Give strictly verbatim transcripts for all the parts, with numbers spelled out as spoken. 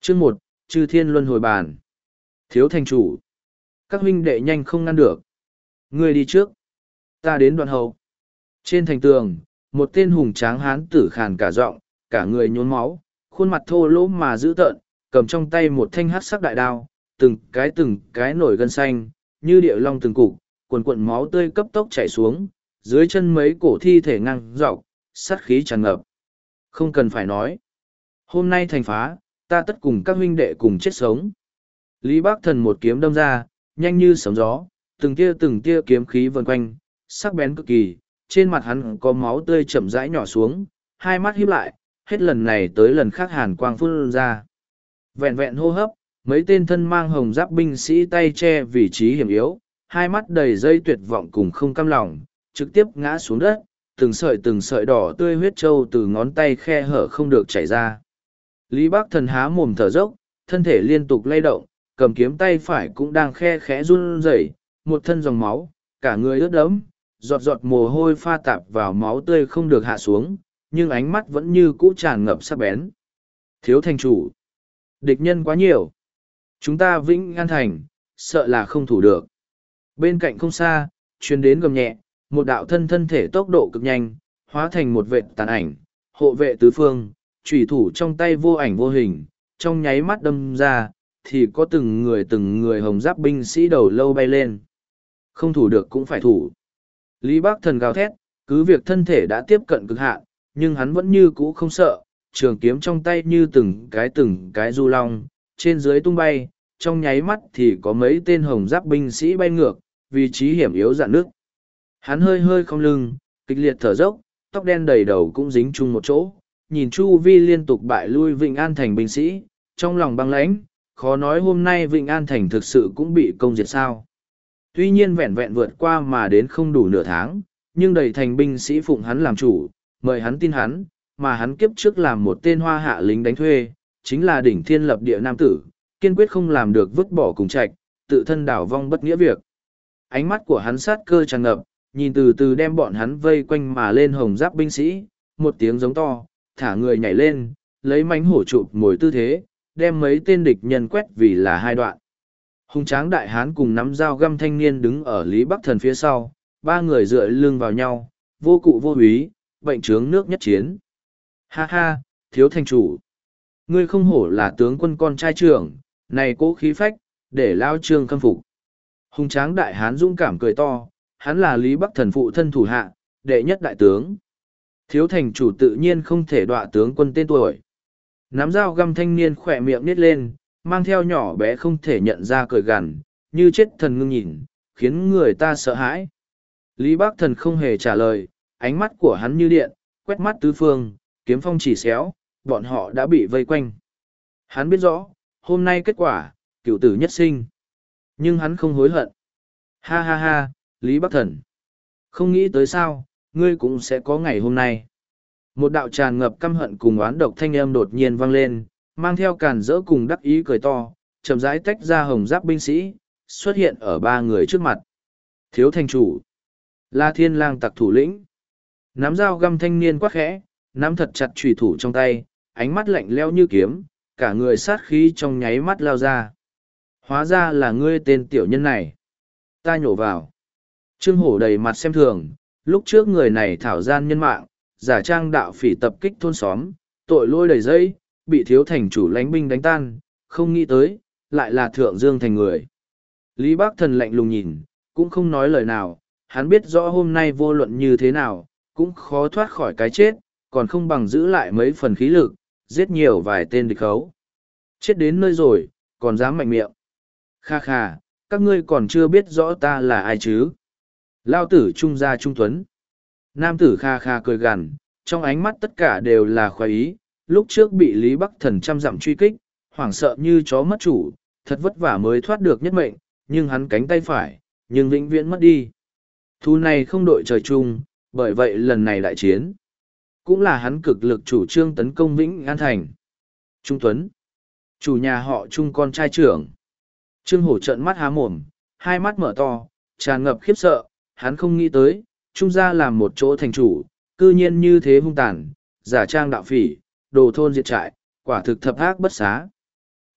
Chương một, Chư Thiên Luân Hồi Bàn. Thiếu thành chủ. Các huynh đệ nhanh không ngăn được. Ngươi đi trước. Ta đến đoạn hậu. Trên thành tường, một tên hùng tráng hán tử khàn cả giọng, cả người nhốn máu, khuôn mặt thô lỗ mà dữ tợn, cầm trong tay một thanh hắc sắc đại đao, từng cái từng cái nổi gân xanh, như địa long từng cục, cuồn cuộn máu tươi cấp tốc chảy xuống, dưới chân mấy cổ thi thể ngang dọc, sát khí tràn ngập. Không cần phải nói. Hôm nay thành phá, ta tất cùng các huynh đệ cùng chết sống. Lý Bác Thần một kiếm đâm ra, nhanh như sấm gió, từng tia từng tia kiếm khí vần quanh, sắc bén cực kỳ, trên mặt hắn có máu tươi chậm rãi nhỏ xuống, hai mắt híp lại, hết lần này tới lần khác hàn quang phun ra. Vẹn vẹn hô hấp, mấy tên thân mang hồng giáp binh sĩ tay che vị trí hiểm yếu, hai mắt đầy dây tuyệt vọng cùng không cam lòng, trực tiếp ngã xuống đất, từng sợi từng sợi đỏ tươi huyết trâu từ ngón tay khe hở không được chảy ra. Lý Bác Thần há mồm thở dốc, thân thể liên tục lay động, cầm kiếm tay phải cũng đang khe khẽ run rẩy, một thân dòng máu, cả người ướt đẫm, giọt giọt mồ hôi pha tạp vào máu tươi không được hạ xuống, nhưng ánh mắt vẫn như cũ tràn ngập sắc bén. Thiếu thành chủ. Địch nhân quá nhiều. Chúng ta Vĩnh An Thành, sợ là không thủ được. Bên cạnh không xa, truyền đến gầm nhẹ, một đạo thân thân thể tốc độ cực nhanh, hóa thành một vệ tàn ảnh, hộ vệ tứ phương, chủy thủ trong tay vô ảnh vô hình, trong nháy mắt đâm ra, thì có từng người từng người hồng giáp binh sĩ đầu lâu bay lên. Không thủ được cũng phải thủ. Lý Bác Thần gào thét, cứ việc thân thể đã tiếp cận cực hạn, nhưng hắn vẫn như cũ không sợ, trường kiếm trong tay như từng cái từng cái du long, trên dưới tung bay, trong nháy mắt thì có mấy tên hồng giáp binh sĩ bay ngược, vị trí hiểm yếu dạn nước. Hắn hơi hơi cong lưng, kịch liệt thở dốc, tóc đen đầy đầu cũng dính chung một chỗ, nhìn chu vi liên tục bại lui Vịnh An Thành binh sĩ, trong lòng băng lãnh, khó nói hôm nay Vịnh An Thành thực sự cũng bị công diệt sao. Tuy nhiên vẹn vẹn vượt qua mà đến không đủ nửa tháng, nhưng đầy thành binh sĩ phụng hắn làm chủ, mời hắn tin hắn, mà hắn kiếp trước làm một tên hoa hạ lính đánh thuê, chính là đỉnh thiên lập địa nam tử, kiên quyết không làm được vứt bỏ cùng trạch, tự thân đảo vong bất nghĩa việc. Ánh mắt của hắn sát cơ tràn ngập, nhìn từ từ đem bọn hắn vây quanh mà lên hồng giáp binh sĩ, một tiếng giống to, thả người nhảy lên, lấy mánh hổ chụp mồi tư thế, đem mấy tên địch nhân quét vì là hai đoạn. Hùng tráng đại hán cùng nắm dao găm thanh niên đứng ở Lý Bắc Thần phía sau, ba người dựa lưng vào nhau, vô cụ vô úy, bệnh trướng nước nhất chiến. Ha ha, thiếu thành chủ. Ngươi không hổ là tướng quân con trai trưởng, này cố khí phách, để lao trương khâm phục. Hùng tráng đại hán dũng cảm cười to, hắn là Lý Bắc Thần phụ thân thủ hạ, đệ nhất đại tướng. Thiếu thành chủ tự nhiên không thể đọa tướng quân tên tuổi. Nắm dao găm thanh niên khỏe miệng nít lên, mang theo nhỏ bé không thể nhận ra cười gằn, như chết thần ngưng nhìn, khiến người ta sợ hãi. Lý Bắc Thần không hề trả lời, ánh mắt của hắn như điện, quét mắt tứ phương, kiếm phong chỉ xéo, bọn họ đã bị vây quanh. Hắn biết rõ, hôm nay kết quả, cựu tử nhất sinh. Nhưng hắn không hối hận. Ha ha ha, Lý Bắc Thần. Không nghĩ tới sao, ngươi cũng sẽ có ngày hôm nay. Một đạo tràn ngập căm hận cùng oán độc thanh âm đột nhiên vang lên, mang theo càn rỡ cùng đắc ý cười to, chậm rãi tách ra hồng giáp binh sĩ, xuất hiện ở ba người trước mặt. Thiếu thành chủ, La Thiên Lang tặc thủ lĩnh. Nắm dao găm thanh niên quát khẽ, nắm thật chặt chùy thủ trong tay, ánh mắt lạnh lẽo như kiếm, cả người sát khí trong nháy mắt lao ra. Hóa ra là ngươi tên tiểu nhân này. Ta nhổ vào. Trương Hổ đầy mặt xem thường, lúc trước người này thảo gian nhân mạng, giả trang đạo phỉ tập kích thôn xóm, tội lỗi đầy dây, bị thiếu thành chủ lãnh binh đánh tan, không nghĩ tới, lại là thượng dương thành người. Lý Bác Thần lạnh lùng nhìn, cũng không nói lời nào, hắn biết rõ hôm nay vô luận như thế nào, cũng khó thoát khỏi cái chết, còn không bằng giữ lại mấy phần khí lực, giết nhiều vài tên địch khấu. Chết đến nơi rồi, còn dám mạnh miệng. Kha kha, các ngươi còn chưa biết rõ ta là ai chứ. Lao tử trung gia trung tuấn. Nam tử kha kha cười gằn, trong ánh mắt tất cả đều là khoái ý, lúc trước bị Lý Bắc Thần trăm dặm truy kích, hoảng sợ như chó mất chủ, thật vất vả mới thoát được nhất mệnh, nhưng hắn cánh tay phải, nhưng vĩnh viễn mất đi. Thù này không đội trời chung, bởi vậy lần này đại chiến, cũng là hắn cực lực chủ trương tấn công Vĩnh An Thành. Trung Tuấn, chủ nhà họ Trung con trai trưởng. Trương Hổ trợn mắt há mồm, hai mắt mở to, tràn ngập khiếp sợ, hắn không nghĩ tới, Trung gia làm một chỗ thành chủ, cư nhiên như thế hung tàn, giả trang đạo phỉ, đồ thôn diệt trại, quả thực thập ác bất xá.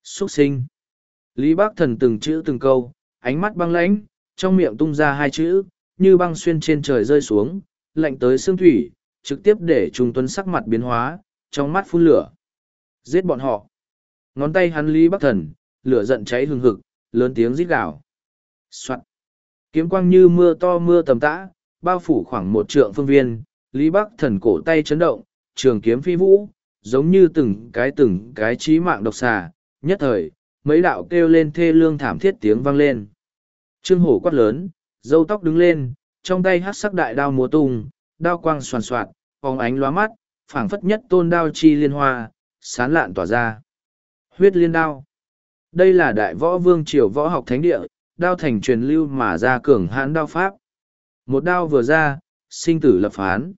Xuất sinh. Lý Bác Thần từng chữ từng câu, ánh mắt băng lãnh, trong miệng tung ra hai chữ, như băng xuyên trên trời rơi xuống, lạnh tới xương thủy, trực tiếp để Trung Tuấn sắc mặt biến hóa, trong mắt phun lửa. Giết bọn họ. Ngón tay hắn Lý Bác Thần, lửa giận cháy hừng hực, lớn tiếng rít gào. Soạn. Kiếm quang như mưa to mưa tầm tã, bao phủ khoảng một trượng phương viên, Lý Bác Thần cổ tay chấn động, trường kiếm phi vũ, giống như từng cái từng cái chí mạng độc xà, nhất thời, mấy đạo kêu lên thê lương thảm thiết tiếng vang lên. Trương Hổ quát lớn, râu tóc đứng lên, trong tay hắc sắc đại đao múa tung, đao quang xoàn xoạt, phóng ánh lóa mắt, phảng phất nhất tôn đao chi liên hoa, sán lạn tỏa ra. Huyết liên đao. Đây là đại võ vương triều võ học thánh địa, đao thành truyền lưu mà ra cường hãn đao pháp. Một đao vừa ra, sinh tử lập phán.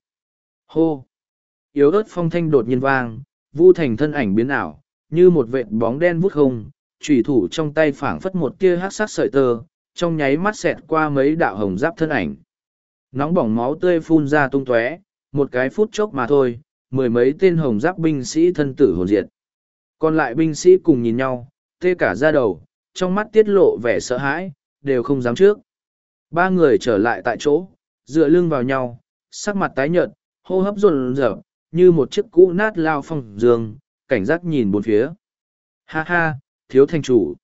Hô! Yếu ớt phong thanh đột nhiên vang, Vu Thành thân ảnh biến ảo, như một vệt bóng đen vút không, chủy thủ trong tay phảng phất một tia hắc sắc sợi tơ, trong nháy mắt xẹt qua mấy đạo hồng giáp thân ảnh. Nóng bỏng máu tươi phun ra tung tóe, một cái phút chốc mà thôi, mười mấy tên hồng giáp binh sĩ thân tử hồn diệt. Còn lại binh sĩ cùng nhìn nhau, tê cả da đầu, trong mắt tiết lộ vẻ sợ hãi, đều không dám trước. Ba người trở lại tại chỗ, dựa lưng vào nhau, sắc mặt tái nhợt, hô hấp dồn dập, như một chiếc cũ nát lao phong giường, cảnh giác nhìn bốn phía. Ha ha, thiếu thành chủ.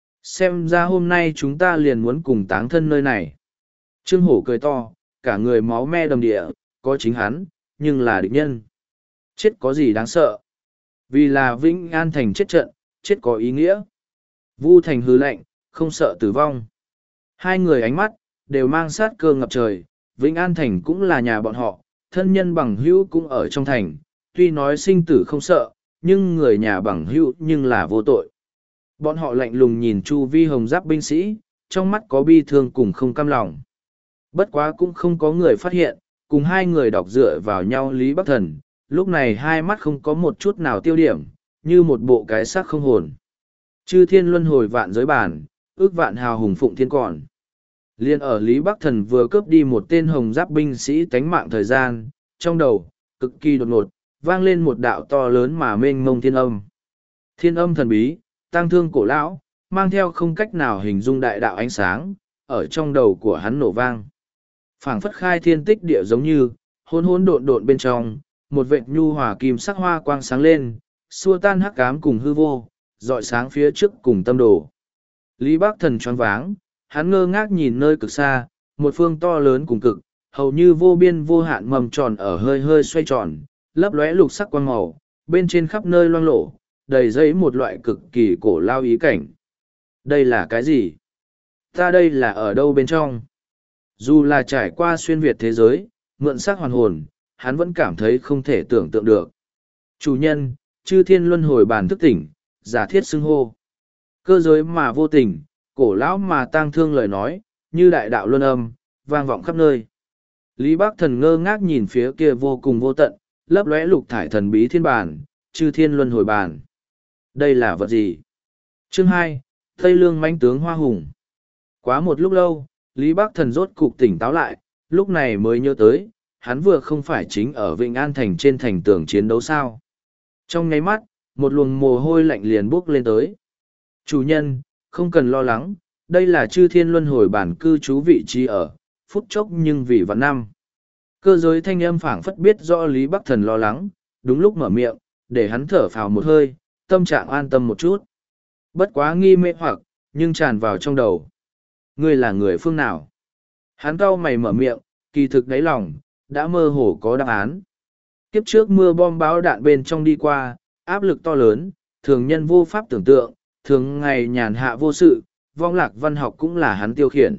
Xem ra hôm nay chúng ta liền muốn cùng táng thân nơi này. Trương Hổ cười to, cả người máu me đầm địa, có chính hắn, nhưng là địch nhân. Chết có gì đáng sợ? Vì là Vĩnh An Thành chết trận, chết có ý nghĩa. Vu Thành hứ lạnh, không sợ tử vong. Hai người ánh mắt, đều mang sát cơ ngập trời, Vĩnh An Thành cũng là nhà bọn họ, thân nhân bằng hữu cũng ở trong thành, tuy nói sinh tử không sợ, nhưng người nhà bằng hữu nhưng là vô tội. Bọn họ lạnh lùng nhìn chu vi hồng giáp binh sĩ, trong mắt có bi thương cùng không cam lòng. Bất quá cũng không có người phát hiện, cùng hai người đọc dựa vào nhau Lý Bắc Thần, lúc này hai mắt không có một chút nào tiêu điểm, như một bộ cái xác không hồn. Chư thiên luân hồi vạn giới bản, ước vạn hào hùng phụng thiên còn. Liên ở Lý Bắc Thần vừa cướp đi một tên hồng giáp binh sĩ tánh mạng thời gian, trong đầu, cực kỳ đột ngột, vang lên một đạo to lớn mà mênh mông thiên âm. Thiên âm thần bí, tang thương cổ lão, mang theo không cách nào hình dung đại đạo ánh sáng, ở trong đầu của hắn nổ vang. Phảng phất khai thiên tích địa giống như, hỗn hỗn độn độn bên trong, một vệt nhu hòa kim sắc hoa quang sáng lên, xua tan hắc ám cùng hư vô, dọi sáng phía trước cùng tâm đồ. Lý Bác Thần choáng váng, hắn ngơ ngác nhìn nơi cực xa, một phương to lớn cùng cực, hầu như vô biên vô hạn mầm tròn ở hơi hơi xoay tròn, lấp lóe lục sắc quang màu, bên trên khắp nơi loang lổ, đầy dẫy một loại cực kỳ cổ lao ý cảnh. Đây là cái gì? Ta đây là ở đâu bên trong? Dù là trải qua xuyên Việt thế giới, mượn sắc hoàn hồn, hắn vẫn cảm thấy không thể tưởng tượng được. Chủ nhân, chư thiên luân hồi bản thức tỉnh, giả thiết xưng hô. Cơ giới mà vô tình, cổ lão mà tang thương lời nói, như đại đạo luân âm, vang vọng khắp nơi. Lý Bác Thần ngơ ngác nhìn phía kia vô cùng vô tận, lấp lóe lục thải thần bí thiên bản, chư thiên luân hồi bản. Đây là vật gì? Chương hai, Tây Lương mãnh tướng Hoa Hùng. Quá một lúc lâu, Lý Bác Thần rốt cục tỉnh táo lại, lúc này mới nhớ tới, hắn vừa không phải chính ở Vịnh An Thành trên thành tường chiến đấu sao. Trong nháy mắt, một luồng mồ hôi lạnh liền bốc lên tới. Chủ nhân, không cần lo lắng, đây là chư thiên luân hồi bản cư trú vị trí ở, phút chốc nhưng vì vạn năm. Cơ giới thanh âm phảng phất biết rõ Lý Bắc Thần lo lắng, đúng lúc mở miệng, để hắn thở phào một hơi, tâm trạng an tâm một chút. Bất quá nghi mê hoặc, nhưng tràn vào trong đầu. Ngươi là người phương nào? Hắn cau mày mở miệng, kỳ thực đáy lòng, đã mơ hồ có đáp án. Kiếp trước mưa bom báo đạn bên trong đi qua, áp lực to lớn, thường nhân vô pháp tưởng tượng, thường ngày nhàn hạ vô sự, vong lạc văn học cũng là hắn tiêu khiển.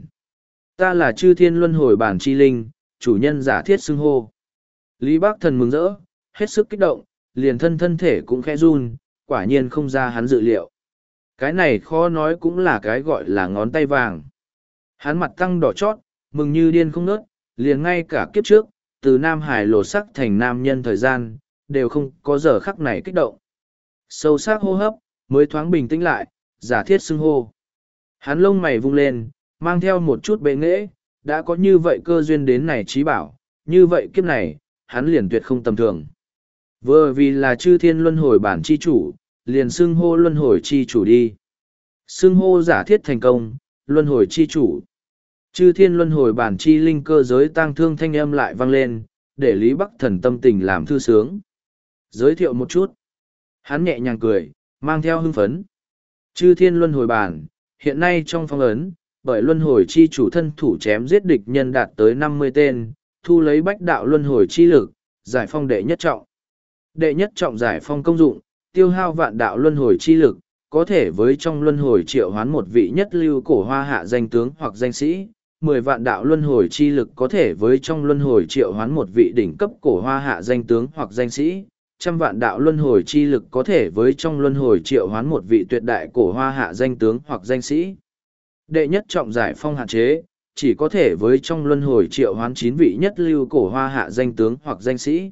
Ta là chư thiên luân hồi bản chi linh, chủ nhân giả thiết xưng hô. Lý Bác Thần mừng rỡ, hết sức kích động, liền thân thân thể cũng khẽ run, quả nhiên không ra hắn dự liệu. Cái này khó nói cũng là cái gọi là ngón tay vàng. Hắn mặt tăng đỏ chót, mừng như điên không nớt, liền ngay cả kiếp trước, từ Nam Hải lột sắc thành nam nhân thời gian, đều không có giờ khắc này kích động. Sâu sắc hô hấp, mới thoáng bình tĩnh lại, giả thiết xưng hô. Hắn lông mày vung lên, mang theo một chút bệ nghễ, đã có như vậy cơ duyên đến này trí bảo, như vậy kiếp này, hắn liền tuyệt không tầm thường. Vừa vì là chư thiên luân hồi bản chi chủ, liền xưng hô luân hồi chi chủ đi. Xưng hô giả thiết thành công, luân hồi chi chủ. Chư thiên luân hồi bản chi linh cơ giới tăng thương thanh âm lại vang lên, để Lý Bắc Thần tâm tình làm thư sướng. Giới thiệu một chút. Hắn nhẹ nhàng cười, mang theo hưng phấn. Chư thiên luân hồi bản, hiện nay trong phong ấn, bởi luân hồi chi chủ thân thủ chém giết địch nhân đạt tới năm mươi tên, thu lấy bách đạo luân hồi chi lực, giải phong đệ nhất trọng. Đệ nhất trọng giải phong công dụng, tiêu hao vạn đạo luân hồi chi lực, có thể với trong luân hồi triệu hoán một vị nhất lưu cổ hoa hạ danh tướng hoặc danh sĩ, mười vạn đạo luân hồi chi lực có thể với trong luân hồi triệu hoán một vị đỉnh cấp cổ hoa hạ danh tướng hoặc danh sĩ, trăm vạn đạo luân hồi chi lực có thể với trong luân hồi triệu hoán một vị tuyệt đại cổ hoa hạ danh tướng hoặc danh sĩ. Đệ nhất trọng giải phong hạn chế, chỉ có thể với trong luân hồi triệu hoán chín vị nhất lưu cổ hoa hạ danh tướng hoặc danh sĩ.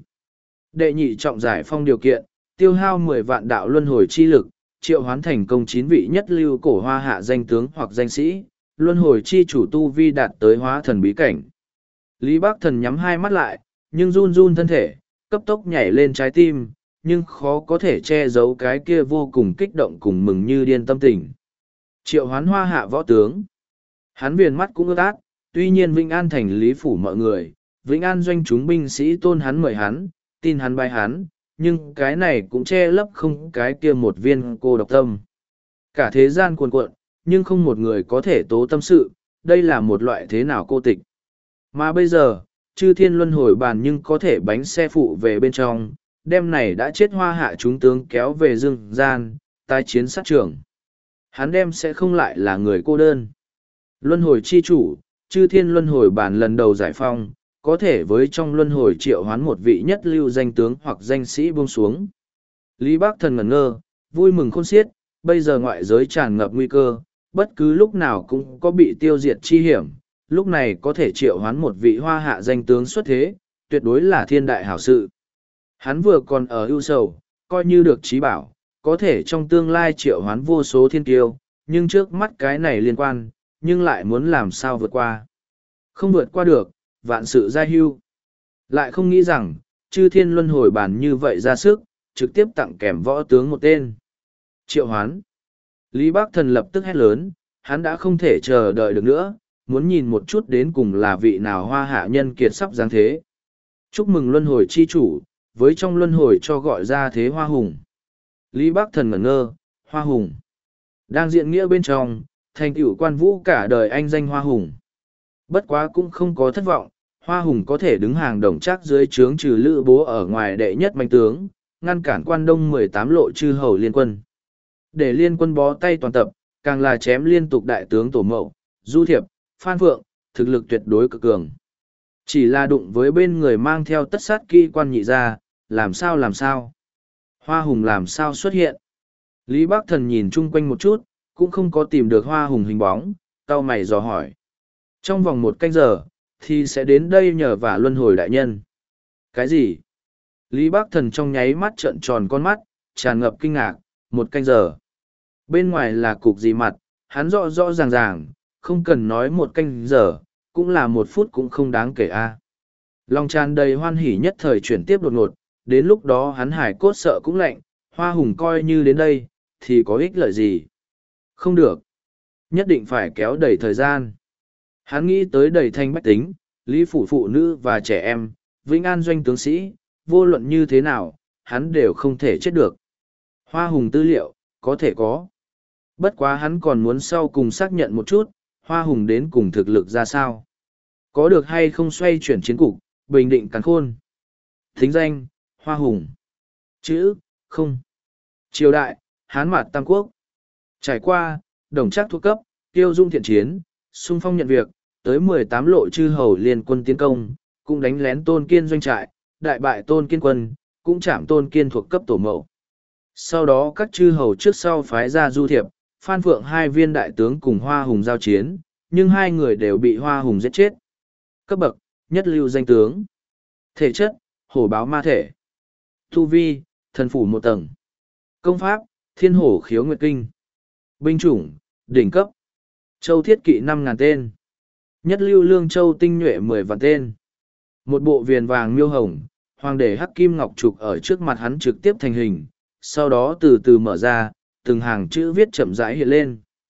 Đệ nhị trọng giải phong điều kiện, tiêu hao mười vạn đạo luân hồi chi lực, triệu hoán thành công chín vị nhất lưu cổ hoa hạ danh tướng hoặc danh sĩ, luân hồi chi chủ tu vi đạt tới hóa thần bí cảnh. Lý Bắc Thần nhắm hai mắt lại, nhưng run run thân thể, cấp tốc nhảy lên trái tim, nhưng khó có thể che giấu cái kia vô cùng kích động cùng mừng như điên tâm tình. Triệu hoán hoa hạ võ tướng. Hắn viền mắt cũng ướt át, tuy nhiên Vĩnh An thành lý phủ mọi người, Vĩnh An doanh chúng binh sĩ tôn hắn mời hắn, tin hắn bài hắn, nhưng cái này cũng che lấp không cái kia một viên cô độc tâm. Cả thế gian cuồn cuộn, nhưng không một người có thể tố tâm sự, đây là một loại thế nào cô tịch. Mà bây giờ, chư thiên luân hồi bàn nhưng có thể bánh xe phụ về bên trong, đêm này đã chết hoa hạ chúng tướng kéo về dương gian, tái chiến sát trường. Hắn đem sẽ không lại là người cô đơn. Luân hồi chi chủ, chư thiên luân hồi bàn lần đầu giải phong, có thể với trong luân hồi triệu hoán một vị nhất lưu danh tướng hoặc danh sĩ buông xuống. Lý Bắc Thần ngẩn ngơ, vui mừng khôn xiết, bây giờ ngoại giới tràn ngập nguy cơ, bất cứ lúc nào cũng có bị tiêu diệt chi hiểm, lúc này có thể triệu hoán một vị hoa hạ danh tướng xuất thế, tuyệt đối là thiên đại hảo sự. Hắn vừa còn ở ưu sầu, coi như được trí bảo, có thể trong tương lai triệu hoán vô số thiên tiêu, nhưng trước mắt cái này liên quan, nhưng lại muốn làm sao vượt qua. Không vượt qua được, vạn sự giai hưu. Lại không nghĩ rằng, chư thiên luân hồi bản như vậy ra sức, trực tiếp tặng kèm võ tướng một tên. Triệu hoán. Lý Bắc Thần lập tức hét lớn, hắn đã không thể chờ đợi được nữa, muốn nhìn một chút đến cùng là vị nào hoa hạ nhân kiệt sắp giáng thế. Chúc mừng luân hồi chi chủ, với trong luân hồi cho gọi ra thế hoa hùng. Lý Bắc Thần ngẩn ngơ, hoa hùng. Đang diện nghĩa bên trong, thành tựu quan vũ cả đời anh danh hoa hùng. Bất quá cũng không có thất vọng, hoa hùng có thể đứng hàng đồng chắc dưới trướng trừ lữ bố ở ngoài đệ nhất mạnh tướng, ngăn cản quan đông mười tám lộ chư hầu liên quân. Để liên quân bó tay toàn tập, càng là chém liên tục đại tướng Tổ Mậu, Du Thiệp, Phan Phượng, thực lực tuyệt đối cực cường. Chỉ là đụng với bên người mang theo tất sát kỹ quan nhị ra, làm sao làm sao. Hoa hùng làm sao xuất hiện. Lý Bắc Thần nhìn chung quanh một chút, cũng không có tìm được hoa hùng hình bóng, cau mày dò hỏi. Trong vòng một canh giờ, thì sẽ đến đây nhờ vả luân hồi đại nhân. Cái gì? Lý Bắc Thần trong nháy mắt trợn tròn con mắt, tràn ngập kinh ngạc, một canh giờ. Bên ngoài là cục gì mặt, hắn rõ rõ ràng ràng, không cần nói một canh giờ, cũng là một phút cũng không đáng kể a. Lòng tràn đầy hoan hỉ nhất thời chuyển tiếp đột ngột, đến lúc đó hắn hải cốt sợ cũng lạnh, hoa hùng coi như đến đây, thì có ích lợi gì? Không được. Nhất định phải kéo đẩy thời gian. Hắn nghĩ tới đầy thanh bách tính, lý phủ phụ nữ và trẻ em, Vĩnh An doanh tướng sĩ, vô luận như thế nào, hắn đều không thể chết được. Hoa hùng tư liệu, có thể có. Bất quá hắn còn muốn sau cùng xác nhận một chút, hoa hùng đến cùng thực lực ra sao. Có được hay không xoay chuyển chiến cục, bình định càn khôn. Thính danh, hoa hùng. Chữ, không. Triều đại, Hán Mạt Tam Quốc. Trải qua, đồng trác thuộc cấp, tiêu dung thiện chiến, xung phong nhận việc, tới mười tám lộ chư hầu liên quân tiến công, cũng đánh lén tôn kiên doanh trại, đại bại tôn kiên quân, cũng chạm tôn kiên thuộc cấp Tổ Mậu. Sau đó các chư hầu trước sau phái ra Du Thiệp, Phan Phượng hai viên đại tướng cùng Hoa Hùng giao chiến, nhưng hai người đều bị Hoa Hùng giết chết. Cấp bậc, nhất lưu danh tướng. Thể chất, hổ báo ma thể. Tu vi, thần phủ một tầng. Công pháp, thiên hổ khiếu nguyệt kinh. Binh chủng, đỉnh cấp. Châu thiết kỵ năm ngàn tên. Nhất lưu lương châu tinh nhuệ mười vạn tên. Một bộ viền vàng miêu hồng, hoàng đế hắc kim ngọc trục ở trước mặt hắn trực tiếp thành hình, sau đó từ từ mở ra, từng hàng chữ viết chậm rãi hiện lên.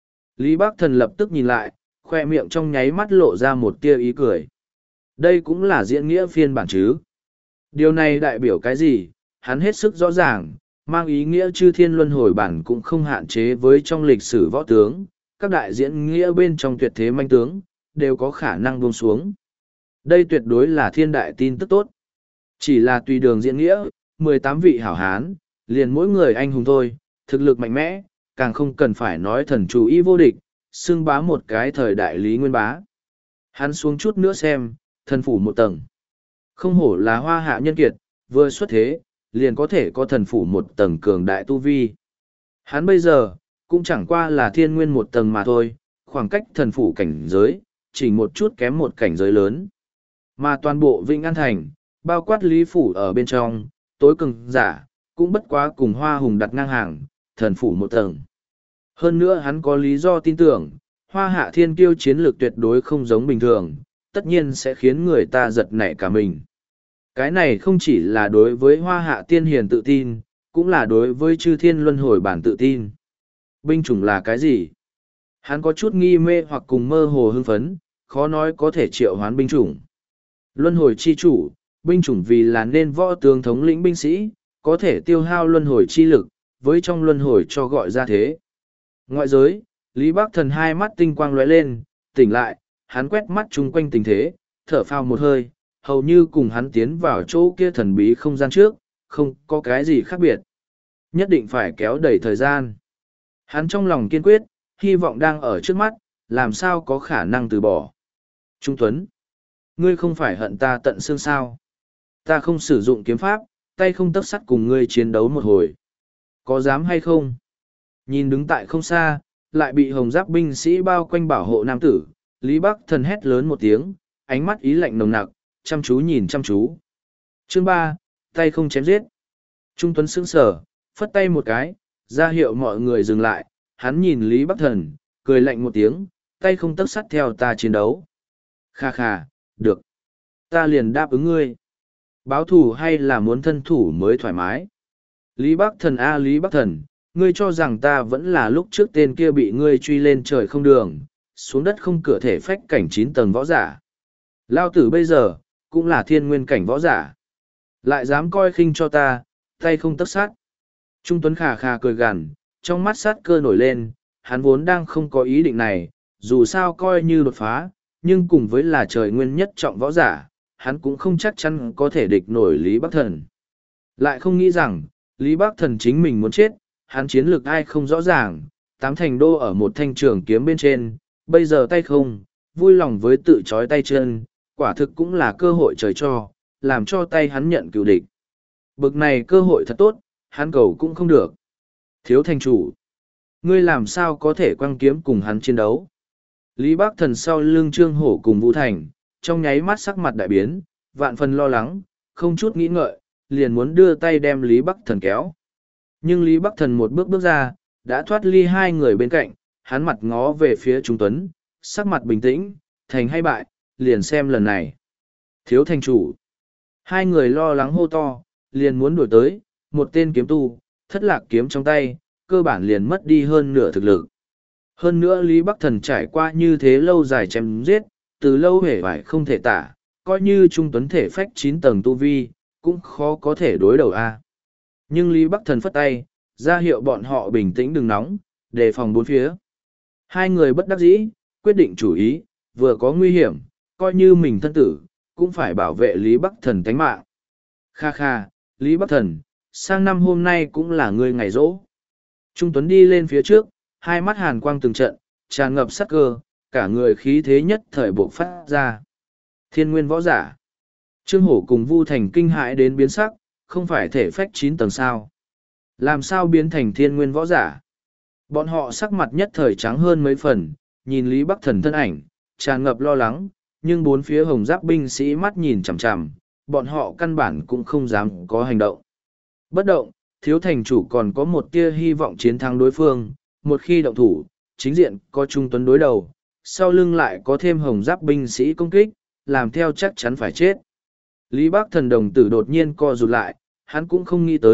Lý Bắc Thần lập tức nhìn lại, khoe miệng trong nháy mắt lộ ra một tia ý cười. Đây cũng là diễn nghĩa phiên bản chứ. Điều này đại biểu cái gì, hắn hết sức rõ ràng, mang ý nghĩa chư thiên luân hồi bản cũng không hạn chế với trong lịch sử võ tướng, các đại diễn nghĩa bên trong tuyệt thế manh tướng, đều có khả năng buông xuống. Đây tuyệt đối là thiên đại tin tức tốt. Chỉ là tùy đường diễn nghĩa, mười tám vị hảo hán, liền mỗi người anh hùng thôi, thực lực mạnh mẽ, càng không cần phải nói thần chủ y vô địch, xưng bá một cái thời đại Lý Nguyên Bá. Hắn xuống chút nữa xem, thần phủ một tầng. Không hổ là hoa hạ nhân kiệt, vừa xuất thế, liền có thể có thần phủ một tầng cường đại tu vi. Hắn bây giờ, cũng chẳng qua là thiên nguyên một tầng mà thôi, khoảng cách thần phủ cảnh giới, chỉ một chút kém một cảnh giới lớn. Mà toàn bộ Vĩnh An Thành, bao quát Lý Phủ ở bên trong, tối cường giả, cũng bất quá cùng Hoa Hùng đặt ngang hàng, thần phủ một tầng. Hơn nữa hắn có lý do tin tưởng, Hoa Hạ Thiên Kiêu chiến lược tuyệt đối không giống bình thường, tất nhiên sẽ khiến người ta giật nảy cả mình. Cái này không chỉ là đối với Hoa Hạ Tiên Hiền tự tin, cũng là đối với chư thiên luân hồi bản tự tin. Binh chủng là cái gì? Hắn có chút nghi mê hoặc cùng mơ hồ hưng phấn, khó nói có thể triệu hoán binh chủng. Luân hồi chi chủ, binh chủng vì là nên võ tướng thống lĩnh binh sĩ, có thể tiêu hao luân hồi chi lực, với trong luân hồi cho gọi ra thế. Ngoại giới, Lý Bắc Thần hai mắt tinh quang lóe lên, tỉnh lại, hắn quét mắt chung quanh tình thế, thở phào một hơi, hầu như cùng hắn tiến vào chỗ kia thần bí không gian trước, không có cái gì khác biệt. Nhất định phải kéo đẩy thời gian. Hắn trong lòng kiên quyết, hy vọng đang ở trước mắt, làm sao có khả năng từ bỏ. Trung Tuấn, ngươi không phải hận ta tận xương sao. Ta không sử dụng kiếm pháp, tay không tấc sắt cùng ngươi chiến đấu một hồi. Có dám hay không? Nhìn đứng tại không xa, lại bị hồng giáp binh sĩ bao quanh bảo hộ nam tử, Lý Bắc Thần hét lớn một tiếng, ánh mắt ý lạnh nồng nặc, chăm chú nhìn chăm chú. Chương ba, tay không chém giết. Trung Tuấn sững sờ, phất tay một cái, ra hiệu mọi người dừng lại, hắn nhìn Lý Bắc Thần, cười lạnh một tiếng, tay không tấc sắt theo ta chiến đấu. Kha kha, được. Ta liền đáp ứng ngươi. Báo thủ hay là muốn thân thủ mới thoải mái. Lý Bắc Thần a Lý Bắc Thần, ngươi cho rằng ta vẫn là lúc trước tên kia bị ngươi truy lên trời không đường, xuống đất không cửa thể phách cảnh chín tầng võ giả. Lao tử bây giờ, cũng là thiên nguyên cảnh võ giả. Lại dám coi khinh cho ta, tay không tấc sát. Trung Tuấn khà khà cười gằn, trong mắt sát cơ nổi lên, hắn vốn đang không có ý định này, dù sao coi như đột phá, nhưng cùng với là trời nguyên nhất trọng võ giả, hắn cũng không chắc chắn có thể địch nổi Lý Bắc Thần. Lại không nghĩ rằng, Lý Bắc Thần chính mình muốn chết, hắn chiến lược ai không rõ ràng, tám thành đô ở một thanh trường kiếm bên trên, bây giờ tay không, vui lòng với tự trói tay chân, quả thực cũng là cơ hội trời cho, làm cho tay hắn nhận cựu địch. Bực này cơ hội thật tốt, hắn cầu cũng không được. Thiếu thành chủ, ngươi làm sao có thể quăng kiếm cùng hắn chiến đấu? Lý Bắc Thần sau lưng Trương Hổ cùng Vũ Thành, trong nháy mắt sắc mặt đại biến, vạn phần lo lắng, không chút nghĩ ngợi, liền muốn đưa tay đem Lý Bắc Thần kéo. Nhưng Lý Bắc Thần một bước bước ra, đã thoát ly hai người bên cạnh, hắn mặt ngó về phía Trung Tuấn, sắc mặt bình tĩnh, thành hay bại, liền xem lần này. Thiếu thành chủ. Hai người lo lắng hô to, liền muốn đuổi tới, một tên kiếm tu, thất lạc kiếm trong tay, cơ bản liền mất đi hơn nửa thực lực. Hơn nữa Lý Bắc Thần trải qua như thế lâu dài chém giết, từ lâu hể vải không thể tả, coi như Trung Tuấn thể phách chín tầng tu vi, cũng khó có thể đối đầu a. Nhưng Lý Bắc Thần phất tay, ra hiệu bọn họ bình tĩnh đừng nóng, đề phòng bốn phía. Hai người bất đắc dĩ, quyết định chủ ý, vừa có nguy hiểm, coi như mình thân tử, cũng phải bảo vệ Lý Bắc Thần tánh mạng. Kha kha, Lý Bắc Thần, sang năm hôm nay cũng là ngươi ngày rỗ. Trung Tuấn đi lên phía trước, hai mắt hàn quang từng trận, tràn ngập sát cơ, cả người khí thế nhất thời bộc phát ra. Thiên nguyên võ giả. Trương Hổ cùng Vu Thành kinh hãi đến biến sắc, không phải thể phách chín tầng sao. Làm sao biến thành thiên nguyên võ giả? Bọn họ sắc mặt nhất thời trắng hơn mấy phần, nhìn Lý Bắc Thần thân ảnh, tràn ngập lo lắng, nhưng bốn phía hồng giáp binh sĩ mắt nhìn chằm chằm, bọn họ căn bản cũng không dám có hành động. Bất động, thiếu thành chủ còn có một tia hy vọng chiến thắng đối phương, một khi động thủ, chính diện có Trung Tuấn đối đầu, sau lưng lại có thêm hồng giáp binh sĩ công kích, làm theo chắc chắn phải chết. Lý Bắc Thần đồng tử đột nhiên co rụt lại, hắn cũng không nghĩ tới,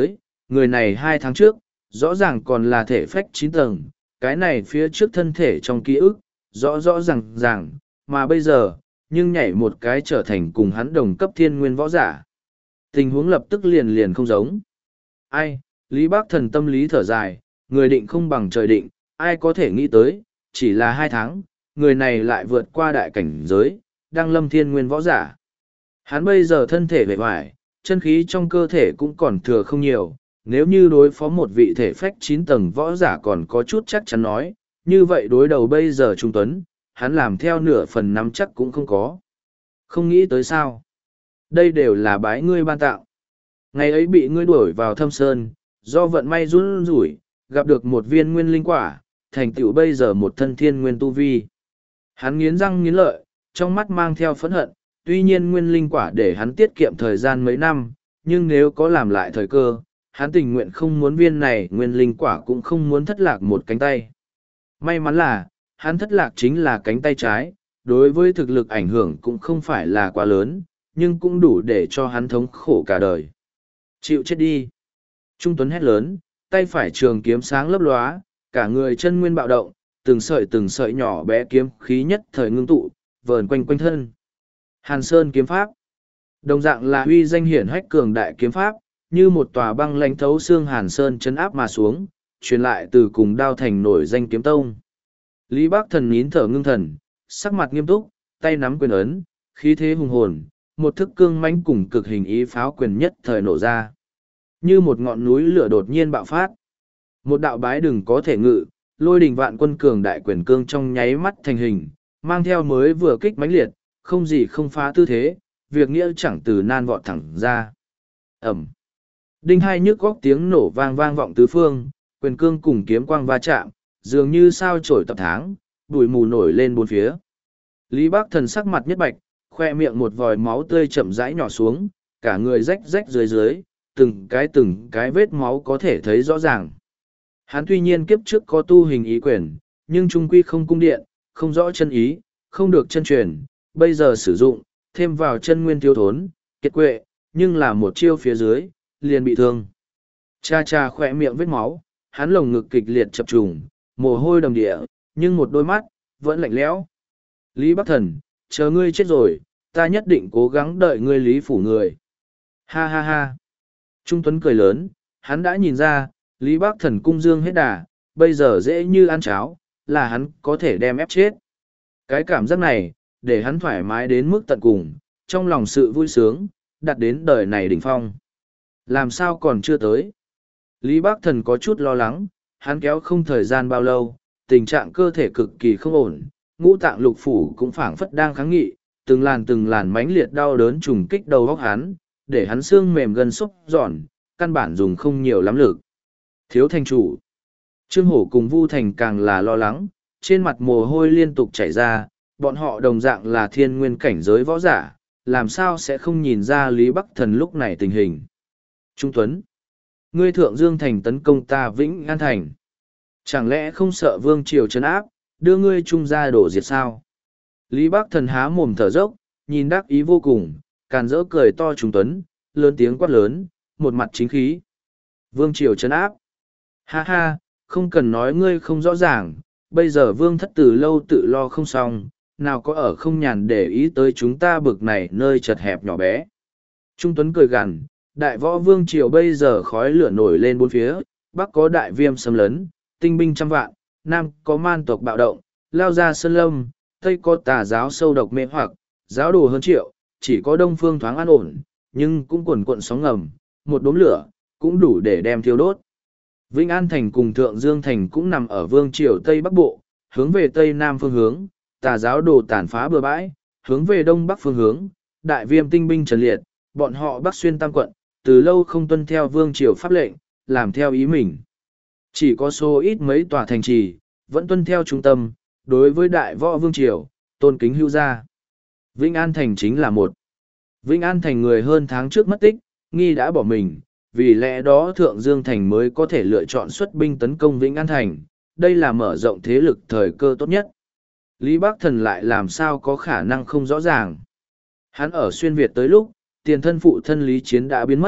người này hai tháng trước, rõ ràng còn là thể phách chín tầng, cái này phía trước thân thể trong ký ức, rõ rõ ràng ràng, mà bây giờ, nhưng nhảy một cái trở thành cùng hắn đồng cấp thiên nguyên võ giả. Tình huống lập tức liền liền không giống. Ai, Lý Bác Thần tâm lý thở dài, người định không bằng trời định, ai có thể nghĩ tới, chỉ là hai tháng, người này lại vượt qua đại cảnh giới, đang lâm thiên nguyên võ giả. Hắn bây giờ thân thể vẻ vải, chân khí trong cơ thể cũng còn thừa không nhiều, nếu như đối phó một vị thể phách chín tầng võ giả còn có chút chắc chắn nói, như vậy đối đầu bây giờ Trung Tuấn, hắn làm theo nửa phần nắm chắc cũng không có. Không nghĩ tới sao. Đây đều là bái ngươi ban tạo. Ngày ấy bị ngươi đuổi vào thâm sơn, do vận may run rủi, gặp được một viên nguyên linh quả, thành tựu bây giờ một thân thiên nguyên tu vi. Hắn nghiến răng nghiến lợi, trong mắt mang theo phẫn hận, tuy nhiên nguyên linh quả để hắn tiết kiệm thời gian mấy năm, nhưng nếu có làm lại thời cơ, hắn tình nguyện không muốn viên này nguyên linh quả cũng không muốn thất lạc một cánh tay. May mắn là, hắn thất lạc chính là cánh tay trái, đối với thực lực ảnh hưởng cũng không phải là quá lớn, nhưng cũng đủ để cho hắn thống khổ cả đời. Chịu chết đi. Trung Tuấn hét lớn, tay phải trường kiếm sáng lấp lóa, cả người chân nguyên bạo động, từng sợi từng sợi nhỏ bé kiếm khí nhất thời ngưng tụ, vờn quanh quanh thân. Hàn Sơn kiếm pháp. Đồng dạng là uy danh hiển hách cường đại kiếm pháp, như một tòa băng lãnh thấu xương Hàn Sơn chấn áp mà xuống, truyền lại từ cùng đao thành nổi danh kiếm tông. Lý Bác Thần nín thở ngưng thần, sắc mặt nghiêm túc, tay nắm quyền ấn, khí thế hùng hồn, một thức cương mãnh cùng cực hình ý pháo quyền nhất thời nổ ra. Như một ngọn núi lửa đột nhiên bạo phát. Một đạo bái đừng có thể ngự, lôi đình vạn quân cường đại quyền cương trong nháy mắt thành hình, mang theo mới vừa kích mãnh liệt, không gì không phá tư thế, việc nghĩa chẳng từ nan vọt thẳng ra. Ẩm. Đinh hai nhức góc tiếng nổ vang vang vọng tứ phương, quyền cương cùng kiếm quang va chạm, dường như sao trổi tập tháng, bụi mù nổi lên bốn phía. Lý Bác Thần sắc mặt nhất bạch, khoe miệng một vòi máu tươi chậm rãi nhỏ xuống, cả người rách rách dưới dưới, từng cái từng cái vết máu có thể thấy rõ ràng. Hắn tuy nhiên kiếp trước có tu hình ý quyền, nhưng trung quy không cung điện, không rõ chân ý, không được chân truyền, bây giờ sử dụng, thêm vào chân nguyên thiếu thốn, kiệt quệ, nhưng là một chiêu phía dưới, liền bị thương. Cha cha khỏe miệng vết máu, hắn lồng ngực kịch liệt chập trùng, mồ hôi đầm địa, nhưng một đôi mắt, vẫn lạnh lẽo. Lý Bắc Thần, chờ ngươi chết rồi, ta nhất định cố gắng đợi ngươi Lý phủ người. Ha ha ha. Trung Tuấn cười lớn, hắn đã nhìn ra, Lý Bắc Thần cung dương hết đà, bây giờ dễ như ăn cháo, là hắn có thể đem ép chết. Cái cảm giác này, để hắn thoải mái đến mức tận cùng, trong lòng sự vui sướng, đặt đến đời này đỉnh phong. Làm sao còn chưa tới? Lý Bắc Thần có chút lo lắng, hắn kéo không thời gian bao lâu, tình trạng cơ thể cực kỳ không ổn, ngũ tạng lục phủ cũng phảng phất đang kháng nghị, từng làn từng làn mãnh liệt đau đớn trùng kích đầu óc hắn, để hắn xương mềm gần xúc giòn, căn bản dùng không nhiều lắm lực. Thiếu thành chủ. Trương Hổ cùng Vu Thành càng là lo lắng, trên mặt mồ hôi liên tục chảy ra, bọn họ đồng dạng là thiên nguyên cảnh giới võ giả, làm sao sẽ không nhìn ra Lý Bắc Thần lúc này tình hình. Trung Tuấn. Ngươi Thượng Dương Thành tấn công ta Vĩnh An Thành. Chẳng lẽ không sợ vương triều trấn áp, đưa ngươi trung ra đổ diệt sao? Lý Bắc Thần há mồm thở dốc, nhìn đắc ý vô cùng, càn rỡ cười to Trung Tuấn, lớn tiếng quát lớn, một mặt chính khí. Vương triều trấn áp. Ha ha, không cần nói ngươi không rõ ràng, bây giờ vương thất từ lâu tự lo không xong, nào có ở không nhàn để ý tới chúng ta bực này nơi chật hẹp nhỏ bé. Trung Tuấn cười gằn, đại võ vương triều bây giờ khói lửa nổi lên bốn phía, bắc có đại viêm xâm lấn, tinh binh trăm vạn, nam có man tộc bạo động, lao ra sơn lâm, tây có tà giáo sâu độc mê hoặc, giáo đồ hơn triệu, chỉ có đông phương thoáng an ổn, nhưng cũng quần cuộn sóng ngầm, một đốm lửa, cũng đủ để đem thiêu đốt. Vĩnh An Thành cùng Thượng Dương Thành cũng nằm ở vương triều Tây Bắc Bộ, hướng về Tây Nam phương hướng, tà giáo đồ tàn phá bừa bãi, hướng về Đông Bắc phương hướng, đại viêm tinh binh trần liệt, bọn họ bắc xuyên tam quận, từ lâu không tuân theo vương triều pháp lệnh, làm theo ý mình. Chỉ có số ít mấy tòa thành trì, vẫn tuân theo trung tâm, đối với đại võ vương triều, tôn kính hữu gia. Vĩnh An Thành chính là một. Vĩnh An Thành người hơn tháng trước mất tích, nghi đã bỏ mình, vì lẽ đó Thượng Dương Thành mới có thể lựa chọn xuất binh tấn công Vĩnh An Thành, đây là mở rộng thế lực thời cơ tốt nhất. Lý Bắc Thần lại làm sao có khả năng không rõ ràng. Hắn ở xuyên Việt tới lúc, tiền thân phụ thân Lý Chiến đã biến mất,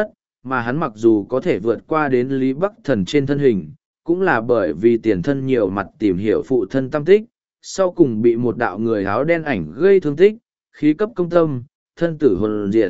mà hắn mặc dù có thể vượt qua đến Lý Bắc Thần trên thân hình, cũng là bởi vì tiền thân nhiều mặt tìm hiểu phụ thân tâm tích, sau cùng bị một đạo người áo đen ảnh gây thương tích, khí cấp công tâm, thân tử hồn diệt.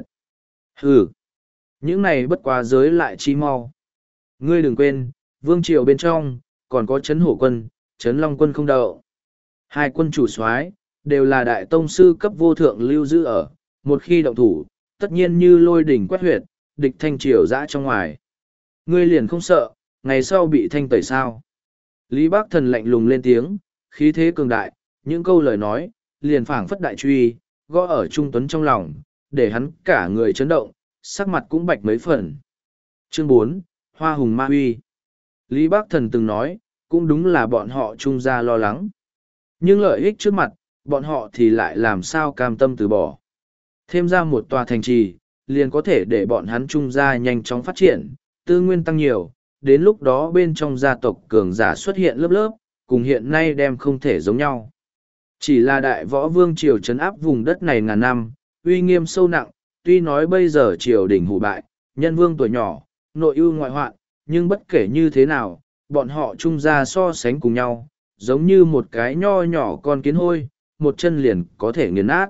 Hừ, những này bất quá giới lại chi mau. Ngươi đừng quên, vương triều bên trong, còn có Trấn Hổ quân, Trấn Long quân không đậu. Hai quân chủ soái đều là đại tông sư cấp vô thượng lưu giữ ở, một khi động thủ, tất nhiên như lôi đỉnh quét huyệt, địch thanh triều dã trong ngoài. Ngươi liền không sợ, ngày sau bị thanh tẩy sao. Lý Bác Thần lạnh lùng lên tiếng, khí thế cường đại, những câu lời nói, liền phảng phất đại truy, gõ ở Trung Tuấn trong lòng, để hắn cả người chấn động, sắc mặt cũng bạch mấy phần. Chương bốn, Hoa Hùng Ma Huy. Lý Bác Thần từng nói, cũng đúng là bọn họ Trung gia lo lắng. Nhưng lợi ích trước mặt, bọn họ thì lại làm sao cam tâm từ bỏ. Thêm ra một tòa thành trì, liền có thể để bọn hắn Trung gia nhanh chóng phát triển, tư nguyên tăng nhiều, đến lúc đó bên trong gia tộc cường giả xuất hiện lớp lớp, cùng hiện nay đem không thể giống nhau. Chỉ là đại võ vương triều trấn áp vùng đất này ngàn năm, uy nghiêm sâu nặng, tuy nói bây giờ triều đình hủ bại, nhân vương tuổi nhỏ, nội ưu ngoại hoạn, nhưng bất kể như thế nào, bọn họ Trung gia so sánh cùng nhau, giống như một cái nho nhỏ con kiến hôi, một chân liền có thể nghiền nát.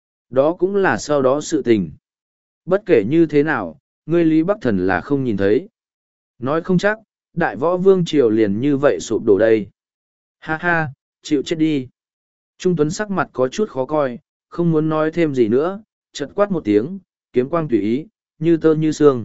Đó cũng là sau đó sự tình. Bất kể như thế nào, ngươi Lý Bắc Thần là không nhìn thấy. Nói không chắc, đại võ vương triều liền như vậy sụp đổ đây. Ha ha, chịu chết đi. Trung Tuấn sắc mặt có chút khó coi, không muốn nói thêm gì nữa, chợt quát một tiếng, kiếm quang tùy ý, như tơ như xương.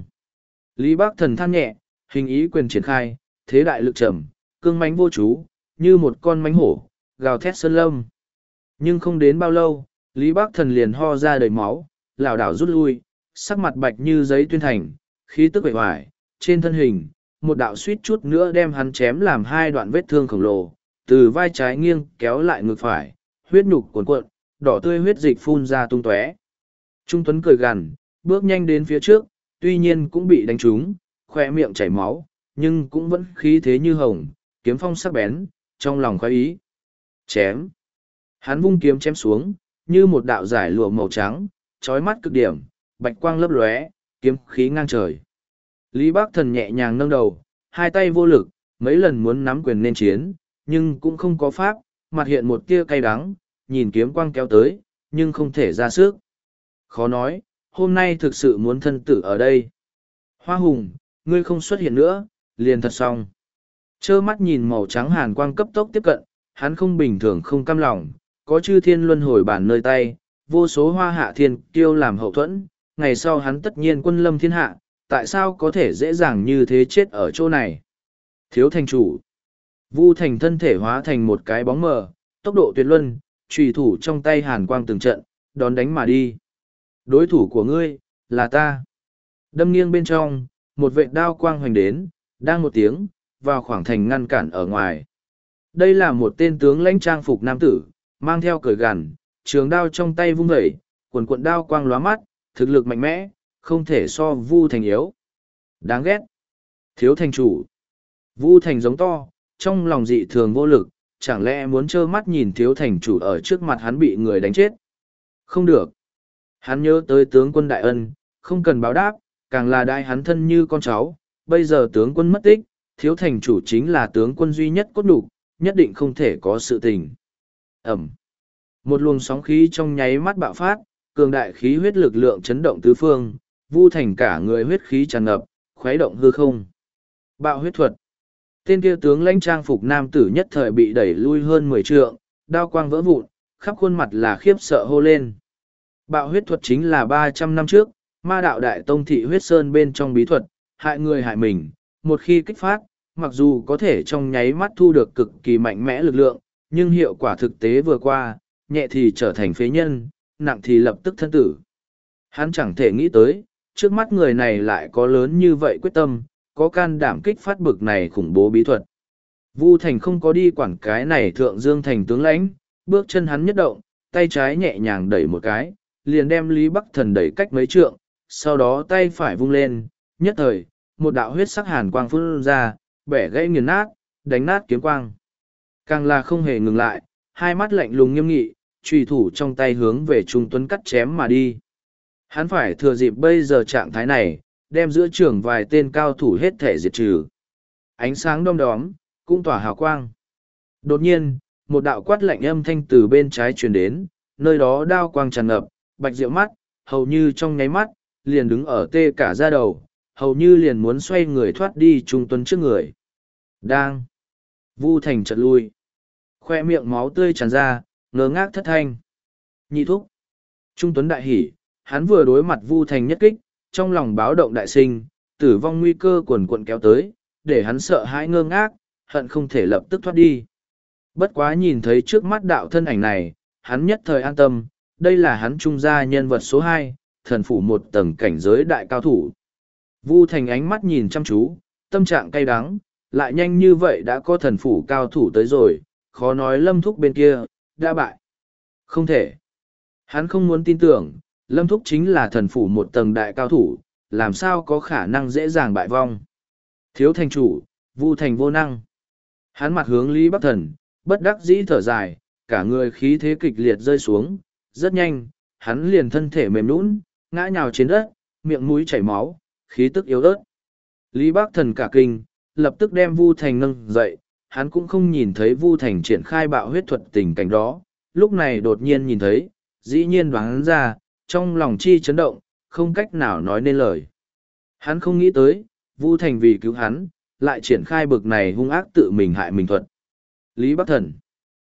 Lý Bắc Thần than nhẹ, hình ý quyền triển khai, thế đại lực trầm, cương mãnh vô chú, như một con mãnh hổ, gào thét sơn lâm. Nhưng không đến bao lâu, Lý Bắc Thần liền ho ra đầy máu, lảo đảo rút lui, sắc mặt bạch như giấy tuyên thành, khí tức bệ hoài, trên thân hình, một đạo suýt chút nữa đem hắn chém làm hai đoạn vết thương khổng lồ, từ vai trái nghiêng kéo lại ngực phải, huyết nhục cuồn cuộn, đỏ tươi huyết dịch phun ra tung tóe. Trung Tuấn cười gằn, bước nhanh đến phía trước, tuy nhiên cũng bị đánh trúng, khoe miệng chảy máu, nhưng cũng vẫn khí thế như hồng, kiếm phong sắc bén, trong lòng khoái ý. Chém. Hắn vung kiếm chém xuống, như một đạo giải lụa màu trắng, trói mắt cực điểm, bạch quang lấp lóe, kiếm khí ngang trời. Lý Bác Thần nhẹ nhàng nâng đầu, hai tay vô lực, mấy lần muốn nắm quyền nên chiến, nhưng cũng không có pháp, mặt hiện một tia cay đắng, nhìn kiếm quang kéo tới, nhưng không thể ra sức. Khó nói, hôm nay thực sự muốn thân tử ở đây. Hoa Hùng, ngươi không xuất hiện nữa, liền thật xong. Chơ mắt nhìn màu trắng hàn quang cấp tốc tiếp cận, hắn không bình thường không cam lòng, có chư thiên luân hồi bản nơi tay, vô số hoa hạ thiên kiêu làm hậu thuẫn, ngày sau hắn tất nhiên quân lâm thiên hạ, tại sao có thể dễ dàng như thế chết ở chỗ này? Thiếu thành chủ. Vu Thành thân thể hóa thành một cái bóng mờ, tốc độ tuyệt luân, trùy thủ trong tay hàn quang từng trận, đón đánh mà đi. Đối thủ của ngươi, là ta. Đâm nghiêng bên trong, một vệ đao quang hoành đến, đang một tiếng, vào khoảng thành ngăn cản ở ngoài. Đây là một tên tướng lãnh trang phục nam tử, mang theo cởi gằn, trường đao trong tay vung vẩy, quần cuộn đao quang lóa mắt, thực lực mạnh mẽ, không thể so Vu Thành yếu. Đáng ghét. Thiếu thành chủ. Vu Thành giống to, trong lòng dị thường vô lực, chẳng lẽ muốn trơ mắt nhìn thiếu thành chủ ở trước mặt hắn bị người đánh chết? Không được. Hắn nhớ tới tướng quân đại ân, không cần báo đáp, càng là đại hắn thân như con cháu. Bây giờ tướng quân mất tích, thiếu thành chủ chính là tướng quân duy nhất cốt đủ, nhất định không thể có sự tình. Ẩm. Một luồng sóng khí trong nháy mắt bạo phát, cường đại khí huyết lực lượng chấn động tứ phương, Vu Thành cả người huyết khí tràn ngập, khuấy động hư không. Bạo huyết thuật. Tên kia tướng lãnh trang phục nam tử nhất thời bị đẩy lui hơn mười trượng, đao quang vỡ vụn, khắp khuôn mặt là khiếp sợ hô lên. Bạo huyết thuật chính là ba trăm năm trước, ma đạo đại tông thị huyết sơn bên trong bí thuật, hại người hại mình, một khi kích phát, mặc dù có thể trong nháy mắt thu được cực kỳ mạnh mẽ lực lượng, nhưng hiệu quả thực tế vừa qua, nhẹ thì trở thành phế nhân, nặng thì lập tức thân tử. Hắn chẳng thể nghĩ tới, trước mắt người này lại có lớn như vậy quyết tâm, có can đảm kích phát bực này khủng bố bí thuật. Vu Thành không có đi quản cái này thượng dương thành tướng lãnh, bước chân hắn nhất động, tay trái nhẹ nhàng đẩy một cái, liền đem Lý Bắc Thần đẩy cách mấy trượng, sau đó tay phải vung lên, nhất thời, một đạo huyết sắc hàn quang phun ra, bẻ gãy nghiền nát, đánh nát kiếm quang. Càng là không hề ngừng lại, hai mắt lạnh lùng nghiêm nghị, chùy thủ trong tay hướng về Trung Tuấn cắt chém mà đi. Hắn phải thừa dịp bây giờ trạng thái này, đem giữa trường vài tên cao thủ hết thể diệt trừ. Ánh sáng đom đóm, cũng tỏa hào quang. Đột nhiên, một đạo quát lạnh âm thanh từ bên trái truyền đến, nơi đó đao quang tràn ngập, Bạch Diệu mắt, hầu như trong nháy mắt, liền đứng ở tê cả da đầu, hầu như liền muốn xoay người thoát đi Trung Tuấn trước người. Đang. Vu Thành chợt lui. Khoe miệng máu tươi tràn ra, ngơ ngác thất thanh. Nhị thúc. Trung Tuấn đại hỉ, hắn vừa đối mặt Vu Thành nhất kích, trong lòng báo động đại sinh, tử vong nguy cơ quần quận kéo tới, để hắn sợ hãi ngơ ngác, hận không thể lập tức thoát đi. Bất quá nhìn thấy trước mắt đạo thân ảnh này, hắn nhất thời an tâm, đây là hắn trung gia nhân vật số hai, thần phủ một tầng cảnh giới đại cao thủ. Vu Thành ánh mắt nhìn chăm chú, tâm trạng cay đắng, lại nhanh như vậy đã có thần phủ cao thủ tới rồi, khó nói Lâm Thúc bên kia, đã bại. Không thể. Hắn không muốn tin tưởng, Lâm Thúc chính là thần phủ một tầng đại cao thủ, làm sao có khả năng dễ dàng bại vong. Thiếu thành chủ, Vu Thành vô năng. Hắn mặt hướng Lý Bắc Thần, bất đắc dĩ thở dài, cả người khí thế kịch liệt rơi xuống, rất nhanh, hắn liền thân thể mềm nhũn, ngã nhào trên đất, miệng mũi chảy máu, khí tức yếu ớt. Lý Bắc Thần cả kinh, lập tức đem Vu Thành nâng dậy, hắn cũng không nhìn thấy Vu Thành triển khai bạo huyết thuật tình cảnh đó, lúc này đột nhiên nhìn thấy, dĩ nhiên đoán ra, trong lòng chi chấn động, không cách nào nói nên lời. Hắn không nghĩ tới, Vu Thành vì cứu hắn, lại triển khai bực này hung ác tự mình hại mình thuật. Lý Bắc Thần,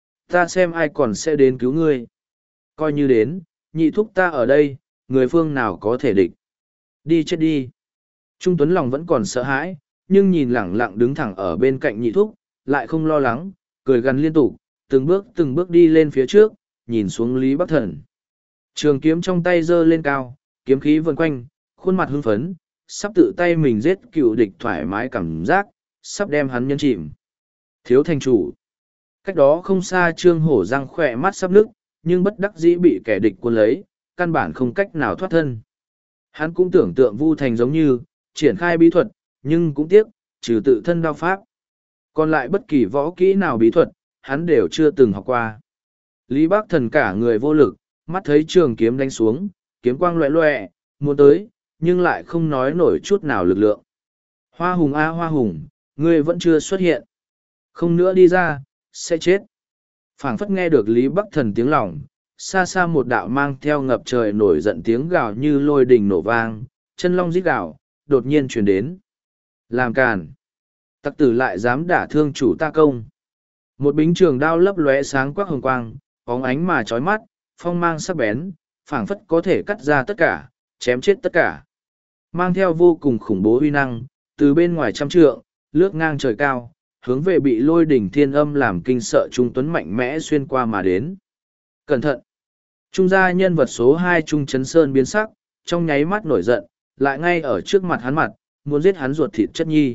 ta xem ai còn sẽ đến cứu ngươi. Coi như đến, nhị thúc ta ở đây, người phương nào có thể địch. Đi chết đi. Trung Tuấn lòng vẫn còn sợ hãi, nhưng nhìn lẳng lặng đứng thẳng ở bên cạnh nhị thúc, lại không lo lắng, cười gằn liên tục, từng bước từng bước đi lên phía trước, nhìn xuống Lý Bắc Thần. Trường kiếm trong tay giơ lên cao, kiếm khí vần quanh, khuôn mặt hưng phấn, sắp tự tay mình giết cựu địch thoải mái cảm giác, sắp đem hắn nhân chìm. Thiếu thành chủ. Cách đó không xa Trương Hổ răng khỏe mắt sắp nứt, nhưng bất đắc dĩ bị kẻ địch cuốn lấy, căn bản không cách nào thoát thân. Hắn cũng tưởng tượng Vu Thành giống như, triển khai bí thuật, nhưng cũng tiếc, trừ tự thân đao pháp. Còn lại bất kỳ võ kỹ nào bí thuật, hắn đều chưa từng học qua. Lý Bắc Thần cả người vô lực, mắt thấy trường kiếm đánh xuống, kiếm quang loẹ loẹ, muốn tới, nhưng lại không nói nổi chút nào lực lượng. Hoa hùng a hoa hùng, ngươi vẫn chưa xuất hiện. Không nữa đi ra, sẽ chết. Phảng phất nghe được Lý Bắc Thần tiếng lòng, xa xa một đạo mang theo ngập trời nổi giận tiếng gào như lôi đình nổ vang, chân long rít gào, đột nhiên chuyển đến. Làm càn. Tặc tử lại dám đả thương chủ ta công. Một bính trường đao lấp lóe sáng quắc hồng quang, bóng ánh mà chói mắt, phong mang sắc bén, phảng phất có thể cắt ra tất cả, chém chết tất cả. Mang theo vô cùng khủng bố uy năng, từ bên ngoài trăm trượng, lướt ngang trời cao, hướng về bị lôi đỉnh thiên âm làm kinh sợ Trung Tuấn mạnh mẽ xuyên qua mà đến. Cẩn thận! Trung gia nhân vật số hai Trung Trấn Sơn biến sắc, trong nháy mắt nổi giận, lại ngay ở trước mặt hắn mặt, muốn giết hắn ruột thịt chất nhi.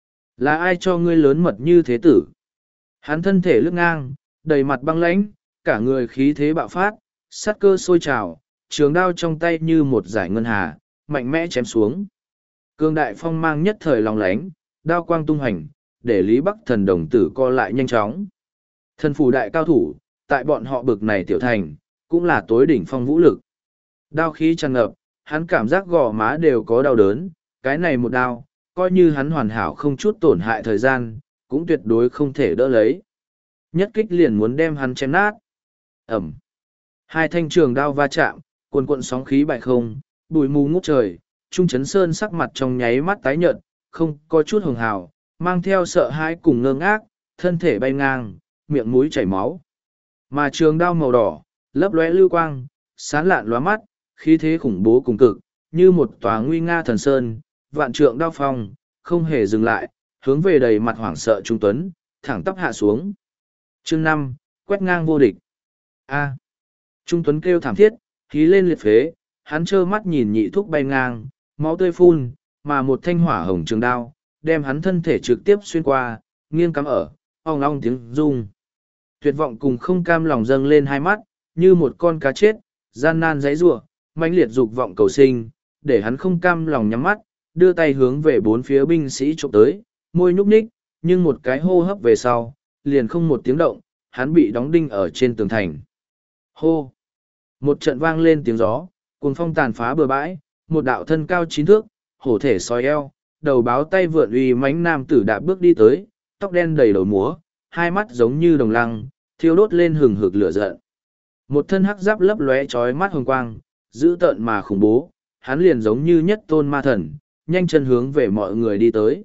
Là ai cho ngươi lớn mật như thế tử? Hắn thân thể lướt ngang, đầy mặt băng lãnh, cả người khí thế bạo phát, sát cơ sôi trào, trường đao trong tay như một giải ngân hà, mạnh mẽ chém xuống. Cương đại phong mang nhất thời lòng lánh, đao quang tung hành, để Lý Bắc Thần đồng tử co lại nhanh chóng. Thần phủ đại cao thủ, tại bọn họ bực này tiểu thành, cũng là tối đỉnh phong vũ lực. Đao khí tràn ngập, hắn cảm giác gò má đều có đau đớn, cái này một đao, coi như hắn hoàn hảo không chút tổn hại thời gian, cũng tuyệt đối không thể đỡ lấy. Nhất kích liền muốn đem hắn chém nát. Ẩm. Hai thanh trường đao va chạm, cuồn cuộn sóng khí bại không, bụi mù ngút trời, Trung Trấn Sơn sắc mặt trong nháy mắt tái nhợt, không có chút hường hào, mang theo sợ hãi cùng ngơ ngác, thân thể bay ngang, miệng mũi chảy máu. Mà trường đao màu đỏ, lấp lóe lưu quang, sán lạn lóa mắt, khí thế khủng bố cùng cực, như một tòa nguy nga thần sơn, vạn trượng đao phong, không hề dừng lại, hướng về đầy mặt hoảng sợ Trung Tuấn, thẳng tắp hạ xuống. Chương năm, quét ngang vô địch. A. Trung Tuấn kêu thảm thiết, khí lên liệt phế, hắn trơ mắt nhìn nhị thúc bay ngang, máu tươi phun, mà một thanh hỏa hồng trường đao, đem hắn thân thể trực tiếp xuyên qua, nghiêng cắm ở, ong ong tiếng rung. Tuyệt vọng cùng không cam lòng dâng lên hai mắt, như một con cá chết, gian nan giãy giụa, mãnh liệt dục vọng cầu sinh, để hắn không cam lòng nhắm mắt, đưa tay hướng về bốn phía binh sĩ chụp tới, môi nhúc nhích, nhưng một cái hô hấp về sau, liền không một tiếng động, hắn bị đóng đinh ở trên tường thành. Hô! Một trận vang lên tiếng gió, cuồng phong tàn phá bờ bãi, một đạo thân cao chín thước, hổ thể soi eo, đầu báo tay vượn uy mãnh nam tử đạp bước đi tới, tóc đen đầy đầu múa, hai mắt giống như đồng lăng, thiêu đốt lên hừng hực lửa giận. Một thân hắc giáp lấp lóe chói mắt hồng quang, dữ tợn mà khủng bố, hắn liền giống như nhất tôn ma thần, nhanh chân hướng về mọi người đi tới.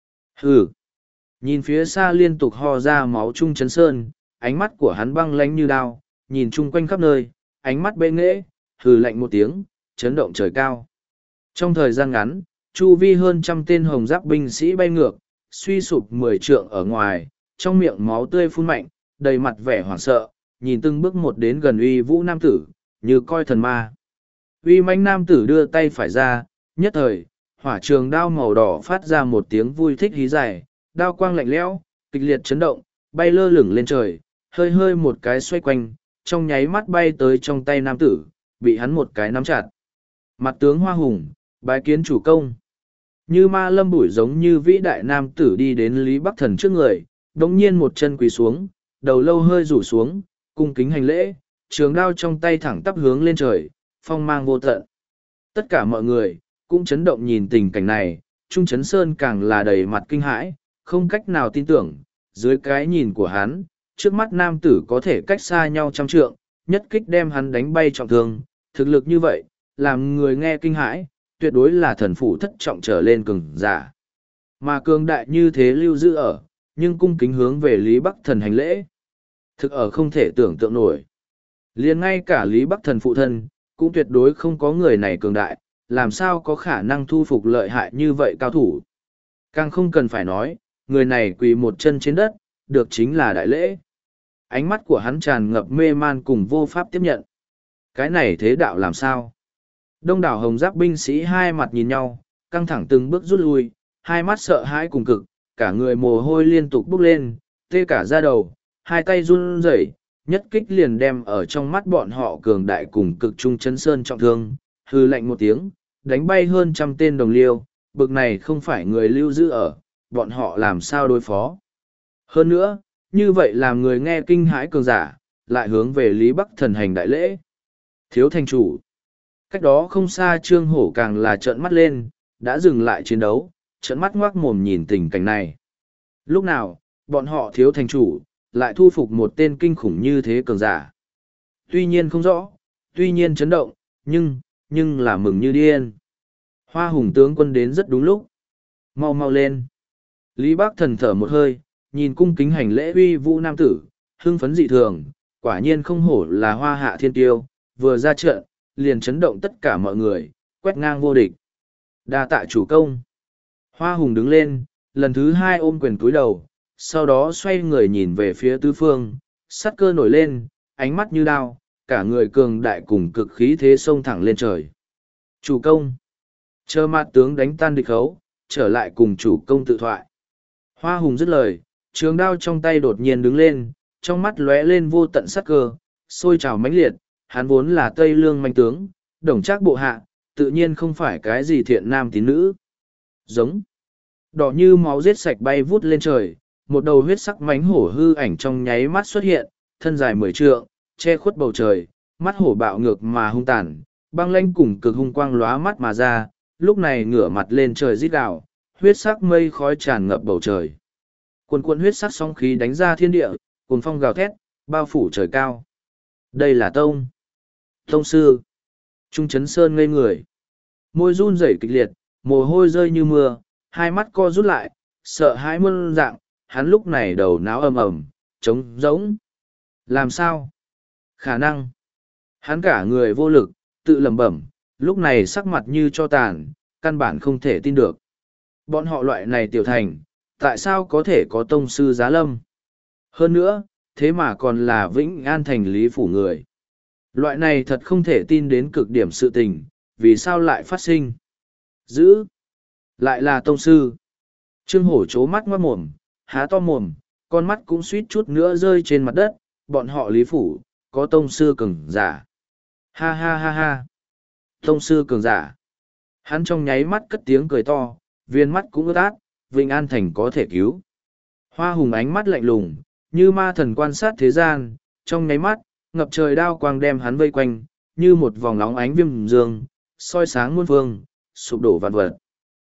Hừ! Nhìn phía xa liên tục ho ra máu Trung Chấn Sơn, ánh mắt của hắn băng lánh như đao, nhìn chung quanh khắp nơi, ánh mắt bệ nghễ, hừ lạnh một tiếng, chấn động trời cao. Trong thời gian ngắn, chu vi hơn trăm tên hồng giáp binh sĩ bay ngược, suy sụp mười trượng ở ngoài, trong miệng máu tươi phun mạnh, đầy mặt vẻ hoảng sợ, nhìn từng bước một đến gần uy vũ nam tử, như coi thần ma. Uy mãnh nam tử đưa tay phải ra, nhất thời, hỏa trường đao màu đỏ phát ra một tiếng vui thích hí dài, đao quang lạnh lẽo, kịch liệt chấn động, bay lơ lửng lên trời, hơi hơi một cái xoay quanh, trong nháy mắt bay tới trong tay nam tử, bị hắn một cái nắm chặt. Mặt tướng Hoa Hùng, bái kiến chủ công. Như ma lâm bụi giống như vĩ đại nam tử đi đến Lý Bắc Thần trước người, đống nhiên một chân quỳ xuống, đầu lâu hơi rủ xuống, cung kính hành lễ, trường đao trong tay thẳng tắp hướng lên trời, phong mang vô tận. Tất cả mọi người, cũng chấn động nhìn tình cảnh này, Trung Chấn Sơn càng là đầy mặt kinh hãi, không cách nào tin tưởng, dưới cái nhìn của hắn, trước mắt nam tử có thể cách xa nhau trăm trượng, nhất kích đem hắn đánh bay trọng thương, thực lực như vậy, làm người nghe kinh hãi, tuyệt đối là thần phủ thất trọng trở lên cường giả. Mà cường đại như thế lưu giữ ở, nhưng cung kính hướng về Lý Bắc Thần hành lễ. Thực ở không thể tưởng tượng nổi. Liền ngay cả Lý Bắc Thần phụ thân, cũng tuyệt đối không có người này cường đại, làm sao có khả năng thu phục lợi hại như vậy cao thủ. Càng không cần phải nói, người này quỳ một chân trên đất, được chính là đại lễ. Ánh mắt của hắn tràn ngập mê man cùng vô pháp tiếp nhận. Cái này thế đạo làm sao? Đông đảo hồng giáp binh sĩ hai mặt nhìn nhau, căng thẳng từng bước rút lui, hai mắt sợ hãi cùng cực, cả người mồ hôi liên tục bốc lên, tê cả da đầu, hai tay run rẩy, nhất kích liền đem ở trong mắt bọn họ cường đại cùng cực Trung Chấn Sơn trọng thương, hư lạnh một tiếng, đánh bay hơn trăm tên đồng liêu, bực này không phải người lưu giữ ở, bọn họ làm sao đối phó. Hơn nữa, như vậy làm người nghe kinh hãi cường giả, lại hướng về Lý Bắc Thần hành đại lễ. Thiếu thành chủ. Cách đó không xa Trương Hổ càng là trợn mắt lên, đã dừng lại chiến đấu, trợn mắt ngoác mồm nhìn tình cảnh này. Lúc nào, bọn họ thiếu thành chủ, lại thu phục một tên kinh khủng như thế cường giả. Tuy nhiên không rõ, tuy nhiên chấn động, nhưng, nhưng là mừng như điên. Hoa Hùng tướng quân đến rất đúng lúc. Mau mau lên. Lý Bác Thần thở một hơi, nhìn cung kính hành lễ uy vũ nam tử, hưng phấn dị thường, quả nhiên không hổ là hoa hạ thiên tiêu, vừa ra trận, liền chấn động tất cả mọi người, quét ngang vô địch. Đa tạ chủ công. Hoa Hùng đứng lên, lần thứ hai ôm quyền cúi đầu, sau đó xoay người nhìn về phía tứ phương, sắt cơ nổi lên, ánh mắt như đao, cả người cường đại cùng cực khí thế xông thẳng lên trời. Chủ công. Chờ mặt tướng đánh tan địch khấu, trở lại cùng chủ công tự thoại. Hoa Hùng dứt lời, trường đao trong tay đột nhiên đứng lên, trong mắt lóe lên vô tận sắc cơ, sôi trào mãnh liệt, hắn vốn là Tây Lương manh tướng, đồng trác bộ hạ, tự nhiên không phải cái gì thiện nam tín nữ. Giống. Đỏ như máu giết sạch bay vút lên trời, một đầu huyết sắc mánh hổ hư ảnh trong nháy mắt xuất hiện, thân dài mười trượng, che khuất bầu trời, mắt hổ bạo ngược mà hung tàn, băng lanh cùng cực hung quang lóa mắt mà ra, lúc này ngửa mặt lên trời rít gào, huyết sắc mây khói tràn ngập bầu trời. Cuồn cuộn huyết sắc sóng khí đánh ra thiên địa, cùng phong gào thét, bao phủ trời cao. Đây là Tông. Tông sư. Trung Chấn Sơn ngây người. Môi run rẩy kịch liệt, mồ hôi rơi như mưa, hai mắt co rút lại, sợ hãi muôn dạng, hắn lúc này đầu náo ầm ầm, trống rỗng. Làm sao? Khả năng. Hắn cả người vô lực, tự lẩm bẩm, lúc này sắc mặt như cho tàn, căn bản không thể tin được. Bọn họ loại này tiểu thành, tại sao có thể có tông sư giá lâm? Hơn nữa, thế mà còn là Vĩnh An thành lý phủ người. Loại này thật không thể tin đến cực điểm sự tình, vì sao lại phát sinh? Giữ! Lại là tông sư! Trương Hổ chố mắt ngoát mồm, há to mồm, con mắt cũng suýt chút nữa rơi trên mặt đất, bọn họ lý phủ, có tông sư cường giả. Ha ha ha ha! Tông sư cường giả! Hắn trong nháy mắt cất tiếng cười to, viên mắt cũng ướt át, Vĩnh An thành có thể cứu. Hoa Hùng ánh mắt lạnh lùng, như ma thần quan sát thế gian, trong nháy mắt, ngập trời đao quang đem hắn vây quanh, như một vòng nóng ánh viêm dương, soi sáng muôn phương, sụp đổ vạn vật.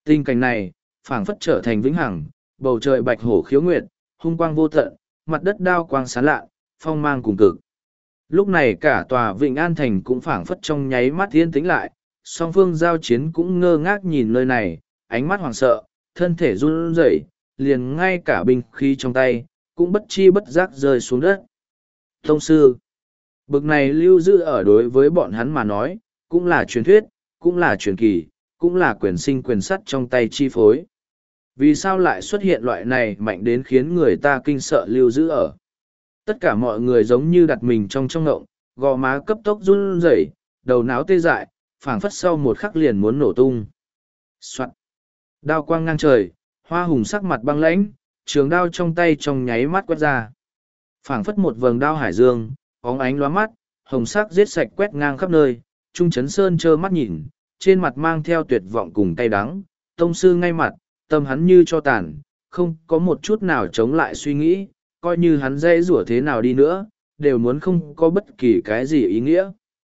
Tình cảnh này, phảng phất trở thành vĩnh hằng, bầu trời bạch hổ khiếu nguyệt, hung quang vô tận, mặt đất đao quang sáng lạ, phong mang cùng cực. Lúc này cả tòa Vịnh An Thành cũng phảng phất trong nháy mắt yên tĩnh lại, song phương giao chiến cũng ngơ ngác nhìn nơi này, ánh mắt hoảng sợ, thân thể run rẩy, liền ngay cả binh khí trong tay, cũng bất chi bất giác rơi xuống đất. Tông sư, bực này lưu giữ ở đối với bọn hắn mà nói, cũng là truyền thuyết, cũng là truyền kỳ, cũng là quyền sinh quyền sắt trong tay chi phối. Vì sao lại xuất hiện loại này mạnh đến khiến người ta kinh sợ lưu giữ ở? Tất cả mọi người giống như đặt mình trong trong ngộng, gò má cấp tốc run rẩy, đầu não tê dại, phảng phất sau một khắc liền muốn nổ tung. Soạn. Đao quang ngang trời, Hoa Hùng sắc mặt băng lãnh, trường đao trong tay trong nháy mắt quét ra. Phảng phất một vầng đao hải dương, óng ánh lóa mắt, hồng sắc giết sạch quét ngang khắp nơi, Trung Chấn Sơn trơ mắt nhìn, trên mặt mang theo tuyệt vọng cùng cay đắng, tông sư ngay mặt, tâm hắn như cho tàn, không có một chút nào chống lại suy nghĩ, coi như hắn dễ rủa thế nào đi nữa, đều muốn không có bất kỳ cái gì ý nghĩa.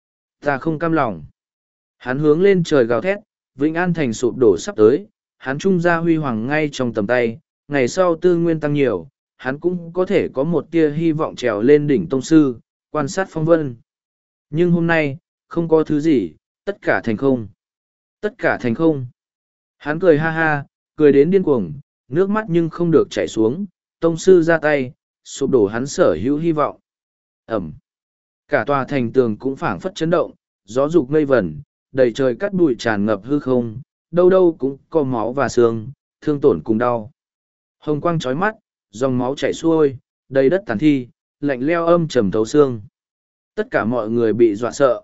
Ta không cam lòng. Hắn hướng lên trời gào thét, Vĩnh An Thành sụp đổ sắp tới, hắn trung ra huy hoàng ngay trong tầm tay, ngày sau tư nguyên tăng nhiều, hắn cũng có thể có một tia hy vọng trèo lên đỉnh tông sư, quan sát phong vân. Nhưng hôm nay, không có thứ gì, tất cả thành không. Tất cả thành không. Hắn cười ha ha, cười đến điên cuồng, nước mắt nhưng không được chảy xuống, tông sư ra tay, sụp đổ hắn sở hữu hy vọng. Ẩm. Cả tòa thành tường cũng phảng phất chấn động, gió rục mây vẩn, đầy trời cắt bụi tràn ngập hư không, đâu đâu cũng có máu và xương, thương tổn cùng đau. Hồng quang chói mắt, dòng máu chảy xuôi, đầy đất tàn thi, lạnh leo âm trầm thấu xương. Tất cả mọi người bị dọa sợ.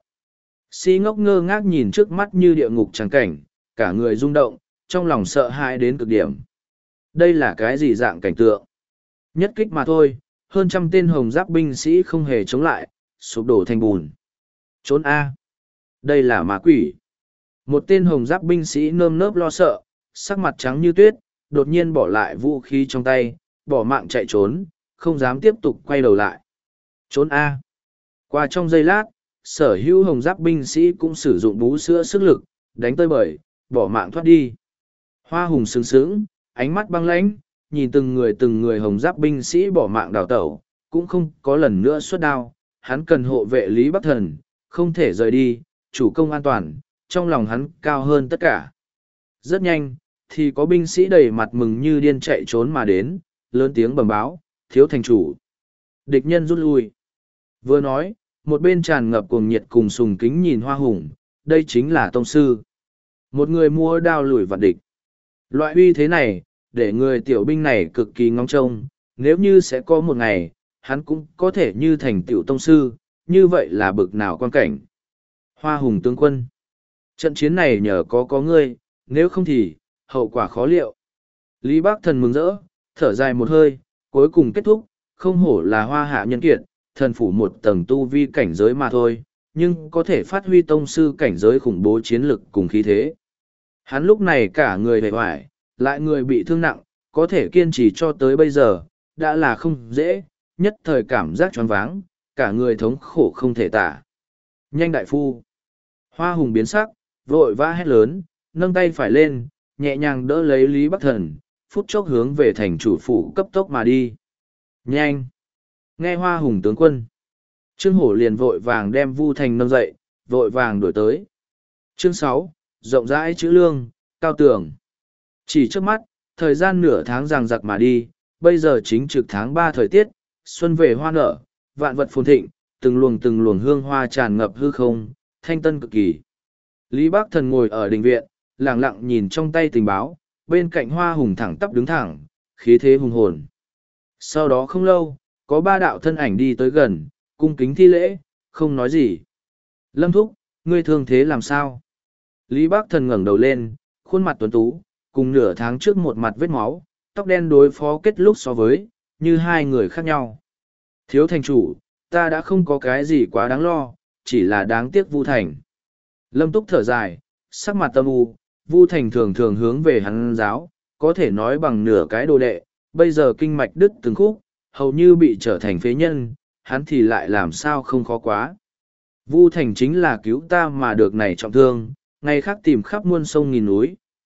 Si ngốc ngơ ngác nhìn trước mắt như địa ngục trắng cảnh, cả người rung động, trong lòng sợ hãi đến cực điểm. Đây là cái gì dạng cảnh tượng? Nhất kích mà thôi, hơn trăm tên hồng giáp binh sĩ không hề chống lại, sụp đổ thành bùn. Trốn A. Đây là ma quỷ. Một tên hồng giáp binh sĩ nơm nớp lo sợ, sắc mặt trắng như tuyết, đột nhiên bỏ lại vũ khí trong tay, bỏ mạng chạy trốn, không dám tiếp tục quay đầu lại. Trốn A. Qua trong giây lát, sở hữu hồng giáp binh sĩ cũng sử dụng bú sữa sức lực, đánh tơi bời, bỏ mạng thoát đi. Hoa Hùng sướng sướng, ánh mắt băng lãnh, nhìn từng người từng người hồng giáp binh sĩ bỏ mạng đào tẩu, cũng không có lần nữa xuất đao, hắn cần hộ vệ Lý Bắc Thần, không thể rời đi, chủ công an toàn, trong lòng hắn cao hơn tất cả. Rất nhanh, thì có binh sĩ đầy mặt mừng như điên chạy trốn mà đến, lớn tiếng bẩm báo, thiếu thành chủ. Địch nhân rút lui. Vừa nói, một bên tràn ngập cuồng nhiệt cùng sùng kính nhìn Hoa Hùng, đây chính là tông sư. Một người mua đao lùi vạn địch. Loại uy thế này, để người tiểu binh này cực kỳ ngóng trông, nếu như sẽ có một ngày, hắn cũng có thể như thành tiểu tông sư, như vậy là bực nào quan cảnh. Hoa Hùng tướng quân. Trận chiến này nhờ có có ngươi, nếu không thì, hậu quả khó liệu. Lý Bác Thần mừng rỡ, thở dài một hơi, cuối cùng kết thúc, không hổ là hoa hạ nhân kiệt, thần phủ một tầng tu vi cảnh giới mà thôi, nhưng có thể phát huy tông sư cảnh giới khủng bố chiến lực cùng khí thế. Hắn lúc này cả người hề hoài, lại người bị thương nặng, có thể kiên trì cho tới bây giờ, đã là không dễ, nhất thời cảm giác choáng váng, cả người thống khổ không thể tả. Nhanh đại phu. Hoa Hùng biến sắc, vội vã hét lớn, nâng tay phải lên, nhẹ nhàng đỡ lấy Lý Bắc Thần, phút chốc hướng về thành chủ phủ cấp tốc mà đi. Nhanh. Nghe Hoa Hùng tướng quân. Trương Hổ liền vội vàng đem Vu Thành nâng dậy, vội vàng đuổi tới. Chương sáu, rộng rãi chữ lương, cao tường. Chỉ trước mắt, thời gian nửa tháng ràng giặc mà đi, bây giờ chính trực tháng ba thời tiết, xuân về hoa nở, vạn vật phồn thịnh, từng luồng từng luồng hương hoa tràn ngập hư không, thanh tân cực kỳ. Lý Bác Thần ngồi ở đình viện, lặng lặng nhìn trong tay tình báo, bên cạnh Hoa Hùng thẳng tắp đứng thẳng, khí thế hùng hồn. Sau đó không lâu, có ba đạo thân ảnh đi tới gần, cung kính thi lễ, không nói gì. Lâm Thúc, ngươi thương thế làm sao? Lý Bác Thần ngẩng đầu lên, khuôn mặt tuấn tú, cùng nửa tháng trước một mặt vết máu, tóc đen đối phó kết lúc so với, như hai người khác nhau. Thiếu thành chủ, ta đã không có cái gì quá đáng lo, chỉ là đáng tiếc Vu Thành. Lâm Túc thở dài, sắc mặt tâm u, Vu Thành thường thường hướng về hắn giáo, có thể nói bằng nửa cái đồ đệ, bây giờ kinh mạch đứt từng khúc, hầu như bị trở thành phế nhân, hắn thì lại làm sao không khó quá. Vu Thành chính là cứu ta mà được này trọng thương, ngày khác tìm khắp muôn sông nghìn núi,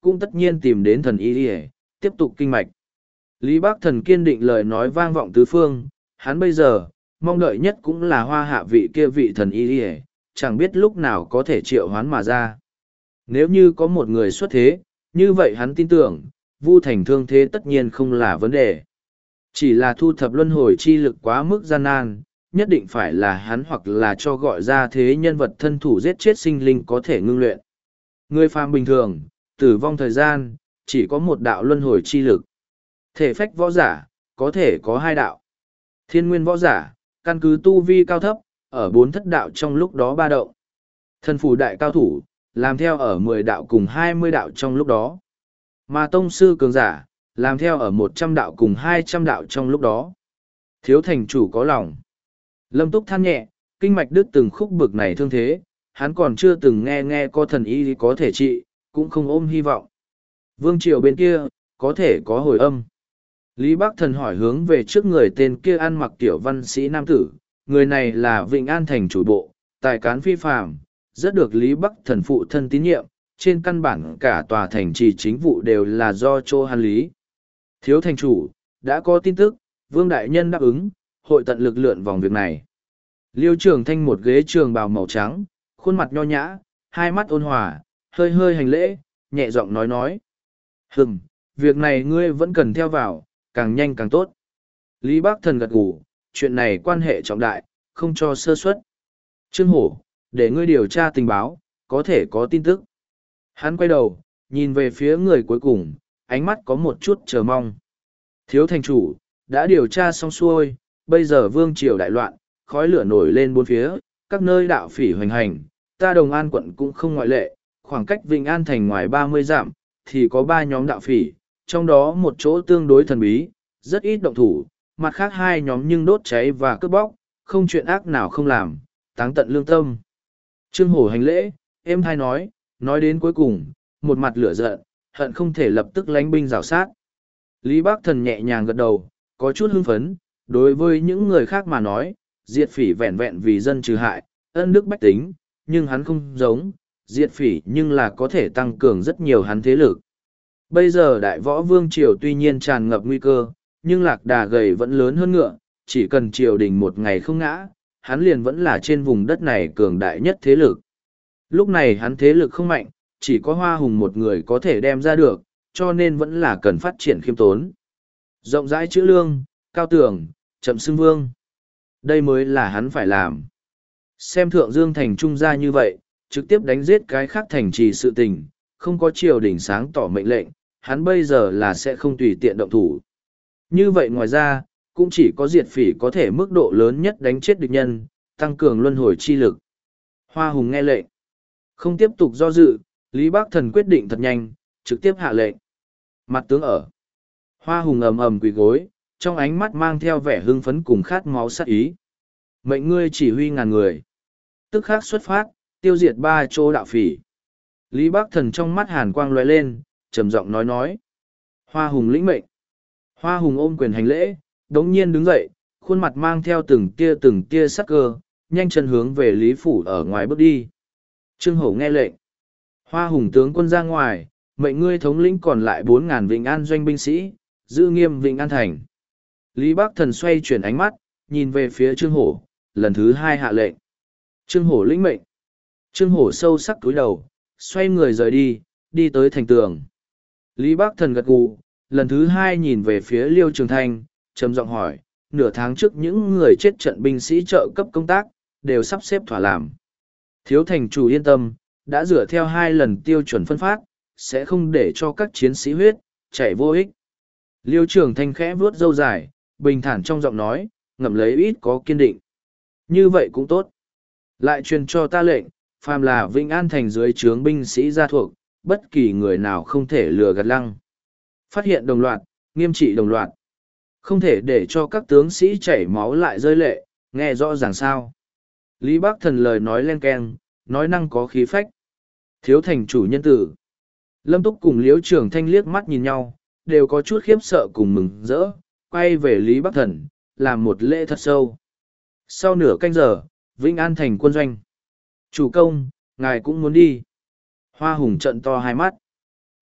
cũng tất nhiên tìm đến thần y để tiếp tục kinh mạch. Lý Bác Thần kiên định lời nói vang vọng tứ phương, hắn bây giờ, mong đợi nhất cũng là hoa hạ vị kia vị thần y để, chẳng biết lúc nào có thể triệu hoán mà ra. Nếu như có một người xuất thế, như vậy hắn tin tưởng, Vu Thành thương thế tất nhiên không là vấn đề. Chỉ là thu thập luân hồi chi lực quá mức gian nan, nhất định phải là hắn hoặc là cho gọi ra thế nhân vật thân thủ giết chết sinh linh có thể ngưng luyện. Người phàm bình thường, tử vong thời gian, chỉ có một đạo luân hồi chi lực. Thể phách võ giả, có thể có hai đạo. Thiên nguyên võ giả, căn cứ tu vi cao thấp, ở bốn thất đạo trong lúc đó ba động. Thần phù đại cao thủ, làm theo ở mười đạo cùng hai mươi đạo trong lúc đó. Mà tông sư cường giả, làm theo ở một trăm đạo cùng hai trăm đạo trong lúc đó. Thiếu thành chủ có lòng. Lâm Túc than nhẹ, kinh mạch đứt từng khúc bực này thương thế, hắn còn chưa từng nghe nghe có thần y có thể trị, cũng không ôm hy vọng. Vương triều bên kia, có thể có hồi âm. Lý Bắc Thần hỏi hướng về trước người tên kia ăn mặc tiểu văn sĩ nam tử, người này là Vịnh An thành chủ bộ, tài cán phi phàm, rất được Lý Bắc Thần phụ thân tín nhiệm, trên căn bản cả tòa thành trì chính vụ đều là do Chô Hàn Lý. Thiếu thành chủ, đã có tin tức, Vương Đại Nhân đáp ứng, hội tận lực lượn vòng việc này. Liêu Trường Thanh một ghế trường bào màu trắng, khuôn mặt nho nhã, hai mắt ôn hòa, hơi hơi hành lễ, nhẹ giọng nói nói. Hừm, việc này ngươi vẫn cần theo vào, càng nhanh càng tốt. Lý Bác Thần gật gù, chuyện này quan hệ trọng đại, không cho sơ suất. Trương Hổ, để ngươi điều tra tình báo, có thể có tin tức. Hắn quay đầu, nhìn về phía người cuối cùng, ánh mắt có một chút chờ mong. Thiếu thành chủ, đã điều tra xong xuôi, bây giờ vương triều đại loạn, khói lửa nổi lên bốn phía, các nơi đạo phỉ hoành hành, ta Đồng An quận cũng không ngoại lệ, khoảng cách Vịnh An thành ngoài ba mươi dặm, thì có ba nhóm đạo phỉ, trong đó một chỗ tương đối thần bí, rất ít động thủ, mặt khác hai nhóm nhưng đốt cháy và cướp bóc, không chuyện ác nào không làm, táng tận lương tâm. Trương Hổ hành lễ, êm hai nói, nói đến cuối cùng, một mặt lửa giận, hận không thể lập tức lánh binh rào sát. Lý Bác Thần nhẹ nhàng gật đầu, có chút hưng phấn, đối với những người khác mà nói, diệt phỉ vẹn vẹn vì dân trừ hại, ân đức bách tính, nhưng hắn không giống, diệt phỉ nhưng là có thể tăng cường rất nhiều hắn thế lực. Bây giờ đại võ vương triều tuy nhiên tràn ngập nguy cơ, nhưng lạc đà gầy vẫn lớn hơn ngựa, chỉ cần triều đình một ngày không ngã, hắn liền vẫn là trên vùng đất này cường đại nhất thế lực. Lúc này hắn thế lực không mạnh, chỉ có Hoa Hùng một người có thể đem ra được, cho nên vẫn là cần phát triển khiêm tốn. Rộng rãi chữ lương, cao tường, chậm xưng vương. Đây mới là hắn phải làm. Xem Thượng Dương thành trung gia như vậy, trực tiếp đánh giết cái khác thành trì sự tình, không có triều đình sáng tỏ mệnh lệnh, hắn bây giờ là sẽ không tùy tiện động thủ. Như vậy ngoài ra, cũng chỉ có diệt phỉ có thể mức độ lớn nhất đánh chết địch nhân, tăng cường luân hồi chi lực. Hoa Hùng nghe lệnh. Không tiếp tục do dự, Lý Bác Thần quyết định thật nhanh, trực tiếp hạ lệnh. Mặt tướng ở. Hoa Hùng ầm ầm quỳ gối, trong ánh mắt mang theo vẻ hưng phấn cùng khát máu sát ý. Mệnh ngươi chỉ huy ngàn người. Tức khắc xuất phát, tiêu diệt ba chỗ đạo phỉ. Lý Bác Thần trong mắt hàn quang lóe lên, trầm giọng nói nói. Hoa Hùng lĩnh mệnh. Hoa Hùng ôm quyền hành lễ, đống nhiên đứng dậy, khuôn mặt mang theo từng tia từng tia sắc cơ, nhanh chân hướng về Lý Phủ ở ngoài bước đi. Trương Hổ nghe lệnh. Hoa Hùng tướng quân ra ngoài, mệnh ngươi thống lĩnh còn lại bốn ngàn Vịnh An doanh binh sĩ, giữ nghiêm Vịnh An thành. Lý Bác Thần xoay chuyển ánh mắt, nhìn về phía Trương Hổ, lần thứ hai hạ lệnh. Trương Hổ lĩnh mệnh. Trương Hổ sâu sắc cúi đầu, xoay người rời đi, đi tới thành tường. Lý Bác Thần gật gù, lần thứ hai nhìn về phía Liêu Trường Thanh, trầm giọng hỏi, nửa tháng trước những người chết trận binh sĩ trợ cấp công tác, đều sắp xếp thỏa làm. Thiếu thành chủ yên tâm, đã dựa theo hai lần tiêu chuẩn phân phát, sẽ không để cho các chiến sĩ huyết, chảy vô ích. Liêu Trường Thanh khẽ vuốt râu dài, bình thản trong giọng nói, ngậm lấy ít có kiên định. Như vậy cũng tốt. Lại truyền cho ta lệnh, phàm là Vĩnh An thành dưới trướng binh sĩ gia thuộc, bất kỳ người nào không thể lừa gạt lăng. Phát hiện đồng loạt, nghiêm trị đồng loạt. Không thể để cho các tướng sĩ chảy máu lại rơi lệ, nghe rõ ràng sao. Lý Bác Thần lời nói len keng, nói năng có khí phách. Thiếu thành chủ nhân tử. Lâm Túc cùng Liễu Trường Thanh liếc mắt nhìn nhau, đều có chút khiếp sợ cùng mừng rỡ, quay về Lý Bác Thần, làm một lễ thật sâu. Sau nửa canh giờ, Vĩnh An thành quân doanh. Chủ công, ngài cũng muốn đi. Hoa Hùng trận to hai mắt.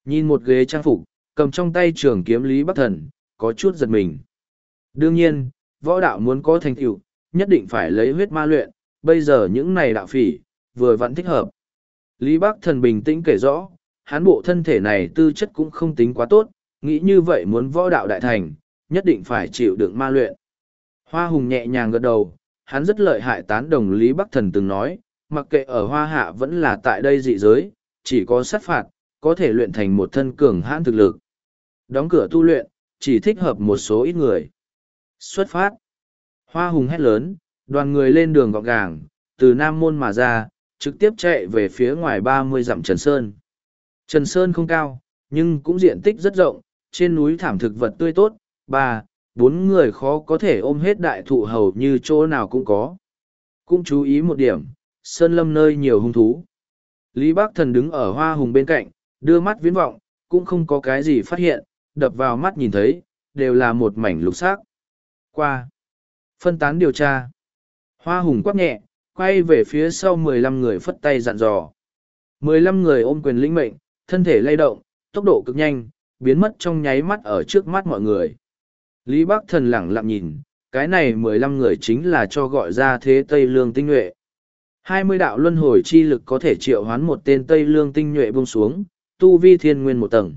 Nhìn một ghế trang phục, cầm trong tay trường kiếm Lý Bắc Thần, có chút giật mình. Đương nhiên, võ đạo muốn có thành tựu, nhất định phải lấy huyết ma luyện, bây giờ những này đạo phỉ, vừa vẫn thích hợp. Lý Bắc Thần bình tĩnh kể rõ, hắn bộ thân thể này tư chất cũng không tính quá tốt, nghĩ như vậy muốn võ đạo đại thành, nhất định phải chịu đựng ma luyện. Hoa Hùng nhẹ nhàng gật đầu, hắn rất lợi hại tán đồng Lý Bắc Thần từng nói, mặc kệ ở Hoa Hạ vẫn là tại đây dị giới, chỉ có sát phạt, có thể luyện thành một thân cường hãn thực lực. Đóng cửa tu luyện, chỉ thích hợp một số ít người. Xuất phát. Hoa Hùng hét lớn, đoàn người lên đường gọn gàng, từ Nam Môn mà ra, trực tiếp chạy về phía ngoài ba mươi dặm Trần Sơn. Trần Sơn không cao, nhưng cũng diện tích rất rộng, trên núi thảm thực vật tươi tốt, ba, bốn người khó có thể ôm hết đại thụ hầu như chỗ nào cũng có. Cũng chú ý một điểm, Sơn Lâm nơi nhiều hung thú. Lý Bắc Thần đứng ở Hoa Hùng bên cạnh, đưa mắt viễn vọng, cũng không có cái gì phát hiện, đập vào mắt nhìn thấy, đều là một mảnh lục sắc. Qua. Phân tán điều tra. Hoa Hùng quát nhẹ, quay về phía sau mười lăm người phất tay dặn dò. mười lăm người ôm quyền lĩnh mệnh, thân thể lay động, tốc độ cực nhanh, biến mất trong nháy mắt ở trước mắt mọi người. Lý Bắc Thần lẳng lặng nhìn, cái này mười lăm người chính là cho gọi ra thế Tây Lương tinh nhuệ. hai mươi đạo luân hồi chi lực có thể triệu hoán một tên Tây Lương tinh nhuệ buông xuống, tu vi thiên nguyên một tầng.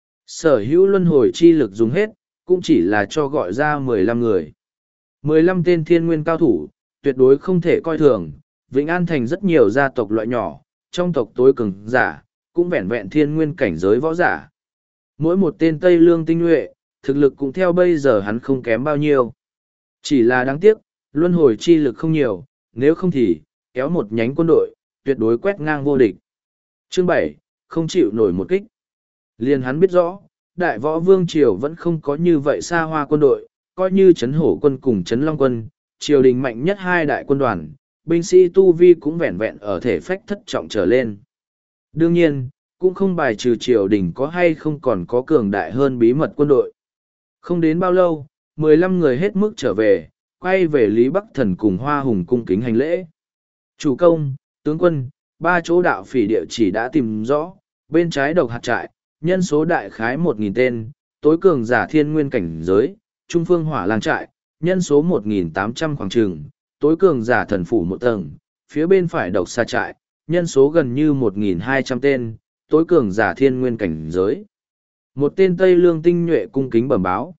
Sở hữu luân hồi chi lực dùng hết, cũng chỉ là cho gọi ra mười lăm người. mười lăm tên thiên nguyên cao thủ, tuyệt đối không thể coi thường, Vĩnh An Thành rất nhiều gia tộc loại nhỏ, trong tộc tối cường giả, cũng vẹn vẹn thiên nguyên cảnh giới võ giả. Mỗi một tên Tây Lương tinh nhuệ, thực lực cũng theo bây giờ hắn không kém bao nhiêu. Chỉ là đáng tiếc, luân hồi chi lực không nhiều, nếu không thì, kéo một nhánh quân đội, tuyệt đối quét ngang vô địch. Chương bảy, không chịu nổi một kích. Liền hắn biết rõ, đại võ vương triều vẫn không có như vậy xa hoa quân đội, coi như Trấn Hổ quân cùng Trấn Long quân, triều đình mạnh nhất hai đại quân đoàn, binh sĩ tu vi cũng vẹn vẹn ở thể phách thất trọng trở lên. Đương nhiên, cũng không bài trừ triều đình có hay không còn có cường đại hơn bí mật quân đội. Không đến bao lâu, mười lăm người hết mức trở về, quay về Lý Bắc Thần cùng Hoa Hùng cung kính hành lễ. Chủ công, tướng quân, ba chỗ đạo phỉ địa chỉ đã tìm rõ, bên trái độc hạt trại, nhân số đại khái một nghìn tên, tối cường giả thiên nguyên cảnh giới, trung phương hỏa lang trại, nhân số một nghìn tám trăm khoảng trường, tối cường giả thần phủ một tầng, phía bên phải độc xa trại, nhân số gần như một nghìn hai trăm tên, tối cường giả thiên nguyên cảnh giới. Một tên Tây Lương tinh nhuệ cung kính bẩm báo.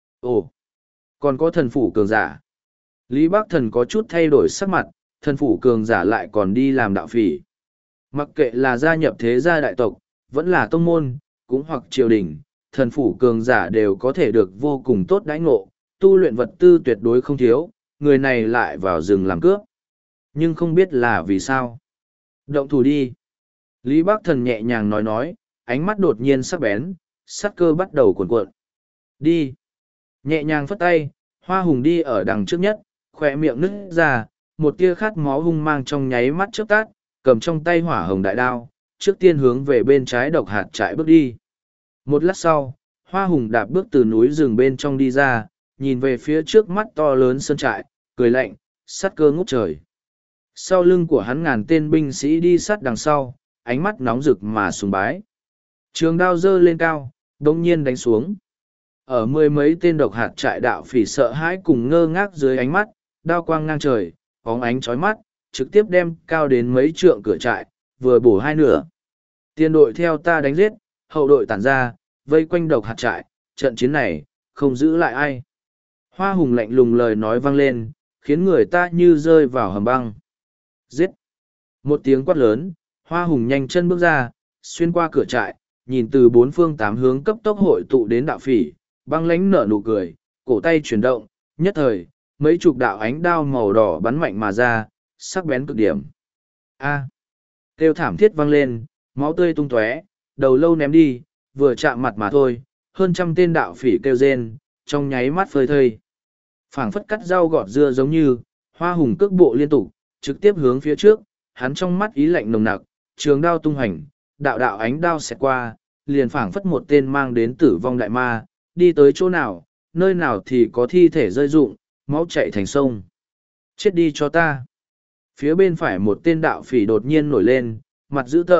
Ồ, còn có thần phủ cường giả. Lý Bắc Thần có chút thay đổi sắc mặt, thần phủ cường giả lại còn đi làm đạo phỉ. Mặc kệ là gia nhập thế gia đại tộc, vẫn là tông môn, cũng hoặc triều đình, thần phủ cường giả đều có thể được vô cùng tốt đãi ngộ, tu luyện vật tư tuyệt đối không thiếu, người này lại vào rừng làm cướp. Nhưng không biết là vì sao. Động thủ đi. Lý Bắc Thần nhẹ nhàng nói nói, ánh mắt đột nhiên sắc bén, sắc cơ bắt đầu cuộn cuộn. Đi. Nhẹ nhàng phất tay, Hoa Hùng đi ở đằng trước nhất, khỏe miệng nứt ra, một tia khát máu hung mang trong nháy mắt trước tát, cầm trong tay hỏa hồng đại đao, trước tiên hướng về bên trái độc hạt trại bước đi. Một lát sau, Hoa Hùng đạp bước từ núi rừng bên trong đi ra, nhìn về phía trước mắt to lớn sơn trại, cười lạnh, sát cơ ngút trời. Sau lưng của hắn ngàn tên binh sĩ đi sát đằng sau, ánh mắt nóng rực mà sùng bái. Trường đao giơ lên cao, đông nhiên đánh xuống. Ở mười mấy tên độc hạt trại đạo phỉ sợ hãi cùng ngơ ngác dưới ánh mắt, đao quang ngang trời, bóng ánh chói mắt, trực tiếp đem cao đến mấy trượng cửa trại, vừa bổ hai nửa. Tiền đội theo ta đánh giết, hậu đội tản ra, vây quanh độc hạt trại, trận chiến này, không giữ lại ai. Hoa Hùng lạnh lùng lời nói vang lên, khiến người ta như rơi vào hầm băng. Giết! Một tiếng quát lớn, Hoa Hùng nhanh chân bước ra, xuyên qua cửa trại, nhìn từ bốn phương tám hướng cấp tốc hội tụ đến đạo phỉ, băng lãnh nở nụ cười, cổ tay chuyển động, nhất thời, mấy chục đạo ánh đao màu đỏ bắn mạnh mà ra, sắc bén cực điểm. A! Kêu thảm thiết vang lên, máu tươi tung tóe, đầu lâu ném đi, vừa chạm mặt mà thôi, hơn trăm tên đạo phỉ kêu rên, trong nháy mắt phơi thây. Phảng phất cắt rau gọt dưa giống như, Hoa Hùng cước bộ liên tục, trực tiếp hướng phía trước, hắn trong mắt ý lạnh nồng nặc, trường đao tung hành, đạo đạo ánh đao xẹt qua, liền phảng phất một tên mang đến tử vong đại ma, đi tới chỗ nào, nơi nào thì có thi thể rơi rụng, máu chảy thành sông. Chết đi cho ta. Phía bên phải một tên đạo phỉ đột nhiên nổi lên, mặt dữ tợn,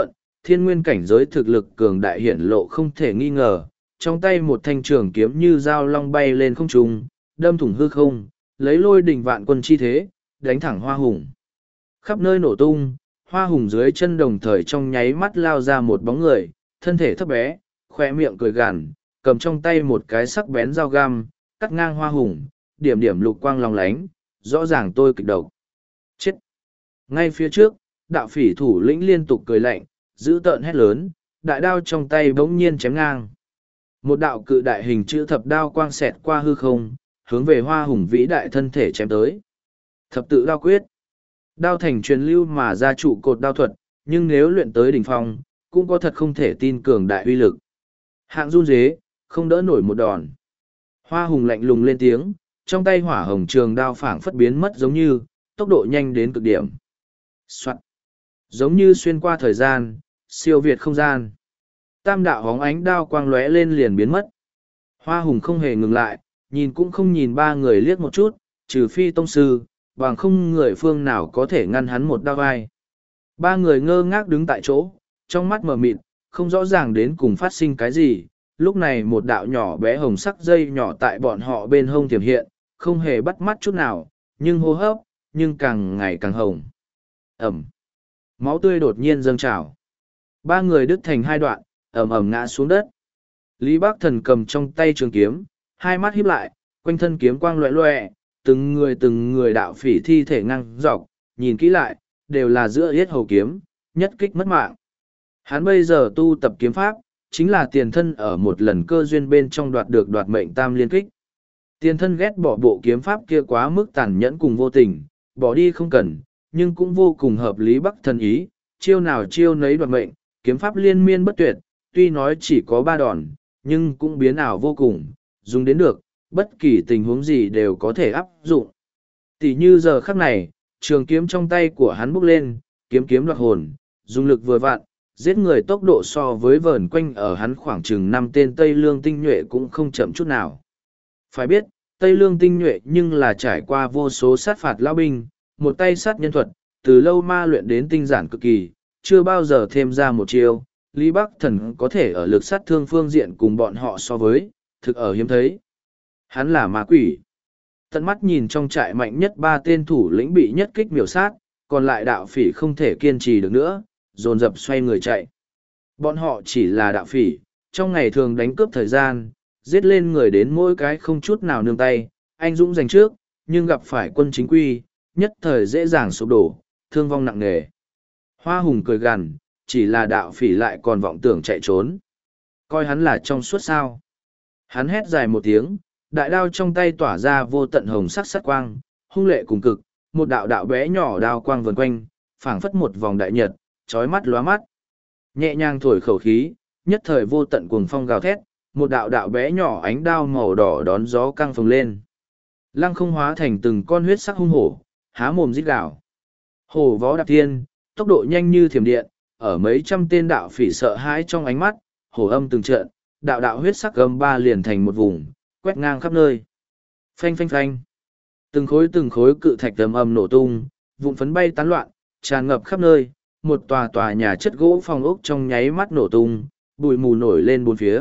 thiên nguyên cảnh giới thực lực cường đại hiển lộ không thể nghi ngờ, trong tay một thanh trường kiếm như dao long bay lên không trung, đâm thủng hư không, lấy lôi đỉnh vạn quân chi thế, đánh thẳng Hoa Hùng. Khắp nơi nổ tung, Hoa Hùng dưới chân đồng thời trong nháy mắt lao ra một bóng người, thân thể thấp bé, khoe miệng cười gằn, cầm trong tay một cái sắc bén dao găm, cắt ngang Hoa Hùng, điểm điểm lục quang lòng lánh, rõ ràng tôi kịch độc. Chết! Ngay phía trước, đạo phỉ thủ lĩnh liên tục cười lạnh, giữ tợn hét lớn, đại đao trong tay bỗng nhiên chém ngang. Một đạo cự đại hình chữ thập đao quang xẹt qua hư không, hướng về Hoa Hùng vĩ đại thân thể chém tới. Thập tự đao quyết. Đao thành truyền lưu mà ra trụ cột đao thuật, nhưng nếu luyện tới đỉnh phong, cũng có thật không thể tin cường đại uy lực. Hạng run dế, không đỡ nổi một đòn. Hoa Hùng lạnh lùng lên tiếng, trong tay hỏa hồng trường đao phảng phất biến mất giống như, tốc độ nhanh đến cực điểm. Soạn. Giống như xuyên qua thời gian, siêu việt không gian. Tam đạo hóng ánh đao quang lóe lên liền biến mất. Hoa Hùng không hề ngừng lại, nhìn cũng không nhìn ba người liếc một chút, trừ phi tông sư, bằng không người phương nào có thể ngăn hắn một đao vai. Ba người ngơ ngác đứng tại chỗ, trong mắt mờ mịt, không rõ ràng đến cùng phát sinh cái gì. Lúc này một đạo nhỏ bé hồng sắc dây nhỏ tại bọn họ bên hông tiềm hiện, không hề bắt mắt chút nào, nhưng hô hấp, nhưng càng ngày càng hồng. Ẩm. Máu tươi đột nhiên dâng trào. Ba người đứt thành hai đoạn, ẩm ẩm ngã xuống đất. Lý Bác Thần cầm trong tay trường kiếm, hai mắt híp lại, quanh thân kiếm quang loẹ loẹ, từng người từng người đạo phỉ thi thể ngang dọc, nhìn kỹ lại, đều là giữa yết hầu kiếm, nhất kích mất mạng. Hắn bây giờ tu tập kiếm pháp, chính là tiền thân ở một lần cơ duyên bên trong đoạt được đoạt mệnh tam liên kích. Tiền thân ghét bỏ bộ kiếm pháp kia quá mức tàn nhẫn cùng vô tình, bỏ đi không cần, nhưng cũng vô cùng hợp lý Bắc Thần ý, chiêu nào chiêu nấy đoạt mệnh, kiếm pháp liên miên bất tuyệt, tuy nói chỉ có ba đòn, nhưng cũng biến ảo vô cùng, dùng đến được, bất kỳ tình huống gì đều có thể áp dụng. Tỷ như giờ khắc này, trường kiếm trong tay của hắn bốc lên, kiếm kiếm đoạt hồn, dùng lực vừa vặn, giết người tốc độ so với vờn quanh ở hắn khoảng chừng năm tên Tây Lương tinh nhuệ cũng không chậm chút nào. Phải biết, Tây Lương tinh nhuệ nhưng là trải qua vô số sát phạt lão binh, một tay sát nhân thuật, từ lâu ma luyện đến tinh giản cực kỳ, chưa bao giờ thêm ra một chiêu. Lý Bắc Thần có thể ở lực sát thương phương diện cùng bọn họ so với, thực ở hiếm thấy. Hắn là ma quỷ. Tận mắt nhìn trong trại mạnh nhất ba tên thủ lĩnh bị nhất kích miểu sát, còn lại đạo phỉ không thể kiên trì được nữa, dồn dập xoay người chạy. Bọn họ chỉ là đạo phỉ, trong ngày thường đánh cướp thời gian, giết lên người đến mỗi cái không chút nào nương tay, anh dũng giành trước, nhưng gặp phải quân chính quy, nhất thời dễ dàng sụp đổ, thương vong nặng nề. Hoa Hùng cười gằn, chỉ là đạo phỉ lại còn vọng tưởng chạy trốn. Coi hắn là trong suốt sao. Hắn hét dài một tiếng, đại đao trong tay tỏa ra vô tận hồng sắc sắc quang, hung lệ cùng cực, một đạo đạo bé nhỏ đao quang vần quanh, phảng phất một vòng đại nhật, chói mắt lóa mắt. Nhẹ nhàng thổi khẩu khí, nhất thời vô tận cuồng phong gào thét, một đạo đạo bé nhỏ ánh đao màu đỏ đón gió căng phồng lên. Lăng không hóa thành từng con huyết sắc hung hổ, há mồm rít gào. Hổ vó đạp thiên, tốc độ nhanh như thiểm điện, ở mấy trăm tên đạo phỉ sợ hãi trong ánh mắt, hổ âm từng trận, đạo đạo huyết sắc gầm ba liền thành một vùng, quét ngang khắp nơi. Phanh phanh phanh. Từng khối từng khối cự thạch ầm ầm nổ tung, vụn phấn bay tán loạn, tràn ngập khắp nơi, một tòa tòa nhà chất gỗ phòng ốc trong nháy mắt nổ tung, bụi mù nổi lên bốn phía.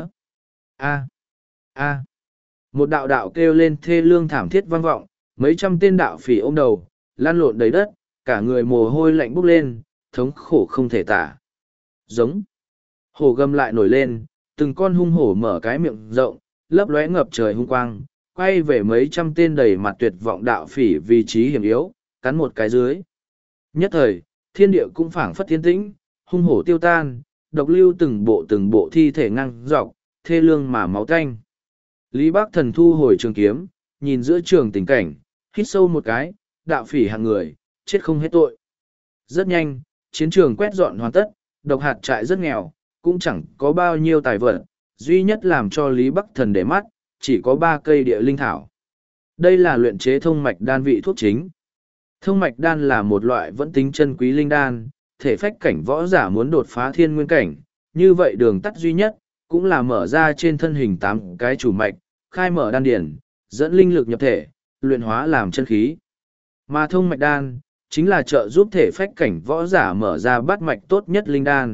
A. A. Một đạo đạo kêu lên thê lương thảm thiết vang vọng, mấy trăm tên đạo phỉ ôm đầu, lăn lộn đầy đất, cả người mồ hôi lạnh bốc lên, thống khổ không thể tả. Giống. Hổ gầm lại nổi lên, từng con hung hổ mở cái miệng rộng, lấp lóe ngập trời hung quang, quay về mấy trăm tên đầy mặt tuyệt vọng đạo phỉ vị trí hiểm yếu, cắn một cái dưới. Nhất thời, thiên địa cũng phảng phất thiên tĩnh, hung hổ tiêu tan, độc lưu từng bộ từng bộ thi thể ngang dọc, thê lương mà máu tanh. Lý Bác Thần thu hồi trường kiếm, nhìn giữa trường tình cảnh, hít sâu một cái, đạo phỉ hạng người, chết không hết tội. Rất nhanh, chiến trường quét dọn hoàn tất, độc hạt trại rất nghèo, cũng chẳng có bao nhiêu tài vật, duy nhất làm cho Lý Bắc Thần để mắt, chỉ có ba cây địa linh thảo. Đây là luyện chế thông mạch đan vị thuốc chính. Thông mạch đan là một loại vẫn tính chân quý linh đan, thể phách cảnh võ giả muốn đột phá thiên nguyên cảnh, như vậy đường tắt duy nhất, cũng là mở ra trên thân hình tám cái chủ mạch, khai mở đan điển, dẫn linh lực nhập thể, luyện hóa làm chân khí. Mà thông mạch đan, chính là trợ giúp thể phách cảnh võ giả mở ra bát mạch tốt nhất linh đan,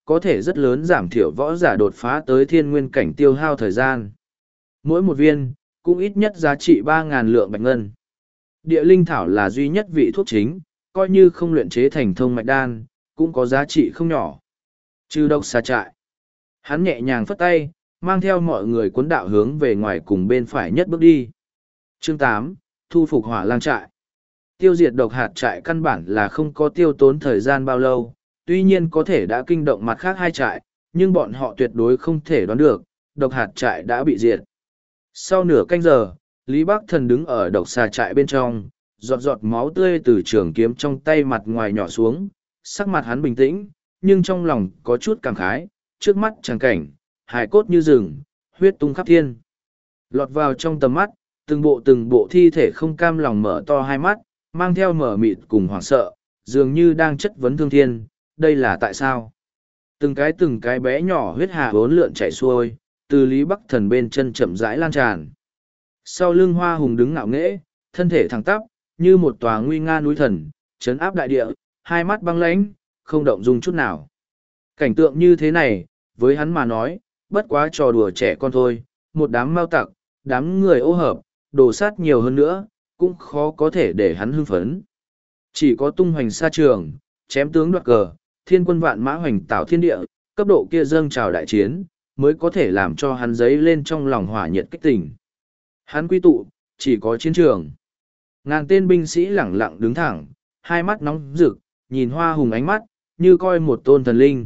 có thể rất lớn giảm thiểu võ giả đột phá tới thiên nguyên cảnh tiêu hao thời gian. Mỗi một viên, cũng ít nhất giá trị ba ngàn lượng bạch ngân. Địa linh thảo là duy nhất vị thuốc chính, coi như không luyện chế thành thông mạch đan, cũng có giá trị không nhỏ. Trừ độc xà trại. Hắn nhẹ nhàng phất tay, mang theo mọi người cuốn đạo hướng về ngoài cùng bên phải nhất bước đi. Chương tám, thu phục hỏa lang trại. Tiêu diệt độc hạt trại căn bản là không có tiêu tốn thời gian bao lâu, tuy nhiên có thể đã kinh động mặt khác hai trại, nhưng bọn họ tuyệt đối không thể đoán được, độc hạt trại đã bị diệt. Sau nửa canh giờ, Lý Bắc Thần đứng ở độc xà trại bên trong, giọt giọt máu tươi từ trường kiếm trong tay mặt ngoài nhỏ xuống, sắc mặt hắn bình tĩnh, nhưng trong lòng có chút cảm khái, trước mắt tràng cảnh, hài cốt như rừng, huyết tung khắp thiên. Lọt vào trong tầm mắt, từng bộ từng bộ thi thể không cam lòng mở to hai mắt, mang theo mở mịt cùng hoảng sợ, dường như đang chất vấn thương thiên, đây là tại sao? Từng cái từng cái bé nhỏ huyết hà bốn lượn chảy xuôi, từ Lý Bắc Thần bên chân chậm rãi lan tràn. Sau lưng Hoa Hùng đứng ngạo nghễ, thân thể thẳng tắp, như một tòa nguy nga núi thần, trấn áp đại địa, hai mắt băng lãnh, không động dung chút nào. Cảnh tượng như thế này, với hắn mà nói, bất quá trò đùa trẻ con thôi, một đám mao tặc, đám người ô hợp, đồ sát nhiều hơn nữa, cũng khó có thể để hắn hưng phấn. Chỉ có tung hoành xa trường, chém tướng đoạt cờ, thiên quân vạn mã hoành tạo thiên địa, cấp độ kia dâng trào đại chiến, mới có thể làm cho hắn dấy lên trong lòng hỏa nhiệt kích tình. Hắn quy tụ, chỉ có chiến trường. Ngàn tên binh sĩ lẳng lặng đứng thẳng, hai mắt nóng rực, nhìn Hoa Hùng ánh mắt, như coi một tôn thần linh.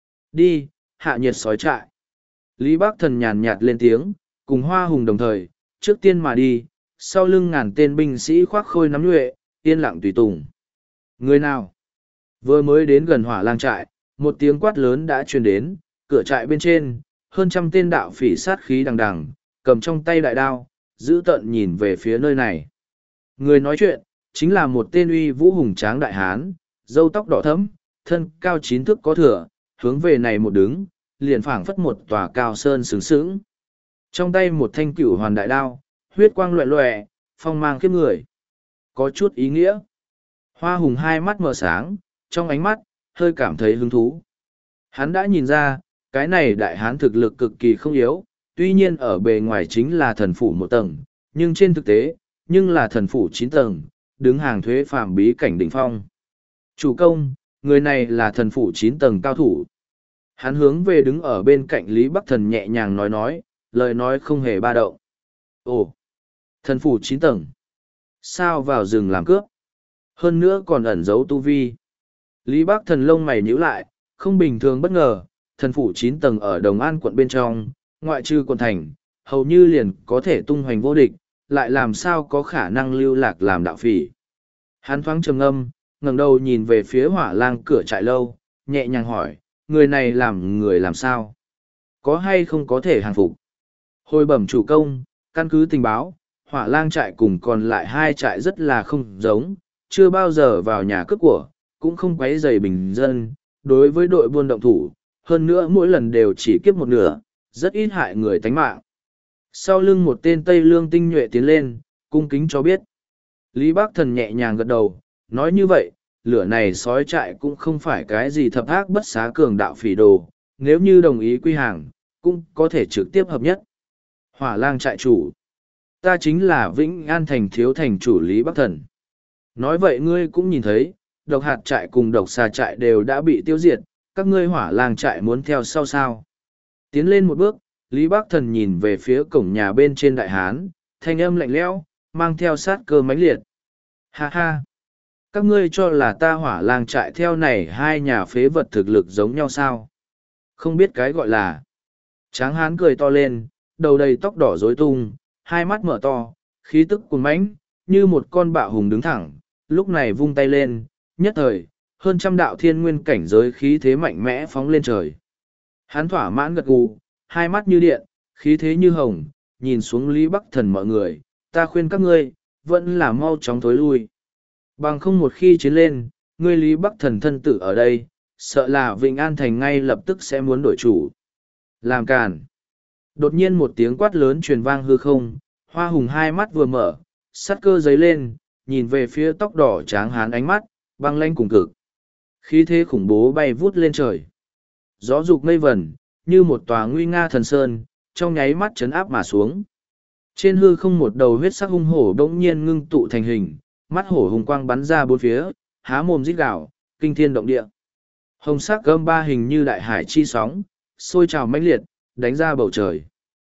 Đi, hạ nhiệt sói trại. Lý Bắc Thần nhàn nhạt lên tiếng, cùng Hoa Hùng đồng thời, trước tiên mà đi, sau lưng ngàn tên binh sĩ khoác khôi nắm nhuệ, yên lặng tùy tùng. Người nào? Vừa mới đến gần hỏa lang trại, một tiếng quát lớn đã truyền đến, cửa trại bên trên, hơn trăm tên đạo phỉ sát khí đằng đằng, cầm trong tay đại đao, giữ tợn nhìn về phía nơi này. Người nói chuyện, chính là một tên uy vũ hùng tráng đại hán, râu tóc đỏ thẫm, thân cao chín thước có thừa, hướng về này một đứng, liền phảng phất một tòa cao sơn sướng sướng. Trong tay một thanh cửu hoàn đại đao, huyết quang loẹ loẹ, phong mang khiếp người. Có chút ý nghĩa. Hoa Hùng hai mắt mở sáng, trong ánh mắt, hơi cảm thấy hứng thú. Hắn đã nhìn ra, cái này đại hán thực lực cực kỳ không yếu, tuy nhiên ở bề ngoài chính là thần phủ một tầng, nhưng trên thực tế, nhưng là thần phủ chín tầng, đứng hàng thuế phàm bí cảnh đỉnh phong. Chủ công, người này là thần phủ chín tầng cao thủ. Hắn hướng về đứng ở bên cạnh Lý Bắc Thần nhẹ nhàng nói nói, lời nói không hề ba động. Ồ, thần phủ chín tầng. Sao vào rừng làm cướp? Hơn nữa còn ẩn giấu tu vi. Lý Bắc Thần lông mày nhíu lại, không bình thường bất ngờ, thần phủ chín tầng ở Đồng An quận bên trong, ngoại trừ quận thành, hầu như liền có thể tung hoành vô địch, lại làm sao có khả năng lưu lạc làm đạo phỉ. Hắn thoáng trầm ngâm, ngẩng đầu nhìn về phía hỏa lang cửa trại lâu, nhẹ nhàng hỏi, người này làm người làm sao? Có hay không có thể hàng phục? Hồi bẩm chủ công, căn cứ tình báo, hỏa lang trại cùng còn lại hai trại rất là không giống, chưa bao giờ vào nhà cướp của, cũng không quấy rầy bình dân, đối với đội buôn động thủ, hơn nữa mỗi lần đều chỉ kiếp một nửa, rất ít hại người tánh mạng. Sau lưng một tên Tây Lương tinh nhuệ tiến lên, cung kính cho biết. Lý Bắc Thần nhẹ nhàng gật đầu, nói như vậy, lửa này sói trại cũng không phải cái gì thập ác bất xá cường đạo phỉ đồ, nếu như đồng ý quy hàng, cũng có thể trực tiếp hợp nhất. Hỏa lang trại chủ. Ta chính là Vĩnh An thành thiếu thành chủ Lý Bắc Thần. Nói vậy ngươi cũng nhìn thấy, độc hạt trại cùng độc xà trại đều đã bị tiêu diệt, các ngươi hỏa lang trại muốn theo sau sao. Tiến lên một bước, Lý Bắc Thần nhìn về phía cổng nhà bên trên đại hán, thanh âm lạnh lẽo, mang theo sát cơ mãnh liệt. Ha ha! Các ngươi cho là ta hỏa lang trại theo này hai nhà phế vật thực lực giống nhau sao? Không biết cái gọi là. Tráng hán cười to lên, đầu đầy tóc đỏ rối tung, hai mắt mở to, khí tức cuồn mãnh, như một con bạo hùng đứng thẳng, lúc này vung tay lên, nhất thời, hơn trăm đạo thiên nguyên cảnh giới khí thế mạnh mẽ phóng lên trời. Hắn thỏa mãn gật gù, hai mắt như điện, khí thế như hồng, nhìn xuống Lý Bắc Thần mọi người, ta khuyên các ngươi, vẫn là mau chóng thối lui. Bằng không một khi chiến lên, ngươi Lý Bắc Thần thân tử ở đây, sợ là Vĩnh An Thành ngay lập tức sẽ muốn đổi chủ. Làm càn. Đột nhiên một tiếng quát lớn truyền vang hư không, Hoa Hùng hai mắt vừa mở, sắt cơ giấy lên, nhìn về phía tóc đỏ tráng hán ánh mắt, băng lanh cùng cực. Khí thế khủng bố bay vút lên trời. Gió dục mây vẩn, như một tòa nguy nga thần sơn, trong nháy mắt chấn áp mà xuống. Trên hư không một đầu huyết sắc hung hổ đống nhiên ngưng tụ thành hình, mắt hổ hùng quang bắn ra bốn phía, há mồm rít gào, kinh thiên động địa. Hồng sắc gươm ba hình như đại hải chi sóng, sôi trào mãnh liệt, đánh ra bầu trời.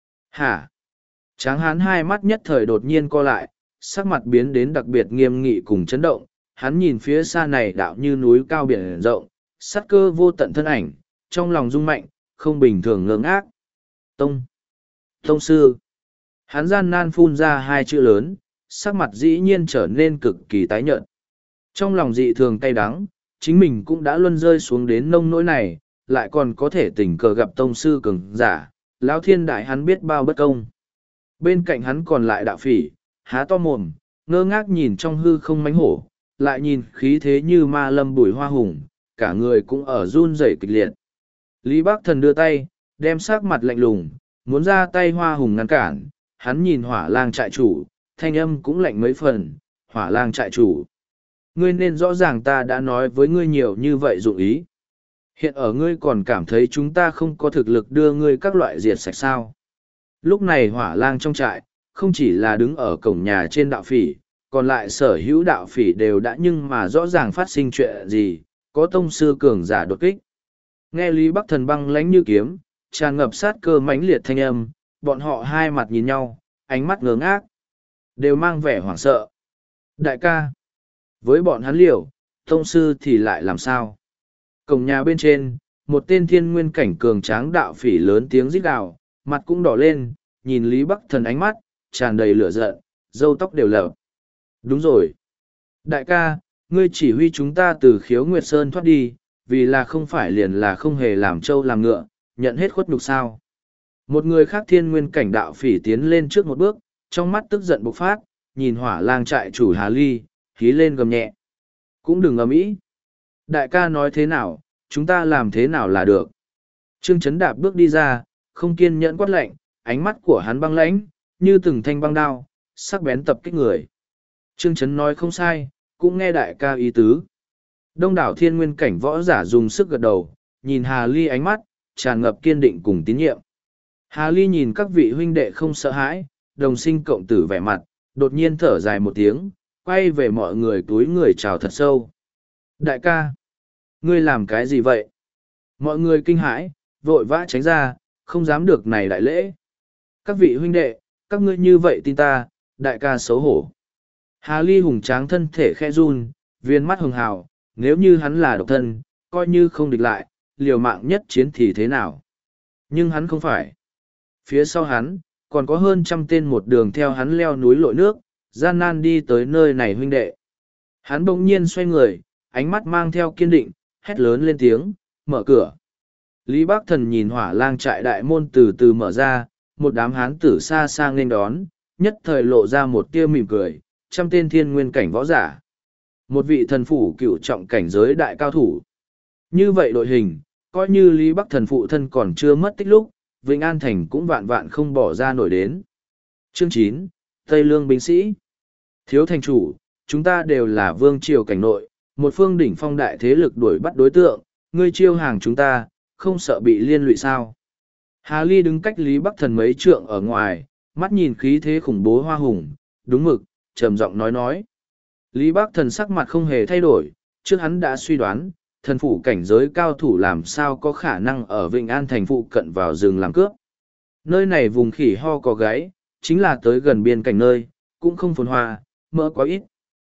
Hả? Tráng hán hai mắt nhất thời đột nhiên co lại, sắc mặt biến đến đặc biệt nghiêm nghị cùng chấn động. Hắn nhìn phía xa này đạo như núi cao biển rộng, sát cơ vô tận thân ảnh, trong lòng rung mạnh, không bình thường ngưỡng ác. Tông! Tông sư! Hắn gian nan phun ra hai chữ lớn, sắc mặt dĩ nhiên trở nên cực kỳ tái nhợt. Trong lòng dị thường cay đắng, chính mình cũng đã luân rơi xuống đến nông nỗi này, lại còn có thể tình cờ gặp tông sư cường giả, lão thiên đại hắn biết bao bất công. Bên cạnh hắn còn lại đạo phỉ, há to mồm, ngơ ngác nhìn trong hư không mánh hổ, lại nhìn khí thế như ma lâm bùi hoa hùng, cả người cũng ở run rẩy kịch liệt. Lý Bác Thần đưa tay, đem sắc mặt lạnh lùng, muốn ra tay hoa hùng ngăn cản, hắn nhìn hỏa lang trại chủ, thanh âm cũng lạnh mấy phần, hỏa lang trại chủ. Ngươi nên rõ ràng ta đã nói với ngươi nhiều như vậy dụng ý. Hiện ở ngươi còn cảm thấy chúng ta không có thực lực đưa ngươi các loại diệt sạch sao. Lúc này hỏa lang trong trại, không chỉ là đứng ở cổng nhà trên đạo phỉ, còn lại sở hữu đạo phỉ đều đã nhưng mà rõ ràng phát sinh chuyện gì, có tông sư cường giả đột kích. Nghe Lý Bắc Thần băng lánh như kiếm, tràn ngập sát cơ mãnh liệt thanh âm, bọn họ hai mặt nhìn nhau, ánh mắt ngớ ngác, đều mang vẻ hoảng sợ. Đại ca, với bọn hắn liều, tông sư thì lại làm sao? Cổng nhà bên trên, một tên thiên nguyên cảnh cường tráng đạo phỉ lớn tiếng rít gào, mặt cũng đỏ lên, nhìn Lý Bắc Thần ánh mắt, tràn đầy lửa giận, râu tóc đều lở. Đúng rồi. Đại ca, ngươi chỉ huy chúng ta từ khiếu Nguyệt Sơn thoát đi, vì là không phải liền là không hề làm trâu làm ngựa, nhận hết khuất nhục sao. Một người khác thiên nguyên cảnh đạo phỉ tiến lên trước một bước, trong mắt tức giận bộc phát, nhìn hỏa lang trại chủ Hà Ly, hí lên gầm nhẹ. Cũng đừng ầm ĩ. Đại ca nói thế nào, chúng ta làm thế nào là được. Trương Chấn Đạp bước đi ra, không kiên nhẫn quát lạnh, ánh mắt của hắn băng lãnh, như từng thanh băng đao, sắc bén tập kích người. Trương Chấn nói không sai, cũng nghe đại ca ý tứ. Đông đảo thiên nguyên cảnh võ giả dùng sức gật đầu, nhìn Hà Ly ánh mắt, tràn ngập kiên định cùng tín nhiệm. Hà Ly nhìn các vị huynh đệ không sợ hãi, đồng sinh cộng tử vẻ mặt, đột nhiên thở dài một tiếng, quay về mọi người túi người chào thật sâu. Đại ca, ngươi làm cái gì vậy? Mọi người kinh hãi, vội vã tránh ra, không dám được này đại lễ. Các vị huynh đệ, các ngươi như vậy tin ta, đại ca xấu hổ. Hà Ly hùng tráng thân thể khẽ run, viên mắt hường hào, nếu như hắn là độc thân, coi như không địch lại, liều mạng nhất chiến thì thế nào. Nhưng hắn không phải. Phía sau hắn, còn có hơn trăm tên một đường theo hắn leo núi lội nước, gian nan đi tới nơi này huynh đệ. Hắn bỗng nhiên xoay người, ánh mắt mang theo kiên định, hét lớn lên tiếng, mở cửa. Lý Bác Thần nhìn hỏa lang trại đại môn từ từ mở ra, một đám hán tử xa xa nghênh đón, nhất thời lộ ra một tia mỉm cười, trăm tên thiên nguyên cảnh võ giả. Một vị thần phủ cựu trọng cảnh giới đại cao thủ. Như vậy đội hình, coi như Lý Bắc Thần phụ thân còn chưa mất tích lúc, Vĩnh An Thành cũng vạn vạn không bỏ ra nổi đến. Chương chín, Tây Lương binh sĩ. Thiếu thành chủ, chúng ta đều là vương triều cảnh nội, một phương đỉnh phong đại thế lực đuổi bắt đối tượng, ngươi chiêu hàng chúng ta, không sợ bị liên lụy sao. Hà Ly đứng cách Lý Bắc Thần mấy trượng ở ngoài, mắt nhìn khí thế khủng bố hoa hùng, đúng mực, trầm giọng nói nói. Lý Bắc Thần sắc mặt không hề thay đổi, trước hắn đã suy đoán, thần phủ cảnh giới cao thủ làm sao có khả năng ở Vịnh An thành phụ cận vào rừng làm cướp. Nơi này vùng khỉ ho có gáy, chính là tới gần biên cảnh nơi, cũng không phồn hoa, mỡ quá ít.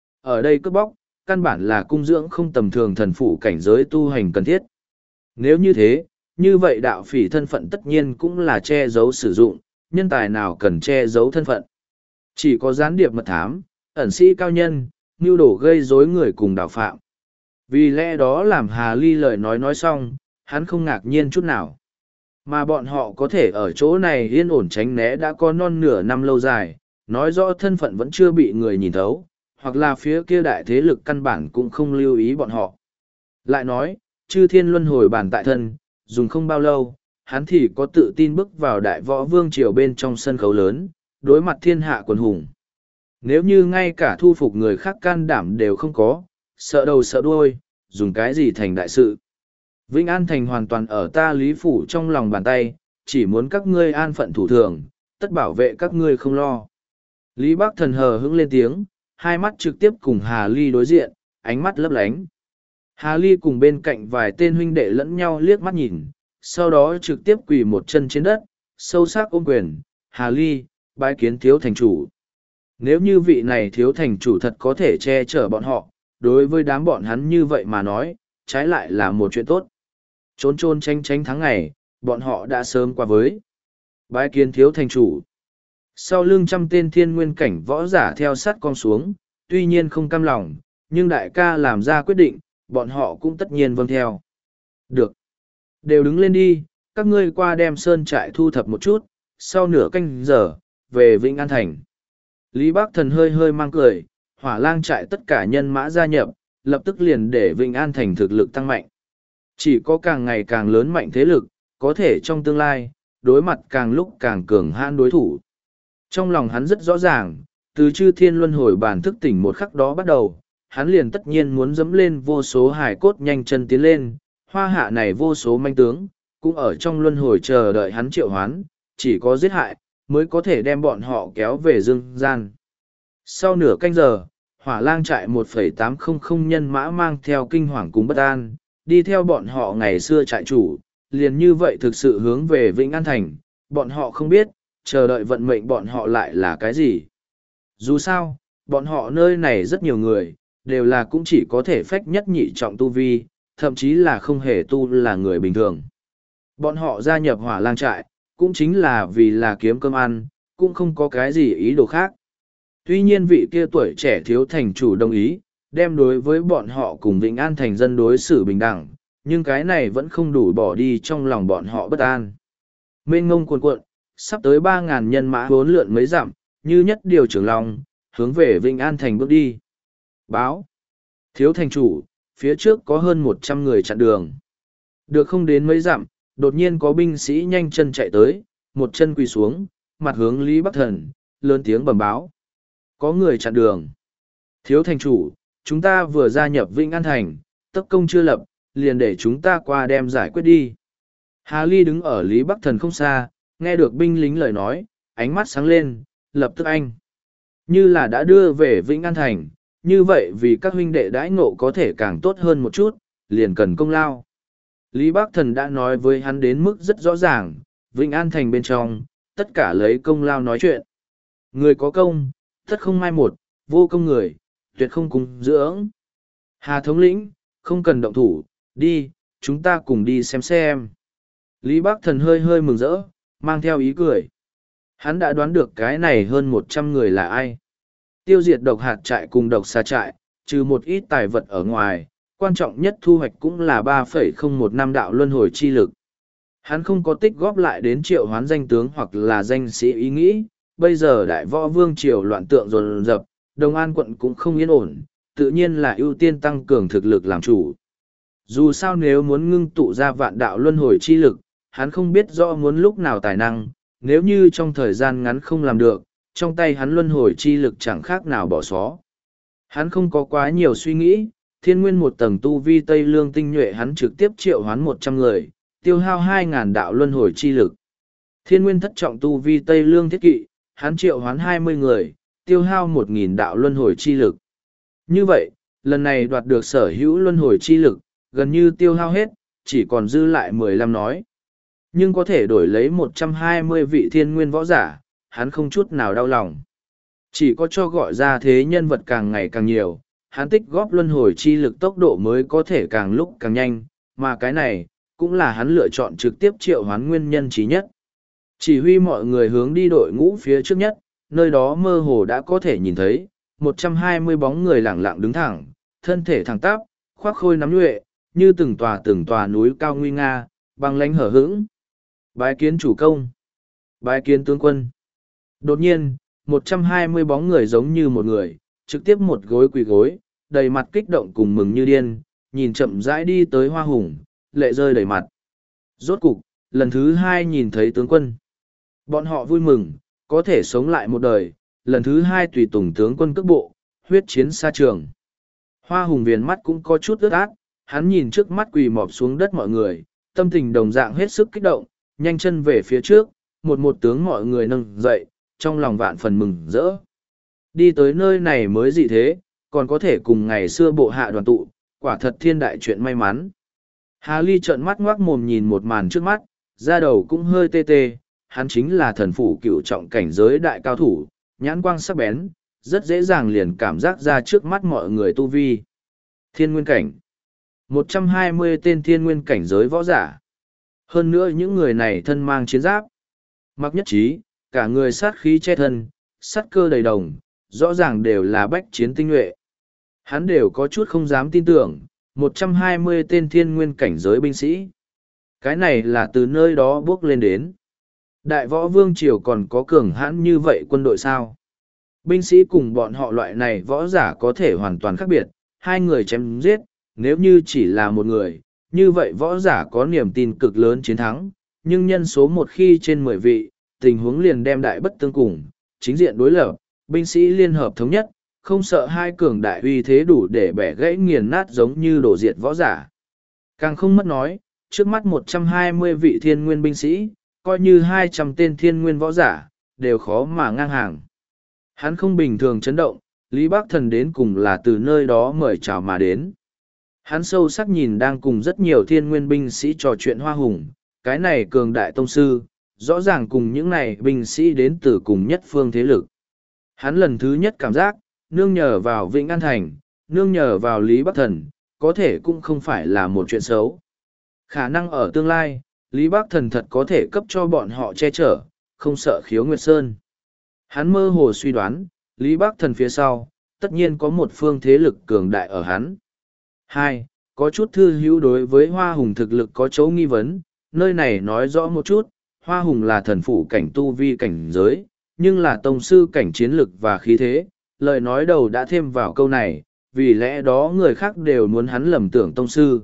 Ở đây cướp bóc, căn bản là cung dưỡng không tầm thường thần phủ cảnh giới tu hành cần thiết. Nếu như thế, như vậy đạo phỉ thân phận tất nhiên cũng là che giấu sử dụng, nhân tài nào cần che giấu thân phận. Chỉ có gián điệp mật thám, ẩn sĩ cao nhân, mưu đồ gây rối người cùng đào phạm. Vì lẽ đó làm Hà Ly lời nói nói xong, hắn không ngạc nhiên chút nào. Mà bọn họ có thể ở chỗ này yên ổn tránh né đã có non nửa năm lâu dài, nói rõ thân phận vẫn chưa bị người nhìn thấu, hoặc là phía kia đại thế lực căn bản cũng không lưu ý bọn họ. Lại nói, chư thiên luân hồi bản tại thân, dùng không bao lâu, hắn thì có tự tin bước vào đại võ vương triều bên trong sân khấu lớn, đối mặt thiên hạ quần hùng. Nếu như ngay cả thu phục người khác can đảm đều không có, sợ đầu sợ đuôi, dùng cái gì thành đại sự. Vĩnh An Thành hoàn toàn ở ta Lý Phủ trong lòng bàn tay, chỉ muốn các ngươi an phận thủ thường, tất bảo vệ các ngươi không lo. Lý Bắc Thần hờ hững lên tiếng, hai mắt trực tiếp cùng Hà Ly đối diện, ánh mắt lấp lánh. Hà Ly cùng bên cạnh vài tên huynh đệ lẫn nhau liếc mắt nhìn, sau đó trực tiếp quỳ một chân trên đất, sâu sắc ôm quyền, Hà Ly, bái kiến thiếu thành chủ. Nếu như vị này thiếu thành chủ thật có thể che chở bọn họ, đối với đám bọn hắn như vậy mà nói, trái lại là một chuyện tốt. Trốn trôn tranh tranh tháng ngày, bọn họ đã sớm qua với. Bái kiến thiếu thành chủ. Sau lưng trăm tên thiên nguyên cảnh võ giả theo sát con xuống, tuy nhiên không cam lòng, nhưng đại ca làm ra quyết định, bọn họ cũng tất nhiên vâng theo. Được. Đều đứng lên đi, các ngươi qua đem sơn trại thu thập một chút, sau nửa canh giờ, về Vĩnh An Thành. Lý Bắc Thần hơi hơi mang cười, hỏa lang trại tất cả nhân mã gia nhập, lập tức liền để Vĩnh An Thành thực lực tăng mạnh. Chỉ có càng ngày càng lớn mạnh thế lực, có thể trong tương lai, đối mặt càng lúc càng cường hãn đối thủ. Trong lòng hắn rất rõ ràng, từ chư thiên luân hồi bản thức tỉnh một khắc đó bắt đầu, hắn liền tất nhiên muốn dẫm lên vô số hải cốt nhanh chân tiến lên, hoa hạ này vô số manh tướng, cũng ở trong luân hồi chờ đợi hắn triệu hoán, chỉ có giết hại, mới có thể đem bọn họ kéo về dương gian. Sau nửa canh giờ, hỏa lang trại một phẩy tám không không nhân mã mang theo kinh hoàng cùng bất an, đi theo bọn họ ngày xưa trại chủ, liền như vậy thực sự hướng về Vĩnh An Thành, bọn họ không biết, chờ đợi vận mệnh bọn họ lại là cái gì. Dù sao, bọn họ nơi này rất nhiều người, đều là cũng chỉ có thể phách nhất nhị trọng tu vi, thậm chí là không hề tu là người bình thường. Bọn họ gia nhập hỏa lang trại, cũng chính là vì là kiếm cơm ăn, cũng không có cái gì ý đồ khác. Tuy nhiên vị kia tuổi trẻ thiếu thành chủ đồng ý, đem đối với bọn họ cùng Vĩnh An Thành dân đối xử bình đẳng, nhưng cái này vẫn không đủ bỏ đi trong lòng bọn họ bất an. Mênh ngông cuồn cuộn, sắp tới ba ngàn nhân mã bốn lượn mấy dặm, như nhất điều trưởng lòng, hướng về Vĩnh An Thành bước đi. Báo. Thiếu thành chủ, phía trước có hơn một trăm người chặn đường. Được không đến mấy dặm, đột nhiên có binh sĩ nhanh chân chạy tới, một chân quỳ xuống, mặt hướng Lý Bắc Thần, lớn tiếng bẩm báo. Có người chặn đường. Thiếu thành chủ, chúng ta vừa gia nhập Vĩnh An Thành, tất công chưa lập, liền để chúng ta qua đem giải quyết đi. Hà Ly đứng ở Lý Bắc Thần không xa, nghe được binh lính lời nói, ánh mắt sáng lên, lập tức anh. Như là đã đưa về Vĩnh An Thành, như vậy vì các huynh đệ đãi ngộ có thể càng tốt hơn một chút, liền cần công lao. Lý Bắc Thần đã nói với hắn đến mức rất rõ ràng, Vĩnh An Thành bên trong, tất cả lấy công lao nói chuyện. Người có công, tất không mai một, vô công người, tuyệt không cùng dưỡng. Hà thống lĩnh, không cần động thủ, đi, chúng ta cùng đi xem xem. Lý Bắc Thần hơi hơi mừng rỡ, mang theo ý cười. Hắn đã đoán được cái này hơn một trăm người là ai. Tiêu diệt độc hạt trại cùng độc xà trại, trừ một ít tài vật ở ngoài, quan trọng nhất thu hoạch cũng là ba phẩy không một năm đạo luân hồi chi lực. Hắn không có tích góp lại đến triệu hoán danh tướng hoặc là danh sĩ ý nghĩ, bây giờ đại võ vương triều loạn tượng dồn dập, Đồng An quận cũng không yên ổn, tự nhiên là ưu tiên tăng cường thực lực làm chủ. Dù sao nếu muốn ngưng tụ ra vạn đạo luân hồi chi lực, hắn không biết rõ muốn lúc nào tài năng, nếu như trong thời gian ngắn không làm được, trong tay hắn luân hồi chi lực chẳng khác nào bỏ xó. Hắn không có quá nhiều suy nghĩ, thiên nguyên một tầng tu vi Tây Lương tinh nhuệ hắn trực tiếp triệu hoán một trăm người, tiêu hao hai ngàn đạo luân hồi chi lực. Thiên nguyên thất trọng tu vi Tây Lương thiết kỵ, hắn triệu hoán hai mươi người, tiêu hao một nghìn đạo luân hồi chi lực. Như vậy, lần này đoạt được sở hữu luân hồi chi lực, gần như tiêu hao hết, chỉ còn dư lại mười lăm nói. Nhưng có thể đổi lấy một trăm hai mươi vị thiên nguyên võ giả, hắn không chút nào đau lòng. Chỉ có cho gọi ra thế nhân vật càng ngày càng nhiều, hắn tích góp luân hồi chi lực tốc độ mới có thể càng lúc càng nhanh, mà cái này, cũng là hắn lựa chọn trực tiếp triệu hoán nguyên nhân trí nhất. Chỉ huy mọi người hướng đi đội ngũ phía trước nhất, nơi đó mơ hồ đã có thể nhìn thấy, một trăm hai mươi bóng người lẳng lặng đứng thẳng, thân thể thẳng tắp, khoác khôi nắm nhuệ, như từng tòa từng tòa núi cao nguy nga, băng lãnh hở hững. Bái kiến chủ công. Bái kiến tướng quân. Đột nhiên, một trăm hai mươi bóng người giống như một người, trực tiếp một gối quỳ gối, đầy mặt kích động cùng mừng như điên, nhìn chậm rãi đi tới Hoa Hùng, lệ rơi đầy mặt. Rốt cục, lần thứ hai nhìn thấy tướng quân. Bọn họ vui mừng, có thể sống lại một đời, lần thứ hai tùy tùng tướng quân cước bộ, huyết chiến xa trường. Hoa Hùng viền mắt cũng có chút ướt át, hắn nhìn trước mắt quỳ mọp xuống đất mọi người, tâm tình đồng dạng hết sức kích động, nhanh chân về phía trước, một một tướng mọi người nâng dậy, trong lòng vạn phần mừng rỡ. Đi tới nơi này mới dị thế, còn có thể cùng ngày xưa bộ hạ đoàn tụ, quả thật thiên đại chuyện may mắn. Hà Ly trợn mắt ngoác mồm nhìn một màn trước mắt, da đầu cũng hơi tê tê, hắn chính là thần phủ cựu trọng cảnh giới đại cao thủ, nhãn quang sắc bén, rất dễ dàng liền cảm giác ra trước mắt mọi người tu vi. Thiên nguyên cảnh. một trăm hai mươi tên thiên nguyên cảnh giới võ giả. Hơn nữa những người này thân mang chiến giáp. Mặc nhất trí, cả người sát khí che thân, sát cơ đầy đồng, rõ ràng đều là bách chiến tinh nhuệ. Hắn đều có chút không dám tin tưởng, một trăm hai mươi tên thiên nguyên cảnh giới binh sĩ. Cái này là từ nơi đó bước lên đến. Đại võ vương triều còn có cường hãn như vậy quân đội sao? Binh sĩ cùng bọn họ loại này võ giả có thể hoàn toàn khác biệt, hai người chém giết, nếu như chỉ là một người, như vậy võ giả có niềm tin cực lớn chiến thắng, nhưng nhân số một khi trên mười vị, tình huống liền đem đại bất tương cùng, chính diện đối lập, binh sĩ liên hợp thống nhất, không sợ hai cường đại uy thế đủ để bẻ gãy nghiền nát giống như đổ diệt võ giả. Càng không mất nói, trước mắt một trăm hai mươi vị thiên nguyên binh sĩ, coi như hai trăm tên thiên nguyên võ giả, đều khó mà ngang hàng. Hắn không bình thường chấn động, Lý Bắc Thần đến cùng là từ nơi đó mời chào mà đến. Hắn sâu sắc nhìn đang cùng rất nhiều thiên nguyên binh sĩ trò chuyện hoa hùng, cái này cường đại tông sư, rõ ràng cùng những này binh sĩ đến từ cùng nhất phương thế lực. Hắn lần thứ nhất cảm giác, nương nhờ vào Vĩnh An Thành, nương nhờ vào Lý Bắc Thần, có thể cũng không phải là một chuyện xấu. Khả năng ở tương lai, Lý Bắc Thần thật có thể cấp cho bọn họ che chở, không sợ Khiếu Nguyệt Sơn. Hắn mơ hồ suy đoán, Lý Bắc Thần phía sau, tất nhiên có một phương thế lực cường đại ở hắn. Hai, có chút thư hữu đối với Hoa Hùng thực lực có chỗ nghi vấn, nơi này nói rõ một chút, Hoa Hùng là thần phủ cảnh tu vi cảnh giới, nhưng là tông sư cảnh chiến lực và khí thế, lời nói đầu đã thêm vào câu này, vì lẽ đó người khác đều muốn hắn lầm tưởng tông sư.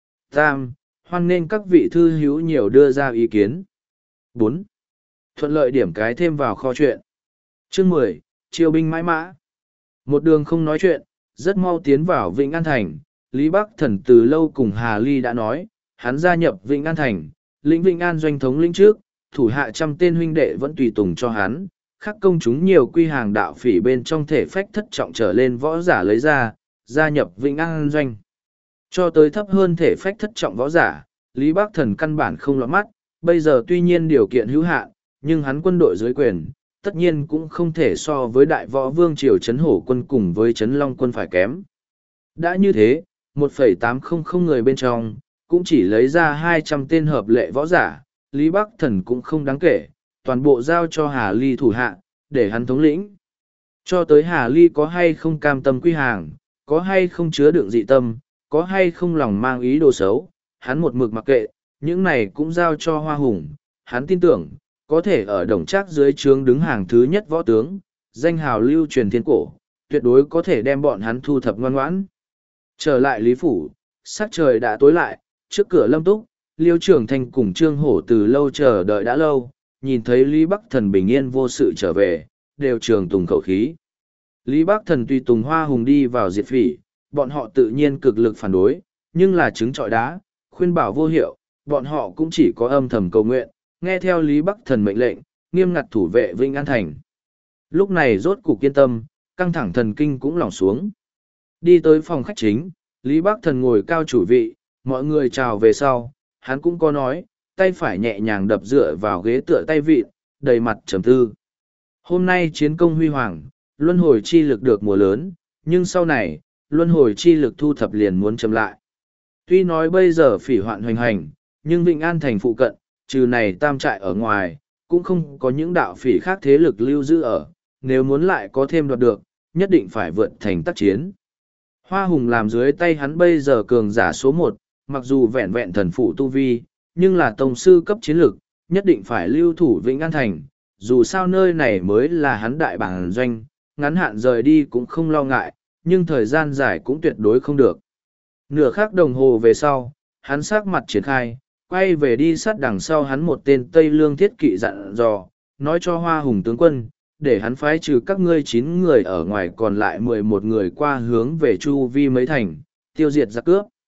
Tam, hoan nên các vị thư hữu nhiều đưa ra ý kiến. Bốn, thuận lợi điểm cái thêm vào kho chuyện. Chương mười, chiêu binh mãi mã. Một đường không nói chuyện, rất mau tiến vào Vĩnh An Thành. Lý Bắc Thần từ lâu cùng Hà Ly đã nói, hắn gia nhập Vĩnh An Thành, lĩnh Vĩnh An doanh thống lĩnh trước, thủ hạ trăm tên huynh đệ vẫn tùy tùng cho hắn, khắc công chúng nhiều quy hàng đạo phỉ bên trong thể phách thất trọng trở lên võ giả lấy ra, gia nhập Vĩnh An doanh. Cho tới thấp hơn thể phách thất trọng võ giả, Lý Bắc Thần căn bản không lọt mắt, bây giờ tuy nhiên điều kiện hữu hạn, nhưng hắn quân đội dưới quyền, tất nhiên cũng không thể so với đại võ vương triều Trấn Hổ quân cùng với Trấn Long quân phải kém. Đã như thế, một phẩy tám không không người bên trong, cũng chỉ lấy ra hai trăm tên hợp lệ võ giả, Lý Bắc Thần cũng không đáng kể, toàn bộ giao cho Hà Ly thủ hạ, để hắn thống lĩnh. Cho tới Hà Ly có hay không cam tâm quy hàng, có hay không chứa đựng dị tâm, có hay không lòng mang ý đồ xấu, hắn một mực mặc kệ, những này cũng giao cho Hoa Hùng, hắn tin tưởng, có thể ở đồng trác dưới trướng đứng hàng thứ nhất võ tướng, danh hào lưu truyền thiên cổ, tuyệt đối có thể đem bọn hắn thu thập ngoan ngoãn. Trở lại Lý Phủ, sắc trời đã tối lại, trước cửa Lâm Túc, Liêu Trưởng Thành cùng Trương Hổ từ lâu chờ đợi đã lâu, nhìn thấy Lý Bắc Thần bình yên vô sự trở về, đều trường tùng khẩu khí. Lý Bắc Thần tùy tùng Hoa Hùng đi vào diệt phỉ, bọn họ tự nhiên cực lực phản đối, nhưng là trứng trọi đá, khuyên bảo vô hiệu, bọn họ cũng chỉ có âm thầm cầu nguyện, nghe theo Lý Bắc Thần mệnh lệnh, nghiêm ngặt thủ vệ Vĩnh An Thành. Lúc này rốt cục yên tâm, căng thẳng thần kinh cũng lỏng xuống. Đi tới phòng khách chính, Lý Bắc Thần ngồi cao chủ vị, mọi người chào về sau, hắn cũng có nói, tay phải nhẹ nhàng đập dựa vào ghế tựa tay vịn, đầy mặt trầm tư. Hôm nay chiến công huy hoàng, luân hồi chi lực được mùa lớn, nhưng sau này, luân hồi chi lực thu thập liền muốn chậm lại. Tuy nói bây giờ phỉ hoạn hoành hành, nhưng Vĩnh An Thành phụ cận, trừ này tam trại ở ngoài, cũng không có những đạo phỉ khác thế lực lưu giữ ở, nếu muốn lại có thêm đoạt được, nhất định phải vượt thành tác chiến. Hoa Hùng làm dưới tay hắn bây giờ cường giả số một, mặc dù vẹn vẹn thần phụ tu vi, nhưng là tông sư cấp chiến lực, nhất định phải lưu thủ Vĩnh An Thành, dù sao nơi này mới là hắn đại bản doanh, ngắn hạn rời đi cũng không lo ngại, nhưng thời gian dài cũng tuyệt đối không được. Nửa khắc đồng hồ về sau, hắn sắc mặt triển khai, quay về đi sát đằng sau hắn một tên Tây Lương thiết kỵ dặn dò, nói cho Hoa Hùng tướng quân, để hắn phái trừ các ngươi chín người ở ngoài còn lại mười một người qua hướng về chu vi mấy thành, tiêu diệt giặc cướp.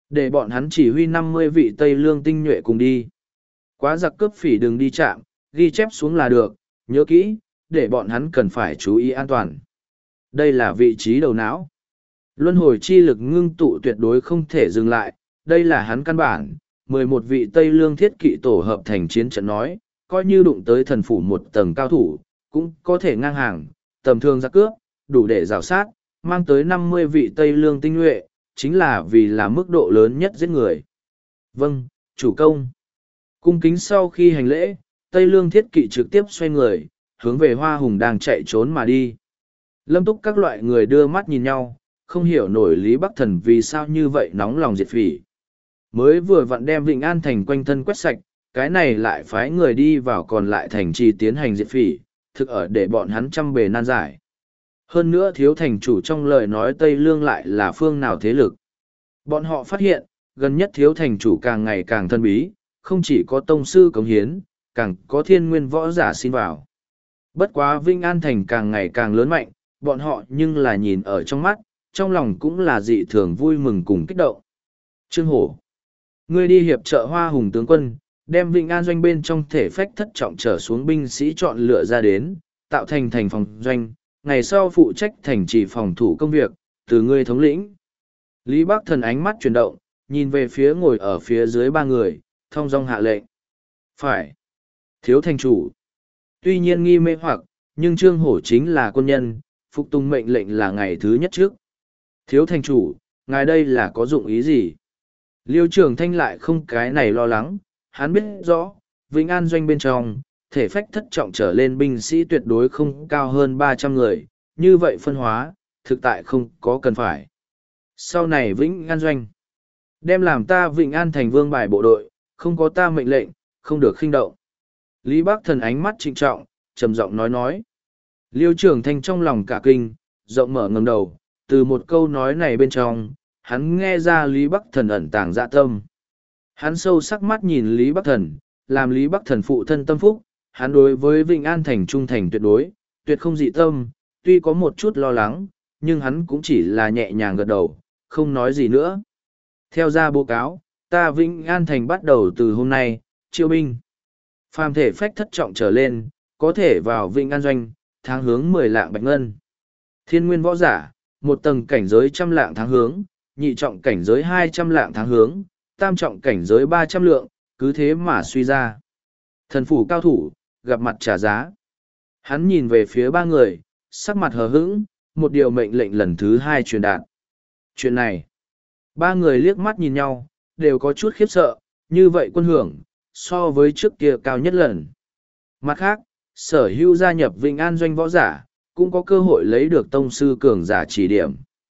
Để bọn hắn chỉ huy năm mươi vị Tây Lương tinh nhuệ cùng đi. Quá giặc cướp phỉ đừng đi chạm, ghi chép xuống là được, nhớ kỹ, để bọn hắn cần phải chú ý an toàn. Đây là vị trí đầu não. Luân hồi chi lực ngưng tụ tuyệt đối không thể dừng lại, đây là hắn căn bản. Mười một vị Tây Lương thiết kỵ tổ hợp thành chiến trận nói, coi như đụng tới thần phủ một tầng cao thủ, cũng có thể ngang hàng, tầm thường giặc cướp, đủ để rào sát, mang tới năm mươi vị Tây Lương tinh nhuệ, chính là vì là mức độ lớn nhất giết người. Vâng, chủ công. Cung kính sau khi hành lễ, Tây Lương thiết kỵ trực tiếp xoay người, hướng về Hoa Hùng đang chạy trốn mà đi. Lâm Túc các loại người đưa mắt nhìn nhau, không hiểu nổi Lý Bắc Thần vì sao như vậy nóng lòng diệt phỉ. Mới vừa vặn đem Vịnh An thành quanh thân quét sạch, cái này lại phái người đi vào còn lại thành trì tiến hành diệt phỉ, thực ở để bọn hắn trăm bề nan giải. Hơn nữa thiếu thành chủ trong lời nói Tây Lương lại là phương nào thế lực. Bọn họ phát hiện, gần nhất thiếu thành chủ càng ngày càng thân bí, không chỉ có tông sư cống hiến, càng có thiên nguyên võ giả xin vào. Bất quá Vinh An thành càng ngày càng lớn mạnh, bọn họ nhưng là nhìn ở trong mắt, trong lòng cũng là dị thường vui mừng cùng kích động. Trương Hổ, ngươi đi hiệp trợ Hoa Hùng tướng quân, đem Vinh An doanh bên trong thể phách thất trọng trở xuống binh sĩ chọn lựa ra đến, tạo thành thành phòng doanh, ngày sau phụ trách thành trì phòng thủ công việc, từ ngươi thống lĩnh. Lý Bắc Thần ánh mắt chuyển động, nhìn về phía ngồi ở phía dưới ba người, thong dong hạ lệnh. Phải. Thiếu thành chủ. Tuy nhiên nghi mê hoặc, nhưng Trương Hổ chính là quân nhân, phục tùng mệnh lệnh là ngày thứ nhất trước. Thiếu thành chủ, ngài đây là có dụng ý gì? Liêu Trường Thanh lại không cái này lo lắng, hắn biết rõ, Vĩnh An doanh bên trong, thể phách thất trọng trở lên binh sĩ tuyệt đối không cao hơn ba trăm người, như vậy phân hóa, thực tại không có cần phải. Sau này Vĩnh An doanh, đem làm ta Vĩnh An thành vương bài bộ đội, không có ta mệnh lệnh, không được khinh động. Lý Bắc Thần ánh mắt trịnh trọng, trầm giọng nói nói. Liêu Trường Thanh trong lòng cả kinh, rộng mở ngẩng đầu, từ một câu nói này bên trong, hắn nghe ra Lý Bắc Thần ẩn tàng dạ tâm. Hắn sâu sắc mắt nhìn Lý Bắc Thần, làm Lý Bắc Thần phụ thân tâm phúc, hắn đối với Vĩnh An thành trung thành tuyệt đối, tuyệt không dị tâm, tuy có một chút lo lắng, nhưng hắn cũng chỉ là nhẹ nhàng gật đầu, không nói gì nữa. Theo ra báo cáo, ta Vĩnh An thành bắt đầu từ hôm nay, chiêu binh. Phàm thể phách thất trọng trở lên, có thể vào Vĩnh An doanh, tháng hướng mười lạng bạch ngân. Thiên nguyên võ giả, một tầng cảnh giới trăm lạng tháng hướng, nhị trọng cảnh giới hai trăm lạng tháng hướng, tam trọng cảnh giới ba trăm lượng, cứ thế mà suy ra. Thần phủ cao thủ, gặp mặt trả giá. Hắn nhìn về phía ba người, sắc mặt hờ hững, một điều mệnh lệnh lần thứ hai truyền đạt. Chuyện này, ba người liếc mắt nhìn nhau, đều có chút khiếp sợ, như vậy quân hưởng, so với trước kia cao nhất lần. Mặt khác, sở hữu gia nhập Vĩnh An doanh võ giả, cũng có cơ hội lấy được tông sư cường giả chỉ điểm.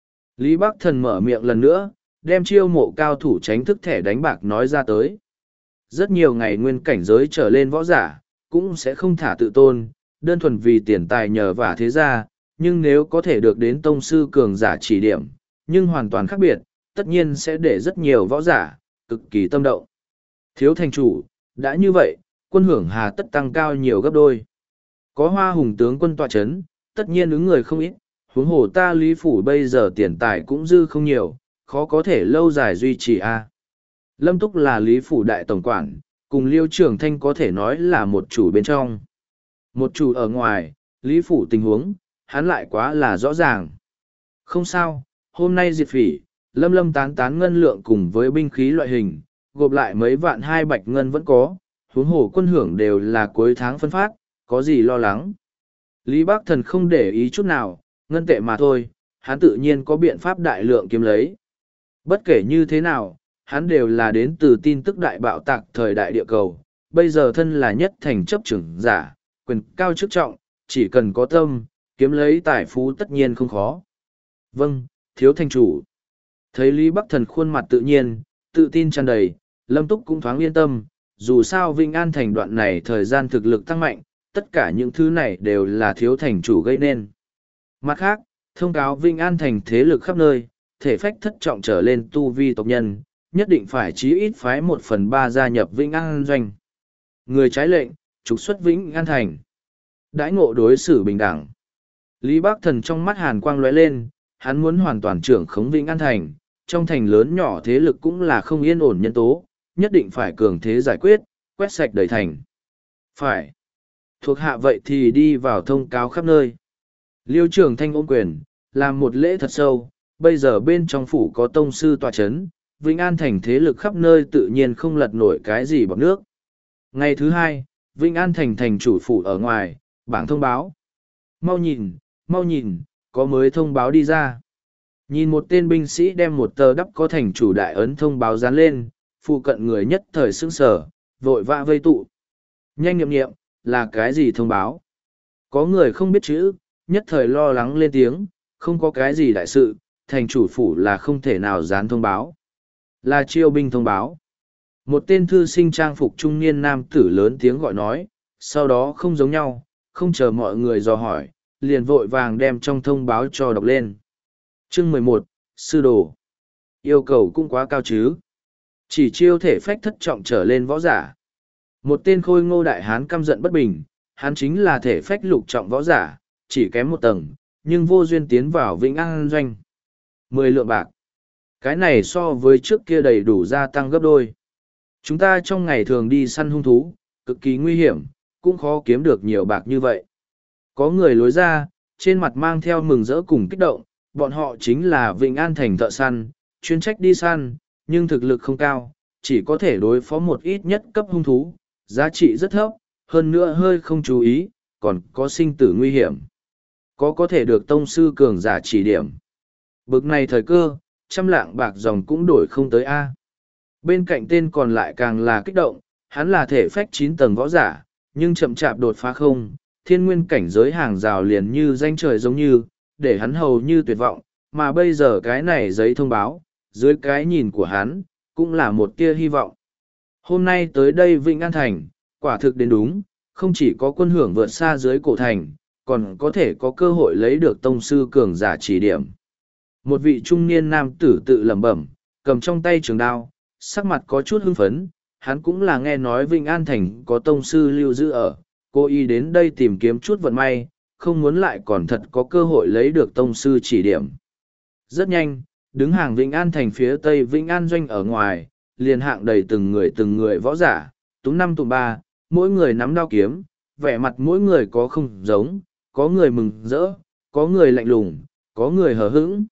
Lý Bắc Thần mở miệng lần nữa, đem chiêu mộ cao thủ tránh thức thẻ đánh bạc nói ra tới. Rất nhiều ngày nguyên cảnh giới trở lên võ giả, cũng sẽ không thả tự tôn, đơn thuần vì tiền tài nhờ vả thế gia, nhưng nếu có thể được đến tông sư cường giả chỉ điểm, nhưng hoàn toàn khác biệt, tất nhiên sẽ để rất nhiều võ giả, cực kỳ tâm động. Thiếu thành chủ, đã như vậy, quân hưởng hà tất tăng cao nhiều gấp đôi. Có Hoa Hùng tướng quân tọa chấn, tất nhiên ứng người không ít, huống hồ ta Lý phủ bây giờ tiền tài cũng dư không nhiều, khó có thể lâu dài duy trì a. Lâm Túc là Lý phủ đại tổng quản, cùng Liêu Trường Thanh có thể nói là một chủ bên trong. Một chủ ở ngoài, Lý phủ tình huống, hắn lại quá là rõ ràng. Không sao, hôm nay diệt phỉ, lâm lâm tán tán ngân lượng cùng với binh khí loại hình, gộp lại mấy vạn hai bạch ngân vẫn có, huống hồ quân hưởng đều là cuối tháng phân phát, có gì lo lắng. Lý Bắc Thần không để ý chút nào, ngân tệ mà thôi, hắn tự nhiên có biện pháp đại lượng kiếm lấy. Bất kể như thế nào, hắn đều là đến từ tin tức đại bạo tạc thời đại địa cầu, bây giờ thân là nhất thành chấp trưởng giả, quyền cao chức trọng, chỉ cần có tâm, kiếm lấy tài phú tất nhiên không khó. Vâng, thiếu thành chủ. Thấy Lý Bắc Thần khuôn mặt tự nhiên, tự tin tràn đầy, Lâm Túc cũng thoáng yên tâm, dù sao Vinh An thành đoạn này thời gian thực lực tăng mạnh, tất cả những thứ này đều là thiếu thành chủ gây nên. Mặt khác, thông cáo Vinh An thành thế lực khắp nơi, thể phách thất trọng trở lên tu vi tộc nhân, nhất định phải chí ít phái một phần ba gia nhập Vĩnh An doanh. Người trái lệnh, trục xuất Vĩnh An thành. Đãi ngộ đối xử bình đẳng. Lý Bắc Thần trong mắt hàn quang lóe lên, hắn muốn hoàn toàn trưởng khống Vĩnh An thành, trong thành lớn nhỏ thế lực cũng là không yên ổn nhân tố, nhất định phải cường thế giải quyết, quét sạch đầy thành. Phải. Thuộc hạ vậy thì đi vào thông cáo khắp nơi. Liêu Trường Thanh ôm quyền, làm một lễ thật sâu, bây giờ bên trong phủ có tông sư tọa chấn, Vĩnh An thành thế lực khắp nơi tự nhiên không lật nổi cái gì bằng nước. Ngày thứ hai, Vĩnh An thành thành chủ phủ ở ngoài, bảng thông báo. Mau nhìn, mau nhìn, có mới thông báo đi ra. Nhìn một tên binh sĩ đem một tờ đắp có thành chủ đại ấn thông báo dán lên, phụ cận người nhất thời sững sờ, vội vã vây tụ. Nhanh nghiệm nghiệm, là cái gì thông báo? Có người không biết chữ, nhất thời lo lắng lên tiếng, không có cái gì đại sự, thành chủ phủ là không thể nào dán thông báo. Là chiêu binh thông báo. Một tên thư sinh trang phục trung niên nam tử lớn tiếng gọi nói, sau đó không giống nhau, không chờ mọi người dò hỏi, liền vội vàng đem trong thông báo cho đọc lên. Chương mười một, Sư Đồ. Yêu cầu cũng quá cao chứ. Chỉ chiêu thể phách thất trọng trở lên võ giả. Một tên khôi ngô đại hán căm giận bất bình, hắn chính là thể phách lục trọng võ giả, chỉ kém một tầng, nhưng vô duyên tiến vào Vĩnh An doanh. Mười lượng bạc. Cái này so với trước kia đầy đủ gia tăng gấp đôi. Chúng ta trong ngày thường đi săn hung thú, cực kỳ nguy hiểm, cũng khó kiếm được nhiều bạc như vậy. Có người lối ra, trên mặt mang theo mừng rỡ cùng kích động, bọn họ chính là Vĩnh An thành thợ săn, chuyên trách đi săn, nhưng thực lực không cao, chỉ có thể đối phó một ít nhất cấp hung thú, giá trị rất thấp, hơn nữa hơi không chú ý, còn có sinh tử nguy hiểm. Có có thể được tông sư cường giả chỉ điểm. Bực này thời cơ, trăm lạng bạc dòng cũng đổi không tới A. Bên cạnh tên còn lại càng là kích động, hắn là thể phách chín tầng võ giả, nhưng chậm chạp đột phá không, thiên nguyên cảnh giới hàng rào liền như danh trời giống như, để hắn hầu như tuyệt vọng, mà bây giờ cái này giấy thông báo, dưới cái nhìn của hắn, cũng là một tia hy vọng. Hôm nay tới đây Vĩnh An Thành, quả thực đến đúng, không chỉ có quân hưởng vượt xa dưới cổ thành, còn có thể có cơ hội lấy được tông sư cường giả chỉ điểm. Một vị trung niên nam tử tự lẩm bẩm, cầm trong tay trường đao, sắc mặt có chút hưng phấn, hắn cũng là nghe nói Vĩnh An Thành có tông sư lưu giữ ở, cô y đến đây tìm kiếm chút vận may, không muốn lại còn thật có cơ hội lấy được tông sư chỉ điểm. Rất nhanh, đứng hàng Vĩnh An Thành phía tây Vĩnh An doanh ở ngoài, liền hạng đầy từng người từng người võ giả, túng năm tụ ba, mỗi người nắm đao kiếm, vẻ mặt mỗi người có không giống, có người mừng rỡ, có người lạnh lùng, có người hờ hững.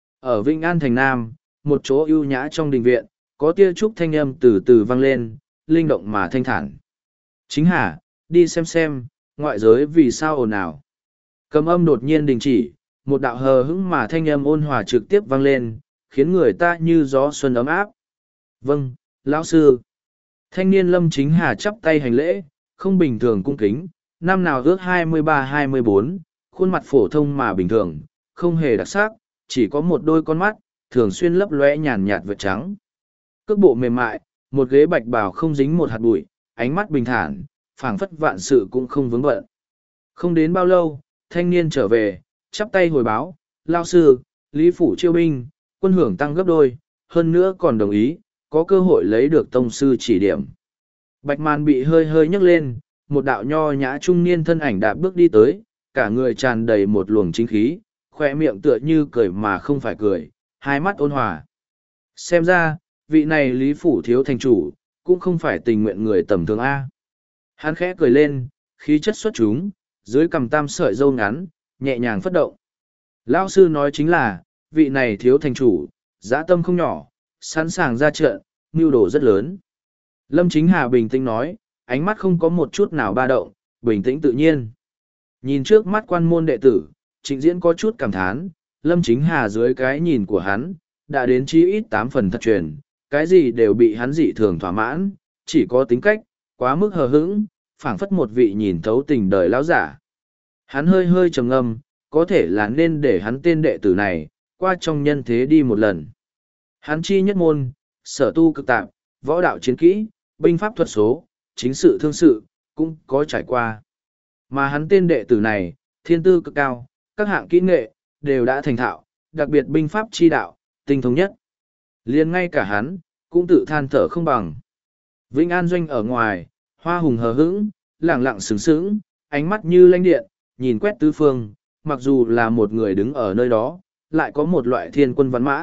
Ở Vĩnh An Thành Nam, một chỗ ưu nhã trong đình viện, có tia trúc thanh âm từ từ vang lên, linh động mà thanh thản. Chính hả, đi xem xem, ngoại giới vì sao ồn ào. Cầm âm đột nhiên đình chỉ, một đạo hờ hững mà thanh âm ôn hòa trực tiếp vang lên, khiến người ta như gió xuân ấm áp. Vâng, lão sư. Thanh niên Lâm Chính Hà chắp tay hành lễ, không bình thường cung kính, năm nào ước hai mươi ba hai mươi bốn, khuôn mặt phổ thông mà bình thường, không hề đặc sắc, chỉ có một đôi con mắt, thường xuyên lấp lóe nhàn nhạt vệt trắng. Cước bộ mềm mại, một ghế bạch bào không dính một hạt bụi, ánh mắt bình thản, phảng phất vạn sự cũng không vướng bận. Không đến bao lâu, thanh niên trở về, chắp tay hồi báo, lao sư, Lý Phủ chiêu binh, quân hưởng tăng gấp đôi, hơn nữa còn đồng ý, có cơ hội lấy được tông sư chỉ điểm. Bạch màn bị hơi hơi nhấc lên, một đạo nho nhã trung niên thân ảnh đạp bước đi tới, cả người tràn đầy một luồng chính khí, khoe miệng tựa như cười mà không phải cười, hai mắt ôn hòa. Xem ra, vị này Lý Phủ thiếu thành chủ, cũng không phải tình nguyện người tầm thường A. Hắn khẽ cười lên, khí chất xuất chúng, dưới cằm tam sợi râu ngắn, nhẹ nhàng phất động. Lão sư nói chính là, vị này thiếu thành chủ, dã tâm không nhỏ, sẵn sàng ra trận, mưu đồ rất lớn. Lâm Chính Hà bình tĩnh nói, ánh mắt không có một chút nào ba động, bình tĩnh tự nhiên. Nhìn trước mắt quan môn đệ tử, Trịnh Diễn có chút cảm thán, Lâm Chính Hà dưới cái nhìn của hắn, đã đến chí ít tám phần thật truyền, cái gì đều bị hắn dị thường thỏa mãn, chỉ có tính cách, quá mức hờ hững, phảng phất một vị nhìn thấu tình đời lão giả. Hắn hơi hơi trầm ngâm, có thể là nên để hắn tên đệ tử này, qua trong nhân thế đi một lần. Hắn chi nhất môn, sở tu cực tạp, võ đạo chiến kỹ, binh pháp thuật số, chính sự thương sự, cũng có trải qua. Mà hắn tên đệ tử này, thiên tư cực cao, các hạng kỹ nghệ, đều đã thành thạo, đặc biệt binh pháp chi đạo, tinh thông nhất. Liền ngay cả hắn, cũng tự than thở không bằng. Vĩnh An doanh ở ngoài, hoa hùng hờ hững, lẳng lặng sướng sướng, ánh mắt như lanh điện, nhìn quét tứ phương, mặc dù là một người đứng ở nơi đó, lại có một loại thiên quân văn mã,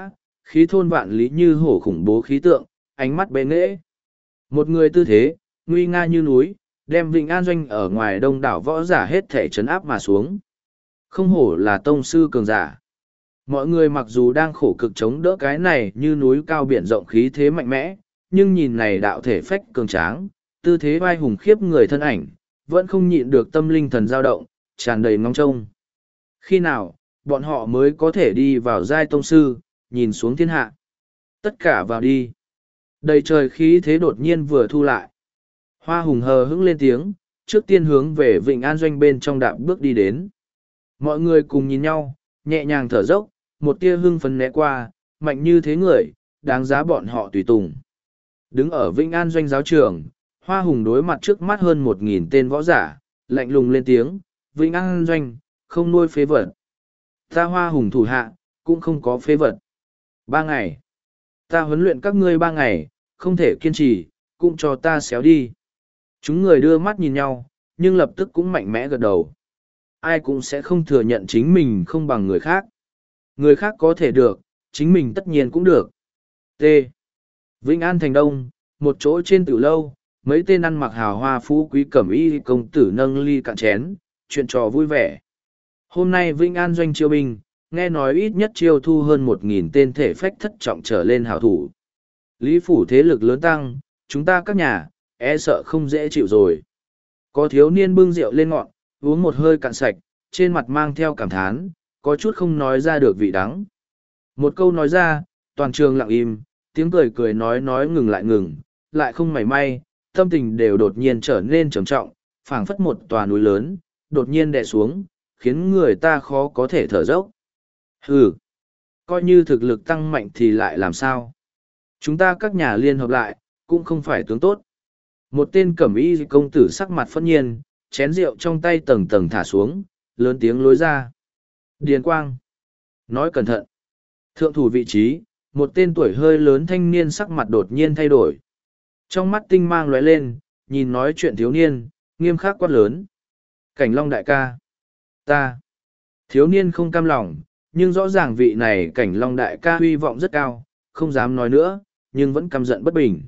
khí thôn vạn lý như hổ khủng bố khí tượng, ánh mắt bệ nghễ. Một người tư thế, nguy nga như núi, đem Vịnh An Doanh ở ngoài đông đảo võ giả hết thể trấn áp mà xuống. Không hổ là tông sư cường giả. Mọi người mặc dù đang khổ cực chống đỡ cái này như núi cao biển rộng khí thế mạnh mẽ, nhưng nhìn này đạo thể phách cường tráng, tư thế vai hùng khiếp người thân ảnh, vẫn không nhịn được tâm linh thần dao động, tràn đầy ngóng trông. Khi nào, bọn họ mới có thể đi vào giai tông sư, nhìn xuống thiên hạ. Tất cả vào đi. Đầy trời khí thế đột nhiên vừa thu lại. Hoa hùng hờ hững lên tiếng, trước tiên hướng về Vịnh An Doanh bên trong đạp bước đi đến. Mọi người cùng nhìn nhau, nhẹ nhàng thở dốc, một tia hưng phấn né qua, mạnh như thế người, đáng giá bọn họ tùy tùng. Đứng ở Vĩnh An Doanh giáo trường, Hoa Hùng đối mặt trước mắt hơn một nghìn tên võ giả, lạnh lùng lên tiếng, Vĩnh An Doanh, không nuôi phế vật. Ta Hoa Hùng thủ hạ, cũng không có phế vật. Ba ngày. Ta huấn luyện các ngươi ba ngày, không thể kiên trì, cũng cho ta xéo đi. Chúng người đưa mắt nhìn nhau, nhưng lập tức cũng mạnh mẽ gật đầu. Ai cũng sẽ không thừa nhận chính mình không bằng người khác. Người khác có thể được, chính mình tất nhiên cũng được. T. Vĩnh An Thành Đông, một chỗ trên tử lâu, mấy tên ăn mặc hào hoa phú quý cẩm y công tử nâng ly cạn chén, chuyện trò vui vẻ. Hôm nay Vĩnh An Doanh chiêu binh, nghe nói ít nhất chiêu thu hơn một nghìn tên thể phách thất trọng trở lên hảo thủ. Lý phủ thế lực lớn tăng, chúng ta các nhà, e sợ không dễ chịu rồi. Có thiếu niên bưng rượu lên ngọn, uống một hơi cạn sạch, trên mặt mang theo cảm thán, có chút không nói ra được vị đắng. Một câu nói ra, toàn trường lặng im, tiếng cười cười nói nói ngừng lại ngừng, lại không mảy may, tâm tình đều đột nhiên trở nên trầm trọng, phảng phất một tòa núi lớn, đột nhiên đè xuống, khiến người ta khó có thể thở dốc. Hừ, coi như thực lực tăng mạnh thì lại làm sao? Chúng ta các nhà liên hợp lại, cũng không phải tướng tốt. Một tên cẩm y công tử sắc mặt phẫn nhiên, chén rượu trong tay tầng tầng thả xuống, lớn tiếng lối ra. Điền Quang. Nói cẩn thận. Thượng thủ vị trí, một tên tuổi hơi lớn thanh niên sắc mặt đột nhiên thay đổi. Trong mắt tinh mang lóe lên, nhìn nói chuyện thiếu niên, nghiêm khắc quát lớn. Cảnh Long đại ca. Ta. Thiếu niên không cam lòng, nhưng rõ ràng vị này Cảnh Long đại ca huy vọng rất cao, không dám nói nữa, nhưng vẫn căm giận bất bình.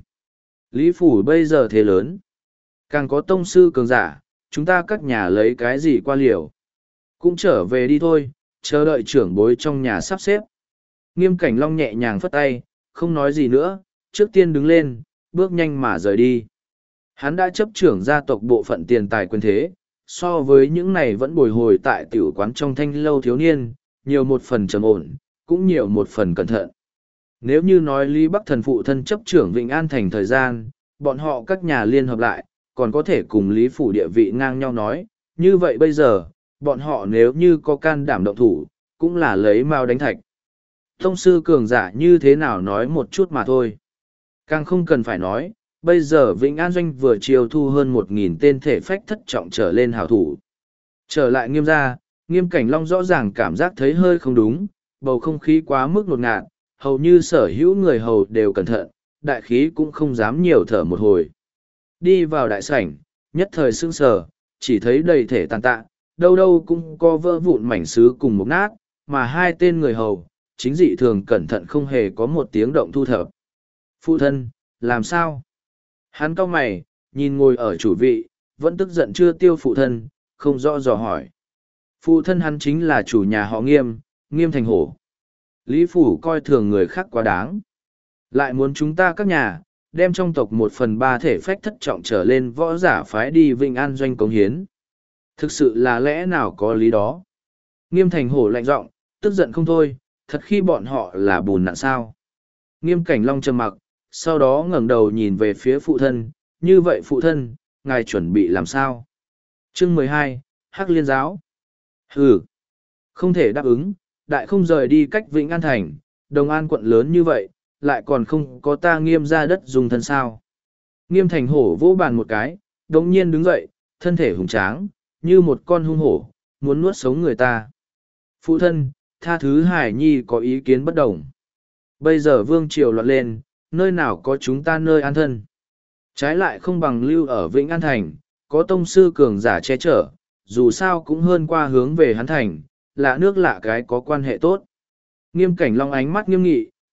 Lý phủ bây giờ thế lớn. Càng có tông sư cường giả, chúng ta các nhà lấy cái gì qua liều. Cũng trở về đi thôi, chờ đợi trưởng bối trong nhà sắp xếp. Nghiêm Cảnh Long nhẹ nhàng phất tay, không nói gì nữa, trước tiên đứng lên, bước nhanh mà rời đi. Hắn đã chấp trưởng gia tộc bộ phận tiền tài quyền thế, so với những này vẫn bồi hồi tại tiểu quán trong thanh lâu thiếu niên, nhiều một phần trầm ổn, cũng nhiều một phần cẩn thận. Nếu như nói Lý Bắc Thần phụ thân chấp trưởng Vịnh An Thành thời gian, bọn họ các nhà liên hợp lại, còn có thể cùng Lý Phủ địa vị ngang nhau nói, như vậy bây giờ, bọn họ nếu như có can đảm động thủ, cũng là lấy mao đánh thạch. Tông sư cường giả như thế nào nói một chút mà thôi. Càng không cần phải nói, bây giờ Vĩnh An Doanh vừa chiêu thu hơn một nghìn tên thể phách thất trọng trở lên hảo thủ. Trở lại Nghiêm gia, Nghiêm Cảnh Long rõ ràng cảm giác thấy hơi không đúng, bầu không khí quá mức ngột ngạt, hầu như sở hữu người hầu đều cẩn thận, đại khí cũng không dám nhiều thở một hồi. Đi vào đại sảnh, nhất thời sững sờ, chỉ thấy đầy thể tàn tạ, đâu đâu cũng có vỡ vụn mảnh sứ cùng một nát, mà hai tên người hầu, chính dị thường cẩn thận không hề có một tiếng động thu thập. Phụ thân, làm sao? Hắn cau mày, nhìn ngồi ở chủ vị, vẫn tức giận chưa tiêu phụ thân, không rõ dò hỏi. Phụ thân hắn chính là chủ nhà họ Nghiêm, Nghiêm Thành Hổ. Lý Phủ coi thường người khác quá đáng. Lại muốn chúng ta các nhà, đem trong tộc một phần ba thể phách thất trọng trở lên võ giả phái đi Vịnh An Doanh cống hiến. Thực sự là lẽ nào có lý đó. Nghiêm Thành Hổ lạnh giọng, tức giận không thôi, thật khi bọn họ là bùn nạn sao. Nghiêm Cảnh Long trầm mặc, sau đó ngẩng đầu nhìn về phía phụ thân, như vậy phụ thân, ngài chuẩn bị làm sao? Chương mười hai, Hắc Liên Giáo. Hừ, không thể đáp ứng, đại không rời đi cách Vĩnh An Thành, Đồng An quận lớn như vậy, lại còn không có ta Nghiêm ra đất dùng thân sao. Nghiêm Thành Hổ vỗ bàn một cái, đống nhiên đứng dậy, thân thể hùng tráng, như một con hung hổ, muốn nuốt sống người ta. Phụ thân, tha thứ Hải Nhi có ý kiến bất đồng. Bây giờ vương triều loạn lên, nơi nào có chúng ta nơi an thân. Trái lại không bằng lưu ở Vĩnh An Thành, có tông sư cường giả che chở, dù sao cũng hơn qua hướng về hắn thành, lạ nước lạ cái có quan hệ tốt. Nghiêm Cảnh Long ánh mắt nghiêm nghị,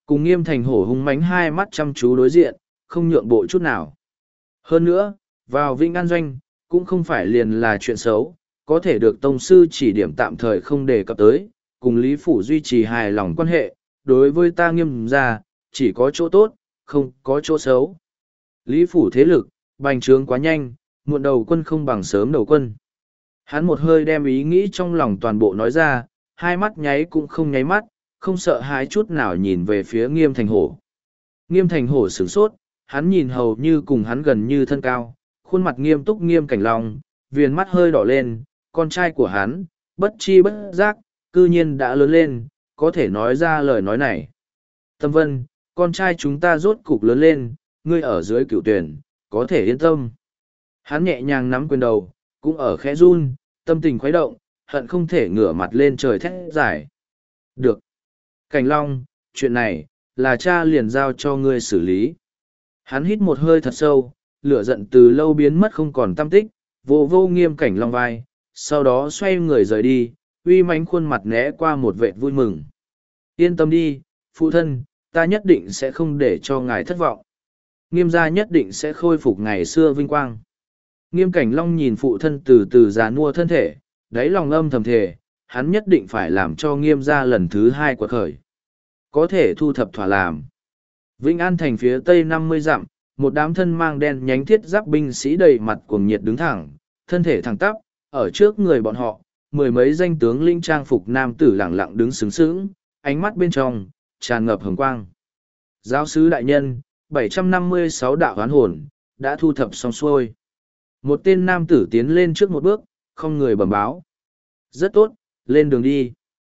Cùng Nghiêm Thành Hổ hung mãnh hai mắt chăm chú đối diện, không nhượng bộ chút nào. Hơn nữa, vào Vĩnh An Doanh, cũng không phải liền là chuyện xấu, có thể được tông sư chỉ điểm tạm thời không đề cập tới, cùng Lý Phủ duy trì hài lòng quan hệ, đối với ta Nghiêm gia, chỉ có chỗ tốt, không có chỗ xấu. Lý Phủ thế lực, bành trướng quá nhanh, muộn đầu quân không bằng sớm đầu quân. Hắn một hơi đem ý nghĩ trong lòng toàn bộ nói ra, hai mắt nháy cũng không nháy mắt, không sợ hãi chút nào nhìn về phía Nghiêm Thành Hổ. Nghiêm Thành Hổ sửng sốt, hắn nhìn hầu như cùng hắn gần như thân cao, khuôn mặt nghiêm túc Nghiêm Cảnh Long, viền mắt hơi đỏ lên, con trai của hắn, bất chi bất giác, cư nhiên đã lớn lên, có thể nói ra lời nói này. Tâm Vân, con trai chúng ta rốt cục lớn lên, ngươi ở dưới cửu tuyển, có thể yên tâm. Hắn nhẹ nhàng nắm quyền đầu, cũng ở khẽ run, tâm tình khuấy động, hận không thể ngửa mặt lên trời thét giải. Được. Cảnh Long, chuyện này, là cha liền giao cho ngươi xử lý. Hắn hít một hơi thật sâu, lửa giận từ lâu biến mất không còn tâm tích, vô vô Nghiêm Cảnh Long vai, sau đó xoay người rời đi, uy mãnh khuôn mặt né qua một vệt vui mừng. Yên tâm đi, phụ thân, ta nhất định sẽ không để cho ngài thất vọng. Nghiêm gia nhất định sẽ khôi phục ngày xưa vinh quang. Nghiêm Cảnh Long nhìn phụ thân từ từ già nua thân thể, đáy lòng âm thầm thề, hắn nhất định phải làm cho Nghiêm gia lần thứ hai quật khởi. Có thể thu thập thỏa làm. Vĩnh An thành phía tây năm mươi dặm, một đám thân mang đen nhánh thiết giáp binh sĩ đầy mặt cuồng nhiệt đứng thẳng, thân thể thẳng tắp, ở trước người bọn họ, mười mấy danh tướng linh trang phục nam tử lẳng lặng đứng sướng sướng, ánh mắt bên trong, tràn ngập hồng quang. Giáo sứ đại nhân, bảy trăm năm mươi sáu đạo hoán hồn, đã thu thập xong xuôi. Một tên nam tử tiến lên trước một bước, không người bẩm báo. Rất tốt, lên đường đi.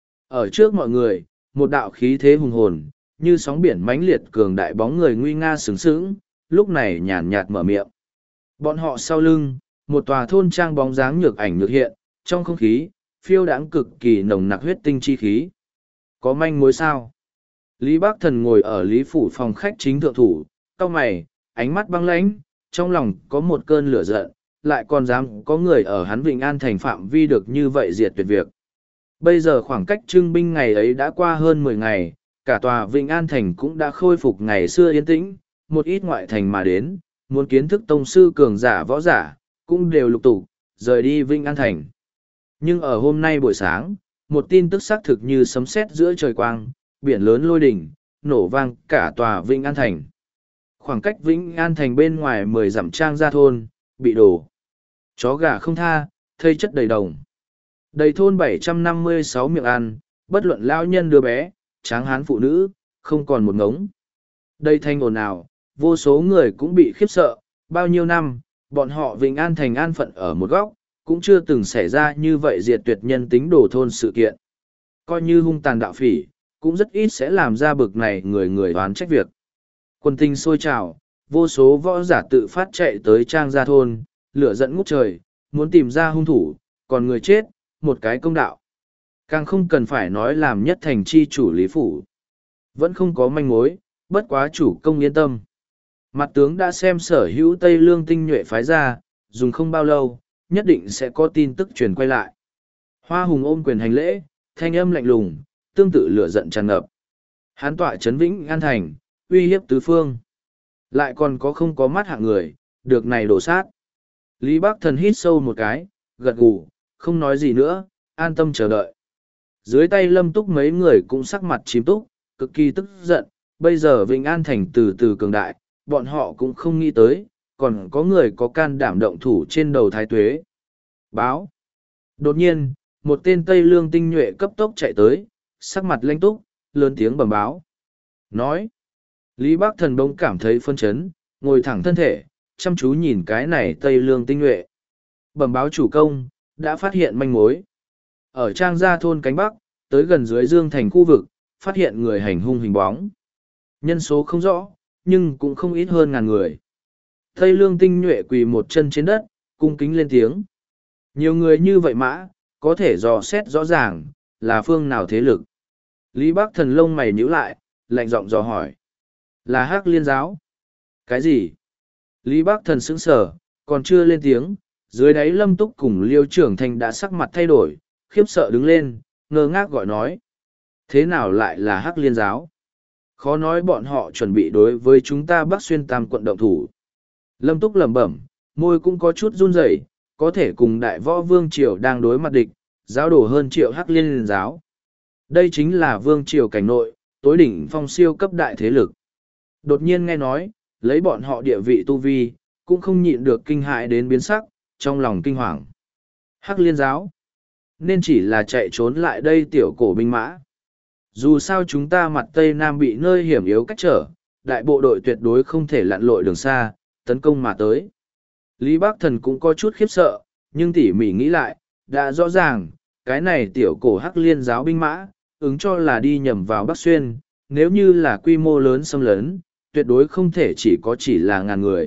Ở trước mọi người, một đạo khí thế hùng hồn, như sóng biển mãnh liệt cường đại bóng người nguy nga sướng sướng, lúc này nhàn nhạt mở miệng. Bọn họ sau lưng, một tòa thôn trang bóng dáng nhược ảnh nhược hiện, trong không khí, phiêu đãng cực kỳ nồng nặc huyết tinh chi khí. Có manh mối sao? Lý Bác Thần ngồi ở Lý Phủ phòng khách chính thượng thủ, cau mày, ánh mắt băng lãnh, trong lòng có một cơn lửa giận, lại còn dám có người ở hắn Vĩnh An thành phạm vi được như vậy diệt tuyệt việc. Bây giờ khoảng cách trưng binh ngày ấy đã qua hơn mười ngày, cả tòa Vĩnh An thành cũng đã khôi phục ngày xưa yên tĩnh, một ít ngoại thành mà đến, muốn kiến thức tông sư cường giả võ giả, cũng đều lục tục, rời đi Vĩnh An thành. Nhưng ở hôm nay buổi sáng, một tin tức xác thực như sấm sét giữa trời quang, biển lớn lôi đỉnh, nổ vang cả tòa Vĩnh An thành. Khoảng cách Vĩnh An thành bên ngoài mười dặm trang gia thôn, bị đổ. Chó gà không tha, thây chất đầy đồng. Đầy thôn bảy trăm năm mươi sáu miệng ăn, bất luận lao nhân đứa bé, tráng hán phụ nữ, không còn một ngống. Đây thanh ồn ào, vô số người cũng bị khiếp sợ, bao nhiêu năm, bọn họ Vĩnh An thành an phận ở một góc, cũng chưa từng xảy ra như vậy diệt tuyệt nhân tính đổ thôn sự kiện. Coi như hung tàn đạo phỉ, cũng rất ít sẽ làm ra bực này người người đoán trách việc. Quân tinh sôi trào, vô số võ giả tự phát chạy tới trang gia thôn, lửa giận ngút trời, muốn tìm ra hung thủ, còn người chết, một cái công đạo. Càng không cần phải nói làm nhất thành chi chủ Lý Phủ. Vẫn không có manh mối, bất quá chủ công yên tâm. Mặt tướng đã xem sở hữu Tây Lương tinh nhuệ phái ra, dùng không bao lâu, nhất định sẽ có tin tức truyền quay lại. Hoa Hùng ôm quyền hành lễ, thanh âm lạnh lùng, tương tự lửa giận tràn ngập. Hán tọa chấn Vĩnh An thành, uy hiếp tứ phương. Lại còn có không có mắt hạng người, được này đổ sát. Lý Bác Thần hít sâu một cái, gật gù, không nói gì nữa, an tâm chờ đợi. Dưới tay Lâm Túc mấy người cũng sắc mặt chìm túc, cực kỳ tức giận, bây giờ Vĩnh An thành từ từ cường đại, bọn họ cũng không nghĩ tới, còn có người có can đảm động thủ trên đầu thái tuế. Báo. Đột nhiên, một tên Tây Lương tinh nhuệ cấp tốc chạy tới, sắc mặt lanh túc, lớn tiếng bẩm báo. Nói. Lý Bác Thần bỗng cảm thấy phân chấn, ngồi thẳng thân thể, chăm chú nhìn cái này Tây Lương tinh nhuệ. Bẩm báo chủ công, đã phát hiện manh mối. Ở trang gia thôn cánh Bắc, tới gần dưới Dương thành khu vực, phát hiện người hành hung hình bóng. Nhân số không rõ, nhưng cũng không ít hơn ngàn người. Tây Lương tinh nhuệ quỳ một chân trên đất, cung kính lên tiếng. Nhiều người như vậy mã, có thể dò xét rõ ràng, là phương nào thế lực. Lý Bác Thần lông mày nhíu lại, lạnh giọng dò hỏi. Là Hắc Liên giáo. Cái gì? Lý Bác Thần sững sờ, còn chưa lên tiếng, dưới đáy Lâm Túc cùng Liêu Trưởng Thành đã sắc mặt thay đổi, khiếp sợ đứng lên, ngơ ngác gọi nói. Thế nào lại là Hắc Liên giáo? khó nói bọn họ chuẩn bị đối với chúng ta Bắc Xuyên Tam quận động thủ. Lâm Túc lẩm bẩm, môi cũng có chút run rẩy, có thể cùng đại võ vương triều đang đối mặt địch, giáo đổ hơn triệu hắc liên giáo. Đây chính là vương triều cảnh nội, tối đỉnh phong siêu cấp đại thế lực. Đột nhiên nghe nói, lấy bọn họ địa vị tu vi, cũng không nhịn được kinh hại đến biến sắc, trong lòng kinh hoàng. Hắc liên giáo, nên chỉ là chạy trốn lại đây tiểu cổ binh mã. Dù sao chúng ta mặt Tây Nam bị nơi hiểm yếu cách trở, đại bộ đội tuyệt đối không thể lặn lội đường xa, tấn công mà tới. Lý Bác Thần cũng có chút khiếp sợ, nhưng tỉ mỉ nghĩ lại, đã rõ ràng, cái này tiểu cổ hắc liên giáo binh mã, ứng cho là đi nhầm vào Bắc Xuyên, nếu như là quy mô lớn xâm lấn, tuyệt đối không thể chỉ có chỉ là ngàn người.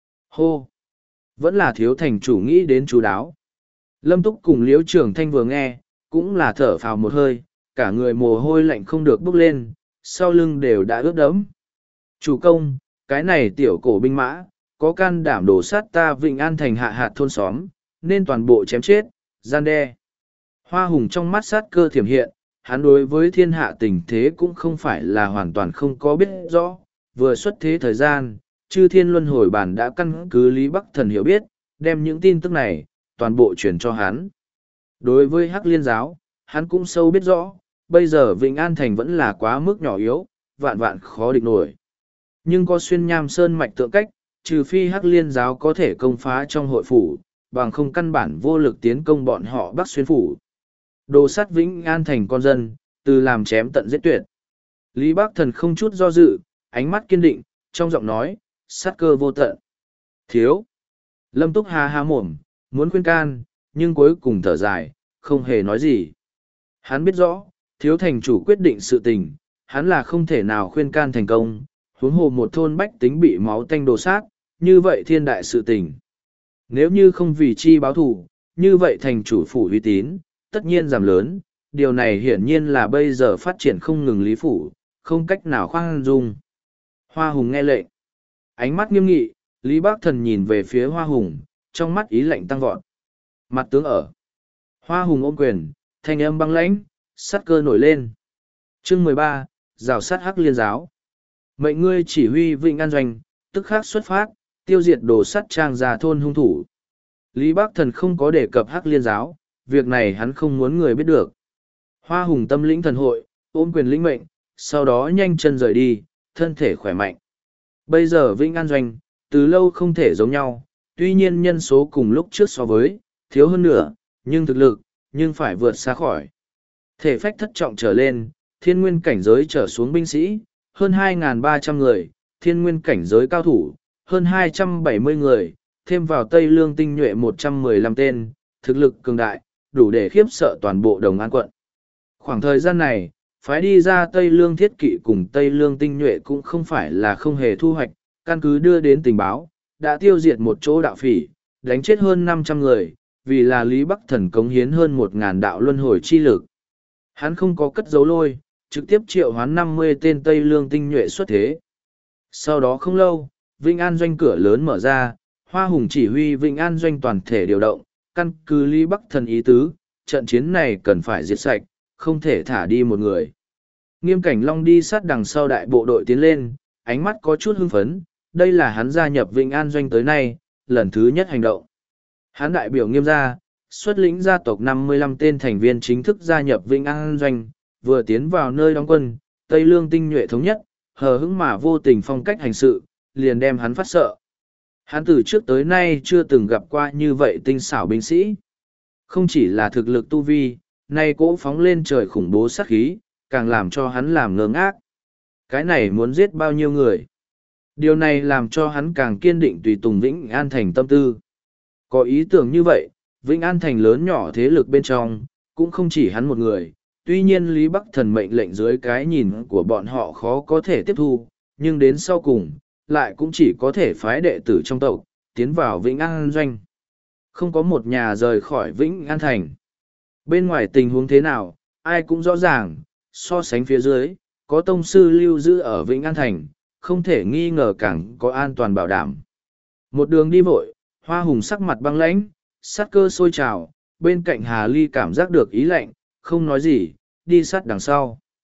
Hô! Vẫn là thiếu thành chủ nghĩ đến chú đáo. Lâm Túc cùng Liễu Trường Thanh vừa nghe, cũng là thở phào một hơi, cả người mồ hôi lạnh không được bốc lên, sau lưng đều đã ướt đẫm. Chủ công, cái này tiểu cổ binh mã, có can đảm đổ sát ta Vịnh An thành hạ hạt thôn xóm, nên toàn bộ chém chết, gian đe. Hoa Hùng trong mắt sát cơ thiểm hiện, hắn đối với thiên hạ tình thế cũng không phải là hoàn toàn không có biết rõ, vừa xuất thế thời gian, chư thiên luân hồi bản đã căn cứ Lý Bắc Thần hiểu biết, đem những tin tức này, toàn bộ truyền cho hắn. Đối với Hắc Liên giáo, hắn cũng sâu biết rõ, bây giờ Vịnh An thành vẫn là quá mức nhỏ yếu, vạn vạn khó địch nổi. Nhưng có xuyên nham sơn mạch tượng cách, trừ phi Hắc Liên giáo có thể công phá trong hội phủ, bằng không căn bản vô lực tiến công bọn họ Bắc Xuyên phủ. Đồ sắt Vĩnh An thành con dân, từ làm chém tận giết tuyệt. Lý Bắc Thần không chút do dự, ánh mắt kiên định, trong giọng nói, sát cơ vô tận. Thiếu. Lâm Túc ha ha mồm, muốn khuyên can, nhưng cuối cùng thở dài, không hề nói gì. Hắn biết rõ, thiếu thành chủ quyết định sự tình, hắn là không thể nào khuyên can thành công, huống hồ một thôn bách tính bị máu tanh đồ sát, như vậy thiên đại sự tình. Nếu như không vì chi báo thù, như vậy thành chủ phủ uy tín, tất nhiên giảm lớn, điều này hiển nhiên là bây giờ phát triển không ngừng lý phủ, không cách nào khoan dung. Hoa Hùng nghe lệnh. Ánh mắt nghiêm nghị, Lý Bác Thần nhìn về phía Hoa Hùng, trong mắt ý lạnh tăng vọt. Mặt tướng ở. Hoa Hùng ôm quyền, thanh âm băng lãnh, sát cơ nổi lên. Chương mười ba, rào sát Hắc Liên giáo. Mệnh ngươi chỉ huy Vịnh An doanh, tức khắc xuất phát, tiêu diệt đồ sắt trang già thôn hung thủ. Lý Bác Thần không có đề cập Hắc Liên giáo, việc này hắn không muốn người biết được. Hoa Hùng tâm lĩnh thần hội, ôm quyền lĩnh mệnh, sau đó nhanh chân rời đi, thân thể khỏe mạnh. Bây giờ Vĩnh An doanh, từ lâu không thể giống nhau, tuy nhiên nhân số cùng lúc trước so với, thiếu hơn nữa, nhưng thực lực, nhưng phải vượt xa khỏi. Thể phách thất trọng trở lên, thiên nguyên cảnh giới trở xuống binh sĩ, hơn hai nghìn ba trăm người, thiên nguyên cảnh giới cao thủ, hơn hai trăm bảy mươi người, thêm vào Tây Lương tinh nhuệ một trăm mười lăm tên, thực lực cường đại, đủ để khiếp sợ toàn bộ Đồng An quận. Khoảng thời gian này, phái đi ra Tây Lương thiết kỵ cùng Tây Lương tinh nhuệ cũng không phải là không hề thu hoạch, căn cứ đưa đến tình báo, đã tiêu diệt một chỗ đạo phỉ, đánh chết hơn năm trăm người, vì là Lý Bắc Thần cống hiến hơn một nghìn đạo luân hồi chi lực. Hắn không có cất giấu lôi, trực tiếp triệu hoán năm mươi tên Tây Lương tinh nhuệ xuất thế. Sau đó không lâu, Vĩnh An doanh cửa lớn mở ra, Hoa Hùng chỉ huy Vĩnh An doanh toàn thể điều động, căn cứ Lý Bắc Thần ý tứ, trận chiến này cần phải diệt sạch, không thể thả đi một người. Nghiêm Cảnh Long đi sát đằng sau đại bộ đội tiến lên, ánh mắt có chút hưng phấn, đây là hắn gia nhập Vĩnh An doanh tới nay, lần thứ nhất hành động. Hắn đại biểu Nghiêm gia, xuất lĩnh gia tộc năm mươi lăm tên thành viên chính thức gia nhập Vĩnh An doanh, vừa tiến vào nơi đóng quân, Tây Lương tinh nhuệ thống nhất, hờ hững mà vô tình phong cách hành sự, liền đem hắn phát sợ. Hắn từ trước tới nay chưa từng gặp qua như vậy tinh xảo binh sĩ. Không chỉ là thực lực tu vi, nay cỗ phóng lên trời khủng bố sát khí, càng làm cho hắn làm ngơ ngác. Cái này muốn giết bao nhiêu người? Điều này làm cho hắn càng kiên định tùy tùng Vĩnh An thành tâm tư. Có ý tưởng như vậy, Vĩnh An thành lớn nhỏ thế lực bên trong, cũng không chỉ hắn một người. Tuy nhiên Lý Bắc Thần mệnh lệnh dưới cái nhìn của bọn họ khó có thể tiếp thu, nhưng đến sau cùng, lại cũng chỉ có thể phái đệ tử trong tộc, tiến vào Vĩnh An doanh. Không có một nhà rời khỏi Vĩnh An thành. Bên ngoài tình huống thế nào, ai cũng rõ ràng, so sánh phía dưới, có tông sư lưu giữ ở Vĩnh An thành, không thể nghi ngờ càng có an toàn bảo đảm. Một đường đi vội, Hoa Hùng sắc mặt băng lãnh, sát cơ sôi trào, bên cạnh Hà Ly cảm giác được ý lạnh, không nói gì, đi sát đằng sau.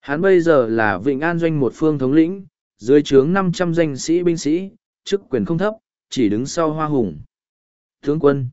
Hắn bây giờ là Vịnh An doanh một phương thống lĩnh, dưới trướng năm trăm danh sĩ binh sĩ, chức quyền không thấp, chỉ đứng sau Hoa Hùng. Tướng quân.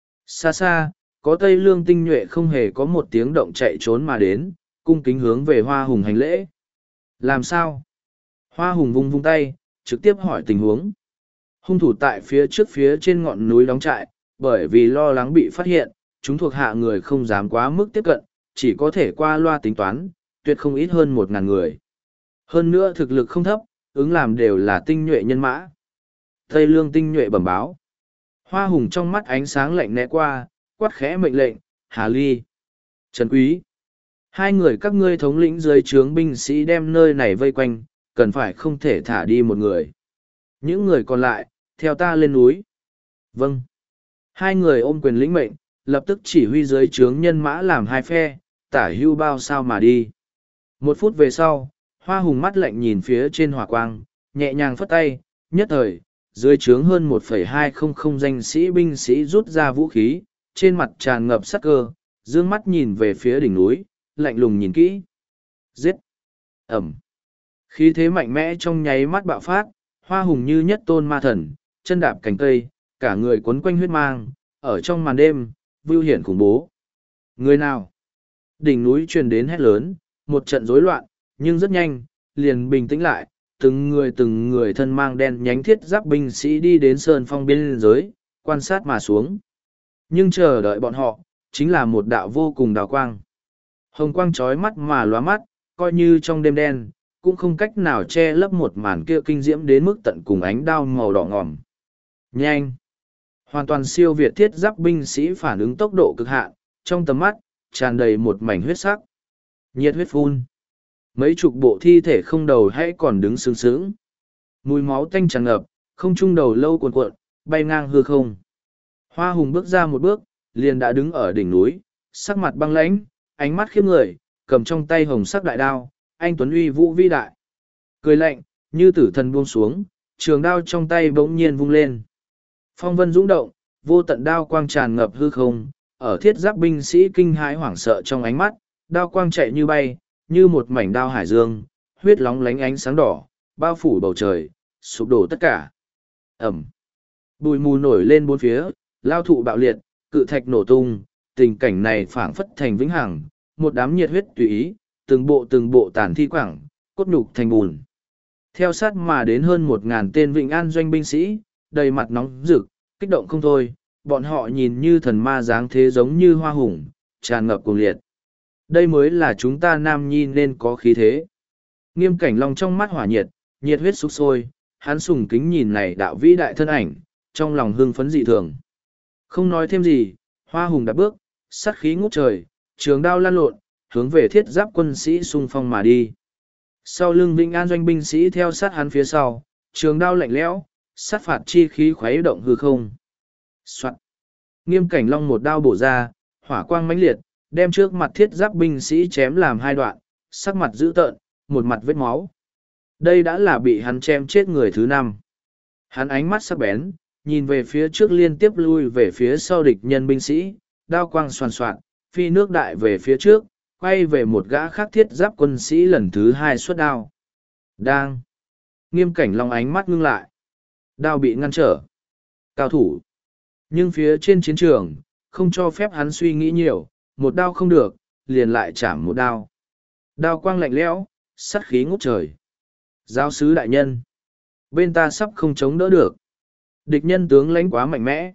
Xa xa, có Tây Lương tinh nhuệ không hề có một tiếng động chạy trốn mà đến, cung kính hướng về Hoa Hùng hành lễ. Làm sao? Hoa Hùng vung vung tay, trực tiếp hỏi tình huống. Hung thủ tại phía trước phía trên ngọn núi đóng trại, bởi vì lo lắng bị phát hiện, chúng thuộc hạ người không dám quá mức tiếp cận, chỉ có thể qua loa tính toán, tuyệt không ít hơn một ngàn người. Hơn nữa thực lực không thấp, ứng làm đều là tinh nhuệ nhân mã. Tây Lương tinh nhuệ bẩm báo. Hoa Hùng trong mắt ánh sáng lạnh né qua, quát khẽ mệnh lệnh, Hà Ly, Trần Quý. Hai người các ngươi thống lĩnh dưới trướng binh sĩ đem nơi này vây quanh, cần phải không thể thả đi một người. Những người còn lại, theo ta lên núi. Vâng. Hai người ôm quyền lĩnh mệnh, lập tức chỉ huy dưới trướng nhân mã làm hai phe, tả hưu bao sao mà đi. Một phút về sau, Hoa Hùng mắt lạnh nhìn phía trên hỏa quang, nhẹ nhàng phất tay, nhất thời, dưới trướng hơn một phẩy hai không không danh sĩ binh sĩ rút ra vũ khí, trên mặt tràn ngập sắc cơ, dương mắt nhìn về phía đỉnh núi, lạnh lùng nhìn kỹ. Giết! Ẩm! Khí thế mạnh mẽ trong nháy mắt bạo phát, Hoa Hùng như nhất tôn ma thần, chân đạp cành cây, cả người quấn quanh huyết mang, ở trong màn đêm, vưu hiển khủng bố. Người nào? Đỉnh núi truyền đến hét lớn, một trận rối loạn, nhưng rất nhanh, liền bình tĩnh lại, từng người từng người thân mang đen nhánh thiết giáp binh sĩ đi đến sơn phong biên giới, quan sát mà xuống. Nhưng chờ đợi bọn họ, chính là một đạo vô cùng đào quang. Hồng quang chói mắt mà lóa mắt, coi như trong đêm đen, cũng không cách nào che lấp một màn kia kinh diễm đến mức tận cùng ánh đao màu đỏ ngòm. Nhanh! Hoàn toàn siêu việt thiết giáp binh sĩ phản ứng tốc độ cực hạn, trong tầm mắt, tràn đầy một mảnh huyết sắc. Nhiệt huyết phun. Mấy chục bộ thi thể không đầu hãy còn đứng sướng sướng. Mùi máu tanh tràn ngập, không trung đầu lâu cuồn cuộn, bay ngang hư không. Hoa Hùng bước ra một bước, liền đã đứng ở đỉnh núi, sắc mặt băng lãnh, ánh mắt khiếp người, cầm trong tay hồng sắc đại đao, anh tuấn uy vũ vĩ đại. Cười lạnh, như tử thần buông xuống, trường đao trong tay bỗng nhiên vung lên. Phong vân dũng động, vô tận đao quang tràn ngập hư không, ở thiết giáp binh sĩ kinh hãi hoảng sợ trong ánh mắt, đao quang chạy như bay, như một mảnh đao hải dương, huyết lóng lánh ánh sáng đỏ, bao phủ bầu trời, sụp đổ tất cả. Ẩm. Bụi mù nổi lên bốn phía, lao thụ bạo liệt, cự thạch nổ tung, tình cảnh này phảng phất thành vĩnh hằng, một đám nhiệt huyết tùy ý, từng bộ từng bộ tàn thi quảng, cốt nhục thành bùn. Theo sát mà đến hơn một ngàn tên Vịnh An doanh binh sĩ, đầy mặt nóng rực, kích động không thôi, bọn họ nhìn như thần ma dáng thế giống như Hoa Hùng, tràn ngập cuồng liệt. Đây mới là chúng ta nam nhi nên có khí thế. Nghiêm Cảnh Long trong mắt hỏa nhiệt, nhiệt huyết sục sôi, hắn sùng kính nhìn này đạo vĩ đại thân ảnh, trong lòng hưng phấn dị thường. Không nói thêm gì, Hoa Hùng đạp bước, sát khí ngút trời, trường đao lan lộn, hướng về thiết giáp quân sĩ xung phong mà đi. Sau lưng Vịnh An doanh binh sĩ theo sát hắn phía sau, trường đao lạnh lẽo, sát phạt chi khí khuấy động hư không. Soạn. Nghiêm Cảnh Long một đao bổ ra, hỏa quang mãnh liệt, đem trước mặt thiết giáp binh sĩ chém làm hai đoạn, sắc mặt dữ tợn, một mặt vết máu. Đây đã là bị hắn chém chết người thứ năm. Hắn ánh mắt sắc bén, nhìn về phía trước liên tiếp lui về phía sau địch nhân binh sĩ, đao quang xoàn xoạn, phi nước đại về phía trước, quay về một gã khác thiết giáp quân sĩ lần thứ hai xuất đao. Đang. Nghiêm Cảnh Long ánh mắt ngưng lại. Đao bị ngăn trở. Cao thủ. Nhưng phía trên chiến trường, không cho phép hắn suy nghĩ nhiều, một đao không được, liền lại chạm một đao. Đao quang lạnh lẽo, sắt khí ngút trời. Giáo sứ đại nhân. Bên ta sắp không chống đỡ được. Địch nhân tướng lãnh quá mạnh mẽ.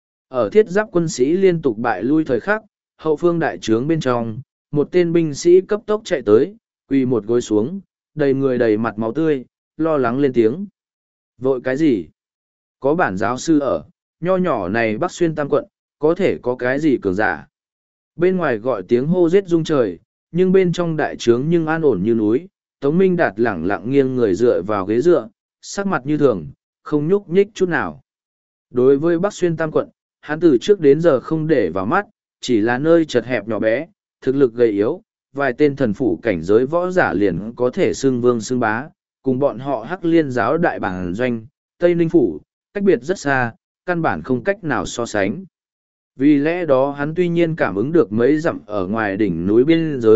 Ở thiết giáp quân sĩ liên tục bại lui thời khắc, hậu phương đại trướng bên trong, một tên binh sĩ cấp tốc chạy tới, quỳ một gối xuống, đầy người đầy mặt máu tươi, lo lắng lên tiếng. Vội cái gì? Có bản giáo sư ở, nho nhỏ này Bắc xuyên tam quận, có thể có cái gì cường giả? Bên ngoài gọi tiếng hô giết rung trời, nhưng bên trong đại trướng nhưng an ổn như núi, Tống Minh Đạt lẳng lặng nghiêng người dựa vào ghế dựa, sắc mặt như thường, không nhúc nhích chút nào. Đối với Bắc xuyên tam quận, hắn từ trước đến giờ không để vào mắt, chỉ là nơi chật hẹp nhỏ bé, thực lực gầy yếu, vài tên thần phủ cảnh giới võ giả liền có thể xưng vương xưng bá, cùng bọn họ Hắc Liên giáo đại bản doanh, Tây Ninh phủ, cách biệt rất xa, căn bản không cách nào so sánh. Vì lẽ đó hắn tuy nhiên cảm ứng được mấy dặm ở ngoài đỉnh núi biên giới,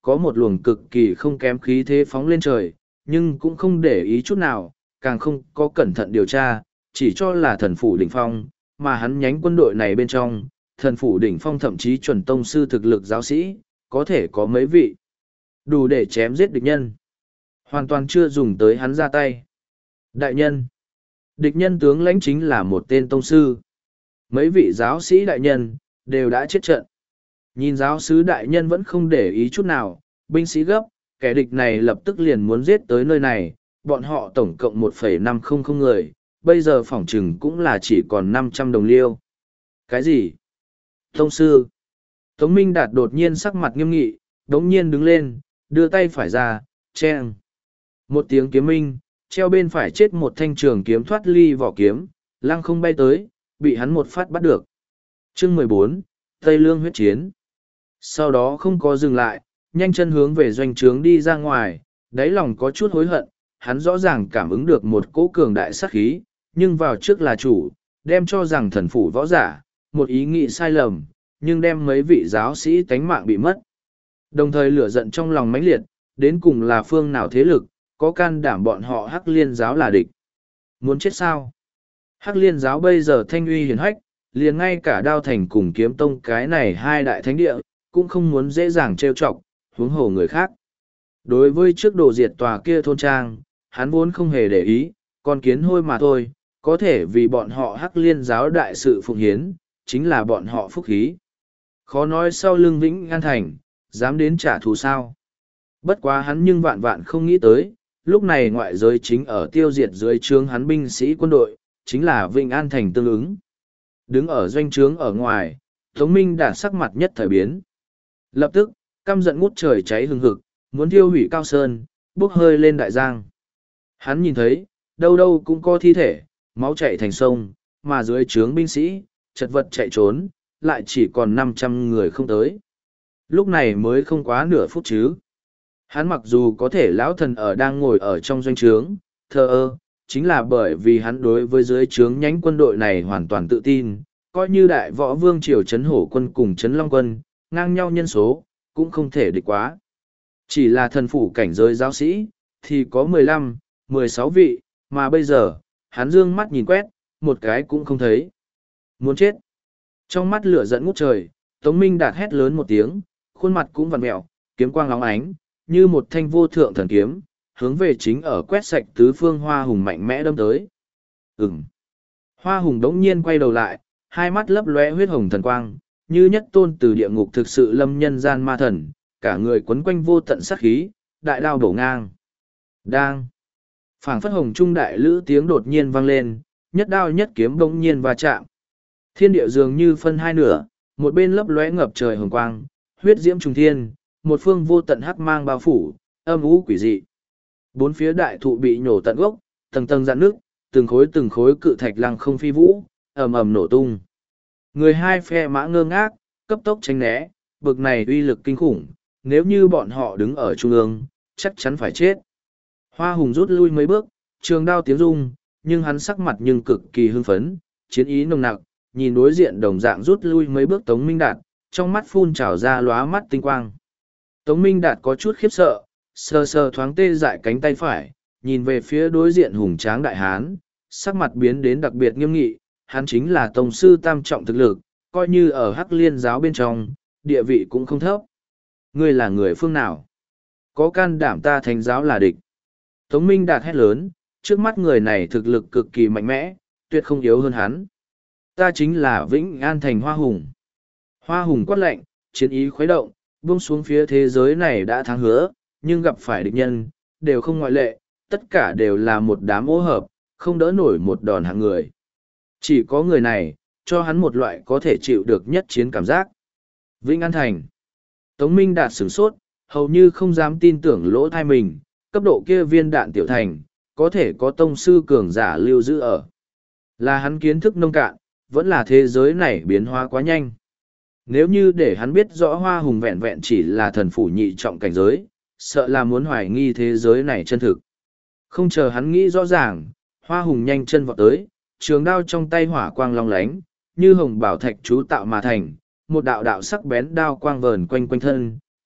có một luồng cực kỳ không kém khí thế phóng lên trời, nhưng cũng không để ý chút nào, càng không có cẩn thận điều tra, chỉ cho là thần phủ đỉnh phong, mà hắn nhánh quân đội này bên trong, thần phủ đỉnh phong thậm chí chuẩn tông sư thực lực giáo sĩ, có thể có mấy vị. Đủ để chém giết địch nhân. Hoàn toàn chưa dùng tới hắn ra tay. Đại nhân. Địch nhân tướng lãnh chính là một tên tông sư. Mấy vị giáo sĩ đại nhân, đều đã chết trận. Nhìn giáo sứ đại nhân vẫn không để ý chút nào, binh sĩ gấp, kẻ địch này lập tức liền muốn giết tới nơi này, bọn họ tổng cộng một phẩy năm không không người, bây giờ phỏng chừng cũng là chỉ còn năm trăm đồng liêu. Cái gì? Tông sư. Tống Minh Đạt đột nhiên sắc mặt nghiêm nghị, đống nhiên đứng lên, đưa tay phải ra, chen. Một tiếng kiếm minh, treo bên phải chết một thanh trường kiếm thoát ly vỏ kiếm, lăng không bay tới, bị hắn một phát bắt được. Chương mười bốn, Tây Lương huyết chiến. Sau đó không có dừng lại, nhanh chân hướng về doanh trướng đi ra ngoài, đáy lòng có chút hối hận, hắn rõ ràng cảm ứng được một cỗ cường đại sát khí, nhưng vào trước là chủ, đem cho rằng thần phủ võ giả, một ý nghĩ sai lầm, nhưng đem mấy vị giáo sĩ tánh mạng bị mất. Đồng thời lửa giận trong lòng mãnh liệt, đến cùng là phương nào thế lực, có can đảm bọn họ Hắc Liên giáo là địch. Muốn chết sao? Hắc Liên giáo bây giờ thanh uy hiển hách, liền ngay cả Đao Thành cùng Kiếm Tông cái này hai đại thánh địa, cũng không muốn dễ dàng trêu chọc, huống hồ người khác. Đối với trước đồ diệt tòa kia thôn trang, hắn vốn không hề để ý, còn kiến hôi mà thôi, có thể vì bọn họ Hắc Liên giáo đại sự phụng hiến, chính là bọn họ phúc khí. Khó nói sau lưng Vĩnh An Thành, dám đến trả thù sao. Bất quá hắn nhưng vạn vạn không nghĩ tới, lúc này ngoại giới chính ở tiêu diệt dưới trướng hắn binh sĩ quân đội, chính là Vĩnh An Thành tương ứng. Đứng ở doanh trướng ở ngoài, Tống Minh Đạt sắc mặt nhất thời biến. Lập tức, căm giận ngút trời cháy hừng hực, muốn thiêu hủy Cao Sơn, bốc hơi lên đại giang. Hắn nhìn thấy, đâu đâu cũng có thi thể, máu chảy thành sông, mà dưới trướng binh sĩ, chật vật chạy trốn, lại chỉ còn năm trăm người không tới. Lúc này mới không quá nửa phút chứ. Hắn mặc dù có thể lão thần ở đang ngồi ở trong doanh trướng, thờ ơ, chính là bởi vì hắn đối với dưới trướng nhánh quân đội này hoàn toàn tự tin, coi như đại võ vương triều trấn hổ quân cùng trấn long quân, ngang nhau nhân số, cũng không thể địch quá. Chỉ là thần phủ cảnh giới giáo sĩ, thì có mười lăm, mười sáu vị, mà bây giờ, hắn dương mắt nhìn quét, một cái cũng không thấy. Muốn chết. Trong mắt lửa giận ngút trời, Tống Minh Đạt hét lớn một tiếng, khuôn mặt cũng vặn mẹo, kiếm quang lóng ánh, như một thanh vô thượng thần kiếm, hướng về chính ở quét sạch tứ phương Hoa Hùng mạnh mẽ đâm tới. Ừm. Hoa Hùng đống nhiên quay đầu lại, hai mắt lấp lóe huyết hồng thần quang, như nhất tôn từ địa ngục thực sự lâm nhân gian ma thần, cả người quấn quanh vô tận sát khí, đại đao bổ ngang. Đang. Phảng phất hồng trung đại lữ tiếng đột nhiên vang lên, nhất đao nhất kiếm đống nhiên va chạm. Thiên địa dường như phân hai nửa, một bên lấp lóe ngập trời hồng quang, huyết diễm trùng thiên, một phương vô tận hắc mang bao phủ, âm u quỷ dị. Bốn phía đại thụ bị nhổ tận gốc, tầng tầng rạn nước, từng khối từng khối cự thạch lăng không phi vũ, ầm ầm nổ tung. Người hai phe mã ngơ ngác, cấp tốc tránh né, bực này uy lực kinh khủng, nếu như bọn họ đứng ở trung ương, chắc chắn phải chết. Hoa Hùng rút lui mấy bước, trường đao tiếng rung, nhưng hắn sắc mặt nhưng cực kỳ hưng phấn, chiến ý nồng nặc, nhìn đối diện đồng dạng rút lui mấy bước Tống Minh Đạt, trong mắt phun trào ra lóa mắt tinh quang. Tống Minh Đạt có chút khiếp sợ, sờ sờ thoáng tê dại cánh tay phải, nhìn về phía đối diện hùng tráng đại hán, sắc mặt biến đến đặc biệt nghiêm nghị, hắn chính là tông sư tam trọng thực lực, coi như ở Hắc Liên giáo bên trong, địa vị cũng không thấp. Ngươi là người phương nào? Có can đảm ta thánh giáo là địch. Tống Minh Đạt hét lớn, trước mắt người này thực lực cực kỳ mạnh mẽ, tuyệt không yếu hơn hắn. Ta chính là Vĩnh An Thành Hoa Hùng. Hoa Hùng quát lạnh, chiến ý khuấy động, buông xuống phía thế giới này đã thắng hứa, nhưng gặp phải địch nhân, đều không ngoại lệ, tất cả đều là một đám ô hợp, không đỡ nổi một đòn hạng người. Chỉ có người này, cho hắn một loại có thể chịu được nhất chiến cảm giác. Vĩnh An Thành. Tống Minh Đạt sửng sốt, hầu như không dám tin tưởng lỗ thai mình, cấp độ kia viên đạn tiểu thành, có thể có tông sư cường giả lưu giữ ở. Là hắn kiến thức nông cạn, vẫn là thế giới này biến hóa quá nhanh. Nếu như để hắn biết rõ Hoa Hùng vẹn vẹn chỉ là thần phủ nhị trọng cảnh giới, sợ là muốn hoài nghi thế giới này chân thực. Không chờ hắn nghĩ rõ ràng, Hoa Hùng nhanh chân vọt tới, trường đao trong tay hỏa quang long lánh, như hồng bảo thạch chú tạo mà thành, một đạo đạo sắc bén đao quang vờn quanh quanh thân,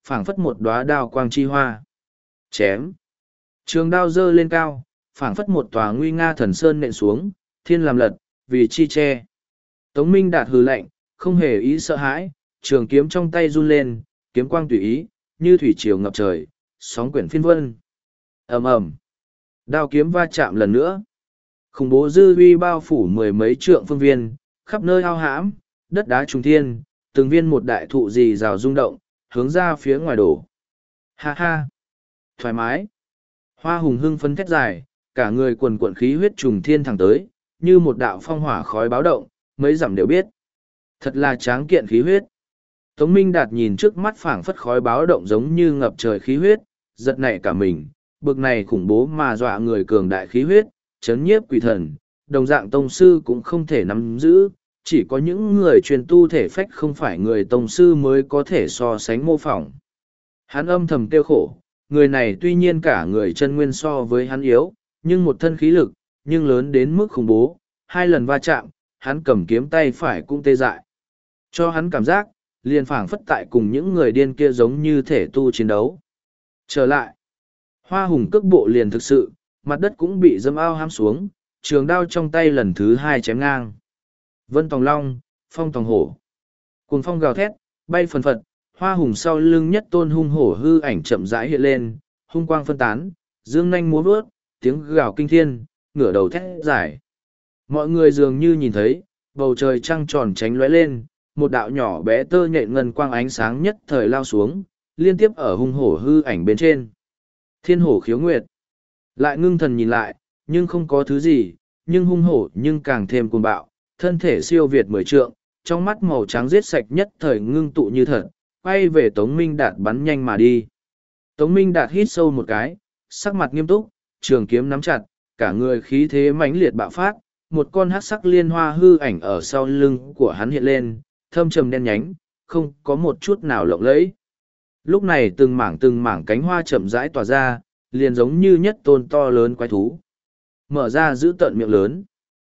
phảng phất một đóa đao quang chi hoa. Chém. Trường đao dơ lên cao, phảng phất một tòa nguy nga thần sơn nện xuống, thiên làm lật, vì chi che. Tống Minh Đạt hừ lạnh, không hề ý sợ hãi, trường kiếm trong tay run lên, kiếm quang tùy ý, như thủy triều ngập trời, sóng quyển phiên vân. Ầm ầm. Đao kiếm va chạm lần nữa. Khủng bố dư uy bao phủ mười mấy trượng phương viên, khắp nơi ao hãm, đất đá trùng thiên, từng viên một đại thụ rì rào rung động, hướng ra phía ngoài đổ. Ha ha! Thoải mái! Hoa hùng hưng phấn thét dài, cả người quần cuộn khí huyết trùng thiên thẳng tới, như một đạo phong hỏa khói báo động, mấy dặm đều biết. Thật là tráng kiện khí huyết. Tống Minh Đạt nhìn trước mắt phảng phất khói báo động giống như ngập trời khí huyết, giật nảy cả mình, bực này khủng bố mà dọa người cường đại khí huyết, chấn nhiếp quỷ thần, đồng dạng tông sư cũng không thể nắm giữ, chỉ có những người truyền tu thể phách không phải người tông sư mới có thể so sánh mô phỏng. Hắn âm thầm tiêu khổ, người này tuy nhiên cả người chân nguyên so với hắn yếu, nhưng một thân khí lực, nhưng lớn đến mức khủng bố, hai lần va chạm, hắn cầm kiếm tay phải cũng tê dại. Cho hắn cảm giác, liền phảng phất tại cùng những người điên kia giống như thể tu chiến đấu. Trở lại, Hoa hùng cước bộ liền thực sự, mặt đất cũng bị dâm ao hãm xuống, trường đao trong tay lần thứ hai chém ngang. Vân tòng long, phong tòng hổ. Cuồng phong gào thét, bay phần phật, hoa hùng sau lưng nhất tôn hung hổ hư ảnh chậm rãi hiện lên, hung quang phân tán, dương nanh múa vớt, tiếng gào kinh thiên, ngửa đầu thét dài. Mọi người dường như nhìn thấy, bầu trời trăng tròn tránh lóe lên, một đạo nhỏ bé tơ nhện ngân quang ánh sáng nhất thời lao xuống, liên tiếp ở hung hổ hư ảnh bên trên. Thiên hổ khiếu nguyệt. Lại ngưng thần nhìn lại, nhưng không có thứ gì, nhưng hung hổ nhưng càng thêm cuồng bạo, thân thể siêu việt mười trượng, trong mắt màu trắng giết sạch nhất thời ngưng tụ như thật, quay về Tống Minh Đạt bắn nhanh mà đi. Tống Minh Đạt hít sâu một cái, sắc mặt nghiêm túc, trường kiếm nắm chặt, cả người khí thế mãnh liệt bạo phát, một con hắc sắc liên hoa hư ảnh ở sau lưng của hắn hiện lên, thâm trầm đen nhánh, không có một chút nào lộng lẫy. Lúc này từng mảng từng mảng cánh hoa chậm rãi tỏa ra, liền giống như nhất tôn to lớn quái thú. Mở ra giữ tận miệng lớn.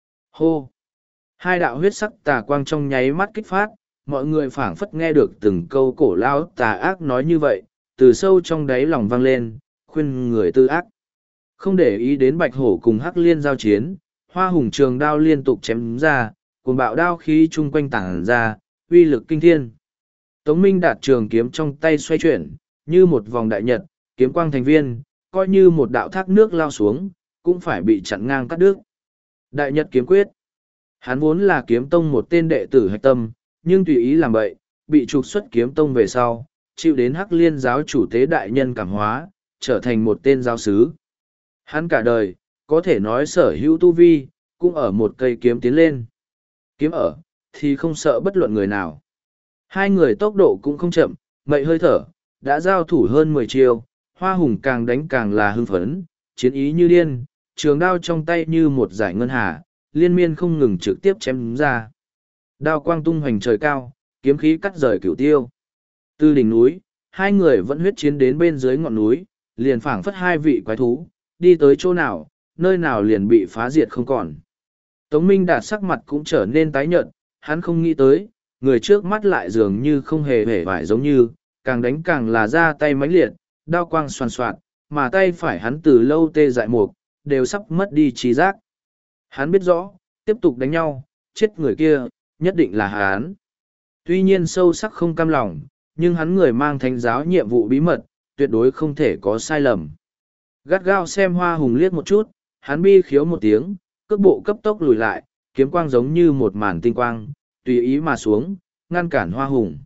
Hô! Hai đạo huyết sắc tà quang trong nháy mắt kích phát, mọi người phảng phất nghe được từng câu cổ lao tà ác nói như vậy, từ sâu trong đáy lòng vang lên, khuyên người tư ác. Không để ý đến bạch hổ cùng hắc liên giao chiến, hoa hùng trường đao liên tục chém ra, cuồng bạo đao khí chung quanh tản ra, uy lực kinh thiên. Tống Minh Đạt trường kiếm trong tay xoay chuyển, như một vòng đại nhật, kiếm quang thành viên, coi như một đạo thác nước lao xuống, cũng phải bị chặn ngang cắt đứt. Đại nhật kiếm quyết. Hắn vốn là kiếm tông một tên đệ tử hạch tâm, nhưng tùy ý làm vậy, bị trục xuất kiếm tông về sau, chịu đến hắc liên giáo chủ tế đại nhân cảm hóa, trở thành một tên giáo sứ. Hắn cả đời, có thể nói sở hữu tu vi, cũng ở một cây kiếm tiến lên. Kiếm ở, thì không sợ bất luận người nào. Hai người tốc độ cũng không chậm, mậy hơi thở, đã giao thủ hơn mười chiêu, hoa hùng càng đánh càng là hưng phấn, chiến ý như điên, trường đao trong tay như một giải ngân hà, liên miên không ngừng trực tiếp chém ra. Đao quang tung hoành trời cao, kiếm khí cắt rời cửu tiêu. Từ đỉnh núi, hai người vẫn huyết chiến đến bên dưới ngọn núi, liền phảng phất hai vị quái thú, đi tới chỗ nào, nơi nào liền bị phá diệt không còn. Tống Minh Đạt sắc mặt cũng trở nên tái nhợt, hắn không nghĩ tới, người trước mắt lại dường như không hề hề vải giống như, càng đánh càng là ra tay mãnh liệt, đao quang xoàn xoạt, mà tay phải hắn từ lâu tê dại mục, đều sắp mất đi trí giác. Hắn biết rõ, tiếp tục đánh nhau, chết người kia, nhất định là hắn. Tuy nhiên sâu sắc không cam lòng, nhưng hắn người mang thánh giáo nhiệm vụ bí mật, tuyệt đối không thể có sai lầm. Gắt gao xem hoa hùng liếc một chút, hắn bi khiếu một tiếng, cước bộ cấp tốc lùi lại, kiếm quang giống như một màn tinh quang, tùy ý mà xuống, ngăn cản hoa hùng.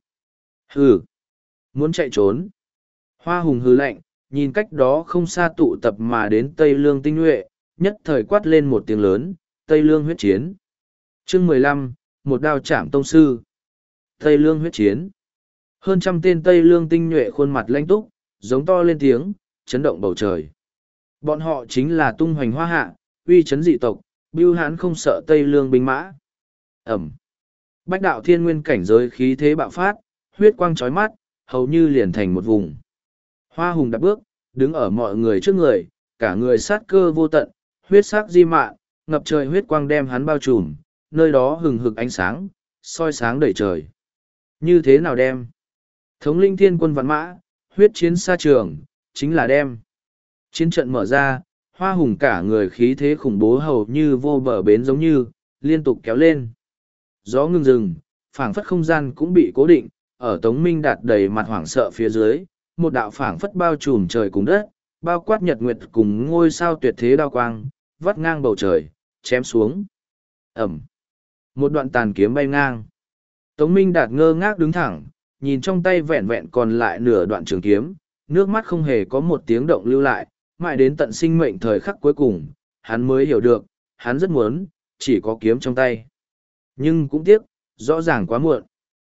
Hừ! Muốn chạy trốn. Hoa hùng hừ lạnh, nhìn cách đó không xa tụ tập mà đến Tây Lương tinh nhuệ, nhất thời quát lên một tiếng lớn, Tây Lương huyết chiến. Chương mười lăm, một đao chạm tông sư. Tây Lương huyết chiến. Hơn trăm tên Tây Lương tinh nhuệ khuôn mặt lanh túc, giống to lên tiếng, chấn động bầu trời. Bọn họ chính là tung hoành hoa hạ, uy chấn dị tộc, bưu hãn không sợ Tây Lương binh mã. Ẩm. Bách đạo thiên nguyên cảnh giới khí thế bạo phát, huyết quang chói mắt, hầu như liền thành một vùng. Hoa hùng đạp bước, đứng ở mọi người trước người, cả người sát cơ vô tận, huyết sắc di mạ, ngập trời huyết quang đem hắn bao trùm, nơi đó hừng hực ánh sáng, soi sáng đầy trời. Như thế nào đem? Thống linh thiên quân vạn mã, Huyết chiến xa trường, chính là đem. Chiến trận mở ra, Hoa Hùng cả người khí thế khủng bố hầu như vô bờ bến giống như, liên tục kéo lên. Gió ngừng rừng, phảng phất không gian cũng bị cố định, ở Tống Minh Đạt đầy mặt hoảng sợ phía dưới, một đạo phảng phất bao trùm trời cùng đất, bao quát nhật nguyệt cùng ngôi sao tuyệt thế đao quang, vắt ngang bầu trời, chém xuống. Ẩm. Một đoạn tàn kiếm bay ngang. Tống Minh Đạt ngơ ngác đứng thẳng, nhìn trong tay vẹn vẹn còn lại nửa đoạn trường kiếm, nước mắt không hề có một tiếng động lưu lại, mãi đến tận sinh mệnh thời khắc cuối cùng, hắn mới hiểu được, hắn rất muốn, chỉ có kiếm trong tay. Nhưng cũng tiếc, rõ ràng quá muộn.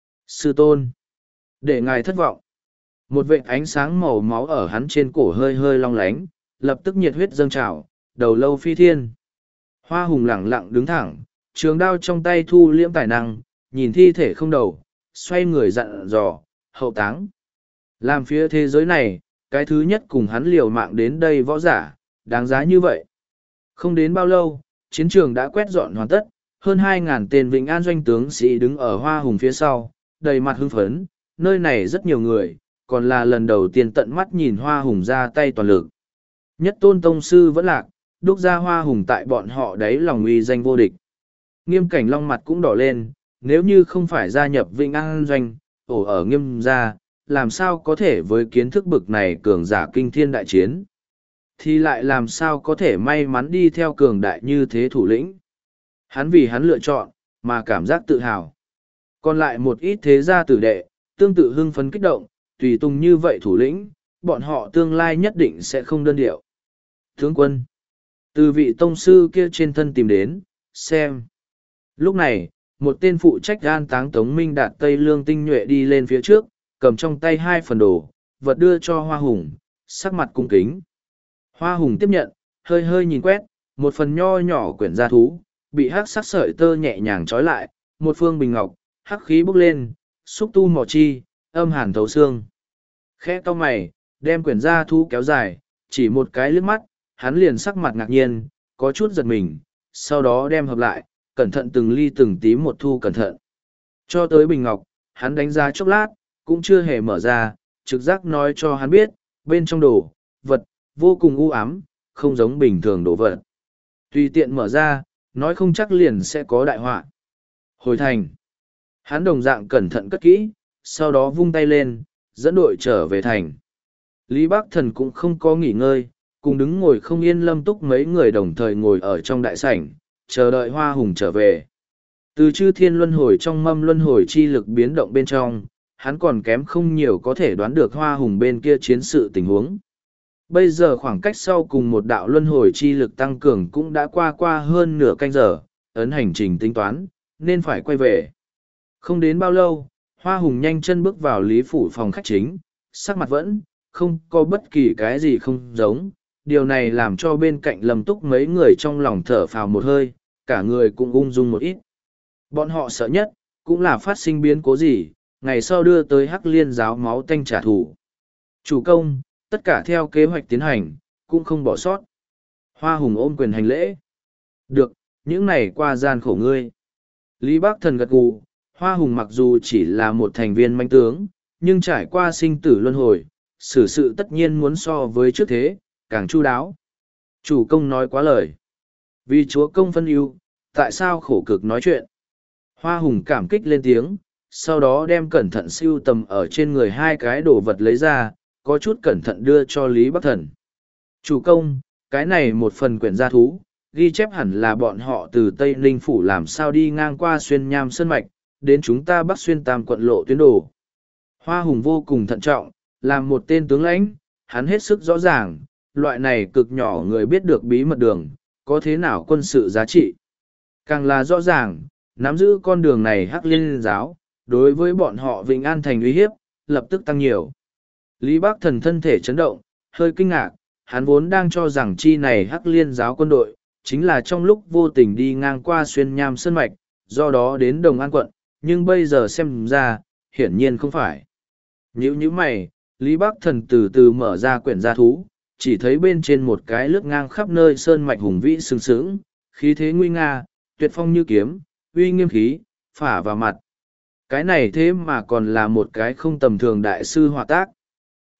Sư tôn, để ngài thất vọng. Một vệt ánh sáng màu máu ở hắn trên cổ hơi hơi long lánh, lập tức nhiệt huyết dâng trào, đầu lâu phi thiên. Hoa Hùng lẳng lặng đứng thẳng, trường đao trong tay thu liễm tài năng, nhìn thi thể không đầu, xoay người dặn dò, hậu táng. Làm phía thế giới này, cái thứ nhất cùng hắn liều mạng đến đây võ giả, đáng giá như vậy. Không đến bao lâu, chiến trường đã quét dọn hoàn tất, hơn hai ngàn tên Vĩnh An doanh tướng sĩ đứng ở Hoa Hùng phía sau, đầy mặt hưng phấn, nơi này rất nhiều người, còn là lần đầu tiên tận mắt nhìn Hoa Hùng ra tay toàn lực. Nhất tôn tông sư vẫn lạc, đúc ra Hoa Hùng tại bọn họ đấy lòng uy danh vô địch. Nghiêm Cảnh Long mặt cũng đỏ lên, nếu như không phải gia nhập Vĩnh An doanh, ổ ở Nghiêm gia, làm sao có thể với kiến thức bực này cường giả kinh thiên đại chiến, thì lại làm sao có thể may mắn đi theo cường đại như thế thủ lĩnh. Hắn vì hắn lựa chọn, mà cảm giác tự hào. Còn lại một ít thế gia tử đệ, tương tự hưng phấn kích động, tùy tùng như vậy thủ lĩnh, bọn họ tương lai nhất định sẽ không đơn điệu. Tướng quân, từ vị tông sư kia trên thân tìm đến, xem. Lúc này, một tên phụ trách an táng Tống Minh Đạt Tây Lương tinh nhuệ đi lên phía trước, cầm trong tay hai phần đồ, vật đưa cho Hoa Hùng, sắc mặt cung kính. Hoa Hùng tiếp nhận, hơi hơi nhìn quét, một phần nho nhỏ quyển gia thú, bị hắc sắc sợi tơ nhẹ nhàng trói lại, một phương bình ngọc, hắc khí bốc lên, xúc tu mỏ chi, âm hàn thấu xương. Khẽ cau mày, đem quyển gia thú kéo dài, chỉ một cái liếc mắt, hắn liền sắc mặt ngạc nhiên, có chút giật mình, sau đó đem hợp lại, cẩn thận từng ly từng tí một thu cẩn thận. Cho tới bình ngọc, hắn đánh giá chốc lát, cũng chưa hề mở ra, trực giác nói cho hắn biết, bên trong đồ, vật, vô cùng u ám, không giống bình thường đồ vật. Tùy tiện mở ra, nói không chắc liền sẽ có đại họa. Hồi thành, hắn đồng dạng cẩn thận cất kỹ, sau đó vung tay lên, dẫn đội trở về thành. Lý Bắc Thần cũng không có nghỉ ngơi, cùng đứng ngồi không yên Lâm Túc mấy người đồng thời ngồi ở trong đại sảnh, chờ đợi Hoa Hùng trở về. Từ chư thiên luân hồi trong mâm luân hồi chi lực biến động bên trong, hắn còn kém không nhiều có thể đoán được Hoa Hùng bên kia chiến sự tình huống. Bây giờ khoảng cách sau cùng một đạo luân hồi chi lực tăng cường cũng đã qua qua hơn nửa canh giờ, ấn hành trình tính toán, nên phải quay về. Không đến bao lâu, Hoa Hùng nhanh chân bước vào Lý Phủ phòng khách chính, sắc mặt vẫn không có bất kỳ cái gì không giống. Điều này làm cho bên cạnh Lâm Túc mấy người trong lòng thở phào một hơi, cả người cũng ung dung một ít. Bọn họ sợ nhất, cũng là phát sinh biến cố gì, ngày sau đưa tới Hắc Liên giáo máu tanh trả thù. Chủ công, tất cả theo kế hoạch tiến hành, cũng không bỏ sót. Hoa Hùng ôm quyền hành lễ. Được, những này qua gian khổ ngươi. Lý Bắc Thần gật gù, Hoa Hùng mặc dù chỉ là một thành viên manh tướng, nhưng trải qua sinh tử luân hồi, xử sự tất nhiên muốn so với trước thế, càng chu đáo. Chủ công nói quá lời. Vì chúa công phân ưu, tại sao khổ cực nói chuyện? Hoa Hùng cảm kích lên tiếng, sau đó đem cẩn thận siêu tầm ở trên người hai cái đồ vật lấy ra, có chút cẩn thận đưa cho Lý Bắc Thần. Chủ công, cái này một phần quyển gia thú, ghi chép hẳn là bọn họ từ Tây Ninh Phủ làm sao đi ngang qua xuyên nham sơn mạch, đến chúng ta bắc xuyên tam quận lộ tuyến đồ. Hoa Hùng vô cùng thận trọng, làm một tên tướng lãnh, hắn hết sức rõ ràng, loại này cực nhỏ người biết được bí mật đường, có thế nào quân sự giá trị. Càng là rõ ràng, nắm giữ con đường này Hắc Liên giáo, đối với bọn họ Vĩnh An thành uy hiếp, lập tức tăng nhiều. Lý Bắc Thần thân thể chấn động, hơi kinh ngạc, hắn vốn đang cho rằng chi này Hắc Liên giáo quân đội, chính là trong lúc vô tình đi ngang qua xuyên nham sơn mạch, do đó đến Đồng An quận, nhưng bây giờ xem ra, hiển nhiên không phải. Nhữ như mày, Lý Bắc Thần từ từ mở ra quyển gia thú, chỉ thấy bên trên một cái lướt ngang khắp nơi sơn mạch hùng vĩ sừng sững, khí thế nguy nga, tuyệt phong như kiếm, uy nghiêm khí, phả vào mặt. Cái này thế mà còn là một cái không tầm thường đại sư họa tác.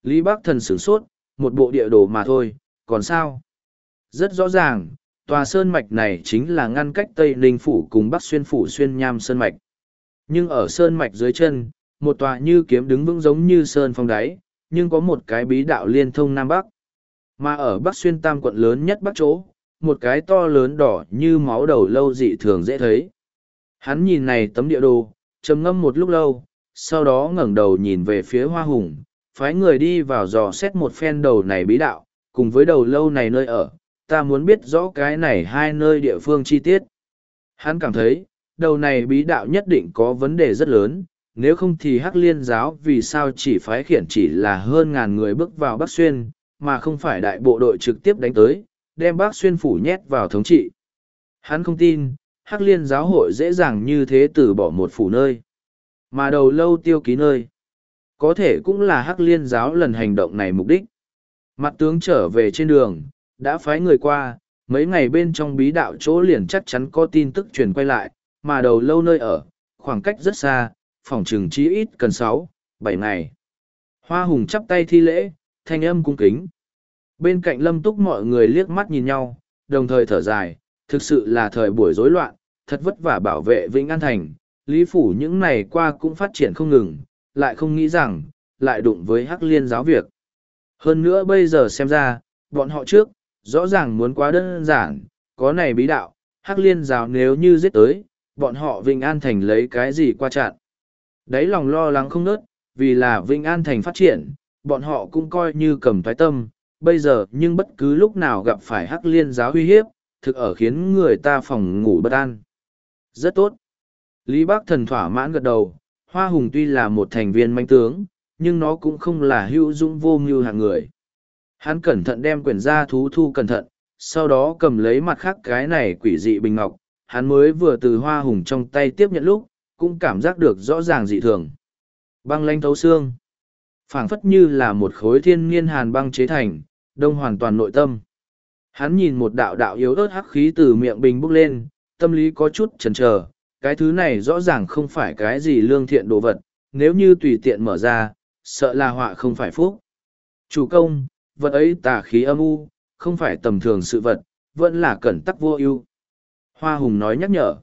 Lý Bắc Thần sửng sốt, một bộ địa đồ mà thôi, còn sao? Rất rõ ràng, tòa sơn mạch này chính là ngăn cách Tây Ninh Phủ cùng Bắc Xuyên Phủ xuyên nham sơn mạch. Nhưng ở sơn mạch dưới chân, một tòa như kiếm đứng vững giống như sơn phong đáy, nhưng có một cái bí đạo liên thông Nam Bắc. Mà ở Bắc Xuyên Tam quận lớn nhất Bắc chỗ, một cái to lớn đỏ như máu đầu lâu dị thường dễ thấy. Hắn nhìn này tấm địa đồ, trầm ngâm một lúc lâu, sau đó ngẩng đầu nhìn về phía Hoa Hùng, phái người đi vào dò xét một phen đầu này bí đạo, cùng với đầu lâu này nơi ở, ta muốn biết rõ cái này hai nơi địa phương chi tiết. Hắn cảm thấy, đầu này bí đạo nhất định có vấn đề rất lớn, nếu không thì Hắc Liên giáo vì sao chỉ phái khiển chỉ là hơn ngàn người bước vào Bắc Xuyên, mà không phải đại bộ đội trực tiếp đánh tới, đem Bắc Xuyên phủ nhét vào thống trị. Hắn không tin, Hắc Liên giáo hội dễ dàng như thế từ bỏ một phủ nơi. Mà đầu lâu tiêu ký nơi, có thể cũng là Hắc Liên giáo lần hành động này mục đích. Mặt tướng trở về trên đường, đã phái người qua, mấy ngày bên trong bí đạo chỗ liền chắc chắn có tin tức truyền quay lại, mà đầu lâu nơi ở, khoảng cách rất xa, phòng trừng chí ít cần sáu, bảy ngày. Hoa Hùng chắp tay thi lễ, thanh âm cung kính. Bên cạnh Lâm Túc mọi người liếc mắt nhìn nhau, đồng thời thở dài, thực sự là thời buổi rối loạn, thật vất vả bảo vệ Vĩnh An Thành, Lý Phủ những ngày qua cũng phát triển không ngừng, lại không nghĩ rằng, lại đụng với Hắc Liên giáo việc. Hơn nữa bây giờ xem ra, bọn họ trước, rõ ràng muốn quá đơn giản, có này bí đạo, Hắc Liên giáo nếu như giết tới, bọn họ Vĩnh An Thành lấy cái gì qua chặn. Đấy lòng lo lắng không nớt, vì là Vĩnh An Thành phát triển, bọn họ cũng coi như cầm thoái tâm, bây giờ nhưng bất cứ lúc nào gặp phải Hắc Liên giáo uy hiếp, thực ở khiến người ta phòng ngủ bất an. Rất tốt. Lý Bắc Thần thỏa mãn gật đầu, Hoa Hùng tuy là một thành viên manh tướng, nhưng nó cũng không là hữu dũng vô mưu hạng người. Hắn cẩn thận đem quyển gia thú thu cẩn thận, sau đó cầm lấy mặt khác cái này quỷ dị bình ngọc, hắn mới vừa từ Hoa Hùng trong tay tiếp nhận lúc, cũng cảm giác được rõ ràng dị thường. Băng lanh thấu xương, phảng phất như là một khối thiên niên hàn băng chế thành, đông hoàn toàn nội tâm. Hắn nhìn một đạo đạo yếu ớt hắc khí từ miệng bình bốc lên, tâm lý có chút chần chờ, cái thứ này rõ ràng không phải cái gì lương thiện đồ vật, nếu như tùy tiện mở ra, sợ là họa không phải phúc. Chủ công, vật ấy tà khí âm u, không phải tầm thường sự vật, vẫn là cẩn tắc vô ưu. Hoa Hùng nói nhắc nhở.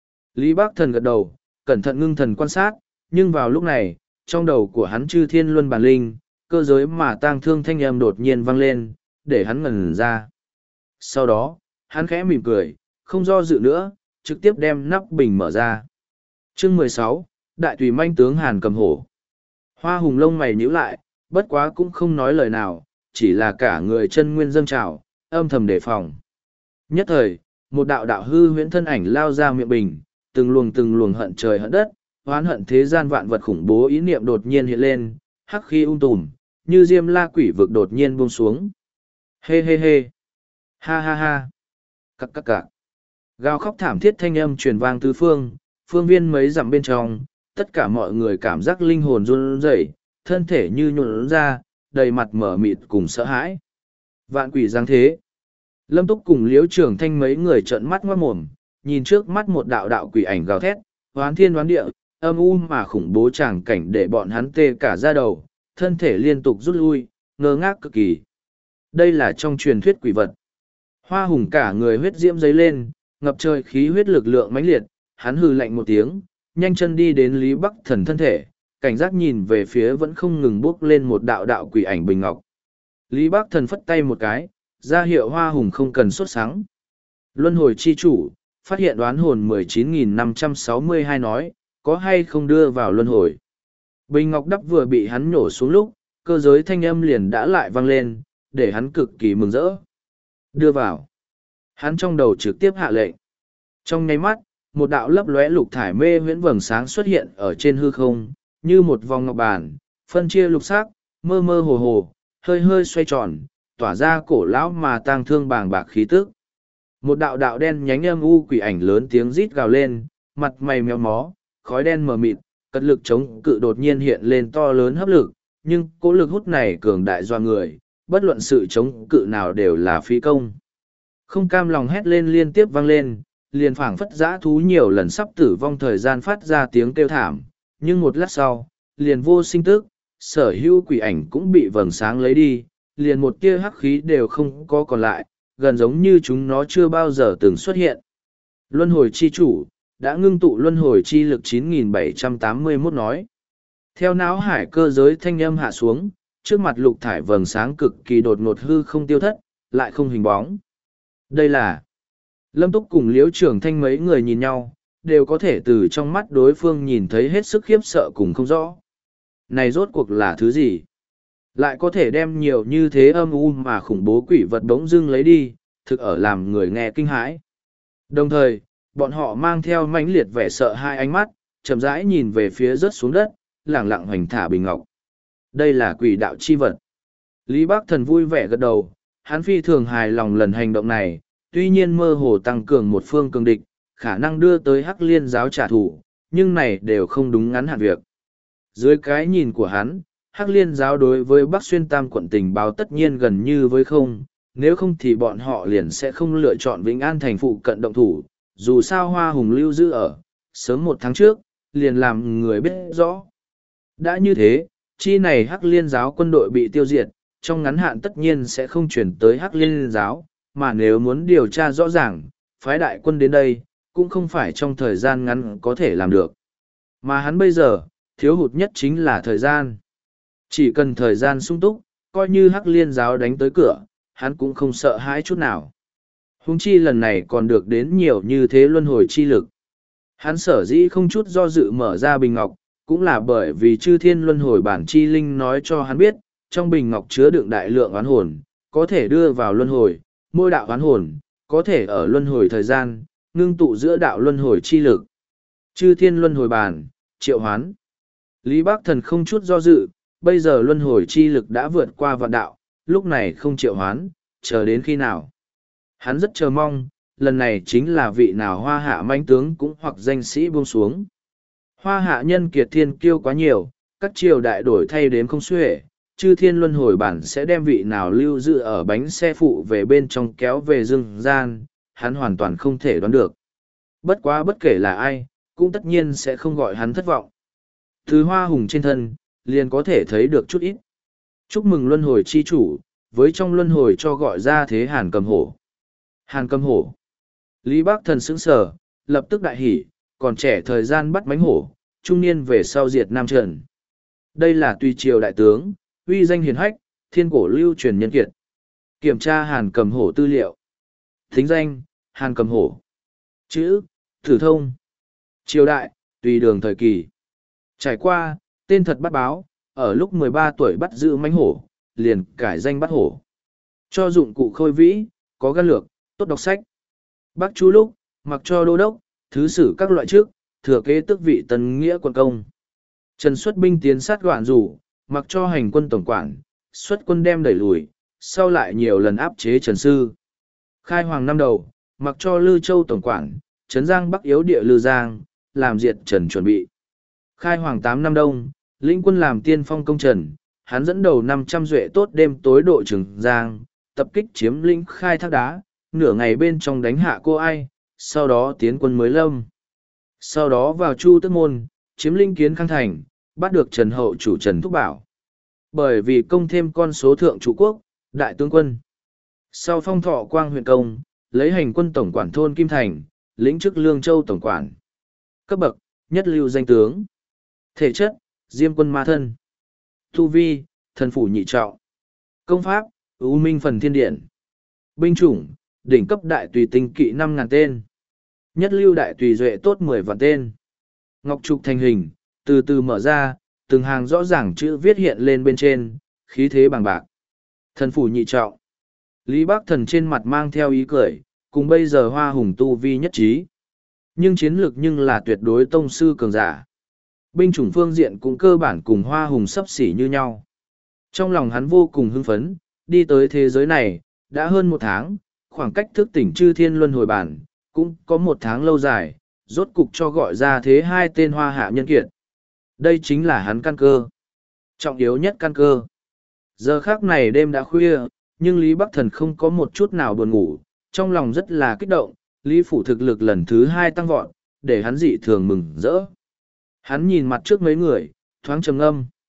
Lý Bắc Thần gật đầu, cẩn thận ngưng thần quan sát, nhưng vào lúc này, trong đầu của hắn chư thiên luân bản linh, cơ giới mà tang thương thanh âm đột nhiên vang lên, để hắn ngẩn ra. Sau đó, hắn khẽ mỉm cười, không do dự nữa, trực tiếp đem nắp bình mở ra. Chương mười sáu, Đại tùy manh tướng Hàn Cầm Hổ. Hoa Hùng lông mày nhíu lại, bất quá cũng không nói lời nào, chỉ là cả người chân nguyên dâng trào, âm thầm đề phòng. Nhất thời, một đạo đạo hư huyễn thân ảnh lao ra miệng bình, từng luồng từng luồng hận trời hận đất, oán hận thế gian vạn vật khủng bố ý niệm đột nhiên hiện lên, hắc khí ung tùm, như diêm la quỷ vực đột nhiên buông xuống. Hê hê hê, ha ha ha, cắc cắc cắc. Gào khóc thảm thiết thanh âm truyền vang tứ phương, phương viên mấy dặm bên trong, tất cả mọi người cảm giác linh hồn run rẩy, thân thể như nhuộn ra, đầy mặt mở mịt cùng sợ hãi. Vạn quỷ giáng thế. Lâm Túc cùng Liễu Trường Thanh mấy người trợn mắt ngoát mồm, nhìn trước mắt một đạo đạo quỷ ảnh gào thét, hoán thiên hoán địa, âm u mà khủng bố tràng cảnh để bọn hắn tê cả da đầu, thân thể liên tục rút lui, ngơ ngác cực kỳ. Đây là trong truyền thuyết quỷ vật. Hoa Hùng cả người huyết diễm dấy lên, ngập trời khí huyết lực lượng mãnh liệt, hắn hừ lạnh một tiếng, nhanh chân đi đến Lý Bắc Thần thân thể, cảnh giác nhìn về phía vẫn không ngừng bước lên một đạo đạo quỷ ảnh bình ngọc. Lý Bắc Thần phất tay một cái, ra hiệu Hoa Hùng không cần sốt sắng. Luân hồi chi chủ, phát hiện đoán hồn mười chín nghìn năm trăm sáu mươi hai nói, có hay không đưa vào luân hồi. Bình ngọc đắp vừa bị hắn nhổ xuống lúc, cơ giới thanh âm liền đã lại vang lên, để hắn cực kỳ mừng rỡ. Đưa vào. Hắn trong đầu trực tiếp hạ lệnh. Trong nháy mắt, một đạo lấp lóe lục thải mê huyễn vầng sáng xuất hiện ở trên hư không, như một vòng ngọc bàn, phân chia lục sắc, mơ mơ hồ hồ, hơi hơi xoay tròn, tỏa ra cổ lão mà tang thương bàng bạc khí tức. Một đạo đạo đen nhánh âm u quỷ ảnh lớn tiếng rít gào lên, mặt mày méo mó, khói đen mờ mịt, cật lực chống cự đột nhiên hiện lên to lớn hấp lực, nhưng cỗ lực hút này cường đại doa người, bất luận sự chống cự nào đều là phi công. Không cam lòng hét lên liên tiếp vang lên, liền phảng phất dã thú nhiều lần sắp tử vong thời gian phát ra tiếng kêu thảm, nhưng một lát sau, liền vô sinh tức, sở hữu quỷ ảnh cũng bị vầng sáng lấy đi, liền một tia hắc khí đều không có còn lại, gần giống như chúng nó chưa bao giờ từng xuất hiện. Luân hồi chi chủ, đã ngưng tụ luân hồi chi lực chín nghìn bảy trăm tám mươi mốt nói. Theo não hải cơ giới thanh âm hạ xuống, trước mặt lục thải vầng sáng cực kỳ đột ngột hư không tiêu thất, lại không hình bóng. Đây là Lâm Túc cùng Liễu Trường Thanh mấy người nhìn nhau, đều có thể từ trong mắt đối phương nhìn thấy hết sức khiếp sợ cùng không rõ. Này rốt cuộc là thứ gì? Lại có thể đem nhiều như thế âm u mà khủng bố quỷ vật bỗng dưng lấy đi, thực ở làm người nghe kinh hãi. Đồng thời, bọn họ mang theo mãnh liệt vẻ sợ hai ánh mắt, chậm rãi nhìn về phía rớt xuống đất, lẳng lặng hoành thả bình ngọc. Đây là quỷ đạo chi vật. Lý Bác Thần vui vẻ gật đầu, hắn phi thường hài lòng lần hành động này, tuy nhiên mơ hồ tăng cường một phương cường địch, khả năng đưa tới Hắc Liên giáo trả thù, nhưng này đều không đúng ngắn hạn việc. Dưới cái nhìn của hắn, Hắc Liên giáo đối với Bắc Xuyên Tam quận tình báo tất nhiên gần như với không, nếu không thì bọn họ liền sẽ không lựa chọn Vĩnh An thành phụ cận động thủ, dù sao Hoa Hùng lưu giữ ở, sớm một tháng trước, liền làm người biết rõ. Đã như thế, chi này Hắc Liên giáo quân đội bị tiêu diệt, trong ngắn hạn tất nhiên sẽ không chuyển tới Hắc Liên giáo, mà nếu muốn điều tra rõ ràng, phái đại quân đến đây, cũng không phải trong thời gian ngắn có thể làm được. Mà hắn bây giờ, thiếu hụt nhất chính là thời gian. Chỉ cần thời gian sung túc, coi như Hắc Liên giáo đánh tới cửa, hắn cũng không sợ hãi chút nào. Huống chi lần này còn được đến nhiều như thế luân hồi chi lực. Hắn sở dĩ không chút do dự mở ra bình ngọc, cũng là bởi vì chư thiên luân hồi bản chi linh nói cho hắn biết, trong bình ngọc chứa đựng đại lượng oán hồn, có thể đưa vào luân hồi, mỗi đạo oán hồn, có thể ở luân hồi thời gian, ngưng tụ giữa đạo luân hồi chi lực. Chư thiên luân hồi bản, triệu hoán. Lý Bác Thần không chút do dự, bây giờ luân hồi chi lực đã vượt qua vạn đạo, lúc này không triệu hoán, chờ đến khi nào. Hắn rất chờ mong, lần này chính là vị nào hoa hạ mãnh tướng cũng hoặc danh sĩ buông xuống. Hoa hạ nhân kiệt thiên kiêu quá nhiều, các triều đại đổi thay đếm không xuể, chư thiên luân hồi bản sẽ đem vị nào lưu giữ ở bánh xe phụ về bên trong kéo về dương gian, hắn hoàn toàn không thể đoán được. Bất quá bất kể là ai, cũng tất nhiên sẽ không gọi hắn thất vọng. Thứ hoa hùng trên thân, liền có thể thấy được chút ít. Chúc mừng luân hồi chi chủ, với trong luân hồi cho gọi ra thế Hàn Cầm Hổ. Hàn Cầm Hổ. Lý Bác Thần sững sờ, lập tức đại hỉ, còn trẻ thời gian bắt mánh hổ, trung niên về sau diệt Nam Trần. Đây là tùy triều đại tướng, uy danh hiền hách, thiên cổ lưu truyền nhân kiệt. Kiểm tra Hàn Cầm Hổ tư liệu. Thính danh, Hàn Cầm Hổ. Chữ, Thử Thông. Triều đại, tùy đường thời kỳ. Trải qua, tên thật bắt báo, ở lúc mười ba tuổi bắt giữ mánh hổ, liền cải danh bắt hổ. Cho dụng cụ khôi vĩ, có gan lược, tốt đọc sách. Bác chú lúc, mặc cho đô đốc, thứ sử các loại trước, thừa kế tước vị tần nghĩa quân công. Trần xuất binh tiến sát goạn rủ, mặc cho hành quân tổng quản, xuất quân đem đẩy lùi, sau lại nhiều lần áp chế Trần Sư. Khai hoàng năm đầu, mặc cho Lư Châu tổng quản, Trấn Giang Bắc yếu địa Lư Giang, làm diệt Trần chuẩn bị. Khai hoàng tám năm đông, lĩnh quân làm tiên phong công Trần, hắn dẫn đầu năm trăm duệ tốt đêm tối độ Trường Giang, tập kích chiếm lĩnh khai thác đá, nửa ngày bên trong đánh hạ cô ai, sau đó tiến quân mới lâm. Sau đó vào Chu Tức Môn, chiếm lĩnh Kiến Khang Thành, bắt được Trần Hậu chủ Trần Thúc Bảo. Bởi vì công thêm con số thượng chủ quốc, đại tướng quân. Sau phong thọ quang huyện công, lấy hành quân tổng quản thôn Kim Thành, lĩnh chức Lương Châu tổng quản. Cấp bậc, nhất lưu danh tướng. Thể chất, diêm quân ma thân. Tu vi, thần phủ nhị trọng. Công pháp, ưu minh phần thiên điện. Binh chủng, đỉnh cấp đại tùy tinh kỵ năm ngàn tên. Nhất lưu đại tùy duệ tốt mười vạn tên. Ngọc trục thành hình, từ từ mở ra, từng hàng rõ ràng chữ viết hiện lên bên trên, khí thế bằng bạc. Thần phủ nhị trọng. Lý Bác Thần trên mặt mang theo ý cười, cùng bây giờ hoa hùng tu vi nhất trí. Nhưng chiến lược nhưng là tuyệt đối tông sư cường giả. Binh chủng phương diện cũng cơ bản cùng hoa hùng sấp xỉ như nhau. Trong lòng hắn vô cùng hưng phấn, đi tới thế giới này, đã hơn một tháng, khoảng cách thức tỉnh chư thiên luân hồi bản, cũng có một tháng lâu dài, rốt cục cho gọi ra thế hai tên hoa hạ nhân kiệt. Đây chính là hắn căn cơ. Trọng yếu nhất căn cơ. Giờ khác này đêm đã khuya, nhưng Lý Bắc Thần không có một chút nào buồn ngủ, trong lòng rất là kích động, Lý Phủ thực lực lần thứ hai tăng vọt, để hắn dị thường mừng rỡ. Hắn nhìn mặt trước mấy người, thoáng trầm ngâm.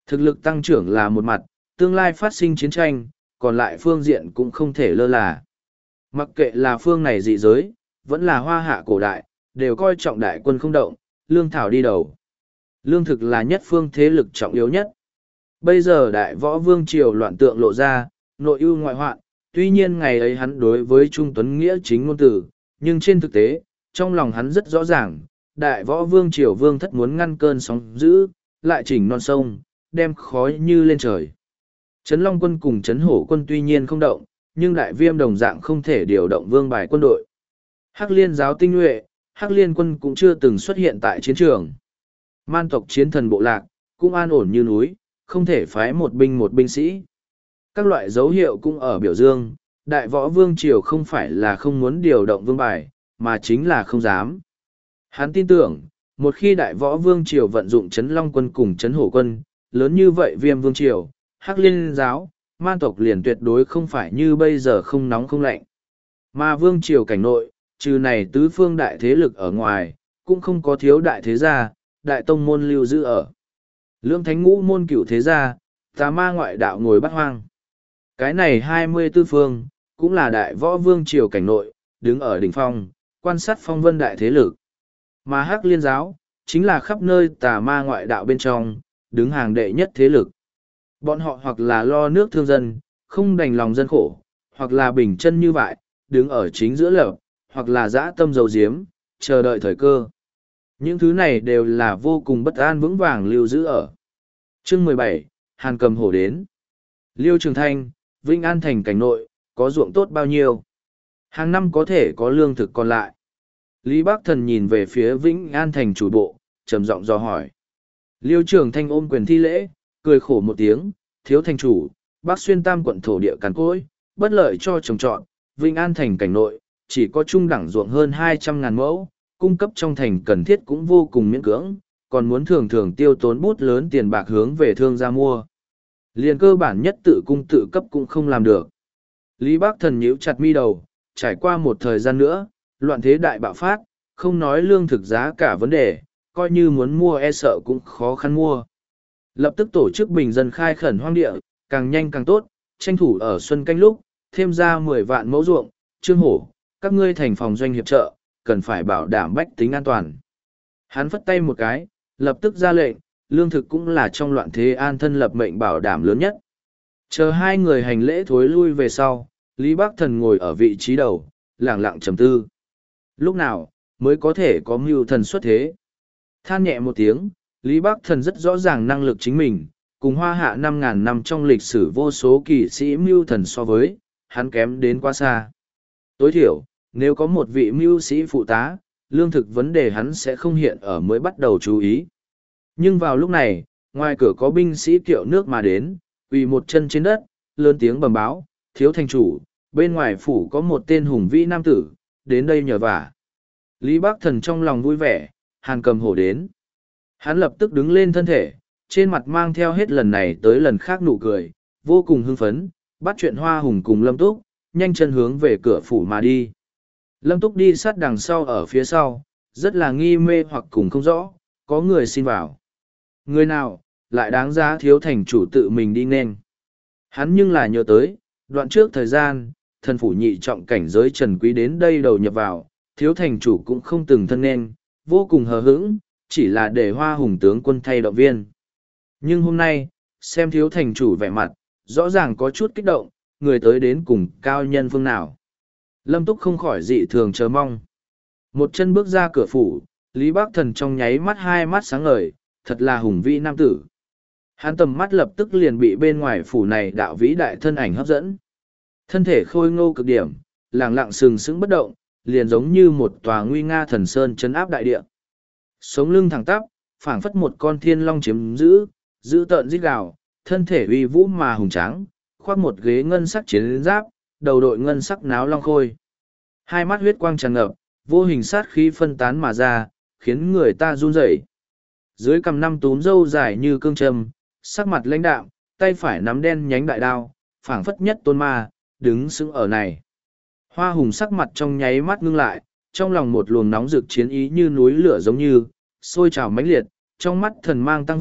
Thực lực tăng trưởng là một mặt, tương lai phát sinh chiến tranh, còn lại phương diện cũng không thể lơ là. Mặc kệ là phương này dị giới, vẫn là hoa hạ cổ đại, đều coi trọng đại quân không động, lương thảo đi đầu. Lương thực là nhất phương thế lực trọng yếu nhất. Bây giờ đại võ vương triều loạn tượng lộ ra, nội ưu ngoại hoạn, tuy nhiên ngày ấy hắn đối với Trung Tuấn Nghĩa chính ngôn tử, nhưng trên thực tế, trong lòng hắn rất rõ ràng, đại võ vương triều vương thất muốn ngăn cơn sóng dữ, lại chỉnh non sông, đem khói như lên trời. Trấn Long quân cùng Trấn Hổ quân tuy nhiên không động, nhưng đại viêm đồng dạng không thể điều động vương bài quân đội. Hắc liên giáo tinh nhuệ, Hắc liên quân cũng chưa từng xuất hiện tại chiến trường. Man tộc chiến thần bộ lạc, cũng an ổn như núi, không thể phái một binh một binh sĩ. Các loại dấu hiệu cũng ở biểu dương, đại võ vương triều không phải là không muốn điều động vương bài, mà chính là không dám. Hắn tin tưởng, một khi đại võ vương triều vận dụng Trấn Long quân cùng Trấn Hổ quân, lớn như vậy viêm vương triều, Hắc liên giáo, man tộc liền tuyệt đối không phải như bây giờ không nóng không lạnh. Mà vương triều cảnh nội, trừ này tứ phương đại thế lực ở ngoài, cũng không có thiếu đại thế gia, đại tông môn lưu giữ ở. Lưỡng thánh ngũ môn cửu thế gia, tà ma ngoại đạo ngồi bắt hoang. Cái này hai mươi tư phương, cũng là đại võ vương triều cảnh nội, đứng ở đỉnh phong, quan sát phong vân đại thế lực. Mà Hắc liên giáo, chính là khắp nơi tà ma ngoại đạo bên trong, đứng hàng đệ nhất thế lực. Bọn họ hoặc là lo nước thương dân, không đành lòng dân khổ, hoặc là bình chân như vậy, đứng ở chính giữa lập, hoặc là dã tâm dầu diếm, chờ đợi thời cơ. Những thứ này đều là vô cùng bất an vững vàng lưu giữ ở. Chương mười bảy, Hàn Cầm Hổ đến. Liêu Trường Thanh, Vĩnh An thành cảnh nội, có ruộng tốt bao nhiêu? Hàng năm có thể có lương thực còn lại. Lý Bắc Thần nhìn về phía Vĩnh An thành chủ bộ, trầm giọng dò hỏi. Liêu Trường Thanh ôm quyền thi lễ, cười khổ một tiếng, thiếu thành chủ, Bắc xuyên tam quận thổ địa cằn cỗi, bất lợi cho trồng trọt, Vĩnh An thành cảnh nội, chỉ có trung đẳng ruộng hơn hai trăm ngàn mẫu, cung cấp trong thành cần thiết cũng vô cùng miễn cưỡng, còn muốn thường thường tiêu tốn bút lớn tiền bạc hướng về thương gia mua. Liền cơ bản nhất tự cung tự cấp cũng không làm được. Lý Bắc Thần nhíu chặt mi đầu, trải qua một thời gian nữa, loạn thế đại bạo phát, không nói lương thực giá cả vấn đề, coi như muốn mua e sợ cũng khó khăn mua. Lập tức tổ chức bình dân khai khẩn hoang địa, càng nhanh càng tốt, tranh thủ ở xuân canh lúc, thêm ra mười vạn mẫu ruộng, Trương Hổ, các ngươi thành phòng doanh hiệp trợ, cần phải bảo đảm bách tính an toàn. Hắn phất tay một cái, lập tức ra lệnh, lương thực cũng là trong loạn thế an thân lập mệnh bảo đảm lớn nhất. Chờ hai người hành lễ thối lui về sau, Lý Bắc Thần ngồi ở vị trí đầu, lẳng lặng trầm tư. Lúc nào, mới có thể có mưu thần xuất thế? Than nhẹ một tiếng, Lý Bắc Thần rất rõ ràng năng lực chính mình, cùng hoa hạ năm ngàn năm trong lịch sử vô số kỳ sĩ mưu thần so với, hắn kém đến quá xa. Tối thiểu, nếu có một vị mưu sĩ phụ tá, lương thực vấn đề hắn sẽ không hiện ở mới bắt đầu chú ý. Nhưng vào lúc này, ngoài cửa có binh sĩ kiệu nước mà đến, quỳ một chân trên đất, lớn tiếng bẩm báo, thiếu thành chủ, bên ngoài phủ có một tên hùng vĩ nam tử, đến đây nhờ vả. Lý Bắc Thần trong lòng vui vẻ, Hàn Cầm Hổ đến. Hắn lập tức đứng lên thân thể, trên mặt mang theo hết lần này tới lần khác nụ cười, vô cùng hưng phấn, bắt chuyện Hoa Hùng cùng Lâm Túc, nhanh chân hướng về cửa phủ mà đi. Lâm Túc đi sát đằng sau ở phía sau, rất là nghi mê hoặc cùng không rõ, có người xin vào. Người nào, lại đáng giá thiếu thành chủ tự mình đi nên. Hắn nhưng là nhớ tới, đoạn trước thời gian, thần phủ nhị trọng cảnh giới Trần Quý đến đây đầu nhập vào, thiếu thành chủ cũng không từng thân nên, vô cùng hờ hững, chỉ là để Hoa Hùng tướng quân thay động viên. Nhưng hôm nay, xem thiếu thành chủ vẻ mặt, rõ ràng có chút kích động, người tới đến cùng cao nhân phương nào. Lâm Túc không khỏi dị thường chờ mong. Một chân bước ra cửa phủ, Lý Bắc Thần trong nháy mắt hai mắt sáng ngời, thật là hùng vĩ nam tử. Hắn tầm mắt lập tức liền bị bên ngoài phủ này đạo vĩ đại thân ảnh hấp dẫn. Thân thể khôi ngô cực điểm, lẳng lặng sừng sững bất động, liền giống như một tòa nguy nga thần sơn trấn áp đại địa. Sống lưng thẳng tắp, phảng phất một con thiên long chiếm giữ, giữ tợn rít gào, thân thể uy vũ mà hùng tráng, khoác một ghế ngân sắc chiến giáp, đầu đội ngân sắc náo long khôi. Hai mắt huyết quang tràn ngập, vô hình sát khí phân tán mà ra, khiến người ta run rẩy. Dưới cằm năm túm râu dài như cương châm, sắc mặt lãnh đạm, tay phải nắm đen nhánh đại đao, phảng phất nhất tôn ma, đứng sững ở này. Hoa Hùng sắc mặt trong nháy mắt ngưng lại, trong lòng một luồng nóng rực chiến ý như núi lửa giống như, sôi trào mãnh liệt, trong mắt thần mang tăng vọt,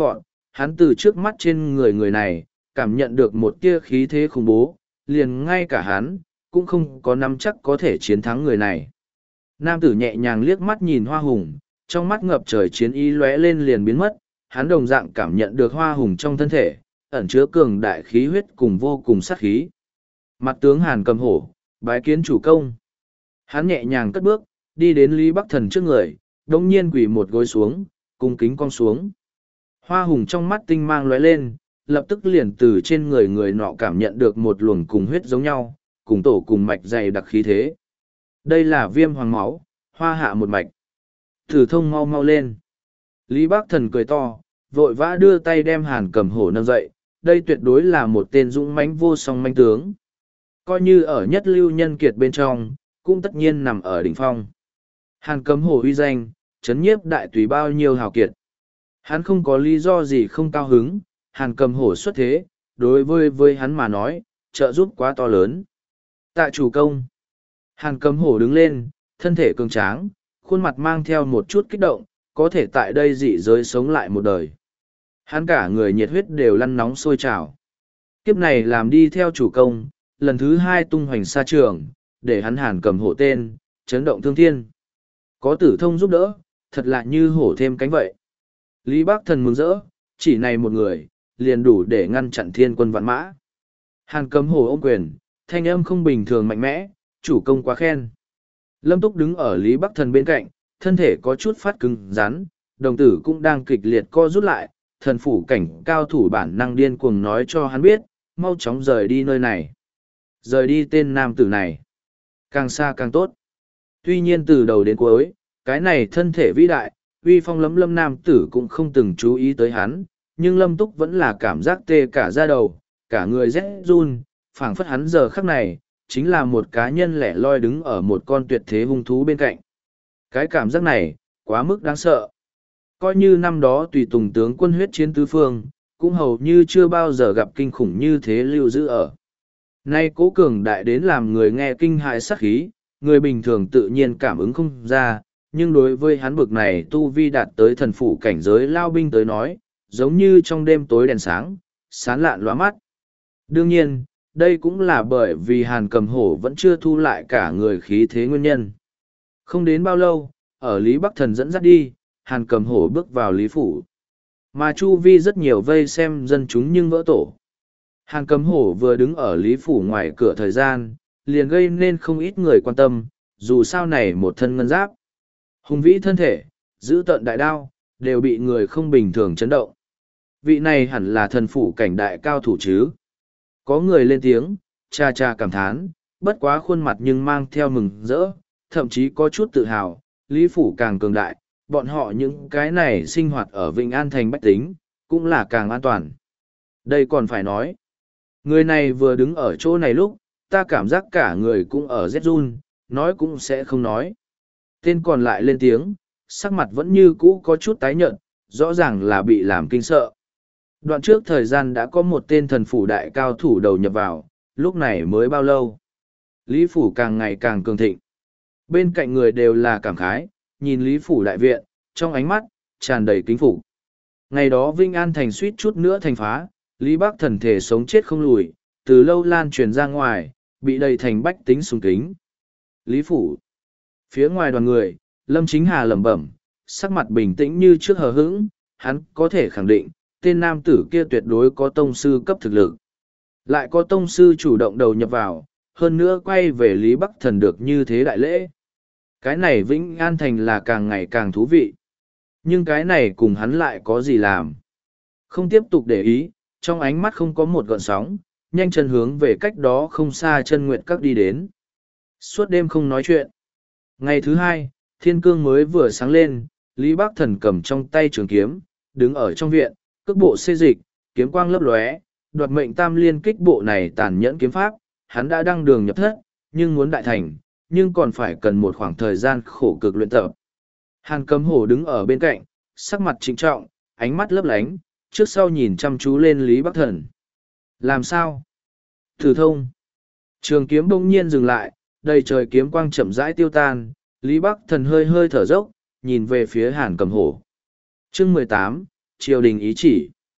hắn từ trước mắt trên người người này, cảm nhận được một tia khí thế khủng bố, liền ngay cả hắn, cũng không có nắm chắc có thể chiến thắng người này. Nam tử nhẹ nhàng liếc mắt nhìn Hoa Hùng, trong mắt ngập trời chiến ý lóe lên liền biến mất, hắn đồng dạng cảm nhận được Hoa Hùng trong thân thể, ẩn chứa cường đại khí huyết cùng vô cùng sát khí. Mặt tướng Hàn Cầm Hổ, bái kiến chủ công. Hắn nhẹ nhàng cất bước, đi đến Lý Bắc Thần trước người, đồng nhiên quỳ một gối xuống, cung kính cong xuống. Hoa Hùng trong mắt tinh mang lóe lên, lập tức liền từ trên người người nọ cảm nhận được một luồng cùng huyết giống nhau, cùng tổ cùng mạch dày đặc khí thế. Đây là viêm hoàng máu, hoa hạ một mạch. Thử thông mau mau lên. Lý Bắc Thần cười to, vội vã đưa tay đem Hàn Cầm Hổ nâng dậy, đây tuyệt đối là một tên dũng mãnh vô song manh tướng. Coi như ở nhất lưu nhân kiệt bên trong, cũng tất nhiên nằm ở đỉnh phong. Hàn Cầm Hổ uy danh, chấn nhiếp đại tùy bao nhiêu hào kiệt. Hắn không có lý do gì không cao hứng, Hàn Cầm Hổ xuất thế, đối với với hắn mà nói, trợ giúp quá to lớn. Tạ chủ công. Hàn Cầm Hổ đứng lên, thân thể cường tráng, khuôn mặt mang theo một chút kích động, có thể tại đây dị giới sống lại một đời. Hắn cả người nhiệt huyết đều lăn nóng sôi trào. Kiếp này làm đi theo chủ công, lần thứ hai tung hoành xa trường, để hắn Hàn Cầm Hổ tên, chấn động thương thiên. Có Tử Thông giúp đỡ, thật lạ như hổ thêm cánh vậy. Lý Bắc Thần mừng rỡ, chỉ này một người, liền đủ để ngăn chặn thiên quân vạn mã. Hàn Cầm Hổ ôm quyền, thanh âm không bình thường mạnh mẽ, chủ công quá khen. Lâm Túc đứng ở Lý Bắc Thần bên cạnh, thân thể có chút phát cứng rắn, đồng tử cũng đang kịch liệt co rút lại, thần phủ cảnh cao thủ bản năng điên cuồng nói cho hắn biết, mau chóng rời đi nơi này. Rời đi tên nam tử này. Càng xa càng tốt. Tuy nhiên từ đầu đến cuối, cái này thân thể vĩ đại, uy phong lấm lâm nam tử cũng không từng chú ý tới hắn, nhưng Lâm Túc vẫn là cảm giác tê cả da đầu, cả người rét run, phảng phất hắn giờ khắc này, chính là một cá nhân lẻ loi đứng ở một con tuyệt thế hung thú bên cạnh. Cái cảm giác này, quá mức đáng sợ. Coi như năm đó tùy tùng tướng quân huyết chiến tứ phương, cũng hầu như chưa bao giờ gặp kinh khủng như thế lưu giữ ở. Nay cố cường đại đến làm người nghe kinh hại sát khí, người bình thường tự nhiên cảm ứng không ra, nhưng đối với hắn bực này tu vi đạt tới thần phủ cảnh giới lao binh tới nói, giống như trong đêm tối đèn sáng, sán lạn lóa mắt. Đương nhiên, đây cũng là bởi vì Hàn Cầm Hổ vẫn chưa thu lại cả người khí thế nguyên nhân. Không đến bao lâu, ở Lý Bắc Thần dẫn dắt đi, Hàn Cầm Hổ bước vào Lý Phủ. Mà chu vi rất nhiều vây xem dân chúng nhưng vỡ tổ. Hàn Cầm Hổ vừa đứng ở Lý Phủ ngoài cửa thời gian, liền gây nên không ít người quan tâm, dù sao này một thân ngân giáp. Hùng vĩ thân thể, giữ tợn đại đao, đều bị người không bình thường chấn động. Vị này hẳn là thần phủ cảnh đại cao thủ chứ. Có người lên tiếng, cha cha cảm thán, bất quá khuôn mặt nhưng mang theo mừng rỡ, thậm chí có chút tự hào, Lý Phủ càng cường đại, bọn họ những cái này sinh hoạt ở Vĩnh An thành bách tính, cũng là càng an toàn. Đây còn phải nói, người này vừa đứng ở chỗ này lúc, ta cảm giác cả người cũng ở rét run, nói cũng sẽ không nói. Tên còn lại lên tiếng, sắc mặt vẫn như cũ có chút tái nhợt, rõ ràng là bị làm kinh sợ. Đoạn trước thời gian đã có một tên thần phủ đại cao thủ đầu nhập vào, lúc này mới bao lâu. Lý Phủ càng ngày càng cường thịnh. Bên cạnh người đều là cảm khái, nhìn Lý Phủ đại viện, trong ánh mắt, tràn đầy kính phục. Ngày đó Vinh An thành suýt chút nữa thành phá, Lý Bắc Thần thể sống chết không lùi, từ lâu lan truyền ra ngoài, bị đầy thành bách tính sùng kính. Lý Phủ. Phía ngoài đoàn người, Lâm Chính Hà lẩm bẩm, sắc mặt bình tĩnh như trước hờ hững, hắn có thể khẳng định, tên nam tử kia tuyệt đối có tông sư cấp thực lực. Lại có tông sư chủ động đầu nhập vào, hơn nữa quay về Lý Bắc Thần được như thế đại lễ. Cái này Vĩnh An Thành là càng ngày càng thú vị. Nhưng cái này cùng hắn lại có gì làm? Không tiếp tục để ý, trong ánh mắt không có một gợn sóng, nhanh chân hướng về cách đó không xa chân nguyện các đi đến. Suốt đêm không nói chuyện. Ngày thứ hai, thiên cương mới vừa sáng lên, Lý Bắc Thần cầm trong tay trường kiếm, đứng ở trong viện, cước bộ xê dịch, kiếm quang lấp lóe, đoạt mệnh tam liên kích bộ này tàn nhẫn kiếm pháp, hắn đã đăng đường nhập thất, nhưng muốn đại thành, nhưng còn phải cần một khoảng thời gian khổ cực luyện tập. Hàn Cầm Hổ đứng ở bên cạnh, sắc mặt trịnh trọng, ánh mắt lấp lánh, trước sau nhìn chăm chú lên Lý Bắc Thần. Làm sao? Thử thông. Trường kiếm bỗng nhiên dừng lại, đầy trời kiếm quang chậm rãi tiêu tan, Lý Bắc Thần hơi hơi thở dốc, nhìn về phía Hàn Cầm Hổ. Chương mười tám, triều đình ý chỉ.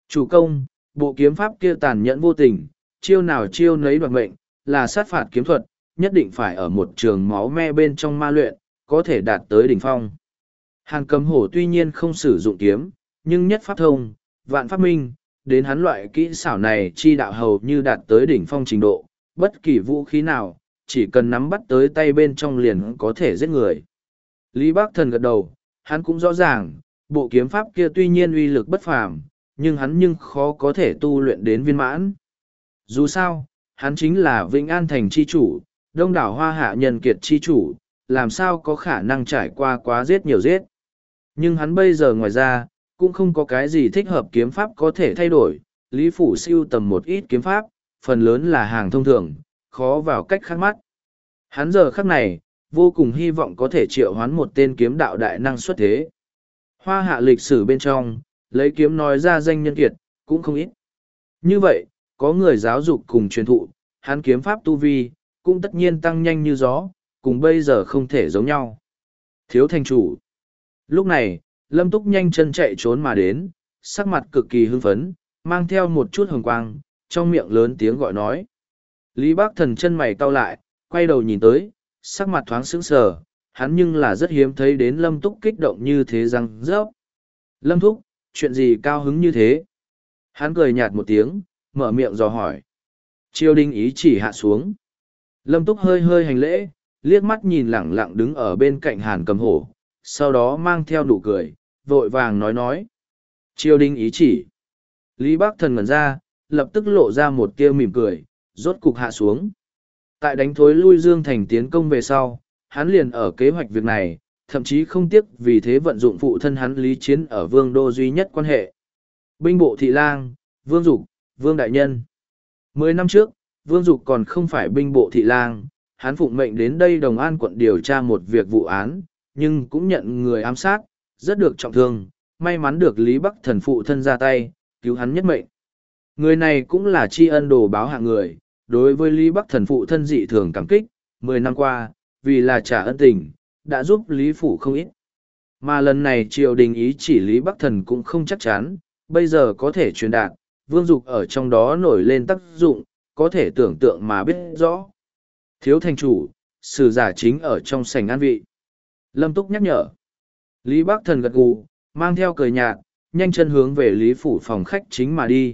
Chủ công, bộ kiếm pháp kia tàn nhẫn vô tình, chiêu nào chiêu nấy đoạt mệnh, là sát phạt kiếm thuật, nhất định phải ở một trường máu me bên trong ma luyện, có thể đạt tới đỉnh phong. Hàn Cầm Hổ tuy nhiên không sử dụng kiếm, nhưng nhất pháp thông, vạn pháp minh, đến hắn loại kỹ xảo này chi đạo hầu như đạt tới đỉnh phong trình độ, bất kỳ vũ khí nào, chỉ cần nắm bắt tới tay bên trong liền có thể giết người. Lý Bắc Thần gật đầu, hắn cũng rõ ràng, bộ kiếm pháp kia tuy nhiên uy lực bất phàm, nhưng hắn nhưng khó có thể tu luyện đến viên mãn. Dù sao, hắn chính là Vĩnh An Thành chi chủ, đông đảo hoa hạ nhân kiệt chi chủ, làm sao có khả năng trải qua quá giết nhiều giết. Nhưng hắn bây giờ ngoài ra, cũng không có cái gì thích hợp kiếm pháp có thể thay đổi. Lý Phủ siêu tầm một ít kiếm pháp, phần lớn là hàng thông thường, khó vào cách khác mắt. Hắn giờ khắc này, vô cùng hy vọng có thể triệu hoán một tên kiếm đạo đại năng xuất thế. Hoa hạ lịch sử bên trong, lấy kiếm nói ra danh nhân kiệt, cũng không ít. Như vậy, có người giáo dục cùng truyền thụ, hắn kiếm pháp tu vi, cũng tất nhiên tăng nhanh như gió, cùng bây giờ không thể giống nhau. Thiếu thành chủ. Lúc này, Lâm Túc nhanh chân chạy trốn mà đến, sắc mặt cực kỳ hưng phấn, mang theo một chút hồng quang, trong miệng lớn tiếng gọi nói. Lý Bác Thần chân mày cau lại, quay đầu nhìn tới, sắc mặt thoáng sững sờ, hắn nhưng là rất hiếm thấy đến Lâm Túc kích động như thế răng rớp. Lâm Thúc, chuyện gì cao hứng như thế? Hắn cười nhạt một tiếng, mở miệng dò hỏi. Triều đình ý chỉ hạ xuống. Lâm Túc hơi hơi hành lễ, liếc mắt nhìn lẳng lặng đứng ở bên cạnh Hàn Cầm Hổ, sau đó mang theo nụ cười, vội vàng nói nói. Triều đình ý chỉ. Lý Bác Thần ngẩn ra, lập tức lộ ra một tia mỉm cười, rốt cục hạ xuống. Tại đánh thối lui Dương Thành tiến công về sau, hắn liền ở kế hoạch việc này, thậm chí không tiếc vì thế vận dụng phụ thân hắn Lý Chiến ở Vương Đô duy nhất quan hệ. Binh bộ thị lang, Vương Dục, Vương Đại Nhân. Mười năm trước, Vương Dục còn không phải binh bộ thị lang, hắn phụng mệnh đến đây Đồng An quận điều tra một việc vụ án, nhưng cũng nhận người ám sát, rất được trọng thương, may mắn được Lý Bắc Thần phụ thân ra tay, cứu hắn nhất mệnh. Người này cũng là tri ân đồ báo hạng người, đối với Lý Bắc Thần phụ thân dị thường cảm kích, mười năm qua, vì là trả ân tình, đã giúp Lý Phủ không ít. Mà lần này triều đình ý chỉ Lý Bắc Thần cũng không chắc chắn, bây giờ có thể truyền đạt, Vương Dục ở trong đó nổi lên tác dụng, có thể tưởng tượng mà biết rõ. Thiếu thành chủ, sử giả chính ở trong sảnh an vị. Lâm Túc nhắc nhở. Lý Bắc Thần gật gù, mang theo cười nhạt, nhanh chân hướng về Lý Phủ phòng khách chính mà đi.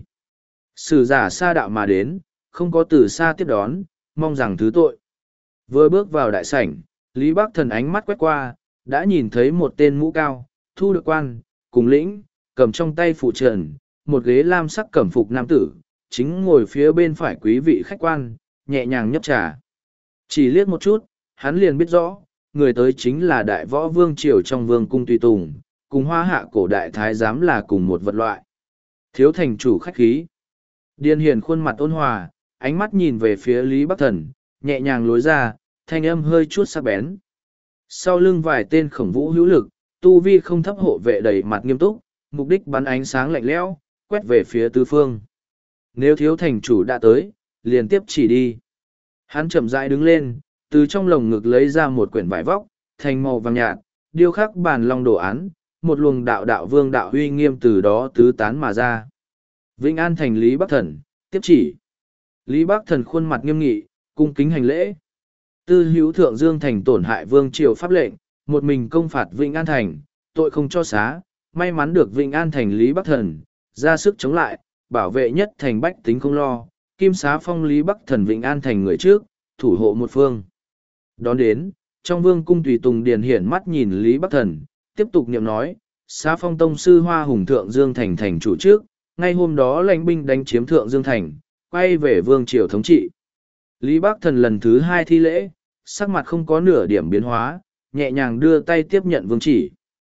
Sử giả xa đạo mà đến, không có từ xa tiếp đón, mong rằng thứ tội. Vừa bước vào đại sảnh, Lý Bắc Thần ánh mắt quét qua, đã nhìn thấy một tên mũ cao, thu được quan, cùng lĩnh, cầm trong tay phụ trần, một ghế lam sắc cẩm phục nam tử, chính ngồi phía bên phải quý vị khách quan, nhẹ nhàng nhấp trà. Chỉ liếc một chút, hắn liền biết rõ, người tới chính là đại võ vương triều trong vương cung tùy tùng, cùng hoa hạ cổ đại thái giám là cùng một vật loại. Thiếu thành chủ khách khí. Điền Hiền khuôn mặt ôn hòa, ánh mắt nhìn về phía Lý Bắc Thần, nhẹ nhàng lối ra, thanh âm hơi chút sắc bén. Sau lưng vài tên khổng vũ hữu lực, tu vi không thấp hộ vệ đầy mặt nghiêm túc, mục đích bắn ánh sáng lạnh lẽo, quét về phía tứ phương. Nếu thiếu thành chủ đã tới, liền tiếp chỉ đi. Hắn chậm rãi đứng lên, từ trong lồng ngực lấy ra một quyển vải vóc, thành màu vàng nhạt, điêu khắc bàn long đồ án, một luồng đạo đạo vương đạo uy nghiêm từ đó tứ tán mà ra. Vĩnh An thành Lý Bắc Thần, tiếp chỉ. Lý Bắc Thần khuôn mặt nghiêm nghị, cung kính hành lễ. Tư hữu thượng Dương thành tổn hại vương triều pháp lệnh, một mình công phạt Vĩnh An thành, tội không cho xá, may mắn được Vĩnh An thành Lý Bắc Thần, ra sức chống lại, bảo vệ nhất thành bách tính không lo, kim xá phong Lý Bắc Thần Vĩnh An thành người trước, thủ hộ một phương. Đón đến, trong vương cung tùy tùng Điền Hiển mắt nhìn Lý Bắc Thần, tiếp tục niệm nói, xá phong tông sư Hoa Hùng thượng Dương thành thành chủ trước, ngay hôm đó lãnh binh đánh chiếm thượng Dương thành, quay về vương triều thống trị. Lý Bắc Thần lần thứ hai thi lễ, sắc mặt không có nửa điểm biến hóa, nhẹ nhàng đưa tay tiếp nhận vương chỉ.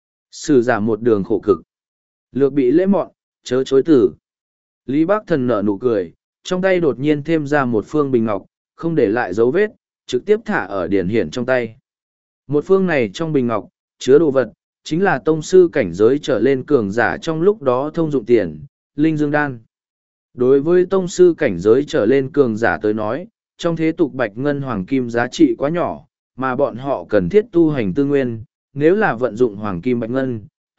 Sử giả một đường khổ cực. Lược bị lễ mọn, chớ chối tử. Lý Bắc Thần nở nụ cười, trong tay đột nhiên thêm ra một phương bình ngọc, không để lại dấu vết, trực tiếp thả ở Điền Hiển trong tay. Một phương này trong bình ngọc, chứa đồ vật, chính là tông sư cảnh giới trở lên cường giả trong lúc đó thông dụng tiền, linh dương đan. Đối với tông sư cảnh giới trở lên cường giả tới nói, trong thế tục bạch ngân hoàng kim giá trị quá nhỏ, mà bọn họ cần thiết tu hành tư nguyên, nếu là vận dụng hoàng kim bạch ngân,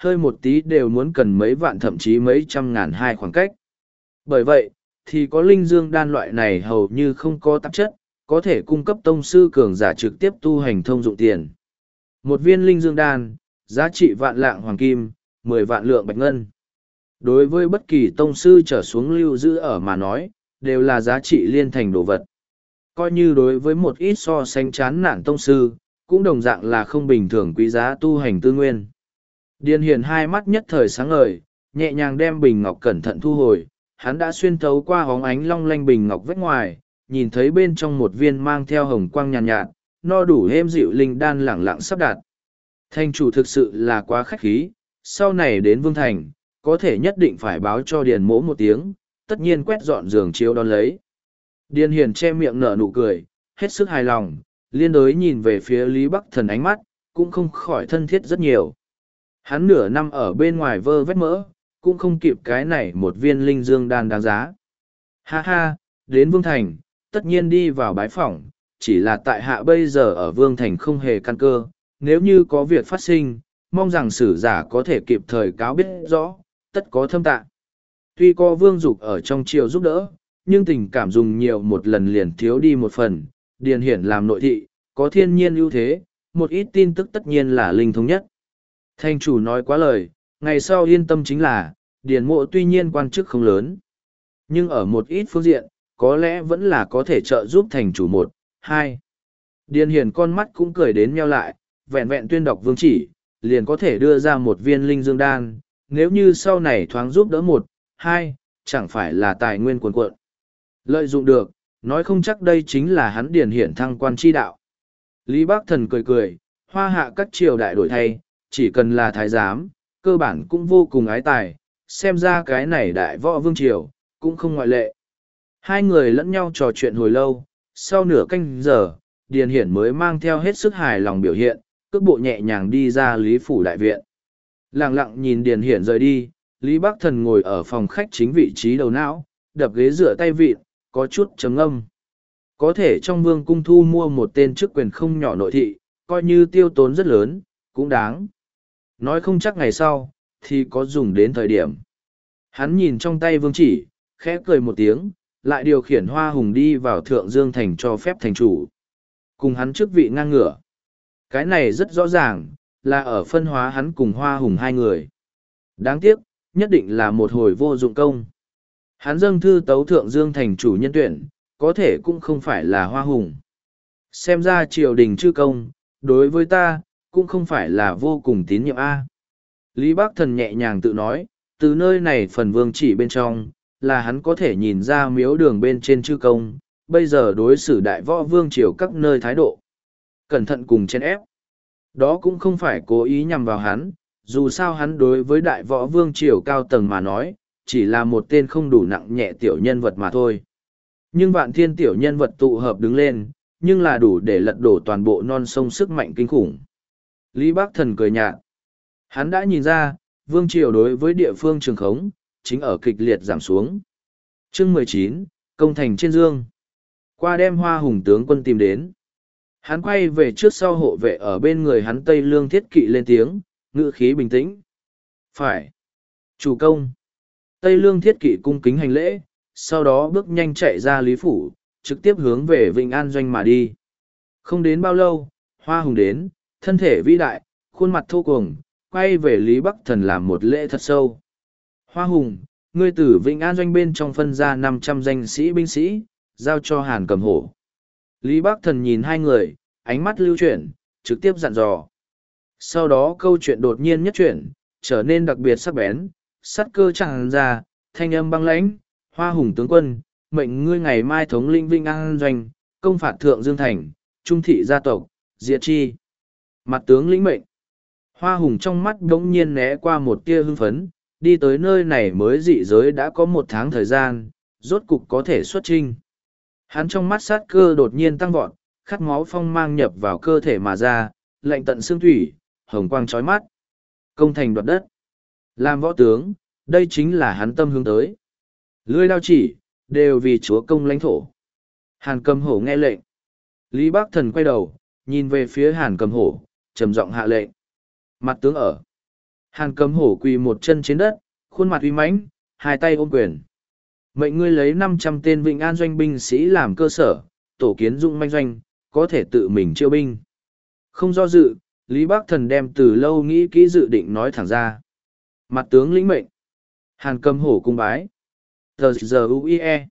hơi một tí đều muốn cần mấy vạn thậm chí mấy trăm ngàn hai khoảng cách. Bởi vậy, thì có linh dương đan loại này hầu như không có tạp chất, có thể cung cấp tông sư cường giả trực tiếp tu hành thông dụng tiền. Một viên linh dương đan, giá trị vạn lạng hoàng kim, mười vạn lượng bạch ngân. Đối với bất kỳ tông sư trở xuống lưu giữ ở mà nói, đều là giá trị liên thành đồ vật. Coi như đối với một ít so sánh chán nản tông sư, cũng đồng dạng là không bình thường quý giá tu hành tư nguyên. Điền Hiển hai mắt nhất thời sáng ngời, nhẹ nhàng đem bình ngọc cẩn thận thu hồi, hắn đã xuyên thấu qua hóng ánh long lanh bình ngọc vách ngoài, nhìn thấy bên trong một viên mang theo hồng quang nhàn nhạt, nhạt, no đủ êm dịu linh đan lẳng lặng sắp đặt. Thành chủ thực sự là quá khách khí, sau này đến Vương Thành, có thể nhất định phải báo cho Điền mỗ một tiếng, tất nhiên quét dọn giường chiếu đón lấy. Điền Hiển che miệng nở nụ cười, hết sức hài lòng, liên đối nhìn về phía Lý Bắc Thần ánh mắt, cũng không khỏi thân thiết rất nhiều. Hắn nửa năm ở bên ngoài vơ vét mỡ, cũng không kịp cái này một viên linh dương đan đáng giá. Ha ha, đến Vương Thành, tất nhiên đi vào bái phỏng, chỉ là tại hạ bây giờ ở Vương Thành không hề căn cơ, nếu như có việc phát sinh, mong rằng sử giả có thể kịp thời cáo biết rõ, tất có thâm tạ. Tuy có Vương Dục ở trong triều giúp đỡ, nhưng tình cảm dùng nhiều một lần liền thiếu đi một phần, Điền Hiển làm nội thị, có thiên nhiên ưu thế, một ít tin tức tất nhiên là linh thống nhất. Thành chủ nói quá lời, ngày sau yên tâm chính là, Điền mộ tuy nhiên quan chức không lớn, nhưng ở một ít phương diện, có lẽ vẫn là có thể trợ giúp thành chủ một, hai. Điền Hiển con mắt cũng cười đến meo lại, vẹn vẹn tuyên đọc vương chỉ, liền có thể đưa ra một viên linh dương đan, nếu như sau này thoáng giúp đỡ một, hai, chẳng phải là tài nguyên cuồn cuộn. Lợi dụng được, nói không chắc đây chính là hắn Điền Hiển thăng quan chi đạo. Lý Bác Thần cười cười, hoa hạ các triều đại đổi thay, chỉ cần là thái giám, cơ bản cũng vô cùng ái tài, xem ra cái này đại võ vương triều, cũng không ngoại lệ. Hai người lẫn nhau trò chuyện hồi lâu, sau nửa canh giờ, Điền Hiển mới mang theo hết sức hài lòng biểu hiện, cước bộ nhẹ nhàng đi ra Lý Phủ Đại Viện. Lặng lặng nhìn Điền Hiển rời đi, Lý Bác Thần ngồi ở phòng khách chính vị trí đầu não, đập ghế dựa tay vịn, có chút trầm ngâm. Có thể trong vương cung thu mua một tên chức quyền không nhỏ nội thị, coi như tiêu tốn rất lớn, cũng đáng. Nói không chắc ngày sau, thì có dùng đến thời điểm. Hắn nhìn trong tay vương chỉ, khẽ cười một tiếng, lại điều khiển Hoa Hùng đi vào Thượng Dương Thành cho phép thành chủ. Cùng hắn chức vị ngang ngửa. Cái này rất rõ ràng, là ở phân hóa hắn cùng Hoa Hùng hai người. Đáng tiếc, nhất định là một hồi vô dụng công. Hắn dâng thư tấu Thượng Dương Thành chủ nhân tuyển, có thể cũng không phải là Hoa Hùng. Xem ra triều đình chư công, đối với ta, cũng không phải là vô cùng tín nhiệm A. Lý Bác Thần nhẹ nhàng tự nói, từ nơi này phần vương chỉ bên trong, là hắn có thể nhìn ra miếu đường bên trên chư công, bây giờ đối xử đại võ vương triều các nơi thái độ. Cẩn thận cùng chen ép. Đó cũng không phải cố ý nhằm vào hắn, dù sao hắn đối với đại võ vương triều cao tầng mà nói, chỉ là một tên không đủ nặng nhẹ tiểu nhân vật mà thôi. Nhưng vạn thiên tiểu nhân vật tụ hợp đứng lên, nhưng là đủ để lật đổ toàn bộ non sông sức mạnh kinh khủng. Lý Bác Thần cười nhạt. Hắn đã nhìn ra, vương triều đối với địa phương trường khống, chính ở kịch liệt giảm xuống. Chương mười chín, công thành trên dương. Qua đêm Hoa Hùng tướng quân tìm đến. Hắn quay về trước sau hộ vệ ở bên người hắn Tây Lương Thiết Kỵ lên tiếng, ngữ khí bình tĩnh. Phải. Chủ công. Tây Lương Thiết Kỵ cung kính hành lễ, sau đó bước nhanh chạy ra Lý Phủ, trực tiếp hướng về Vịnh An Doanh mà đi. Không đến bao lâu, Hoa Hùng đến, thân thể vĩ đại, khuôn mặt thô cuồng, quay về Lý Bắc Thần làm một lễ thật sâu. Hoa Hùng, ngươi từ Vịnh An Doanh bên trong phân ra năm trăm danh sĩ binh sĩ, giao cho Hàn Cầm Hổ. Lý Bắc Thần nhìn hai người, ánh mắt lưu chuyển, trực tiếp dặn dò. Sau đó câu chuyện đột nhiên nhất chuyển, trở nên đặc biệt sắc bén, sắt cơ tràn ra, thanh âm băng lãnh, Hoa Hùng tướng quân, mệnh ngươi ngày mai thống lĩnh Vịnh An Doanh, công phạt Thượng Dương Thành, trung thị gia tộc, diệt chi. Mặt tướng lĩnh mệnh. Hoa Hùng trong mắt đống nhiên né qua một tia hưng phấn, đi tới nơi này mới dị giới đã có một tháng thời gian, rốt cục có thể xuất chinh. Hắn trong mắt sát cơ đột nhiên tăng vọt, khát máu phong mang nhập vào cơ thể mà ra, lạnh tận xương thủy, hồng quang chói mắt. Công thành đoạt đất. Làm võ tướng, đây chính là hắn tâm hướng tới. Lưỡi đao chỉ, đều vì chúa công lãnh thổ. Hàn Cầm Hổ nghe lệnh. Lý Bác Thần quay đầu, nhìn về phía Hàn Cầm Hổ, trầm giọng hạ lệnh. Mặt tướng ở. Hàn Cầm Hổ quỳ một chân trên đất, khuôn mặt uy mãnh, hai tay ôm quyền. Mệnh ngươi lấy năm trăm tên Vĩnh An doanh binh sĩ làm cơ sở, tổ kiến dụng manh doanh, có thể tự mình chiêu binh. Không do dự, Lý Bắc Thần đem từ lâu nghĩ kỹ dự định nói thẳng ra. Mặt tướng lĩnh mệnh. Hàn Cầm Hổ cung bái. Tờ giờ u i e.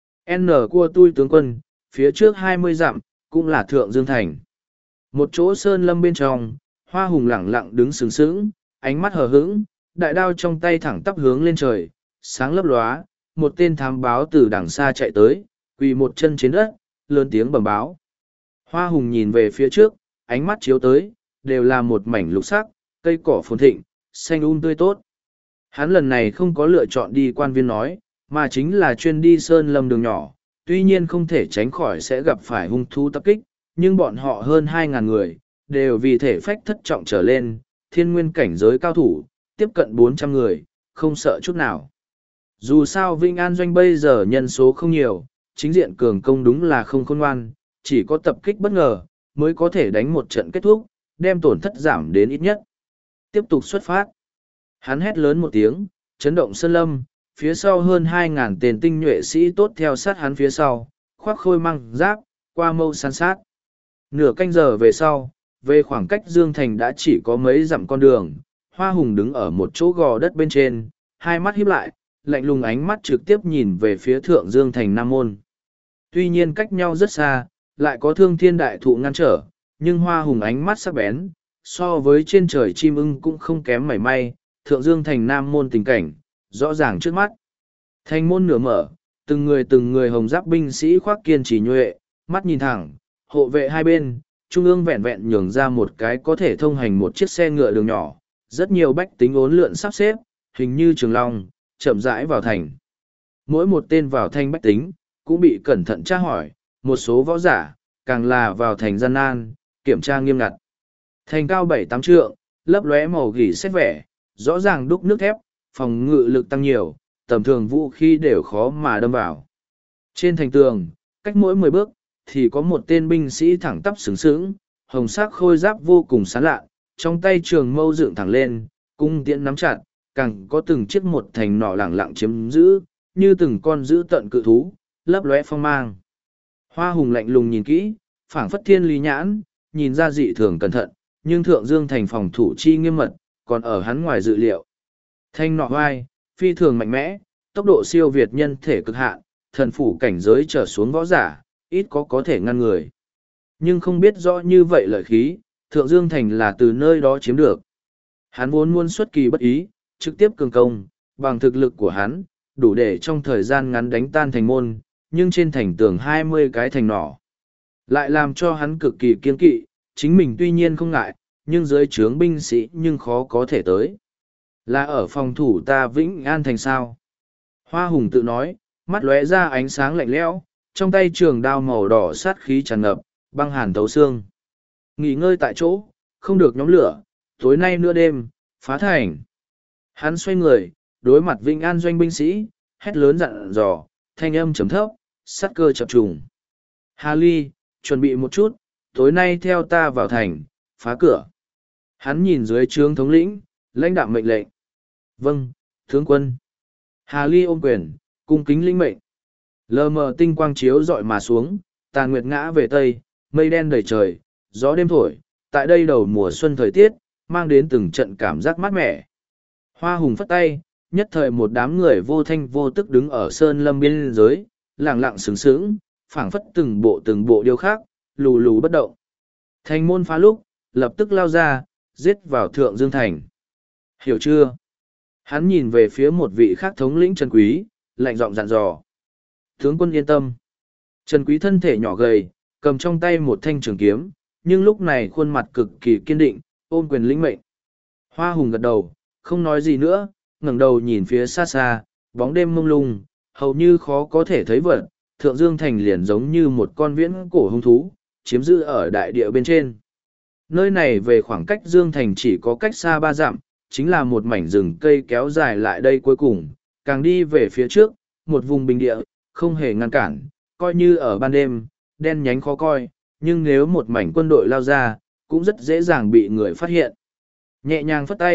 N của tôi tướng quân, phía trước hai mươi dặm, cũng là Thượng Dương Thành. Một chỗ sơn lâm bên trong, Hoa Hùng lẳng lặng đứng sướng sướng, ánh mắt hờ hững, đại đao trong tay thẳng tắp hướng lên trời, sáng lấp lóa, một tên thám báo từ đằng xa chạy tới, quỳ một chân trên đất, lớn tiếng bẩm báo. Hoa Hùng nhìn về phía trước, ánh mắt chiếu tới, đều là một mảnh lục sắc, cây cỏ phồn thịnh, xanh um tươi tốt. Hắn lần này không có lựa chọn đi quan viên nói, mà chính là chuyên đi sơn lâm đường nhỏ, tuy nhiên không thể tránh khỏi sẽ gặp phải hung thú tập kích, nhưng bọn họ hơn hai ngàn người, đều vì thể phách thất trọng trở lên, thiên nguyên cảnh giới cao thủ, tiếp cận bốn trăm người, không sợ chút nào. Dù sao Vĩnh An doanh bây giờ nhân số không nhiều, chính diện cường công đúng là không khôn ngoan, chỉ có tập kích bất ngờ, mới có thể đánh một trận kết thúc, đem tổn thất giảm đến ít nhất. Tiếp tục xuất phát. Hắn hét lớn một tiếng, chấn động sơn lâm, phía sau hơn hai ngàn tên tinh nhuệ sĩ tốt theo sát hắn phía sau, khoác khôi măng giáp, qua mâu san sát. Nửa canh giờ về sau, về khoảng cách Dương Thành đã chỉ có mấy dặm con đường, Hoa Hùng đứng ở một chỗ gò đất bên trên, hai mắt híp lại, lạnh lùng ánh mắt trực tiếp nhìn về phía Thượng Dương Thành Nam Môn. Tuy nhiên cách nhau rất xa, lại có thương thiên đại thụ ngăn trở, nhưng Hoa Hùng ánh mắt sắc bén, so với trên trời chim ưng cũng không kém mảy may, Thượng Dương Thành Nam Môn tình cảnh, rõ ràng trước mắt. Thành môn nửa mở, từng người từng người hồng giáp binh sĩ khoác kiên trì nhuệ, mắt nhìn thẳng, hộ vệ hai bên, trung ương vẹn vẹn nhường ra một cái có thể thông hành một chiếc xe ngựa đường nhỏ, rất nhiều bách tính ốn lượn sắp xếp, hình như trường long, chậm rãi vào thành. Mỗi một tên vào thành bách tính, cũng bị cẩn thận tra hỏi, một số võ giả, càng là vào thành gian nan, kiểm tra nghiêm ngặt. Thành cao bảy tám trượng, lấp lóe màu gỉ xét vẻ, rõ ràng đúc nước thép, phòng ngự lực tăng nhiều, tầm thường vũ khí đều khó mà đâm vào. Trên thành tường, cách mỗi mười bước, thì có một tên binh sĩ thẳng tắp sướng sướng, hồng sắc khôi giáp vô cùng sán lạ, trong tay trường mâu dựng thẳng lên, cung tiễn nắm chặt, càng có từng chiếc một thành nỏ lẳng lặng chiếm giữ, như từng con giữ tận cự thú, lấp lóe phong mang. Hoa Hùng lạnh lùng nhìn kỹ, phảng phất thiên lý nhãn, nhìn ra dị thường cẩn thận, nhưng Thượng Dương Thành phòng thủ chi nghiêm mật, còn ở hắn ngoài dự liệu. Thanh nọ vai, phi thường mạnh mẽ, tốc độ siêu việt nhân thể cực hạn, thần phủ cảnh giới trở xuống võ giả, ít có có thể ngăn người. Nhưng không biết rõ như vậy lợi khí, Thượng Dương Thành là từ nơi đó chiếm được. Hắn vốn muốn xuất kỳ bất ý, trực tiếp cường công, bằng thực lực của hắn, đủ để trong thời gian ngắn đánh tan thành môn, nhưng trên thành tường hai mươi cái thành nỏ. Lại làm cho hắn cực kỳ kiên kỵ, chính mình tuy nhiên không ngại, nhưng dưới trướng binh sĩ nhưng khó có thể tới. Là ở phòng thủ ta Vĩnh An Thành sao? Hoa Hùng tự nói, mắt lóe ra ánh sáng lạnh lẽo, trong tay trường đao màu đỏ sát khí tràn ngập, băng hàn thấu xương. Nghỉ ngơi tại chỗ, không được nhóm lửa, tối nay nửa đêm, phá thành. Hắn xoay người, đối mặt Vĩnh An doanh binh sĩ, hét lớn dặn dò, thanh âm trầm thấp, sát cơ chập trùng. Hà Ly, chuẩn bị một chút, tối nay theo ta vào thành, phá cửa. Hắn nhìn dưới trướng thống lĩnh, lãnh đạo mệnh lệnh. Vâng, tướng quân. Hà Ly ôm quyền, cung kính lĩnh mệnh. Lờ mờ tinh quang chiếu dọi mà xuống, tàn nguyệt ngã về tây, mây đen đầy trời, gió đêm thổi, tại đây đầu mùa xuân thời tiết, mang đến từng trận cảm giác mát mẻ. Hoa Hùng phất tay, nhất thời một đám người vô thanh vô tức đứng ở sơn lâm biên giới, lặng lặng sướng sướng, phảng phất từng bộ từng bộ điêu khác, lù lù bất động. Thành môn phá lúc, lập tức lao ra, giết vào Thượng Dương Thành. Hiểu chưa? Hắn nhìn về phía một vị khác thống lĩnh Trần Quý, lạnh giọng dặn dò. Tướng quân yên tâm. Trần Quý thân thể nhỏ gầy, cầm trong tay một thanh trường kiếm, nhưng lúc này khuôn mặt cực kỳ kiên định, ôm quyền lĩnh mệnh. Hoa Hùng gật đầu, không nói gì nữa, ngẩng đầu nhìn phía xa xa, bóng đêm mông lung, hầu như khó có thể thấy vật, Thượng Dương Thành liền giống như một con viễn cổ hung thú, chiếm giữ ở đại địa bên trên. Nơi này về khoảng cách Dương Thành chỉ có cách xa ba dặm, chính là một mảnh rừng cây kéo dài lại đây cuối cùng, càng đi về phía trước, một vùng bình địa, không hề ngăn cản, coi như ở ban đêm, đen nhánh khó coi, nhưng nếu một mảnh quân đội lao ra, cũng rất dễ dàng bị người phát hiện. Nhẹ nhàng phất tay,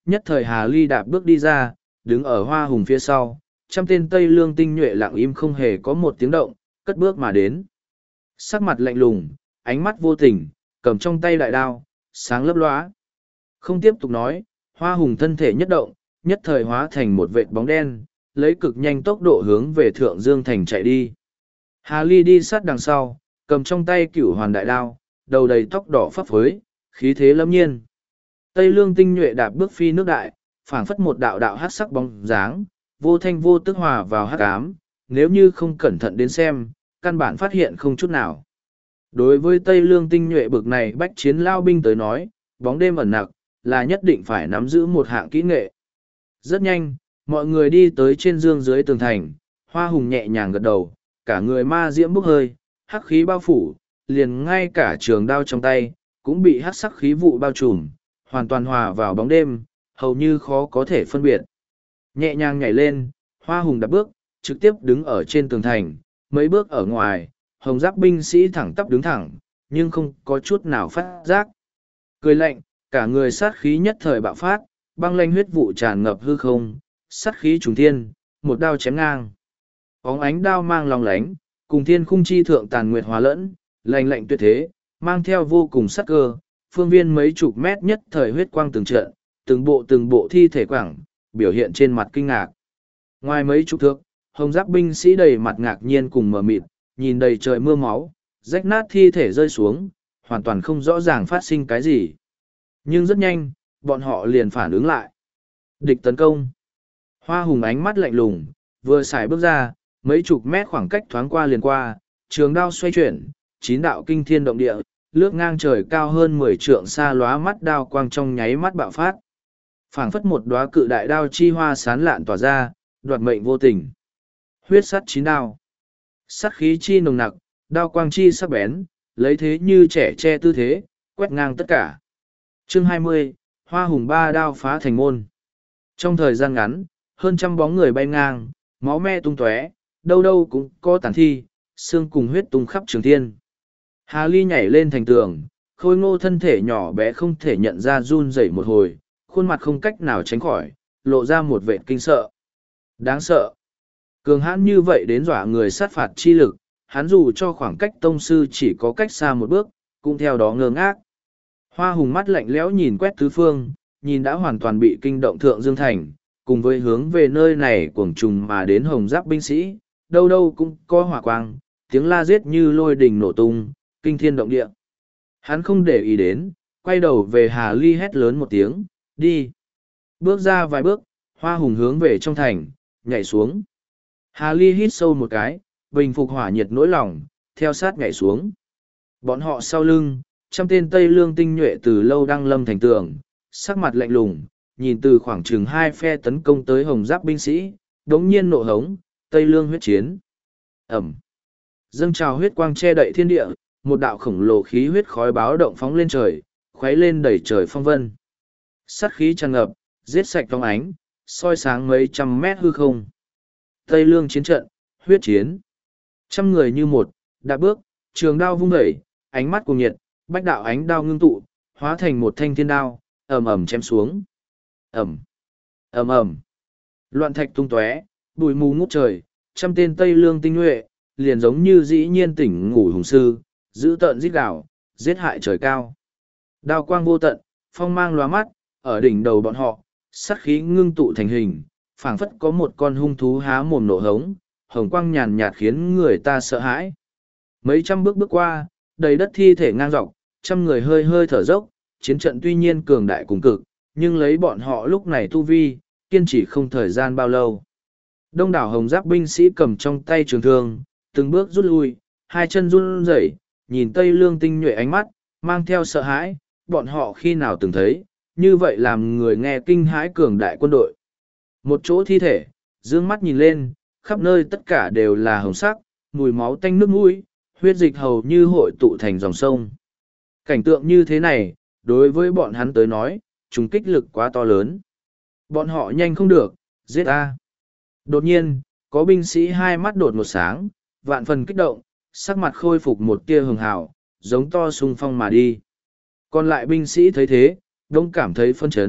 nhất thời Hà Ly đạp bước đi ra, đứng ở Hoa Hùng phía sau, trăm tên Tây Lương tinh nhuệ lặng im không hề có một tiếng động, cất bước mà đến. Sắc mặt lạnh lùng, ánh mắt vô tình, cầm trong tay đại đao, sáng lấp lóa. Không tiếp tục nói, Hoa Hùng thân thể nhất động, nhất thời hóa thành một vệt bóng đen, lấy cực nhanh tốc độ hướng về Thượng Dương Thành chạy đi. Hà Ly đi sát đằng sau, cầm trong tay cửu hoàn đại đao, đầu đầy tóc đỏ phấp phới, khí thế lâm nhiên. Tây Lương tinh nhuệ đạp bước phi nước đại, phảng phất một đạo đạo hát sắc bóng dáng, vô thanh vô tức hòa vào hát ám, nếu như không cẩn thận đến xem, căn bản phát hiện không chút nào. Đối với Tây Lương tinh nhuệ bực này bách chiến lao binh tới nói, bóng đêm ẩn nặc, là nhất định phải nắm giữ một hạng kỹ nghệ. Rất nhanh, mọi người đi tới trên dương dưới tường thành, Hoa Hùng nhẹ nhàng gật đầu, cả người ma diễm bốc hơi, hắc khí bao phủ, liền ngay cả trường đao trong tay, cũng bị hắc sắc khí vụ bao trùm, hoàn toàn hòa vào bóng đêm, hầu như khó có thể phân biệt. Nhẹ nhàng nhảy lên, Hoa Hùng đạp bước, trực tiếp đứng ở trên tường thành, mấy bước ở ngoài, hồng giáp binh sĩ thẳng tắp đứng thẳng, nhưng không có chút nào phát giác. Cười lạnh, cả người sát khí nhất thời bạo phát, băng lanh huyết vụ tràn ngập hư không, sát khí trùng thiên, một đao chém ngang. Bóng ánh đao mang lòng lánh, cùng thiên khung chi thượng tàn nguyệt hòa lẫn, lạnh lạnh tuyệt thế, mang theo vô cùng sát cơ, phương viên mấy chục mét nhất thời huyết quang từng trận, từng bộ từng bộ thi thể quảng, biểu hiện trên mặt kinh ngạc. Ngoài mấy chục thước, hồng giáp binh sĩ đầy mặt ngạc nhiên cùng mờ mịt, nhìn đầy trời mưa máu, rách nát thi thể rơi xuống, hoàn toàn không rõ ràng phát sinh cái gì. Nhưng rất nhanh, bọn họ liền phản ứng lại. Địch tấn công. Hoa Hùng ánh mắt lạnh lùng, vừa xài bước ra, mấy chục mét khoảng cách thoáng qua liền qua, trường đao xoay chuyển, chín đạo kinh thiên động địa, lướt ngang trời cao hơn mười trượng xa lóa mắt đao quang trong nháy mắt bạo phát. Phảng phất một đóa cự đại đao chi hoa sán lạn tỏa ra, đoạt mệnh vô tình. Huyết sắt chín đao. Sắt khí chi nồng nặc, đao quang chi sắc bén, lấy thế như trẻ che tư thế, quét ngang tất cả. Chương hai mươi, Hoa Hùng ba đao phá thành môn. Trong thời gian ngắn, hơn trăm bóng người bay ngang, máu me tung tóe, đâu đâu cũng có tàn thi, xương cùng huyết tung khắp trường thiên. Hà Ly nhảy lên thành tường, khôi ngô thân thể nhỏ bé không thể nhận ra run rẩy một hồi, khuôn mặt không cách nào tránh khỏi, lộ ra một vẻ kinh sợ. Đáng sợ. Cường hãn như vậy đến dọa người sát phạt chi lực, hắn dù cho khoảng cách tông sư chỉ có cách xa một bước, cũng theo đó ngơ ngác. Hoa Hùng mắt lạnh lẽo nhìn quét tứ phương, nhìn đã hoàn toàn bị kinh động Thượng Dương Thành, cùng với hướng về nơi này cuồng trùng mà đến hồng giáp binh sĩ, đâu đâu cũng có hỏa quang, tiếng la giết như lôi đình nổ tung, kinh thiên động địa. Hắn không để ý đến, quay đầu về Hà Ly hét lớn một tiếng, đi. Bước ra vài bước, Hoa Hùng hướng về trong thành, nhảy xuống. Hà Ly hít sâu một cái, bình phục hỏa nhiệt nỗi lòng, theo sát nhảy xuống. Bọn họ sau lưng, trăm tên Tây Lương tinh nhuệ từ lâu đang lâm thành tường, sắc mặt lạnh lùng, nhìn từ khoảng chừng hai phe tấn công tới hồng giáp binh sĩ, đống nhiên nộ hống, Tây Lương huyết chiến. Ẩm. Dâng trào huyết quang che đậy thiên địa, một đạo khổng lồ khí huyết khói báo động phóng lên trời, khuấy lên đẩy trời phong vân. Sát khí tràn ngập, giết sạch phong ánh, soi sáng mấy trăm mét hư không. Tây Lương chiến trận, huyết chiến. Trăm người như một, đạp bước, trường đao vung đẩy, ánh mắt cùng nhiệt, bách đạo ánh đao ngưng tụ, hóa thành một thanh thiên đao, ầm ầm chém xuống. Ầm, ầm ầm. Loạn thạch tung tóe, bụi mù ngút trời, trăm tên Tây Lương tinh nhuệ, liền giống như dĩ nhiên tỉnh ngủ hùng sư, giữ tợn giết gào, giết hại trời cao. Đao quang vô tận, phong mang lóa mắt, ở đỉnh đầu bọn họ, sát khí ngưng tụ thành hình, phảng phất có một con hung thú há mồm nổ hống, hồng quang nhàn nhạt khiến người ta sợ hãi. Mấy trăm bước bước qua, đầy đất thi thể ngang dọc, trăm người hơi hơi thở dốc, chiến trận tuy nhiên cường đại cùng cực, nhưng lấy bọn họ lúc này tu vi, kiên trì không thời gian bao lâu. Đông đảo hồng giáp binh sĩ cầm trong tay trường thương, từng bước rút lui, hai chân run rẩy, nhìn Tây Lương tinh nhuệ ánh mắt, mang theo sợ hãi, bọn họ khi nào từng thấy, như vậy làm người nghe kinh hãi cường đại quân đội. Một chỗ thi thể, dương mắt nhìn lên, khắp nơi tất cả đều là hồng sắc, mùi máu tanh nước mũi, huyết dịch hầu như hội tụ thành dòng sông. Cảnh tượng như thế này, đối với bọn hắn tới nói, trùng kích lực quá to lớn. Bọn họ nhanh không được, giết ta. Đột nhiên, có binh sĩ hai mắt đột một sáng, vạn phần kích động, sắc mặt khôi phục một tia hường hào, giống to xung phong mà đi. Còn lại binh sĩ thấy thế, đông cảm thấy phân chấn,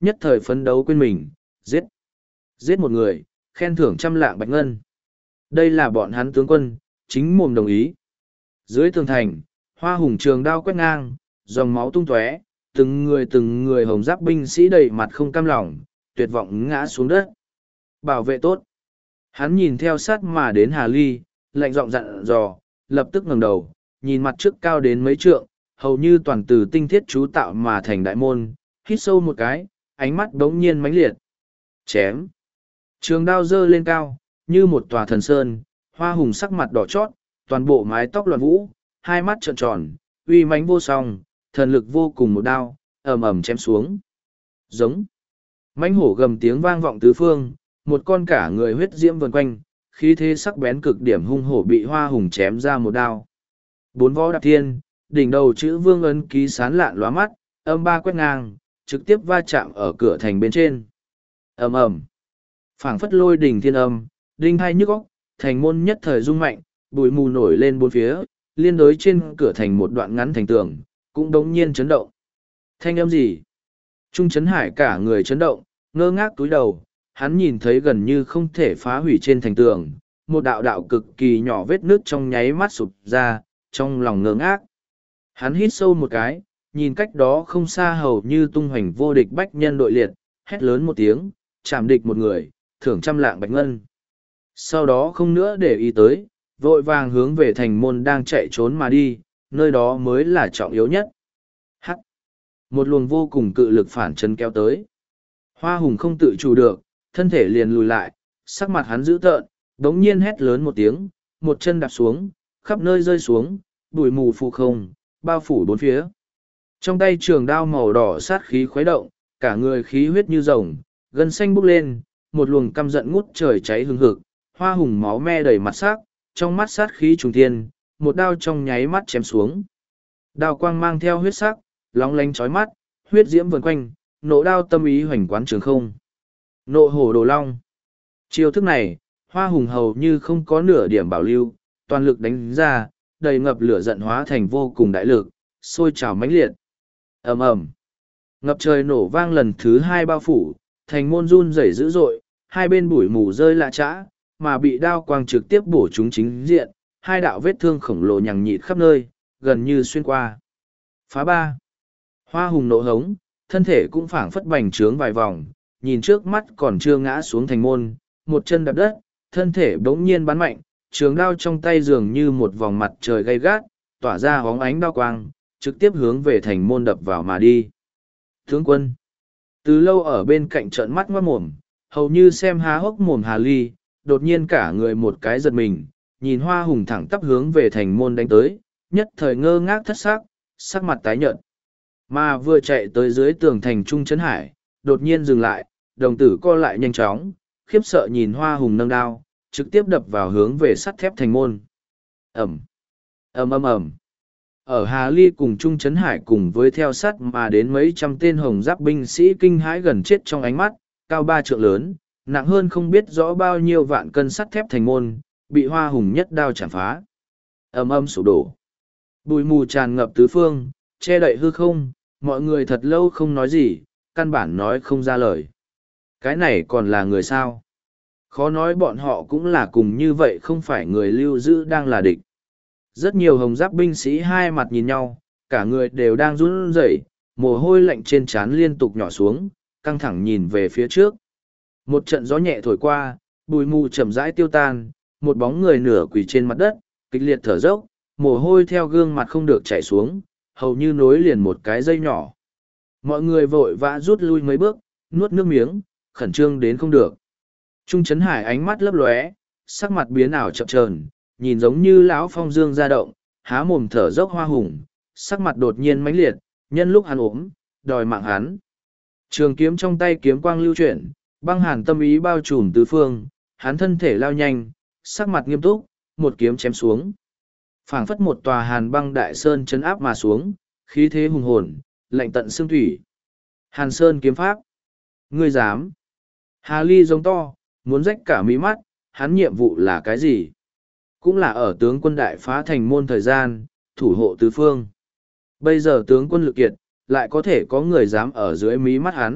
nhất thời phấn đấu quên mình, giết. Giết một người, khen thưởng trăm lạng bạch ngân. Đây là bọn hắn tướng quân, chính mồm đồng ý. Dưới tường thành, Hoa Hùng trường đao quét ngang, dòng máu tung tóe, từng người từng người hồng giáp binh sĩ đầy mặt không cam lòng, tuyệt vọng ngã xuống đất. Bảo vệ tốt. Hắn nhìn theo sát mà đến Hà Ly, lạnh giọng dặn dò, lập tức ngẩng đầu, nhìn mặt trước cao đến mấy trượng, hầu như toàn từ tinh thiết chú tạo mà thành đại môn, hít sâu một cái, ánh mắt đống nhiên mãnh liệt. Chém. Trường đao giơ lên cao, như một tòa thần sơn, Hoa Hùng sắc mặt đỏ chót, toàn bộ mái tóc loạn vũ, hai mắt trợn tròn, uy mãnh vô song, thần lực vô cùng một đao, ầm ầm chém xuống. Giống. Mãnh hổ gầm tiếng vang vọng tứ phương, một con cả người huyết diễm vần quanh, khí thế sắc bén cực điểm hung hổ bị Hoa Hùng chém ra một đao. Bốn võ đạp thiên, đỉnh đầu chữ vương ấn ký sán lạn lóa mắt, âm ba quét ngang, trực tiếp va chạm ở cửa thành bên trên. Ầm ầm. Phảng phất lôi đỉnh thiên âm, đinh hai nhức óc, thành môn nhất thời rung mạnh, bụi mù nổi lên bốn phía, liên đối trên cửa thành một đoạn ngắn thành tường, cũng đống nhiên chấn động. Thanh âm gì? Trung Trấn Hải cả người chấn động, ngơ ngác túi đầu, hắn nhìn thấy gần như không thể phá hủy trên thành tường, một đạo đạo cực kỳ nhỏ vết nước trong nháy mắt sụp ra, trong lòng ngơ ngác. Hắn hít sâu một cái, nhìn cách đó không xa hầu như tung hoành vô địch bách nhân đội liệt, hét lớn một tiếng, chạm địch một người, thưởng trăm lạng bạch ngân. Sau đó không nữa để ý tới, vội vàng hướng về thành môn đang chạy trốn mà đi, nơi đó mới là trọng yếu nhất. Hắc! Một luồng vô cùng cự lực phản chân kéo tới. Hoa Hùng không tự chủ được, thân thể liền lùi lại, sắc mặt hắn dữ tợn, đống nhiên hét lớn một tiếng, một chân đạp xuống, khắp nơi rơi xuống, bụi mù phụ không, bao phủ bốn phía. Trong tay trường đao màu đỏ sát khí khuấy động, cả người khí huyết như rồng, gân xanh bốc lên, một luồng căm giận ngút trời cháy hừng hực, Hoa Hùng máu me đầy mặt sắc, trong mắt sát khí trùng thiên, một đao trong nháy mắt chém xuống. Đao quang mang theo huyết sắc, lóng lánh chói mắt, huyết diễm vần quanh, nộ đao tâm ý hoành quán trường không. Nộ hổ đồ long. Chiêu thức này, Hoa Hùng hầu như không có nửa điểm bảo lưu, toàn lực đánh ra, đầy ngập lửa giận hóa thành vô cùng đại lực, sôi trào mãnh liệt. Ầm ầm. Ngập trời nổ vang lần thứ hai bao phủ, thành môn run rẩy dữ dội, hai bên bụi mù rơi lạ trã, mà bị đao quang trực tiếp bổ chúng chính diện, hai đạo vết thương khổng lồ nhằng nhịt khắp nơi, gần như xuyên qua. Phá ba. Hoa Hùng nộ hống, thân thể cũng phảng phất bành trướng vài vòng, nhìn trước mắt còn chưa ngã xuống thành môn, một chân đạp đất, thân thể bỗng nhiên bắn mạnh, trường đao trong tay dường như một vòng mặt trời gay gắt, tỏa ra hóng ánh đao quang, trực tiếp hướng về thành môn đập vào mà đi. Tướng quân. Từ lâu ở bên cạnh trợn mắt ngoát mồm, hầu như xem há hốc mồm Hà Ly, đột nhiên cả người một cái giật mình, nhìn Hoa Hùng thẳng tắp hướng về thành môn đánh tới, nhất thời ngơ ngác thất xác, sắc mặt tái nhợt. Mà vừa chạy tới dưới tường thành Trung Trấn Hải, đột nhiên dừng lại, đồng tử co lại nhanh chóng, khiếp sợ nhìn Hoa Hùng nâng đao, trực tiếp đập vào hướng về sắt thép thành môn. Ẩm, ầm ầm ầm. Ở Hà Ly cùng Trung Trấn Hải cùng với theo sát mà đến mấy trăm tên hồng giáp binh sĩ kinh hãi gần chết trong ánh mắt, cao ba trượng lớn, nặng hơn không biết rõ bao nhiêu vạn cân sắt thép thành môn, bị Hoa Hùng nhất đao chạm phá. Ầm ầm sụp đổ. Bụi mù tràn ngập tứ phương, che đậy hư không, mọi người thật lâu không nói gì, căn bản nói không ra lời. Cái này còn là người sao? Khó nói bọn họ cũng là cùng như vậy, không phải người lưu giữ đang là địch. Rất nhiều hồng giáp binh sĩ hai mặt nhìn nhau, cả người đều đang run rẩy, mồ hôi lạnh trên trán liên tục nhỏ xuống, căng thẳng nhìn về phía trước. Một trận gió nhẹ thổi qua, bụi mù chậm rãi tiêu tan, một bóng người nửa quỳ trên mặt đất, kịch liệt thở dốc, mồ hôi theo gương mặt không được chảy xuống, hầu như nối liền một cái dây nhỏ. Mọi người vội vã rút lui mấy bước, nuốt nước miếng, khẩn trương đến không được. Trung Trấn Hải ánh mắt lấp lóe, sắc mặt biến ảo chậm chờn, nhìn giống như lão phong dương ra động, há mồm thở dốc Hoa Hùng, sắc mặt đột nhiên mãnh liệt, nhân lúc hắn ốm, đòi mạng hắn. Trường kiếm trong tay kiếm quang lưu chuyển, băng hàn tâm ý bao trùm tứ phương, hắn thân thể lao nhanh, sắc mặt nghiêm túc, một kiếm chém xuống. Phảng phất một tòa hàn băng đại sơn chấn áp mà xuống, khí thế hùng hồn, lạnh tận xương thủy. Hàn Sơn kiếm pháp. Ngươi dám? Hà Ly giống to, muốn rách cả mí mắt, hắn nhiệm vụ là cái gì? Cũng là ở tướng quân đại phá thành môn thời gian, thủ hộ tứ phương. Bây giờ tướng quân lực kiệt, lại có thể có người dám ở dưới mí mắt hắn,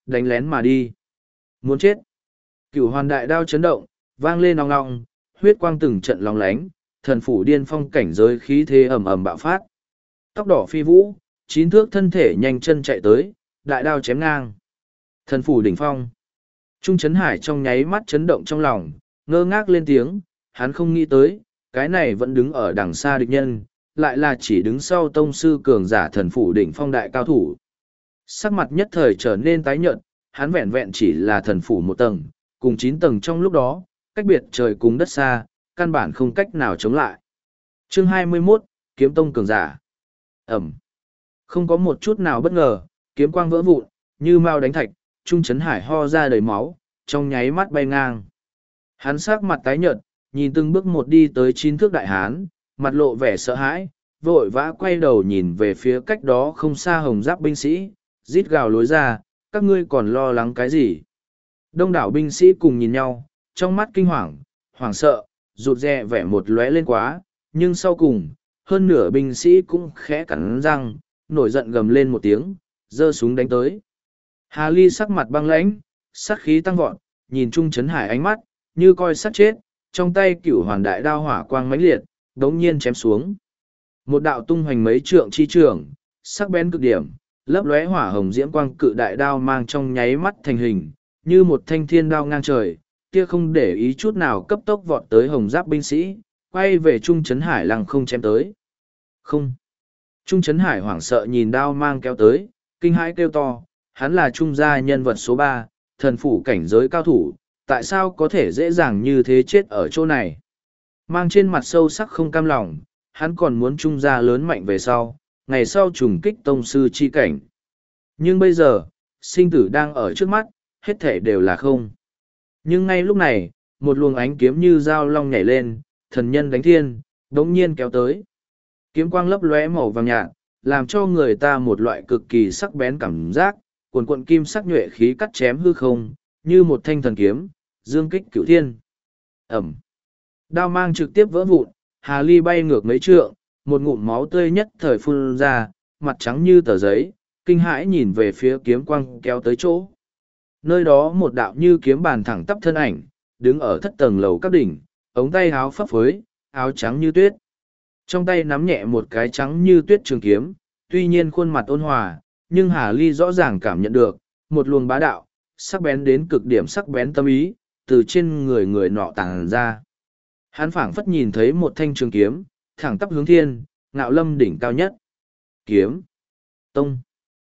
đánh lén mà đi. Muốn chết. Cửu hoàn đại đao chấn động, vang lên ong ong, huyết quang từng trận lóng lánh, thần phủ điên phong cảnh giới khí thế ầm ầm bạo phát. Tóc đỏ phi vũ, chín thước thân thể nhanh chân chạy tới, đại đao chém ngang. Thần phủ đỉnh phong. Trung Trấn Hải trong nháy mắt chấn động trong lòng, ngơ ngác lên tiếng, hắn không nghĩ tới, cái này vẫn đứng ở đằng xa địch nhân, lại là chỉ đứng sau tông sư cường giả thần phủ đỉnh phong đại cao thủ. Sắc mặt nhất thời trở nên tái nhợt, hắn vẹn vẹn chỉ là thần phủ một tầng, cùng chín tầng trong lúc đó, cách biệt trời cùng đất xa, căn bản không cách nào chống lại. Chương hai mươi mốt, Kiếm Tông cường giả. Ẩm. Không có một chút nào bất ngờ, kiếm quang vỡ vụn, như mao đánh thạch, Trung Trấn Hải ho ra đầy máu, trong nháy mắt bay ngang. Hắn sắc mặt tái nhợt, nhìn từng bước một đi tới chín thước đại hán, mặt lộ vẻ sợ hãi, vội vã quay đầu nhìn về phía cách đó không xa hồng giáp binh sĩ, rít gào lối ra, các ngươi còn lo lắng cái gì? Đông đảo binh sĩ cùng nhìn nhau, trong mắt kinh hoàng, hoảng sợ, rụt rè vẻ một lóe lên quá, nhưng sau cùng, hơn nửa binh sĩ cũng khẽ cắn răng, nổi giận gầm lên một tiếng, giơ súng đánh tới. Hà Ly sắc mặt băng lãnh, sát khí tăng vọt, nhìn Trung Trấn Hải ánh mắt, như coi sát chết, trong tay cửu hoàn đại đao hỏa quang mãnh liệt, đống nhiên chém xuống. Một đạo tung hoành mấy trượng chi trường, sắc bén cực điểm, lấp lóe hỏa hồng diễm quang cự đại đao mang trong nháy mắt thành hình, như một thanh thiên đao ngang trời, kia không để ý chút nào cấp tốc vọt tới hồng giáp binh sĩ, quay về Trung Trấn Hải lăng không chém tới. Không. Trung Trấn Hải hoảng sợ nhìn đao mang kéo tới, kinh hãi kêu to, hắn là trung gia nhân vật số ba, thần phủ cảnh giới cao thủ, tại sao có thể dễ dàng như thế chết ở chỗ này? Mang trên mặt sâu sắc không cam lòng, hắn còn muốn trung gia lớn mạnh về sau, ngày sau trùng kích tông sư chi cảnh. Nhưng bây giờ, sinh tử đang ở trước mắt, hết thể đều là không. Nhưng ngay lúc này, một luồng ánh kiếm như dao long nhảy lên, thần nhân đánh thiên, đống nhiên kéo tới. Kiếm quang lấp lóe màu vàng nhạt, làm cho người ta một loại cực kỳ sắc bén cảm giác, cuồn cuộn kim sắc nhuệ khí cắt chém hư không, như một thanh thần kiếm, dương kích cửu thiên. Ẩm. Đao mang trực tiếp vỡ vụn, Hà Ly bay ngược mấy trượng, một ngụm máu tươi nhất thời phun ra, mặt trắng như tờ giấy, kinh hãi nhìn về phía kiếm quang kéo tới chỗ. Nơi đó một đạo như kiếm bàn thẳng tắp thân ảnh, đứng ở thất tầng lầu các đỉnh, ống tay áo phấp phới, áo trắng như tuyết. Trong tay nắm nhẹ một cái trắng như tuyết trường kiếm, tuy nhiên khuôn mặt ôn hòa, nhưng Hà Ly rõ ràng cảm nhận được, một luồng bá đạo, sắc bén đến cực điểm sắc bén tâm ý, từ trên người người nọ tàng ra. Hắn phảng phất nhìn thấy một thanh trường kiếm, thẳng tắp hướng thiên, ngạo lâm đỉnh cao nhất. Kiếm. Tông.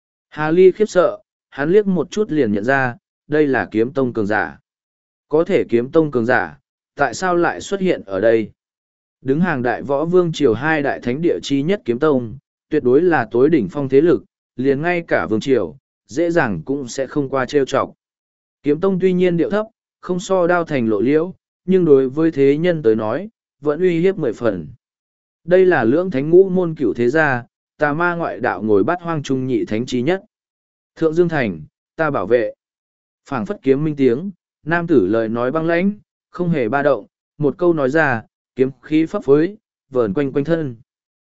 Hà Ly khiếp sợ, hắn liếc một chút liền nhận ra, đây là kiếm tông cường giả. Có thể kiếm tông cường giả, tại sao lại xuất hiện ở đây? Đứng hàng đại võ vương triều hai đại thánh địa chi nhất kiếm tông, tuyệt đối là tối đỉnh phong thế lực, liền ngay cả vương triều, dễ dàng cũng sẽ không qua trêu chọc. Kiếm tông tuy nhiên điệu thấp, không so đao thành lộ liễu, nhưng đối với thế nhân tới nói, vẫn uy hiếp mười phần. Đây là lưỡng thánh ngũ môn cửu thế gia, tà ma ngoại đạo ngồi bát hoang trung nhị thánh trí nhất. Thượng Dương Thành, ta bảo vệ. Phảng phất kiếm minh tiếng, nam tử lời nói băng lãnh, không hề ba động, một câu nói ra, kiếm khí phấp phới, vờn quanh quanh thân.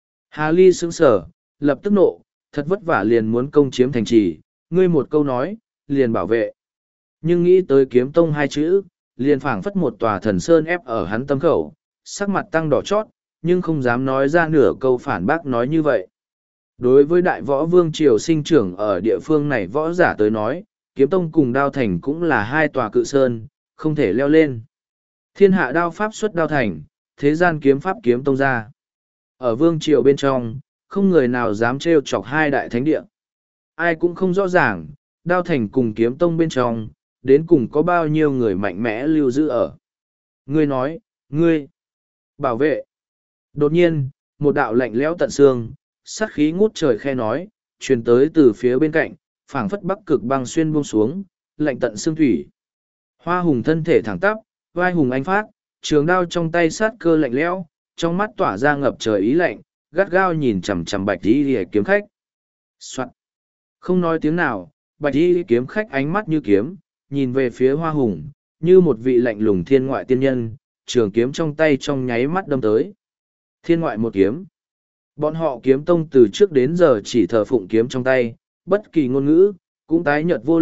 Hà Ly sững sở, lập tức nộ, thật vất vả liền muốn công chiếm thành trì, ngươi một câu nói, liền bảo vệ. Nhưng nghĩ tới kiếm tông hai chữ, liền phảng phất một tòa thần sơn ép ở hắn tâm khẩu, sắc mặt tăng đỏ chót, nhưng không dám nói ra nửa câu phản bác nói như vậy. Đối với đại võ vương triều sinh trưởng ở địa phương này võ giả tới nói, kiếm tông cùng đao thành cũng là hai tòa cự sơn, không thể leo lên. Thiên hạ đao pháp xuất đao thành, thế gian kiếm pháp kiếm tông ra. Ở vương triều bên trong, không người nào dám trêu chọc hai đại thánh địa. Ai cũng không rõ ràng, đao thành cùng kiếm tông bên trong, đến cùng có bao nhiêu người mạnh mẽ lưu giữ ở. Ngươi nói, ngươi, bảo vệ. Đột nhiên, một đạo lạnh lẽo tận xương, sát khí ngút trời khe nói, truyền tới từ phía bên cạnh, phảng phất bắc cực băng xuyên buông xuống, lạnh tận xương thủy. Hoa hùng thân thể thẳng tắp, vai hùng anh phát, trường đao trong tay sát cơ lạnh lẽo, trong mắt tỏa ra ngập trời ý lạnh, gắt gao nhìn chằm chằm bạch y lìa kiếm khách. Soạn. Không nói tiếng nào, bạch y kiếm khách ánh mắt như kiếm, nhìn về phía hoa hùng, như một vị lạnh lùng thiên ngoại tiên nhân, trường kiếm trong tay trong nháy mắt đâm tới. Thiên ngoại một kiếm. Bọn họ kiếm tông từ trước đến giờ chỉ thờ phụng kiếm trong tay, bất kỳ ngôn ngữ, cũng tái nhợt vô lực,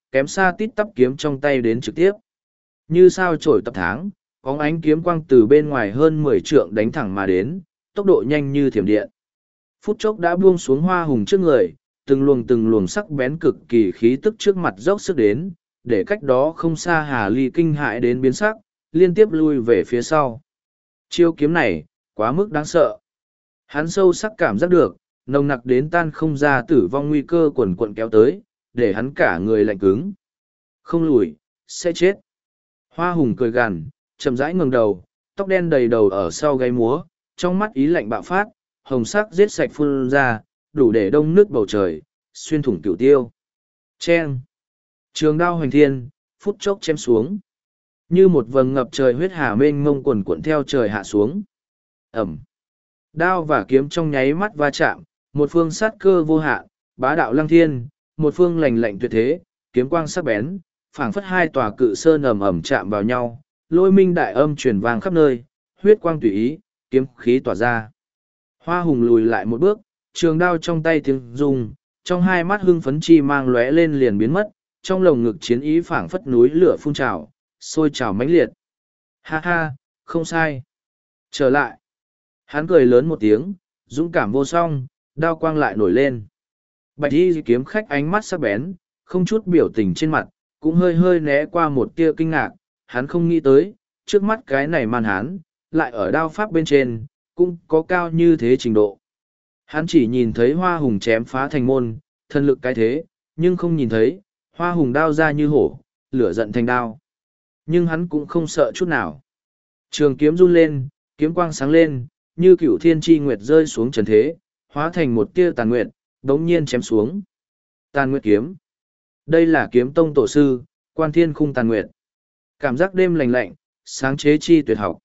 kém xa tít tắp kiếm trong tay đến trực tiếp. Như sao trổi tập tháng, bóng ánh kiếm quang từ bên ngoài hơn mười trượng đánh thẳng mà đến, tốc độ nhanh như thiểm điện. Phút chốc đã buông xuống Hoa Hùng trước người, từng luồng từng luồng sắc bén cực kỳ khí tức trước mặt dốc sức đến, để cách đó không xa Hà Ly kinh hãi đến biến sắc, liên tiếp lui về phía sau. Chiêu kiếm này, quá mức đáng sợ. Hắn sâu sắc cảm giác được, nồng nặc đến tan không ra tử vong nguy cơ quần quận kéo tới, để hắn cả người lạnh cứng. Không lùi, sẽ chết. Hoa Hùng cười gằn, chậm rãi ngẩng đầu, tóc đen đầy đầu ở sau gáy múa, trong mắt ý lạnh bạo phát, hồng sắc giết sạch phun ra, đủ để đông nước bầu trời, xuyên thủng cửu tiêu. Chen! Trường đao hoành thiên, phút chốc chém xuống. Như một vầng ngập trời huyết hà mênh mông quần cuộn theo trời hạ xuống. Ẩm! Đao và kiếm trong nháy mắt va chạm, một phương sát cơ vô hạn, bá đạo lăng thiên, một phương lành lạnh tuyệt thế, kiếm quang sắc bén, phảng phất hai tòa cự sơn ầm ầm chạm vào nhau, lôi minh đại âm truyền vang khắp nơi, huyết quang tùy ý, kiếm khí tỏa ra. Hoa Hùng lùi lại một bước, trường đao trong tay tiếng rung, trong hai mắt hưng phấn chi mang lóe lên liền biến mất, trong lồng ngực chiến ý phảng phất núi lửa phun trào, sôi trào mãnh liệt. Ha ha, không sai. Trở lại. Hắn cười lớn một tiếng, dũng cảm vô song, đao quang lại nổi lên. Bạch y kiếm khách ánh mắt sắc bén, không chút biểu tình trên mặt, cũng hơi hơi né qua một tia kinh ngạc, hắn không nghĩ tới, trước mắt cái này man hán, lại ở đao pháp bên trên, cũng có cao như thế trình độ. Hắn chỉ nhìn thấy Hoa Hùng chém phá thành môn, thân lực cái thế, nhưng không nhìn thấy, Hoa Hùng đao ra như hổ, lửa giận thành đao. Nhưng hắn cũng không sợ chút nào. Trường kiếm run lên, kiếm quang sáng lên, như cựu thiên tri nguyệt rơi xuống trần thế, hóa thành một tia tàn nguyệt, đống nhiên chém xuống. Tàn nguyệt kiếm. Đây là kiếm tông tổ sư, Quan Thiên Khung Tàn Nguyệt. Cảm giác đêm lành lạnh, sáng chế chi tuyệt học.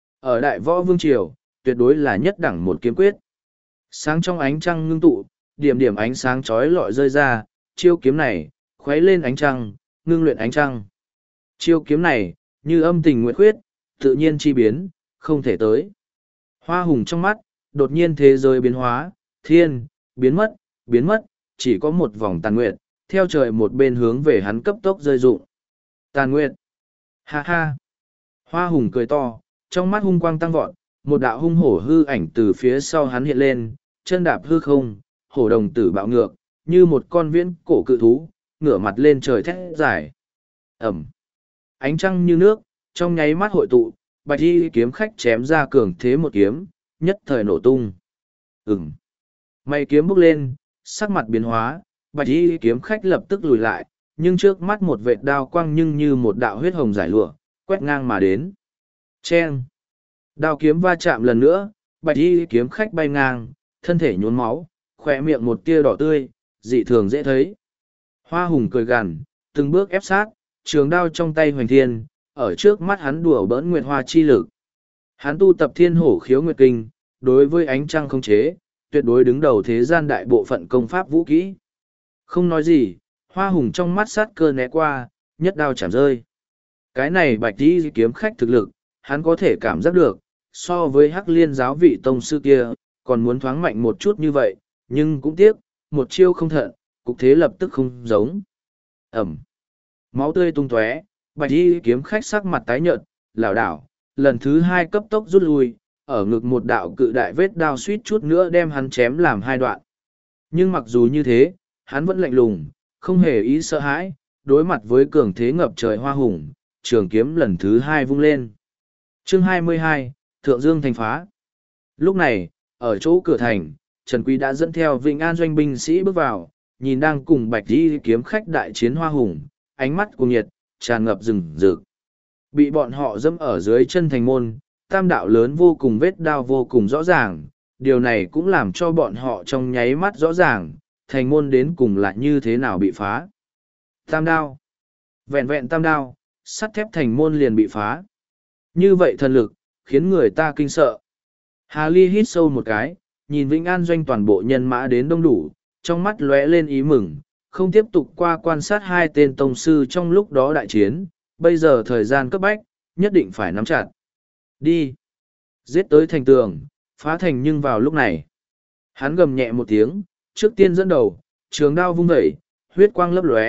Ở Đại Võ Vương Triều, tuyệt đối là nhất đẳng một kiếm quyết. Sáng trong ánh trăng ngưng tụ, điểm điểm ánh sáng chói lọi rơi ra, chiêu kiếm này, khuấy lên ánh trăng, ngưng luyện ánh trăng. Chiêu kiếm này, như âm tình nguyện khuyết, tự nhiên chi biến, không thể tới. Hoa Hùng trong mắt, đột nhiên thế giới biến hóa, thiên, biến mất, biến mất, chỉ có một vòng tàn nguyệt, theo trời một bên hướng về hắn cấp tốc rơi rụng. Tàn nguyệt! Ha ha! Hoa Hùng cười to, trong mắt hung quang tăng vọt, một đạo hung hổ hư ảnh từ phía sau hắn hiện lên, chân đạp hư không, hổ đồng tử bạo ngược, như một con viễn cổ cự thú, ngửa mặt lên trời thét dài. Ẩm! Ánh trăng như nước, trong nháy mắt hội tụ, bạch y kiếm khách chém ra cường thế một kiếm, nhất thời nổ tung. Ừm! Mày kiếm bốc lên, sắc mặt biến hóa, bạch y kiếm khách lập tức lùi lại, nhưng trước mắt một vệt đao quang nhưng như một đạo huyết hồng giải lụa, quét ngang mà đến. Chen! Đao kiếm va chạm lần nữa, bạch y kiếm khách bay ngang, thân thể nhuốm máu, khỏe miệng một tia đỏ tươi, dị thường dễ thấy. Hoa Hùng cười gằn, từng bước ép sát, trường đao trong tay hoành thiên, ở trước mắt hắn đùa bỡn nguyệt hoa chi lực. Hắn tu tập thiên hổ khiếu nguyệt kinh, đối với ánh trăng không chế, tuyệt đối đứng đầu thế gian đại bộ phận công pháp vũ kỹ. Không nói gì, Hoa Hùng trong mắt sát cơ né qua, nhất đao chạm rơi. Cái này bạch đi kiếm khách thực lực, hắn có thể cảm giác được, so với hắc liên giáo vị tông sư kia, còn muốn thoáng mạnh một chút như vậy, nhưng cũng tiếc, một chiêu không thận, cục thế lập tức không giống. Ẩm. Máu tươi tung tóe, bạch đi kiếm khách sắc mặt tái nhợt, lảo đảo, lần thứ hai cấp tốc rút lui, ở ngực một đạo cự đại vết đao suýt chút nữa đem hắn chém làm hai đoạn. Nhưng mặc dù như thế, hắn vẫn lạnh lùng, không hề ý sợ hãi, đối mặt với cường thế ngập trời Hoa Hùng, trường kiếm lần thứ hai vung lên. Chương hai mươi hai, Thượng Dương thành phá. Lúc này, ở chỗ cửa thành, Trần Quý đã dẫn theo Vĩnh An doanh binh sĩ bước vào, nhìn đang cùng bạch đi kiếm khách đại chiến Hoa Hùng, ánh mắt cuồng nhiệt, tràn ngập rừng rực. Bị bọn họ dẫm ở dưới chân thành môn, tam đạo lớn vô cùng vết đao vô cùng rõ ràng, điều này cũng làm cho bọn họ trong nháy mắt rõ ràng, thành môn đến cùng là như thế nào bị phá. Tam đao. Vẹn vẹn tam đao, sắt thép thành môn liền bị phá. Như vậy thần lực, khiến người ta kinh sợ. Hà Ly hít sâu một cái, nhìn Vĩnh An doanh toàn bộ nhân mã đến đông đủ, trong mắt lóe lên ý mừng, không tiếp tục qua quan sát hai tên tông sư trong lúc đó đại chiến, bây giờ thời gian cấp bách, nhất định phải nắm chặt. Đi! Giết tới thành tường, phá thành nhưng vào lúc này. Hắn gầm nhẹ một tiếng, trước tiên dẫn đầu, trường đao vung vẩy, huyết quang lấp lóe,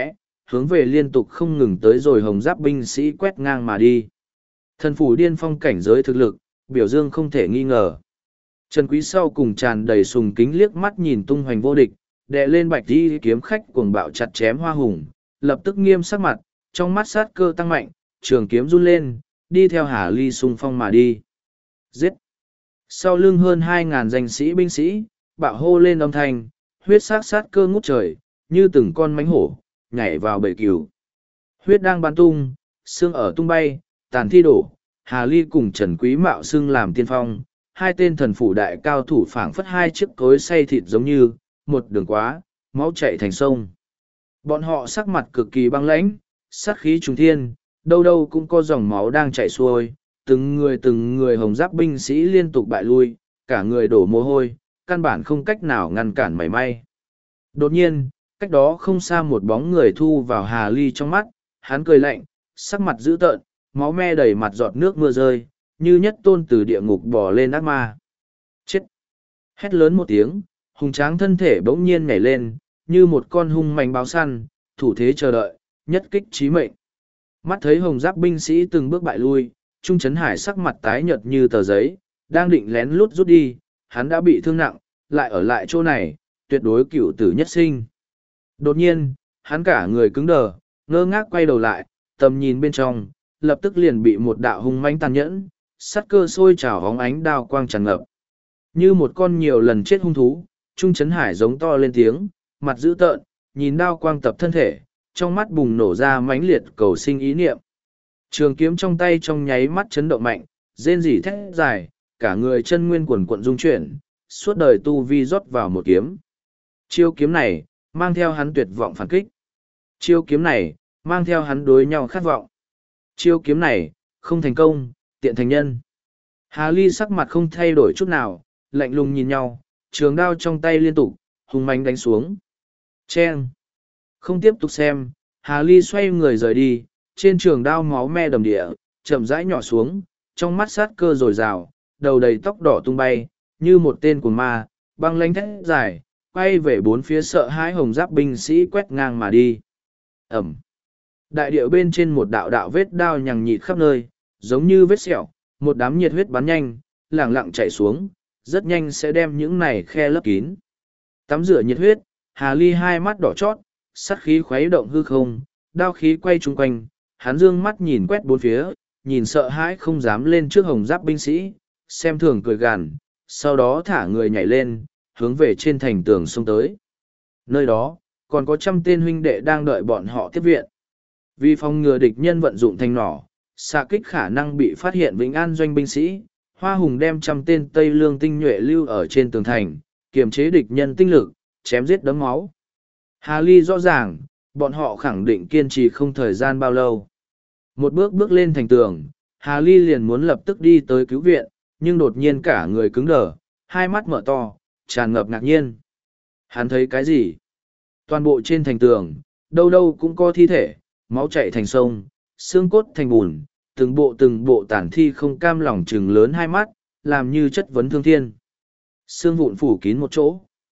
hướng về liên tục không ngừng tới rồi hồng giáp binh sĩ quét ngang mà đi. Thần phủ điên phong cảnh giới thực lực, biểu dương không thể nghi ngờ. Trần Quý sau cùng tràn đầy sùng kính liếc mắt nhìn tung hoành vô địch, đè lên bạch đi kiếm khách cuồng bạo chặt chém Hoa Hùng, lập tức nghiêm sắc mặt, trong mắt sát cơ tăng mạnh, trường kiếm run lên, đi theo Hà Ly xung phong mà đi. Giết! Sau lưng hơn hai ngàn danh sĩ binh sĩ, bạo hô lên âm thanh, huyết sát sát cơ ngút trời, như từng con mánh hổ, nhảy vào bầy cừu. Huyết đang bắn tung, xương ở tung bay, tàn thi đổ, Hà Ly cùng Trần Quý mạo xưng làm tiên phong, hai tên thần phủ đại cao thủ phảng phất hai chiếc cối xay thịt giống như, một đường quá, máu chảy thành sông. Bọn họ sắc mặt cực kỳ băng lãnh, sát khí trùng thiên, đâu đâu cũng có dòng máu đang chảy xuôi, từng người từng người hồng giáp binh sĩ liên tục bại lui, cả người đổ mồ hôi, căn bản không cách nào ngăn cản mảy may. Đột nhiên, cách đó không xa một bóng người thu vào Hà Ly trong mắt, hắn cười lạnh, sắc mặt dữ tợn, máu me đầy mặt giọt nước mưa rơi, như nhất tôn từ địa ngục bò lên ác ma. Chết! Hét lớn một tiếng, hùng tráng thân thể bỗng nhiên nhảy lên, như một con hung manh báo săn, thủ thế chờ đợi, nhất kích chí mệnh. Mắt thấy hồng giáp binh sĩ từng bước bại lui, Trung Trấn Hải sắc mặt tái nhợt như tờ giấy, đang định lén lút rút đi, hắn đã bị thương nặng, lại ở lại chỗ này, tuyệt đối cựu tử nhất sinh. Đột nhiên, hắn cả người cứng đờ, ngơ ngác quay đầu lại, tầm nhìn bên trong, lập tức liền bị một đạo hung manh tàn nhẫn, sắt cơ sôi trào hóng ánh đao quang tràn ngập. Như một con nhiều lần chết hung thú, Trung Trấn Hải giống to lên tiếng, mặt dữ tợn, nhìn đao quang tập thân thể, trong mắt bùng nổ ra mãnh liệt cầu sinh ý niệm. Trường kiếm trong tay trong nháy mắt chấn động mạnh, rên rỉ thét dài, cả người chân nguyên quần quận dung chuyển, suốt đời tu vi rót vào một kiếm. Chiêu kiếm này, mang theo hắn tuyệt vọng phản kích. Chiêu kiếm này, mang theo hắn đối nhau khát vọng. Chiêu kiếm này, không thành công, tiện thành nhân. Hà Ly sắc mặt không thay đổi chút nào, lạnh lùng nhìn nhau, trường đao trong tay liên tục, hung mãnh đánh xuống. Chen! Không tiếp tục xem, Hà Ly xoay người rời đi, trên trường đao máu me đầm địa, chậm rãi nhỏ xuống, trong mắt sát cơ dồi dào, đầu đầy tóc đỏ tung bay, như một tên cuồng ma, băng lãnh thét dài, quay về bốn phía sợ hãi hồng giáp binh sĩ quét ngang mà đi. Ẩm! Đại điệu bên trên một đạo đạo vết đao nhằng nhịt khắp nơi, giống như vết sẹo, một đám nhiệt huyết bắn nhanh, lẳng lặng chảy xuống, rất nhanh sẽ đem những này khe lấp kín. Tắm rửa nhiệt huyết, Hà Ly hai mắt đỏ chót, sát khí khuấy động hư không, đao khí quay chung quanh, hắn dương mắt nhìn quét bốn phía, nhìn sợ hãi không dám lên trước hồng giáp binh sĩ, xem thường cười gằn, sau đó thả người nhảy lên, hướng về trên thành tường xông tới. Nơi đó, còn có trăm tên huynh đệ đang đợi bọn họ tiếp viện. Vì phòng ngừa địch nhân vận dụng thanh nỏ, xạ kích khả năng bị phát hiện Vĩnh An doanh binh sĩ, Hoa Hùng đem trăm tên Tây Lương tinh nhuệ lưu ở trên tường thành, kiềm chế địch nhân tinh lực, chém giết đấm máu. Hà Ly rõ ràng, bọn họ khẳng định kiên trì không thời gian bao lâu. Một bước bước lên thành tường, Hà Ly liền muốn lập tức đi tới cứu viện, nhưng đột nhiên cả người cứng đờ, hai mắt mở to, tràn ngập ngạc nhiên. Hắn thấy cái gì? Toàn bộ trên thành tường, đâu đâu cũng có thi thể, máu chảy thành sông, xương cốt thành bùn, từng bộ từng bộ tản thi không cam lòng trừng lớn hai mắt, làm như chất vấn thương thiên. Xương vụn phủ kín một chỗ.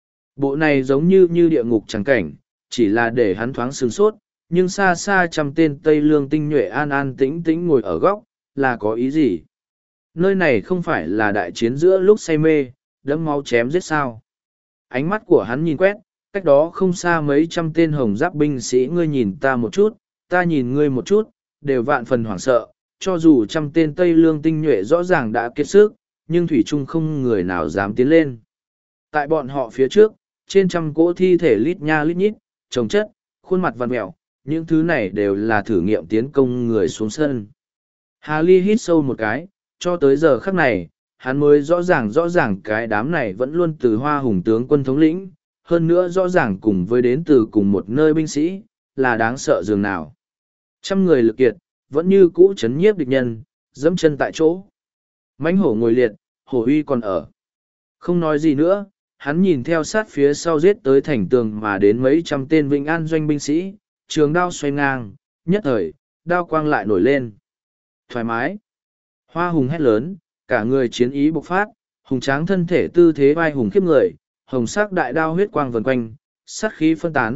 Bộ này giống như như địa ngục trắng cảnh, chỉ là để hắn thoáng sướng sốt, nhưng xa xa trăm tên Tây Lương tinh nhuệ an an tĩnh tĩnh ngồi ở góc, là có ý gì? Nơi này không phải là đại chiến giữa lúc say mê, đẫm máu chém giết sao? Ánh mắt của hắn nhìn quét, cách đó không xa mấy trăm tên hồng giáp binh sĩ, ngươi nhìn ta một chút, ta nhìn ngươi một chút, đều vạn phần hoảng sợ, cho dù trăm tên Tây Lương tinh nhuệ rõ ràng đã kiệt sức, nhưng thủy chung không người nào dám tiến lên. Tại bọn họ phía trước, trên trăm cỗ thi thể lít nha lít nhít, chồng chất, khuôn mặt vằn mẹo, những thứ này đều là thử nghiệm tiến công người xuống sân. Hà Ly hít sâu một cái, cho tới giờ khắc này, hắn mới rõ ràng rõ ràng cái đám này vẫn luôn từ Hoa Hùng tướng quân thống lĩnh, hơn nữa rõ ràng cùng với đến từ cùng một nơi binh sĩ, là đáng sợ dường nào. Trăm người lực kiệt, vẫn như cũ chấn nhiếp địch nhân, dẫm chân tại chỗ. Mãnh hổ ngồi liệt, hổ uy còn ở. Không nói gì nữa, hắn nhìn theo sát phía sau giết tới thành tường mà đến mấy trăm tên Vĩnh An doanh binh sĩ, trường đao xoay ngang, nhất thời, đao quang lại nổi lên. Thoải mái. Hoa Hùng hét lớn, cả người chiến ý bộc phát, hùng tráng thân thể tư thế vai hùng khiếp người, hồng sắc đại đao huyết quang vần quanh, sát khí phân tán,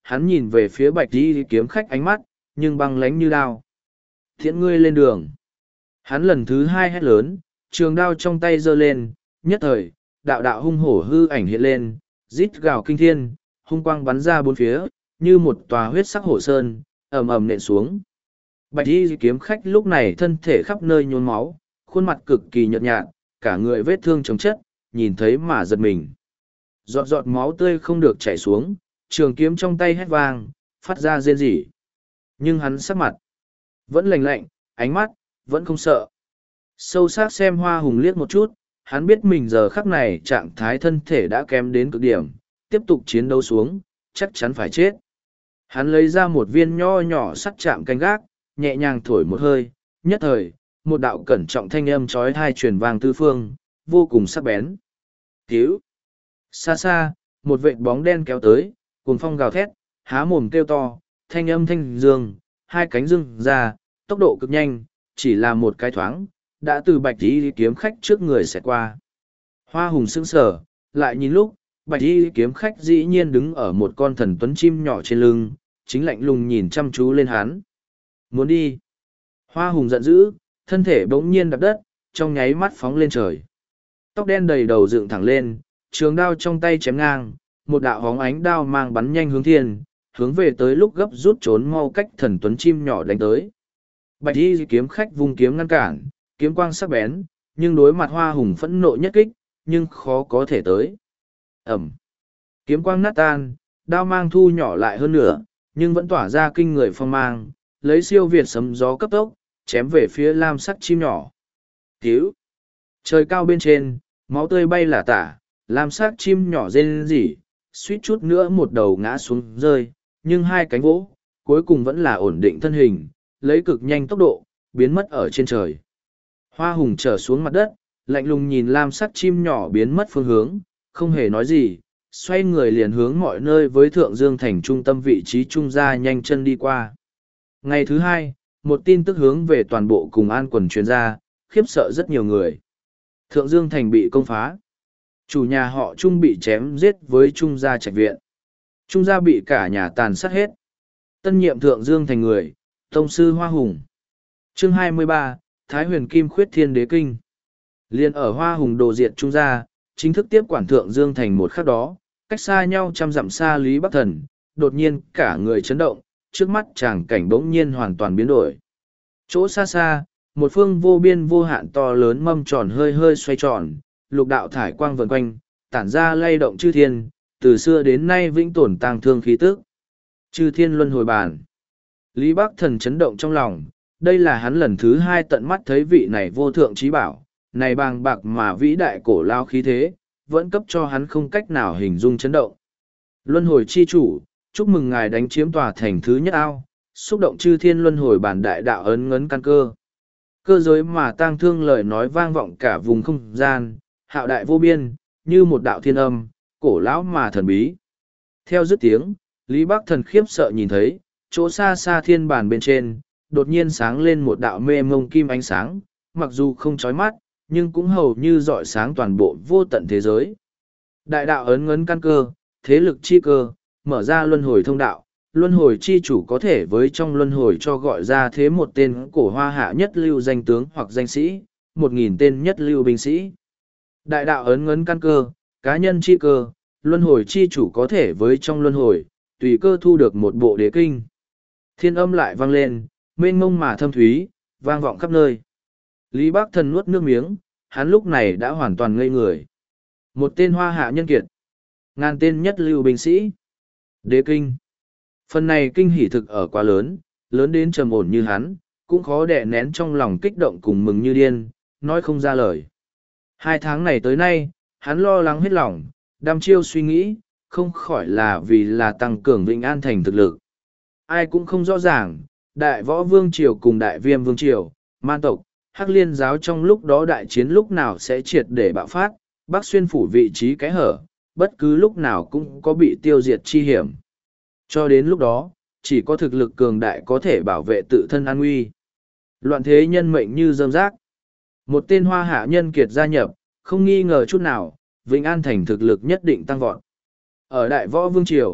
hắn nhìn về phía bạch y kiếm khách ánh mắt, nhưng băng lánh như đao. Thiện ngươi lên đường. Hắn lần thứ hai hét lớn, trường đao trong tay giơ lên, nhất thời, đạo đạo hung hổ hư ảnh hiện lên, rít gào kinh thiên, hung quang bắn ra bốn phía, như một tòa huyết sắc hổ sơn, ầm ầm nện xuống. Bạch y kiếm khách lúc này thân thể khắp nơi nhốn máu, khuôn mặt cực kỳ nhợt nhạt, cả người vết thương chồng chất, nhìn thấy mà giật mình. Giọt giọt máu tươi không được chảy xuống, trường kiếm trong tay hét vang, phát ra rên rỉ. Nhưng hắn sắc mặt vẫn lạnh lạnh, ánh mắt vẫn không sợ. Sâu sắc xem Hoa Hùng liếc một chút, hắn biết mình giờ khắc này trạng thái thân thể đã kém đến cực điểm, tiếp tục chiến đấu xuống, chắc chắn phải chết. Hắn lấy ra một viên nho nhỏ sắt chạm canh gác, nhẹ nhàng thổi một hơi, nhất thời, một đạo cẩn trọng thanh âm trói thai truyền vang tư phương, vô cùng sắc bén. Cứu! Xa xa, một vệt bóng đen kéo tới, cuồng phong gào thét, há mồm kêu to, thanh âm thanh dương, hai cánh dương ra, tốc độ cực nhanh, chỉ là một cái thoáng, đã từ bạch y kiếm khách trước người xẹt qua. Hoa Hùng sững sờ, lại nhìn lúc, bạch y kiếm khách dĩ nhiên đứng ở một con thần tuấn chim nhỏ trên lưng, chính lạnh lùng nhìn chăm chú lên hắn. Muốn đi. Hoa Hùng giận dữ, thân thể bỗng nhiên đập đất, trong nháy mắt phóng lên trời. Tóc đen đầy đầu dựng thẳng lên, trường đao trong tay chém ngang, một đạo hóng ánh đao mang bắn nhanh hướng thiên, hướng về tới lúc gấp rút trốn mau cách thần tuấn chim nhỏ đánh tới. Bạch y kiếm khách vung kiếm ngăn cản, kiếm quang sắc bén, nhưng đối mặt Hoa Hùng phẫn nộ nhất kích, nhưng khó có thể tới. Ẩm. Kiếm quang nát tan, đao mang thu nhỏ lại hơn nữa, nhưng vẫn tỏa ra kinh người phong mang, lấy siêu việt sấm gió cấp tốc, chém về phía lam sắc chim nhỏ. Cứu! Trời cao bên trên, máu tươi bay là tả, lam sắc chim nhỏ rên rỉ, suýt chút nữa một đầu ngã xuống rơi, nhưng hai cánh vỗ, cuối cùng vẫn là ổn định thân hình, lấy cực nhanh tốc độ, biến mất ở trên trời. Hoa Hùng trở xuống mặt đất, lạnh lùng nhìn lam sắc chim nhỏ biến mất phương hướng, không hề nói gì, xoay người liền hướng mọi nơi với Thượng Dương thành trung tâm vị trí trung gia nhanh chân đi qua. Ngày thứ hai, một tin tức hướng về toàn bộ cùng an quần truyền ra, khiếp sợ rất nhiều người. Thượng Dương thành bị công phá. Chủ nhà họ Trung bị chém giết với Trung gia trạch viện. Trung gia bị cả nhà tàn sát hết. Tân nhiệm Thượng Dương thành người, tông sư Hoa Hùng. Chương hai mươi ba, Thái Huyền Kim Khuyết Thiên Đế Kinh. Liên ở Hoa Hùng đồ diệt Trung gia, chính thức tiếp quản Thượng Dương thành một khắc đó, cách xa nhau trăm dặm xa Lý Bắc Thần, đột nhiên cả người chấn động, trước mắt tràng cảnh bỗng nhiên hoàn toàn biến đổi. Chỗ xa xa, một phương vô biên vô hạn to lớn mâm tròn hơi hơi xoay tròn, lục đạo thải quang vần quanh, tản ra lay động chư thiên, từ xưa đến nay vĩnh tồn tang thương khí tức. Chư thiên luân hồi bàn. Lý Bắc Thần chấn động trong lòng, đây là hắn lần thứ hai tận mắt thấy vị này vô thượng trí bảo, này bàng bạc mà vĩ đại cổ lao khí thế, vẫn cấp cho hắn không cách nào hình dung chấn động. Luân hồi chi chủ, chúc mừng ngài đánh chiếm tòa thành thứ nhất ao, xúc động chư thiên luân hồi bản đại đạo ấn ngấn căn cơ. Cơ giới mà tang thương lời nói vang vọng cả vùng không gian, hạo đại vô biên, như một đạo thiên âm, cổ lão mà thần bí. Theo dứt tiếng, Lý Bắc Thần khiếp sợ nhìn thấy, chỗ xa xa thiên bản bên trên, đột nhiên sáng lên một đạo mê mông kim ánh sáng, mặc dù không chói mắt, nhưng cũng hầu như rọi sáng toàn bộ vô tận thế giới. Đại đạo ấn ngấn căn cơ, thế lực chi cơ, mở ra luân hồi thông đạo, luân hồi chi chủ có thể với trong luân hồi cho gọi ra thế một tên cổ hoa hạ nhất lưu danh tướng hoặc danh sĩ, một nghìn tên nhất lưu binh sĩ. Đại đạo ấn ngấn căn cơ, cá nhân chi cơ, luân hồi chi chủ có thể với trong luân hồi, tùy cơ thu được một bộ đế kinh. Thiên âm lại vang lên, mênh mông mà thâm thúy, vang vọng khắp nơi. Lý Bắc Thần nuốt nước miếng, hắn lúc này đã hoàn toàn ngây người. Một tên hoa hạ nhân kiệt, ngàn tên nhất lưu binh sĩ, đế kinh. Phần này kinh hỉ thực ở quá lớn, lớn đến trầm ổn như hắn, cũng khó đè nén trong lòng kích động cùng mừng như điên, nói không ra lời. Hai tháng này tới nay, hắn lo lắng hết lòng, đăm chiêu suy nghĩ, không khỏi là vì là tăng cường Vĩnh An thành thực lực. Ai cũng không rõ ràng, Đại Võ Vương Triều cùng Đại Viêm Vương Triều, man tộc, Hắc Liên giáo trong lúc đó đại chiến lúc nào sẽ triệt để bạo phát, Bắc Xuyên phủ vị trí cái hở, bất cứ lúc nào cũng có bị tiêu diệt chi hiểm. Cho đến lúc đó, chỉ có thực lực cường đại có thể bảo vệ tự thân an nguy. Loạn thế nhân mệnh như rơm rác. Một tên hoa hạ nhân kiệt gia nhập, không nghi ngờ chút nào, Vĩnh An thành thực lực nhất định tăng vọt. Ở Đại Võ Vương Triều,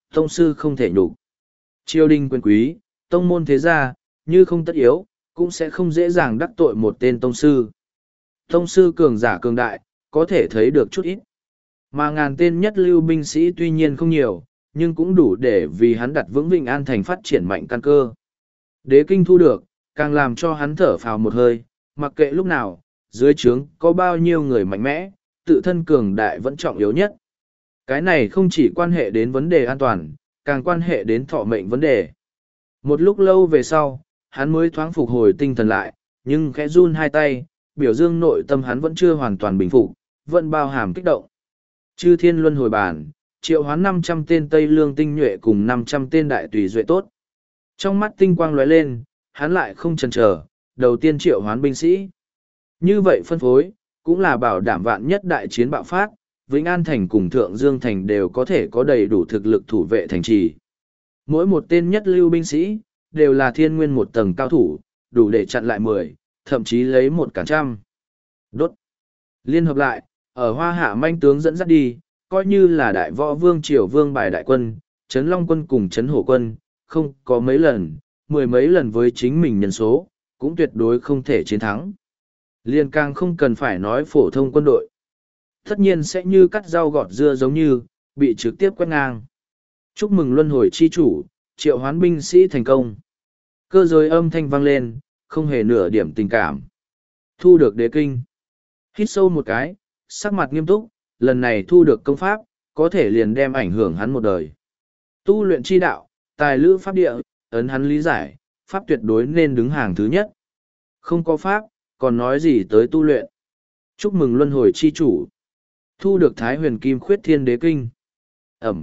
Tông sư không thể nhục. Triều đình quyền quý, tông môn thế gia, như không tất yếu, cũng sẽ không dễ dàng đắc tội một tên tông sư. Tông sư cường giả cường đại, có thể thấy được chút ít. Mà ngàn tên nhất lưu binh sĩ tuy nhiên không nhiều, nhưng cũng đủ để vì hắn đặt vững Vĩnh An thành phát triển mạnh căn cơ. Đế kinh thu được, càng làm cho hắn thở phào một hơi, mặc kệ lúc nào, dưới trướng có bao nhiêu người mạnh mẽ, tự thân cường đại vẫn trọng yếu nhất. Cái này không chỉ quan hệ đến vấn đề an toàn, càng quan hệ đến thọ mệnh vấn đề. Một lúc lâu về sau, hắn mới thoáng phục hồi tinh thần lại, nhưng khẽ run hai tay, biểu dương nội tâm hắn vẫn chưa hoàn toàn bình phục, vẫn bao hàm kích động. Chư thiên luân hồi bản, triệu hoán năm trăm tên Tây Lương tinh nhuệ cùng năm trăm tên đại tùy duệ tốt. Trong mắt tinh quang lóe lên, hắn lại không chần chờ, đầu tiên triệu hoán binh sĩ. Như vậy phân phối, cũng là bảo đảm vạn nhất đại chiến bạo phát, Vĩnh An Thành cùng Thượng Dương Thành đều có thể có đầy đủ thực lực thủ vệ thành trì. Mỗi một tên nhất lưu binh sĩ, đều là thiên nguyên một tầng cao thủ, đủ để chặn lại mười, thậm chí lấy một cả trăm. Đốt. Liên hợp lại, ở Hoa Hạ manh tướng dẫn dắt đi, coi như là đại võ vương triều vương bài đại quân, Trấn Long quân cùng Trấn Hổ quân, không có mấy lần, mười mấy lần với chính mình nhân số, cũng tuyệt đối không thể chiến thắng. Liên càng không cần phải nói phổ thông quân đội. Tất nhiên sẽ như cắt rau gọt dưa giống như, bị trực tiếp quét ngang. Chúc mừng luân hồi chi chủ, triệu hoán binh sĩ thành công. Cơ giới âm thanh vang lên, không hề nửa điểm tình cảm. Thu được đế kinh. Hít sâu một cái, sắc mặt nghiêm túc, lần này thu được công pháp, có thể liền đem ảnh hưởng hắn một đời. Tu luyện chi đạo, tài lữ pháp địa, ấn hắn lý giải, pháp tuyệt đối nên đứng hàng thứ nhất. Không có pháp, còn nói gì tới tu luyện. Chúc mừng luân hồi chi chủ. Thu được Thái Huyền Kim Khuyết Thiên Đế Kinh. Ẩm.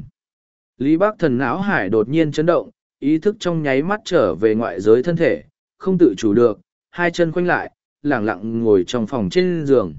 Lý Bác Thần não hải đột nhiên chấn động, ý thức trong nháy mắt trở về ngoại giới thân thể, không tự chủ được, hai chân khoanh lại, lẳng lặng ngồi trong phòng trên giường.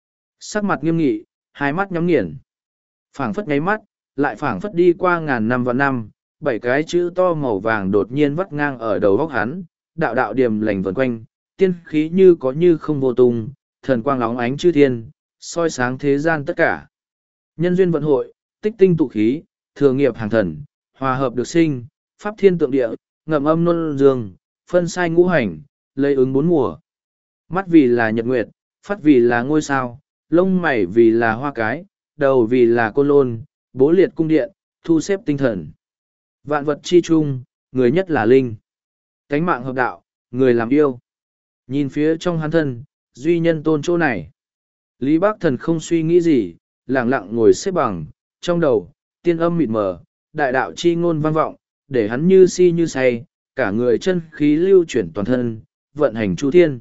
Sắc mặt nghiêm nghị, hai mắt nhắm nghiền. Phảng phất nháy mắt, lại phảng phất đi qua ngàn năm và năm, bảy cái chữ to màu vàng đột nhiên vắt ngang ở đầu góc hắn, đạo đạo điềm lành vần quanh, tiên khí như có như không vô tung, thần quang óng ánh chư thiên, soi sáng thế gian tất cả. Nhân duyên vận hội, tích tinh tụ khí, thừa nghiệp hàng thần, hòa hợp được sinh, pháp thiên tượng địa, ngậm âm nôn dương, phân sai ngũ hành, lấy ứng bốn mùa. Mắt vì là nhật nguyệt, phát vì là ngôi sao, lông mày vì là hoa cái, đầu vì là côn lôn, bố liệt cung điện, thu xếp tinh thần. Vạn vật chi chung, người nhất là linh. Cánh mạng hợp đạo, người làm yêu. Nhìn phía trong hắn thân, duy nhân tôn chỗ này. Lý Bác Thần không suy nghĩ gì, lặng lặng ngồi xếp bằng, trong đầu, tiên âm mịt mờ, đại đạo chi ngôn vang vọng, để hắn như si như say, cả người chân khí lưu chuyển toàn thân, vận hành chu thiên.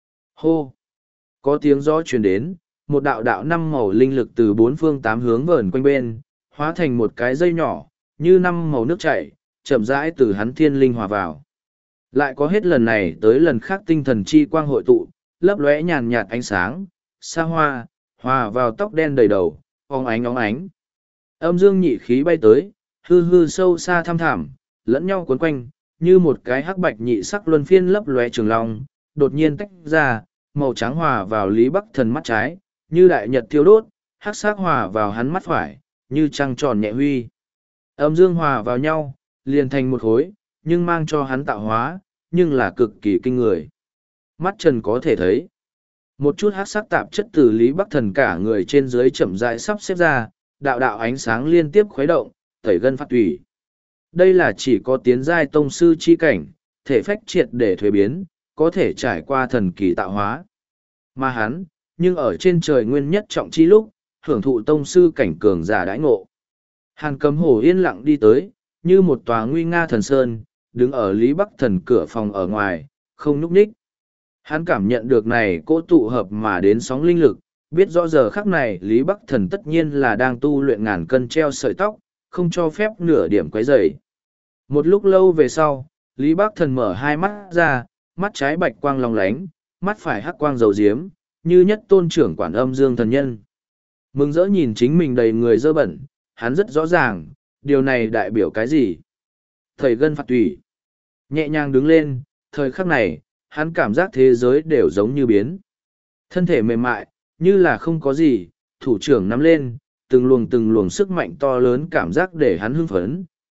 Hô! Có tiếng gió truyền đến, một đạo đạo năm màu linh lực từ bốn phương tám hướng vờn quanh bên, hóa thành một cái dây nhỏ, như năm màu nước chảy, chậm rãi từ hắn thiên linh hòa vào. Lại có hết lần này tới lần khác tinh thần chi quang hội tụ, lấp lóe nhàn nhạt ánh sáng, xa hoa, hòa vào tóc đen đầy đầu, óng ánh óng ánh. Âm dương nhị khí bay tới, hư hư sâu xa thăm thẳm, lẫn nhau cuốn quanh, như một cái hắc bạch nhị sắc luân phiên lấp lóe trường long, đột nhiên tách ra, màu trắng hòa vào Lý Bắc Thần mắt trái, như đại nhật thiêu đốt, hắc sắc hòa vào hắn mắt phải, như trăng tròn nhẹ huy. Âm dương hòa vào nhau, liền thành một khối, nhưng mang cho hắn tạo hóa, nhưng là cực kỳ kinh người. Mắt trần có thể thấy. Một chút hắc sắc tạp chất từ Lý Bắc Thần cả người trên dưới chậm rãi sắp xếp ra, đạo đạo ánh sáng liên tiếp khuấy động, tẩy gân phát tủy. Đây là chỉ có tiến giai tông sư chi cảnh, thể phách triệt để thuế biến, có thể trải qua thần kỳ tạo hóa. Mà hắn, nhưng ở trên trời nguyên nhất trọng chi lúc, hưởng thụ tông sư cảnh cường giả đãi ngộ. Hàn Cấm Hổ yên lặng đi tới, như một tòa nguy nga thần sơn, đứng ở Lý Bắc Thần cửa phòng ở ngoài, không nhúc nhích. Hắn cảm nhận được này cỗ tụ hợp mà đến sóng linh lực, biết rõ giờ khắc này Lý Bắc Thần tất nhiên là đang tu luyện ngàn cân treo sợi tóc, không cho phép nửa điểm quấy rầy. Một lúc lâu về sau, Lý Bắc Thần mở hai mắt ra, mắt trái bạch quang long lánh, mắt phải hắc quang dầu diếm, như nhất tôn trưởng quản âm dương thần nhân. Mừng rỡ nhìn chính mình đầy người dơ bẩn, hắn rất rõ ràng, điều này đại biểu cái gì. Thầy gân phạt tùy. Nhẹ nhàng đứng lên, thời khắc này, hắn cảm giác thế giới đều giống như biến. Thân thể mềm mại, như là không có gì, thủ trưởng nắm lên, từng luồng từng luồng sức mạnh to lớn cảm giác để hắn hưng phấn,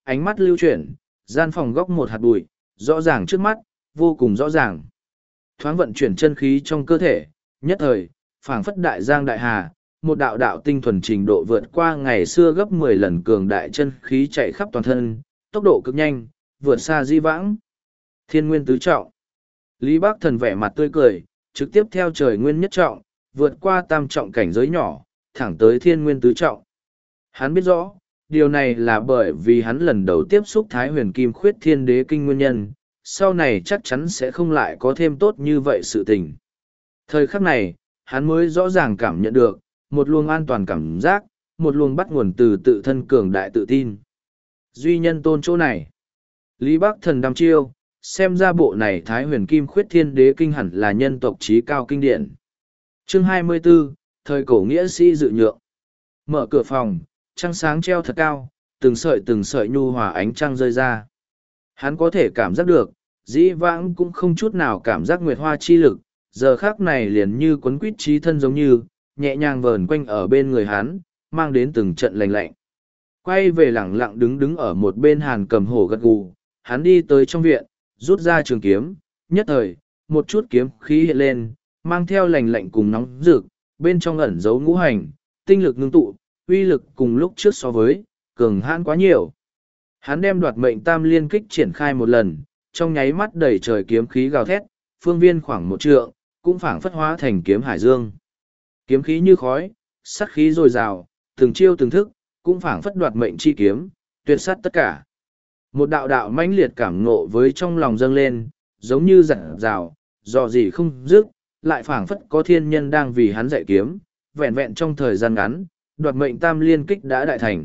ánh mắt lưu chuyển, gian phòng góc một hạt bụi, rõ ràng trước mắt, vô cùng rõ ràng. Thoáng vận chuyển chân khí trong cơ thể, nhất thời, phảng phất đại giang đại hà, một đạo đạo tinh thuần trình độ vượt qua ngày xưa gấp mười lần cường đại chân khí chạy khắp toàn thân, tốc độ cực nhanh, vượt xa di vãng. Thiên nguyên tứ trọng. Lý Bác Thần vẻ mặt tươi cười, trực tiếp theo trời nguyên nhất trọng, vượt qua tam trọng cảnh giới nhỏ, thẳng tới thiên nguyên tứ trọng. Hắn biết rõ, điều này là bởi vì hắn lần đầu tiếp xúc Thái Huyền Kim Khuyết Thiên Đế Kinh nguyên nhân, sau này chắc chắn sẽ không lại có thêm tốt như vậy sự tình. Thời khắc này, hắn mới rõ ràng cảm nhận được, một luồng an toàn cảm giác, một luồng bắt nguồn từ tự thân cường đại tự tin. Duy nhân tôn chỗ này. Lý Bác Thần đăm chiêu, xem ra bộ này Thái Huyền Kim Khuyết Thiên Đế Kinh hẳn là nhân tộc trí cao kinh điển. Chương hai mươi 24, thời cổ nghĩa sĩ dự nhượng. Mở cửa phòng, trăng sáng treo thật cao, từng sợi từng sợi nhu hòa ánh trăng rơi ra. Hắn có thể cảm giác được, dĩ vãng cũng không chút nào cảm giác nguyệt hoa chi lực, giờ khác này liền như quấn quýt trí thân giống như, nhẹ nhàng vờn quanh ở bên người hắn, mang đến từng trận lành lạnh. Quay về lẳng lặng đứng đứng ở một bên Hàn Cầm Hổ gật gù, hắn đi tới trong viện, rút ra trường kiếm, nhất thời, một chút kiếm khí hiện lên, mang theo lành lạnh cùng nóng rực, bên trong ẩn giấu ngũ hành, tinh lực ngưng tụ, uy lực cùng lúc trước so với, cường hãn quá nhiều. Hắn đem đoạt mệnh tam liên kích triển khai một lần, trong nháy mắt đầy trời kiếm khí gào thét, phương viên khoảng một trượng, cũng phảng phất hóa thành kiếm hải dương. Kiếm khí như khói, sát khí dồi dào, từng chiêu từng thức, cũng phảng phất đoạt mệnh chi kiếm, tuyệt sát tất cả. Một đạo đạo mãnh liệt cảm ngộ với trong lòng dâng lên, giống như dặn dào, dò gì không dứt, lại phảng phất có thiên nhân đang vì hắn dạy kiếm, vẹn vẹn trong thời gian ngắn, đoạt mệnh tam liên kích đã đại thành.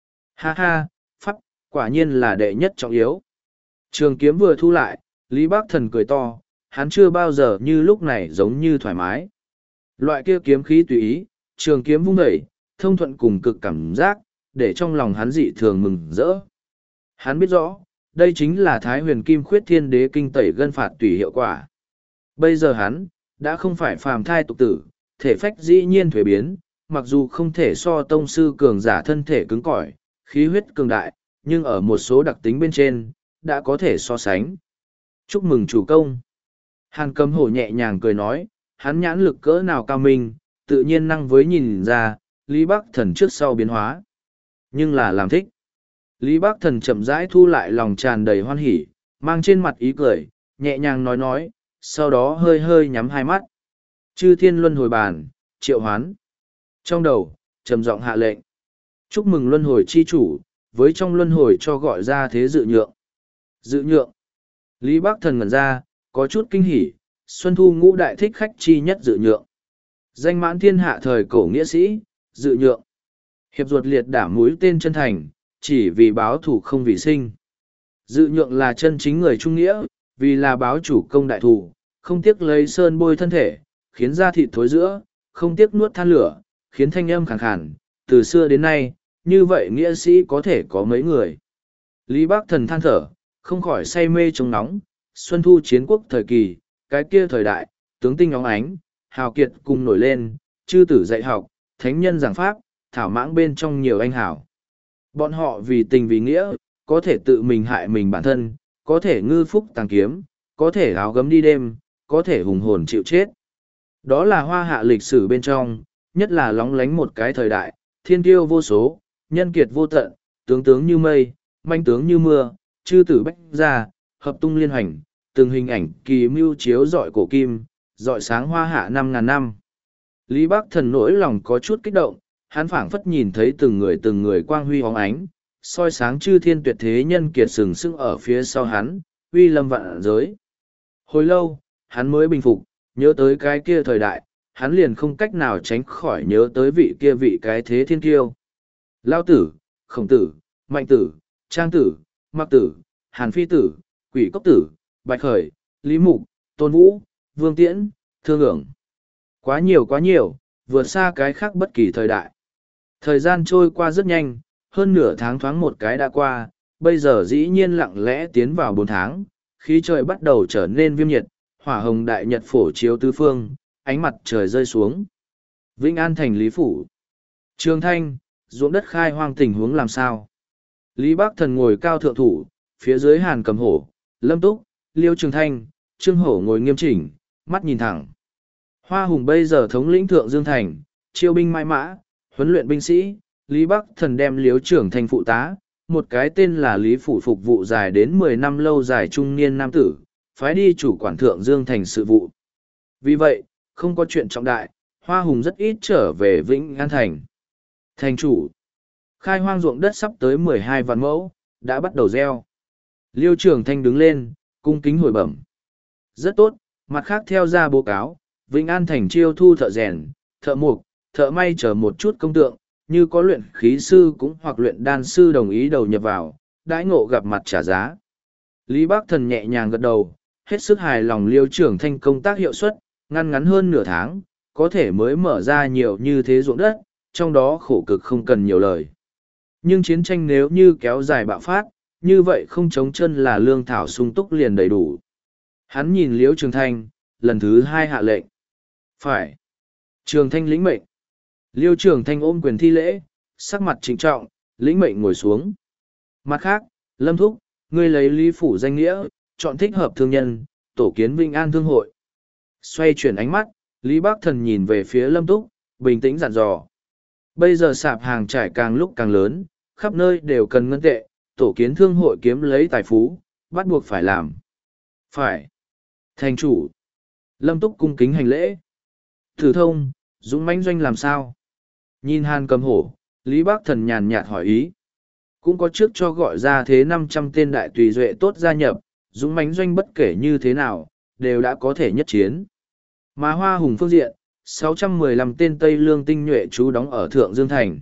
Ha ha, pháp, quả nhiên là đệ nhất trọng yếu. Trường kiếm vừa thu lại, Lý Bác Thần cười to, hắn chưa bao giờ như lúc này giống như thoải mái. Loại kia kiếm khí tùy ý, trường kiếm vung đẩy, thông thuận cùng cực cảm giác, để trong lòng hắn dị thường mừng rỡ. Hắn biết rõ, đây chính là Thái Huyền Kim Khuyết Thiên Đế Kinh tẩy gân phạt tùy hiệu quả. Bây giờ hắn, đã không phải phàm thai tục tử, thể phách dĩ nhiên thuế biến, mặc dù không thể so tông sư cường giả thân thể cứng cỏi, khí huyết cường đại, nhưng ở một số đặc tính bên trên, đã có thể so sánh. Chúc mừng chủ công. Hàn Cầm Hổ nhẹ nhàng cười nói, hắn nhãn lực cỡ nào cao minh, tự nhiên năng với nhìn ra, Lý Bác Thần trước sau biến hóa. Nhưng là làm thích. Lý Bác Thần chậm rãi thu lại lòng tràn đầy hoan hỉ, mang trên mặt ý cười, nhẹ nhàng nói nói, sau đó hơi hơi nhắm hai mắt. Chư thiên luân hồi bàn, triệu hoán. Trong đầu, trầm giọng hạ lệnh. Chúc mừng luân hồi chi chủ, với trong luân hồi cho gọi ra thế dự nhượng. Dự nhượng. Lý Bác Thần ngẩn ra, có chút kinh hỉ, Xuân Thu ngũ đại thích khách chi nhất dự nhượng. Danh mãn thiên hạ thời cổ nghĩa sĩ, dự nhượng. Hiệp ruột liệt đảm mũi tên chân thành, chỉ vì báo thủ không vì sinh. Dự nhượng là chân chính người trung nghĩa, vì là báo chủ công đại thủ, không tiếc lấy sơn bôi thân thể, khiến da thịt thối giữa, không tiếc nuốt than lửa, khiến thanh âm khàn khàn. Từ xưa đến nay, như vậy nghĩa sĩ có thể có mấy người. Lý Bác Thần than thở, không khỏi say mê trong nóng, Xuân Thu chiến quốc thời kỳ, cái kia thời đại, tướng tinh óng ánh, hào kiệt cùng nổi lên, chư tử dạy học, thánh nhân giảng pháp, thảo mãng bên trong nhiều anh hảo. Bọn họ vì tình vì nghĩa, có thể tự mình hại mình bản thân, có thể ngư phúc tàng kiếm, có thể áo gấm đi đêm, có thể hùng hồn chịu chết. Đó là hoa hạ lịch sử bên trong, nhất là lóng lánh một cái thời đại, thiên kiêu vô số, nhân kiệt vô tận, tướng tướng như mây, manh tướng như mưa, chư tử bách gia, hợp tung liên hoành, từng hình ảnh kỳ mưu chiếu dọi cổ kim, dọi sáng hoa hạ năm ngàn năm. Lý Bác Thần nỗi lòng có chút kích động, hắn phảng phất nhìn thấy từng người từng người quang huy óng ánh, soi sáng chư thiên tuyệt thế nhân kiệt sừng sững ở phía sau hắn, uy lâm vạn giới. Hồi lâu, hắn mới bình phục, nhớ tới cái kia thời đại, hắn liền không cách nào tránh khỏi nhớ tới vị kia vị cái thế thiên kiêu. Lao tử, Khổng tử, Mạnh tử, Trang tử, Mạc tử, Hàn Phi tử, Quỷ Cốc tử, Bạch Khởi, Lý Mục, Tôn Vũ, Vương Tiễn, Thương ưởng. Quá nhiều quá nhiều, vượt xa cái khác bất kỳ thời đại. Thời gian trôi qua rất nhanh, hơn nửa tháng thoáng một cái đã qua, bây giờ dĩ nhiên lặng lẽ tiến vào bốn tháng, khí trời bắt đầu trở nên viêm nhiệt, hỏa hồng đại nhật phổ chiếu tứ phương, ánh mặt trời rơi xuống. Vĩnh An thành Lý Phủ. Trường Thanh, ruộng đất khai hoang tình huống làm sao? Lý Bắc Thần ngồi cao thượng thủ, phía dưới Hàn Cầm Hổ, Lâm Túc, Liêu Trường Thanh, Trương Hổ ngồi nghiêm chỉnh, mắt nhìn thẳng. Hoa Hùng bây giờ thống lĩnh Thượng Dương Thành, chiêu binh mãi mã, huấn luyện binh sĩ, Lý Bắc Thần đem Liêu Trường Thanh phụ tá, một cái tên là Lý Phủ phục vụ dài đến mười năm lâu dài trung niên nam tử, phái đi chủ quản Thượng Dương Thành sự vụ. Vì vậy, không có chuyện trọng đại, Hoa Hùng rất ít trở về Vĩnh An Thành. Thành chủ, khai hoang ruộng đất sắp tới mười hai vạn mẫu, đã bắt đầu gieo. Liêu Trường Thanh đứng lên, cung kính hồi bẩm. Rất tốt, mặt khác theo ra báo cáo, Vĩnh An Thành chiêu thu thợ rèn, thợ mộc, thợ may chờ một chút công tượng, như có luyện khí sư cũng hoặc luyện đan sư đồng ý đầu nhập vào, đãi ngộ gặp mặt trả giá. Lý Bắc Thần nhẹ nhàng gật đầu, hết sức hài lòng Liêu Trường Thanh công tác hiệu suất, ngăn ngắn hơn nửa tháng, có thể mới mở ra nhiều như thế ruộng đất, trong đó khổ cực không cần nhiều lời. Nhưng chiến tranh nếu như kéo dài bạo phát, như vậy không chống chân là lương thảo sung túc liền đầy đủ. Hắn nhìn Liễu Trường Thanh, lần thứ hai hạ lệnh. Phải. Trường Thanh lĩnh mệnh. Liêu Trường Thanh ôm quyền thi lễ, sắc mặt trịnh trọng, lĩnh mệnh ngồi xuống. Mặt khác, Lâm Thúc, ngươi lấy Lý Phủ danh nghĩa, chọn thích hợp thương nhân, tổ kiến Vĩnh An Thương hội. Xoay chuyển ánh mắt, Lý Bắc Thần nhìn về phía Lâm Túc, bình tĩnh dặn dò. Bây giờ sạp hàng trải càng lúc càng lớn, khắp nơi đều cần ngân tệ, tổ kiến thương hội kiếm lấy tài phú, bắt buộc phải làm. Phải. Thành chủ. Lâm Túc cung kính hành lễ. Thử thông, Dũng mãnh doanh làm sao? Nhìn Hàn Cầm Hổ, Lý Bắc Thần nhàn nhạt hỏi ý. Cũng có trước cho gọi ra thế năm trăm tên đại tùy duệ tốt gia nhập, Dũng mãnh doanh bất kể như thế nào, đều đã có thể nhất chiến. Mà Hoa Hùng phương diện, sáu trăm mười lăm tên Tây Lương tinh nhuệ trú đóng ở Thượng Dương Thành.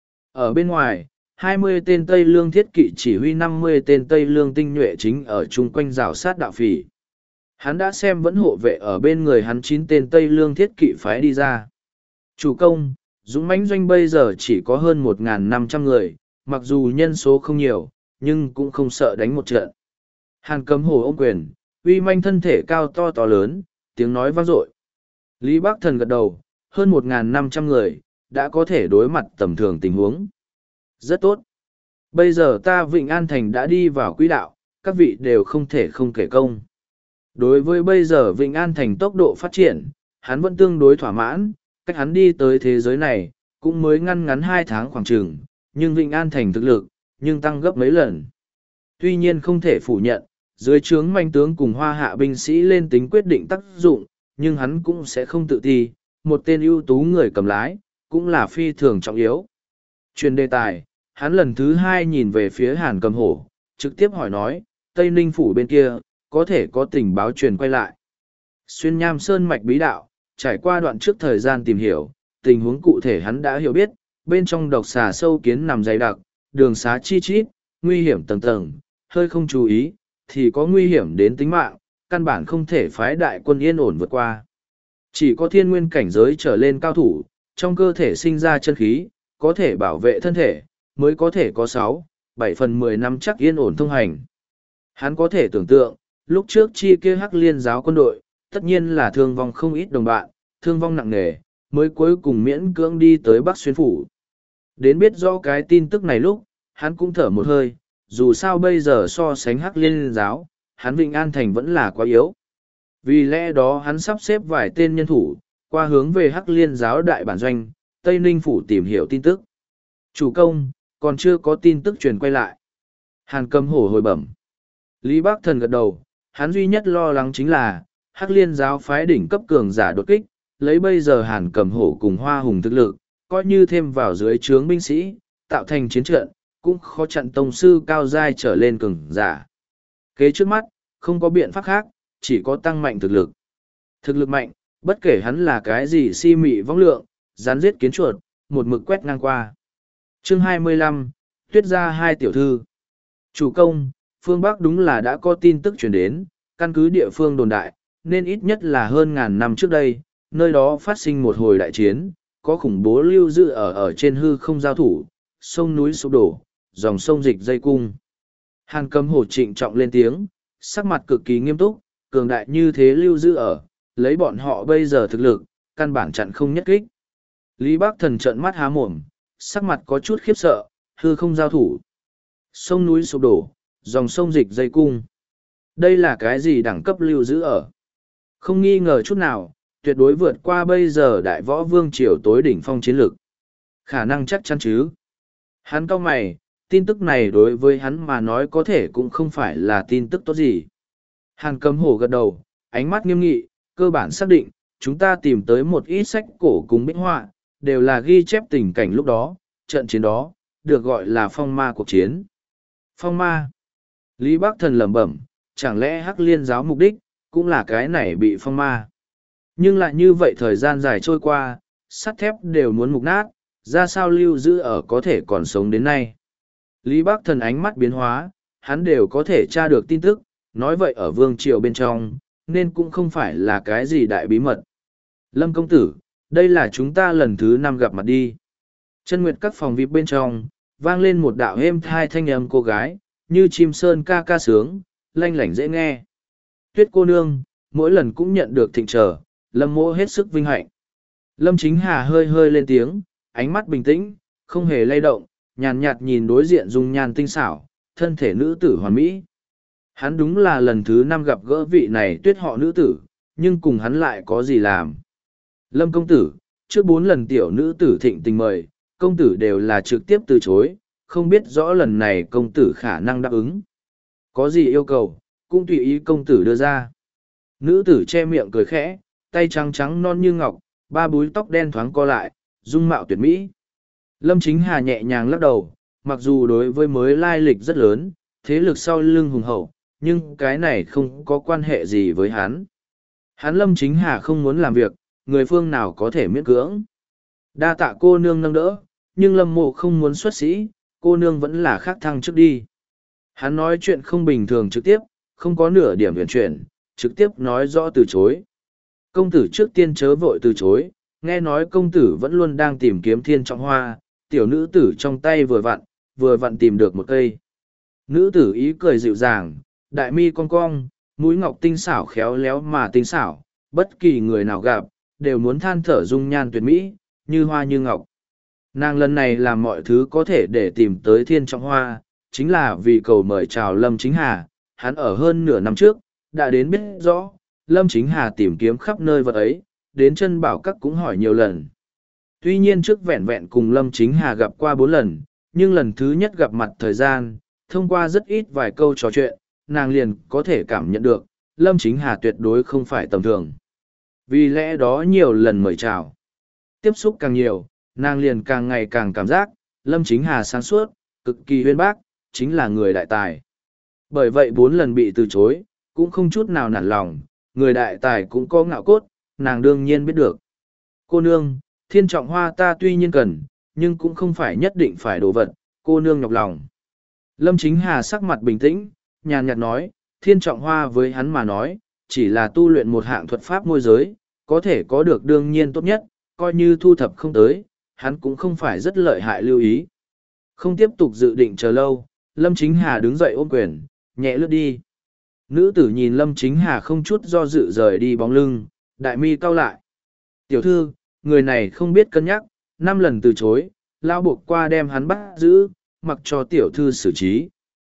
Ở bên ngoài, hai mươi tên Tây Lương thiết kỵ chỉ huy năm mươi tên Tây Lương tinh nhuệ chính ở chung quanh rào sát đạo phỉ. Hắn đã xem vẫn hộ vệ ở bên người hắn chín tên Tây Lương thiết kỵ phái đi ra. Chủ công, Dũng mãnh doanh bây giờ chỉ có hơn một nghìn năm trăm người, mặc dù nhân số không nhiều, nhưng cũng không sợ đánh một trận. Hàn Cầm Hổ ôm quyền, uy manh thân thể cao to to lớn, tiếng nói vang dội. Lý Bắc Thần gật đầu, hơn một nghìn năm trăm người, đã có thể đối mặt tầm thường tình huống. Rất tốt. Bây giờ ta Vịnh An Thành đã đi vào quỹ đạo, các vị đều không thể không kể công. Đối với bây giờ Vịnh An Thành tốc độ phát triển, hắn vẫn tương đối thỏa mãn, cách hắn đi tới thế giới này, cũng mới ngăn ngắn hai tháng khoảng chừng, nhưng Vịnh An Thành thực lực, nhưng tăng gấp mấy lần. Tuy nhiên không thể phủ nhận, dưới trướng manh tướng cùng hoa hạ binh sĩ lên tính quyết định tác dụng, nhưng hắn cũng sẽ không tự ti, một tên ưu tú người cầm lái, cũng là phi thường trọng yếu. Truyền đề tài, hắn lần thứ hai nhìn về phía Hàn Cầm Hổ, trực tiếp hỏi nói, Tây Ninh Phủ bên kia, có thể có tình báo truyền quay lại. Xuyên Nham Sơn mạch bí đạo, trải qua đoạn trước thời gian tìm hiểu, tình huống cụ thể hắn đã hiểu biết, bên trong độc xà sâu kiến nằm dày đặc, đường xá chi chít, nguy hiểm tầng tầng, hơi không chú ý, thì có nguy hiểm đến tính mạng, căn bản không thể phái đại quân yên ổn vượt qua. Chỉ có thiên nguyên cảnh giới trở lên cao thủ, trong cơ thể sinh ra chân khí, có thể bảo vệ thân thể, mới có thể có sáu, bảy phần mười năm chắc yên ổn thông hành. Hắn có thể tưởng tượng, lúc trước chi kia hắc liên giáo quân đội, tất nhiên là thương vong không ít đồng bạn, thương vong nặng nề, mới cuối cùng miễn cưỡng đi tới Bắc Xuyên Phủ. Đến biết rõ cái tin tức này lúc, hắn cũng thở một hơi, dù sao bây giờ so sánh hắc liên giáo, hắn Vịnh An Thành vẫn là quá yếu. Vì lẽ đó hắn sắp xếp vài tên nhân thủ, qua hướng về hắc liên giáo đại bản doanh, Tây Ninh Phủ tìm hiểu tin tức. Chủ công, còn chưa có tin tức truyền quay lại. Hàn Cầm Hổ hồi bẩm. Lý Bắc Thần gật đầu, hắn duy nhất lo lắng chính là, hắc liên giáo phái đỉnh cấp cường giả đột kích, lấy bây giờ Hàn Cầm Hổ cùng Hoa Hùng thực lực, coi như thêm vào dưới trướng binh sĩ, tạo thành chiến trận, cũng khó chặn tông sư cao giai trở lên cường giả. Kế trước mắt, không có biện pháp khác, chỉ có tăng mạnh thực lực. Thực lực mạnh, bất kể hắn là cái gì si mị vong lượng, rắn giết kiến chuột, một mực quét ngang qua. Chương hai mươi lăm, Tuyết gia hai tiểu thư. Chủ công, phương Bắc đúng là đã có tin tức truyền đến, căn cứ địa phương đồn đại, nên ít nhất là hơn ngàn năm trước đây, nơi đó phát sinh một hồi đại chiến, có khủng bố lưu giữ ở ở trên hư không giao thủ, sông núi sụp đổ, dòng sông dịch dây cung. Hàn Cầm Hổ trịnh trọng lên tiếng, sắc mặt cực kỳ nghiêm túc, cường đại như thế lưu giữ ở, lấy bọn họ bây giờ thực lực, căn bản chặn không nhất kích. Lý Bắc Thần trợn mắt há mồm, sắc mặt có chút khiếp sợ, hư không giao thủ. Sông núi sụp đổ, dòng sông dịch dây cung. Đây là cái gì đẳng cấp lưu giữ ở? Không nghi ngờ chút nào, tuyệt đối vượt qua bây giờ đại võ vương triều tối đỉnh phong chiến lược. Khả năng chắc chắn chứ. Hắn cau mày, tin tức này đối với hắn mà nói có thể cũng không phải là tin tức tốt gì. Hàn Cầm Hổ gật đầu, ánh mắt nghiêm nghị, cơ bản xác định, chúng ta tìm tới một ít sách cổ cùng bích họa, đều là ghi chép tình cảnh lúc đó, trận chiến đó, được gọi là phong ma cuộc chiến. Phong ma. Lý Bắc Thần lẩm bẩm, chẳng lẽ Hắc Liên giáo mục đích, cũng là cái này bị phong ma. Nhưng lại như vậy thời gian dài trôi qua, sắt thép đều muốn mục nát, ra sao lưu giữ ở có thể còn sống đến nay. Lý Bắc Thần ánh mắt biến hóa, hắn đều có thể tra được tin tức, nói vậy ở vương triều bên trong, nên cũng không phải là cái gì đại bí mật. Lâm công tử, đây là chúng ta lần thứ năm gặp mặt đi. Chân nguyệt các phòng vi bên trong, vang lên một đạo êm thai thanh âm cô gái, như chim sơn ca ca sướng, lanh lảnh dễ nghe. Tuyết cô nương, mỗi lần cũng nhận được thịnh trở, Lâm mỗ hết sức vinh hạnh. Lâm Chính Hà hơi hơi lên tiếng, ánh mắt bình tĩnh, không hề lay động, nhàn nhạt nhìn đối diện dung nhan tinh xảo, thân thể nữ tử hoàn mỹ. Hắn đúng là lần thứ năm gặp gỡ vị này tuyết họ nữ tử, nhưng cùng hắn lại có gì làm. Lâm công tử, trước bốn lần tiểu nữ tử thịnh tình mời, công tử đều là trực tiếp từ chối, không biết rõ lần này công tử khả năng đáp ứng. Có gì yêu cầu, cũng tùy ý công tử đưa ra. Nữ tử che miệng cười khẽ, tay trắng trắng non như ngọc, ba búi tóc đen thoáng co lại, dung mạo tuyệt mỹ. Lâm Chính Hà nhẹ nhàng lắc đầu, mặc dù đối với mới lai lịch rất lớn, thế lực sau lưng hùng hậu, nhưng cái này không có quan hệ gì với hắn. Hắn Lâm Chính Hà không muốn làm việc, người phương nào có thể miễn cưỡng. Đa tạ cô nương nâng đỡ, nhưng Lâm mộ không muốn xuất sĩ, cô nương vẫn là khác thăng trước đi. Hắn nói chuyện không bình thường trực tiếp, không có nửa điểm huyền chuyển, trực tiếp nói rõ từ chối. Công tử trước tiên chớ vội từ chối, nghe nói công tử vẫn luôn đang tìm kiếm thiên trọng hoa, tiểu nữ tử trong tay vừa vặn, vừa vặn tìm được một cây. Nữ tử ý cười dịu dàng, đại mi cong cong, mũi ngọc tinh xảo khéo léo mà tinh xảo, bất kỳ người nào gặp, đều muốn than thở dung nhan tuyệt mỹ, như hoa như ngọc. Nàng lần này làm mọi thứ có thể để tìm tới thiên trọng hoa, chính là vì cầu mời chào Lâm Chính Hà, hắn ở hơn nửa năm trước, đã đến biết rõ, Lâm Chính Hà tìm kiếm khắp nơi vật ấy, đến chân bảo các cũng hỏi nhiều lần. Tuy nhiên trước vẹn vẹn cùng Lâm Chính Hà gặp qua bốn lần, nhưng lần thứ nhất gặp mặt thời gian, thông qua rất ít vài câu trò chuyện, nàng liền có thể cảm nhận được, Lâm Chính Hà tuyệt đối không phải tầm thường. Vì lẽ đó nhiều lần mời chào. Tiếp xúc càng nhiều, nàng liền càng ngày càng cảm giác, Lâm Chính Hà sáng suốt, cực kỳ uyên bác, chính là người đại tài. Bởi vậy bốn lần bị từ chối, cũng không chút nào nản lòng, người đại tài cũng có ngạo cốt, nàng đương nhiên biết được. Cô nương, thiên trọng hoa ta tuy nhiên cần, nhưng cũng không phải nhất định phải đồ vật, cô nương nhọc lòng. Lâm Chính Hà sắc mặt bình tĩnh, nhàn nhạt nói, thiên trọng hoa với hắn mà nói, chỉ là tu luyện một hạng thuật pháp môi giới, có thể có được đương nhiên tốt nhất, coi như thu thập không tới, hắn cũng không phải rất lợi hại lưu ý. Không tiếp tục dự định chờ lâu, Lâm Chính Hà đứng dậy ôm quyền, nhẹ lướt đi. Nữ tử nhìn Lâm Chính Hà không chút do dự rời đi bóng lưng, đại mi cau lại. Tiểu thư, người này không biết cân nhắc, năm lần từ chối, lao buộc qua đem hắn bắt giữ, mặc cho tiểu thư xử trí.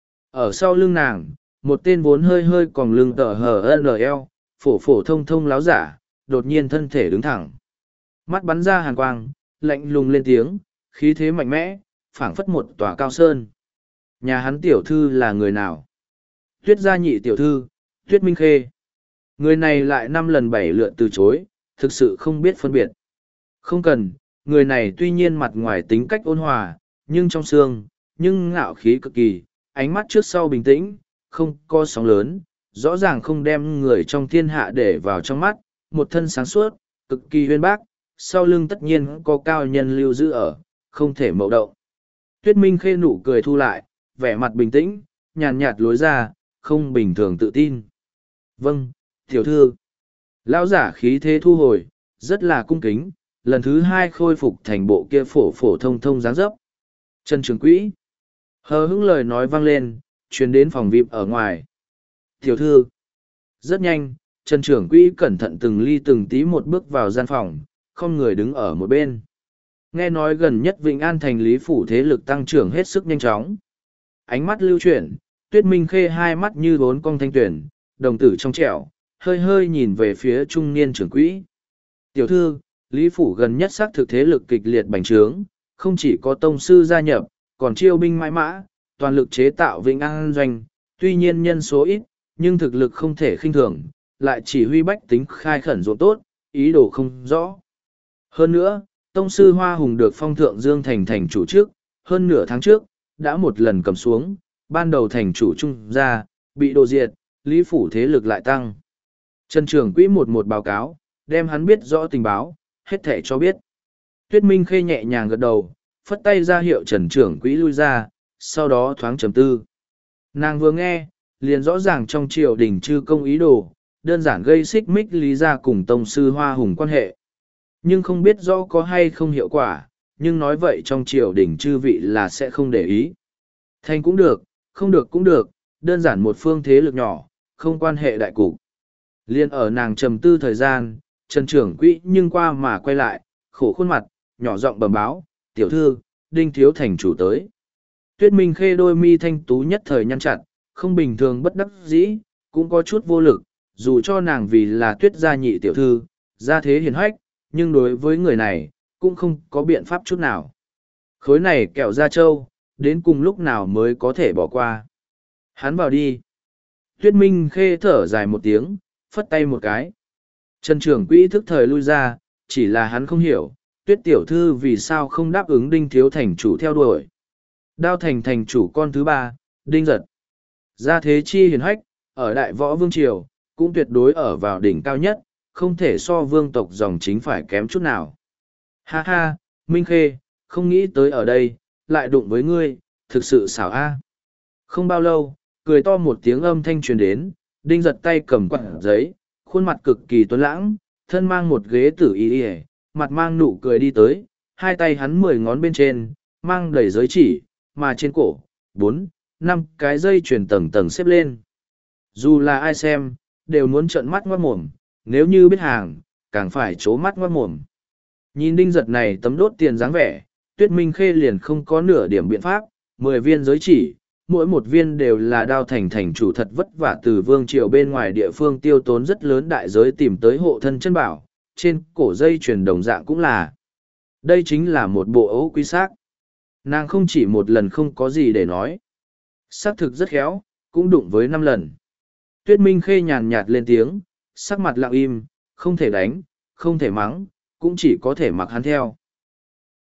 Ở sau lưng nàng, một tên vốn hơi hơi còn lưng tờ hờ nl, phổ phổ thông thông láo giả, đột nhiên thân thể đứng thẳng. Mắt bắn ra hàn quang, lạnh lùng lên tiếng, khí thế mạnh mẽ, phảng phất một tòa cao sơn. Nhà hắn tiểu thư là người nào? Tuyết gia nhị tiểu thư, Tuyết Minh Khê. Người này lại năm lần bảy lượt từ chối, thực sự không biết phân biệt. Không cần, người này tuy nhiên mặt ngoài tính cách ôn hòa, nhưng trong xương, nhưng ngạo khí cực kỳ, ánh mắt trước sau bình tĩnh, không có sóng lớn, rõ ràng không đem người trong thiên hạ để vào trong mắt, một thân sáng suốt, cực kỳ huyên bác, sau lưng tất nhiên có cao nhân lưu giữ ở, không thể mậu động. Tuyết Minh Khê nụ cười thu lại, vẻ mặt bình tĩnh, nhàn nhạt lối ra, không bình thường tự tin. Vâng, tiểu thư. Lão giả khí thế thu hồi, rất là cung kính, lần thứ hai khôi phục thành bộ kia phổ phổ thông thông dáng dấp. Trần Trường Quỹ. Hờ hững lời nói vang lên, truyền đến phòng vi ai pi ở ngoài. Tiểu thư. Rất nhanh, Trần Trường Quỹ cẩn thận từng ly từng tí một bước vào gian phòng, không người đứng ở một bên. Nghe nói gần nhất Vĩnh An thành lý phủ thế lực tăng trưởng hết sức nhanh chóng. Ánh mắt lưu chuyển, Tuyết Minh Khê hai mắt như bốn con thanh tuyển, đồng tử trong trẻo, hơi hơi nhìn về phía trung niên trưởng quỹ. Tiểu thư, Lý Phủ gần nhất xác thực thế lực kịch liệt bành trướng, không chỉ có tông sư gia nhập, còn chiêu binh mãi mã, toàn lực chế tạo Vĩnh An doanh, tuy nhiên nhân số ít, nhưng thực lực không thể khinh thường, lại chỉ huy bách tính khai khẩn ruộng tốt, ý đồ không rõ. Hơn nữa, tông sư Hoa Hùng được phong thượng Dương thành thành chủ trước, hơn nửa tháng trước, đã một lần cầm xuống, ban đầu thành chủ trung gia, bị đồ diệt, Lý Phủ thế lực lại tăng. Trần trưởng quỹ một một báo cáo, đem hắn biết rõ tình báo, hết thể cho biết. Tuyết Minh Khê nhẹ nhàng gật đầu, phất tay ra hiệu Trần trưởng quỹ lui ra, sau đó thoáng trầm tư. Nàng vừa nghe, liền rõ ràng trong triều đình chư công ý đồ, đơn giản gây xích mích Lý gia cùng tông sư Hoa Hùng quan hệ. Nhưng không biết rõ có hay không hiệu quả, nhưng nói vậy trong triều đình chư vị là sẽ không để ý. Thành cũng được, không được cũng được, đơn giản một phương thế lực nhỏ, không quan hệ đại cục. Liên ở nàng trầm tư thời gian, Trần trưởng quỹ nhưng qua mà quay lại, khổ khuôn mặt, nhỏ giọng bẩm báo, tiểu thư, Đinh Thiếu thành chủ tới. Tuyết Minh Khê đôi mi thanh tú nhất thời nhăn chặt, không bình thường bất đắc dĩ, cũng có chút vô lực, dù cho nàng vì là Tuyết gia nhị tiểu thư, gia thế hiền hách, nhưng đối với người này, cũng không có biện pháp chút nào. Khối này kẹo da trâu, đến cùng lúc nào mới có thể bỏ qua. Hắn vào đi. Tuyết Minh Khê thở dài một tiếng, phất tay một cái. Trần trưởng quỹ thức thời lui ra, chỉ là hắn không hiểu, Tuyết tiểu thư vì sao không đáp ứng Đinh Thiếu thành chủ theo đuổi. Đao thành thành chủ con thứ ba, Đinh Giật. Gia thế chi hiền hách, ở đại võ vương triều, cũng tuyệt đối ở vào đỉnh cao nhất, không thể so vương tộc dòng chính phải kém chút nào. Ha ha, Minh Khê, không nghĩ tới ở đây, lại đụng với ngươi, thực sự xảo a. Không bao lâu, cười to một tiếng âm thanh truyền đến, Đinh Giật tay cầm quạt giấy, khuôn mặt cực kỳ tuấn lãng, thân mang một ghế tử y y, mặt mang nụ cười đi tới, hai tay hắn mười ngón bên trên, mang đầy giới chỉ, mà trên cổ, bốn, năm cái dây chuyền tầng tầng xếp lên. Dù là ai xem, đều muốn trợn mắt ngoát mồm, nếu như biết hàng, càng phải trố mắt ngoát mồm. Nhìn Đinh Giật này tấm đốt tiền dáng vẻ, Tuyết Minh Khê liền không có nửa điểm biện pháp, mười viên giới chỉ, mỗi một viên đều là Đao thành thành chủ thật vất vả từ vương triều bên ngoài địa phương tiêu tốn rất lớn đại giới tìm tới hộ thân chân bảo, trên cổ dây chuyền đồng dạng cũng là. Đây chính là một bộ ấu quý xác. Nàng không chỉ một lần không có gì để nói. Xác thực rất khéo, cũng đụng với năm lần. Tuyết Minh Khê nhàn nhạt lên tiếng, sắc mặt lặng im, không thể đánh, không thể mắng, cũng chỉ có thể mặc hắn theo.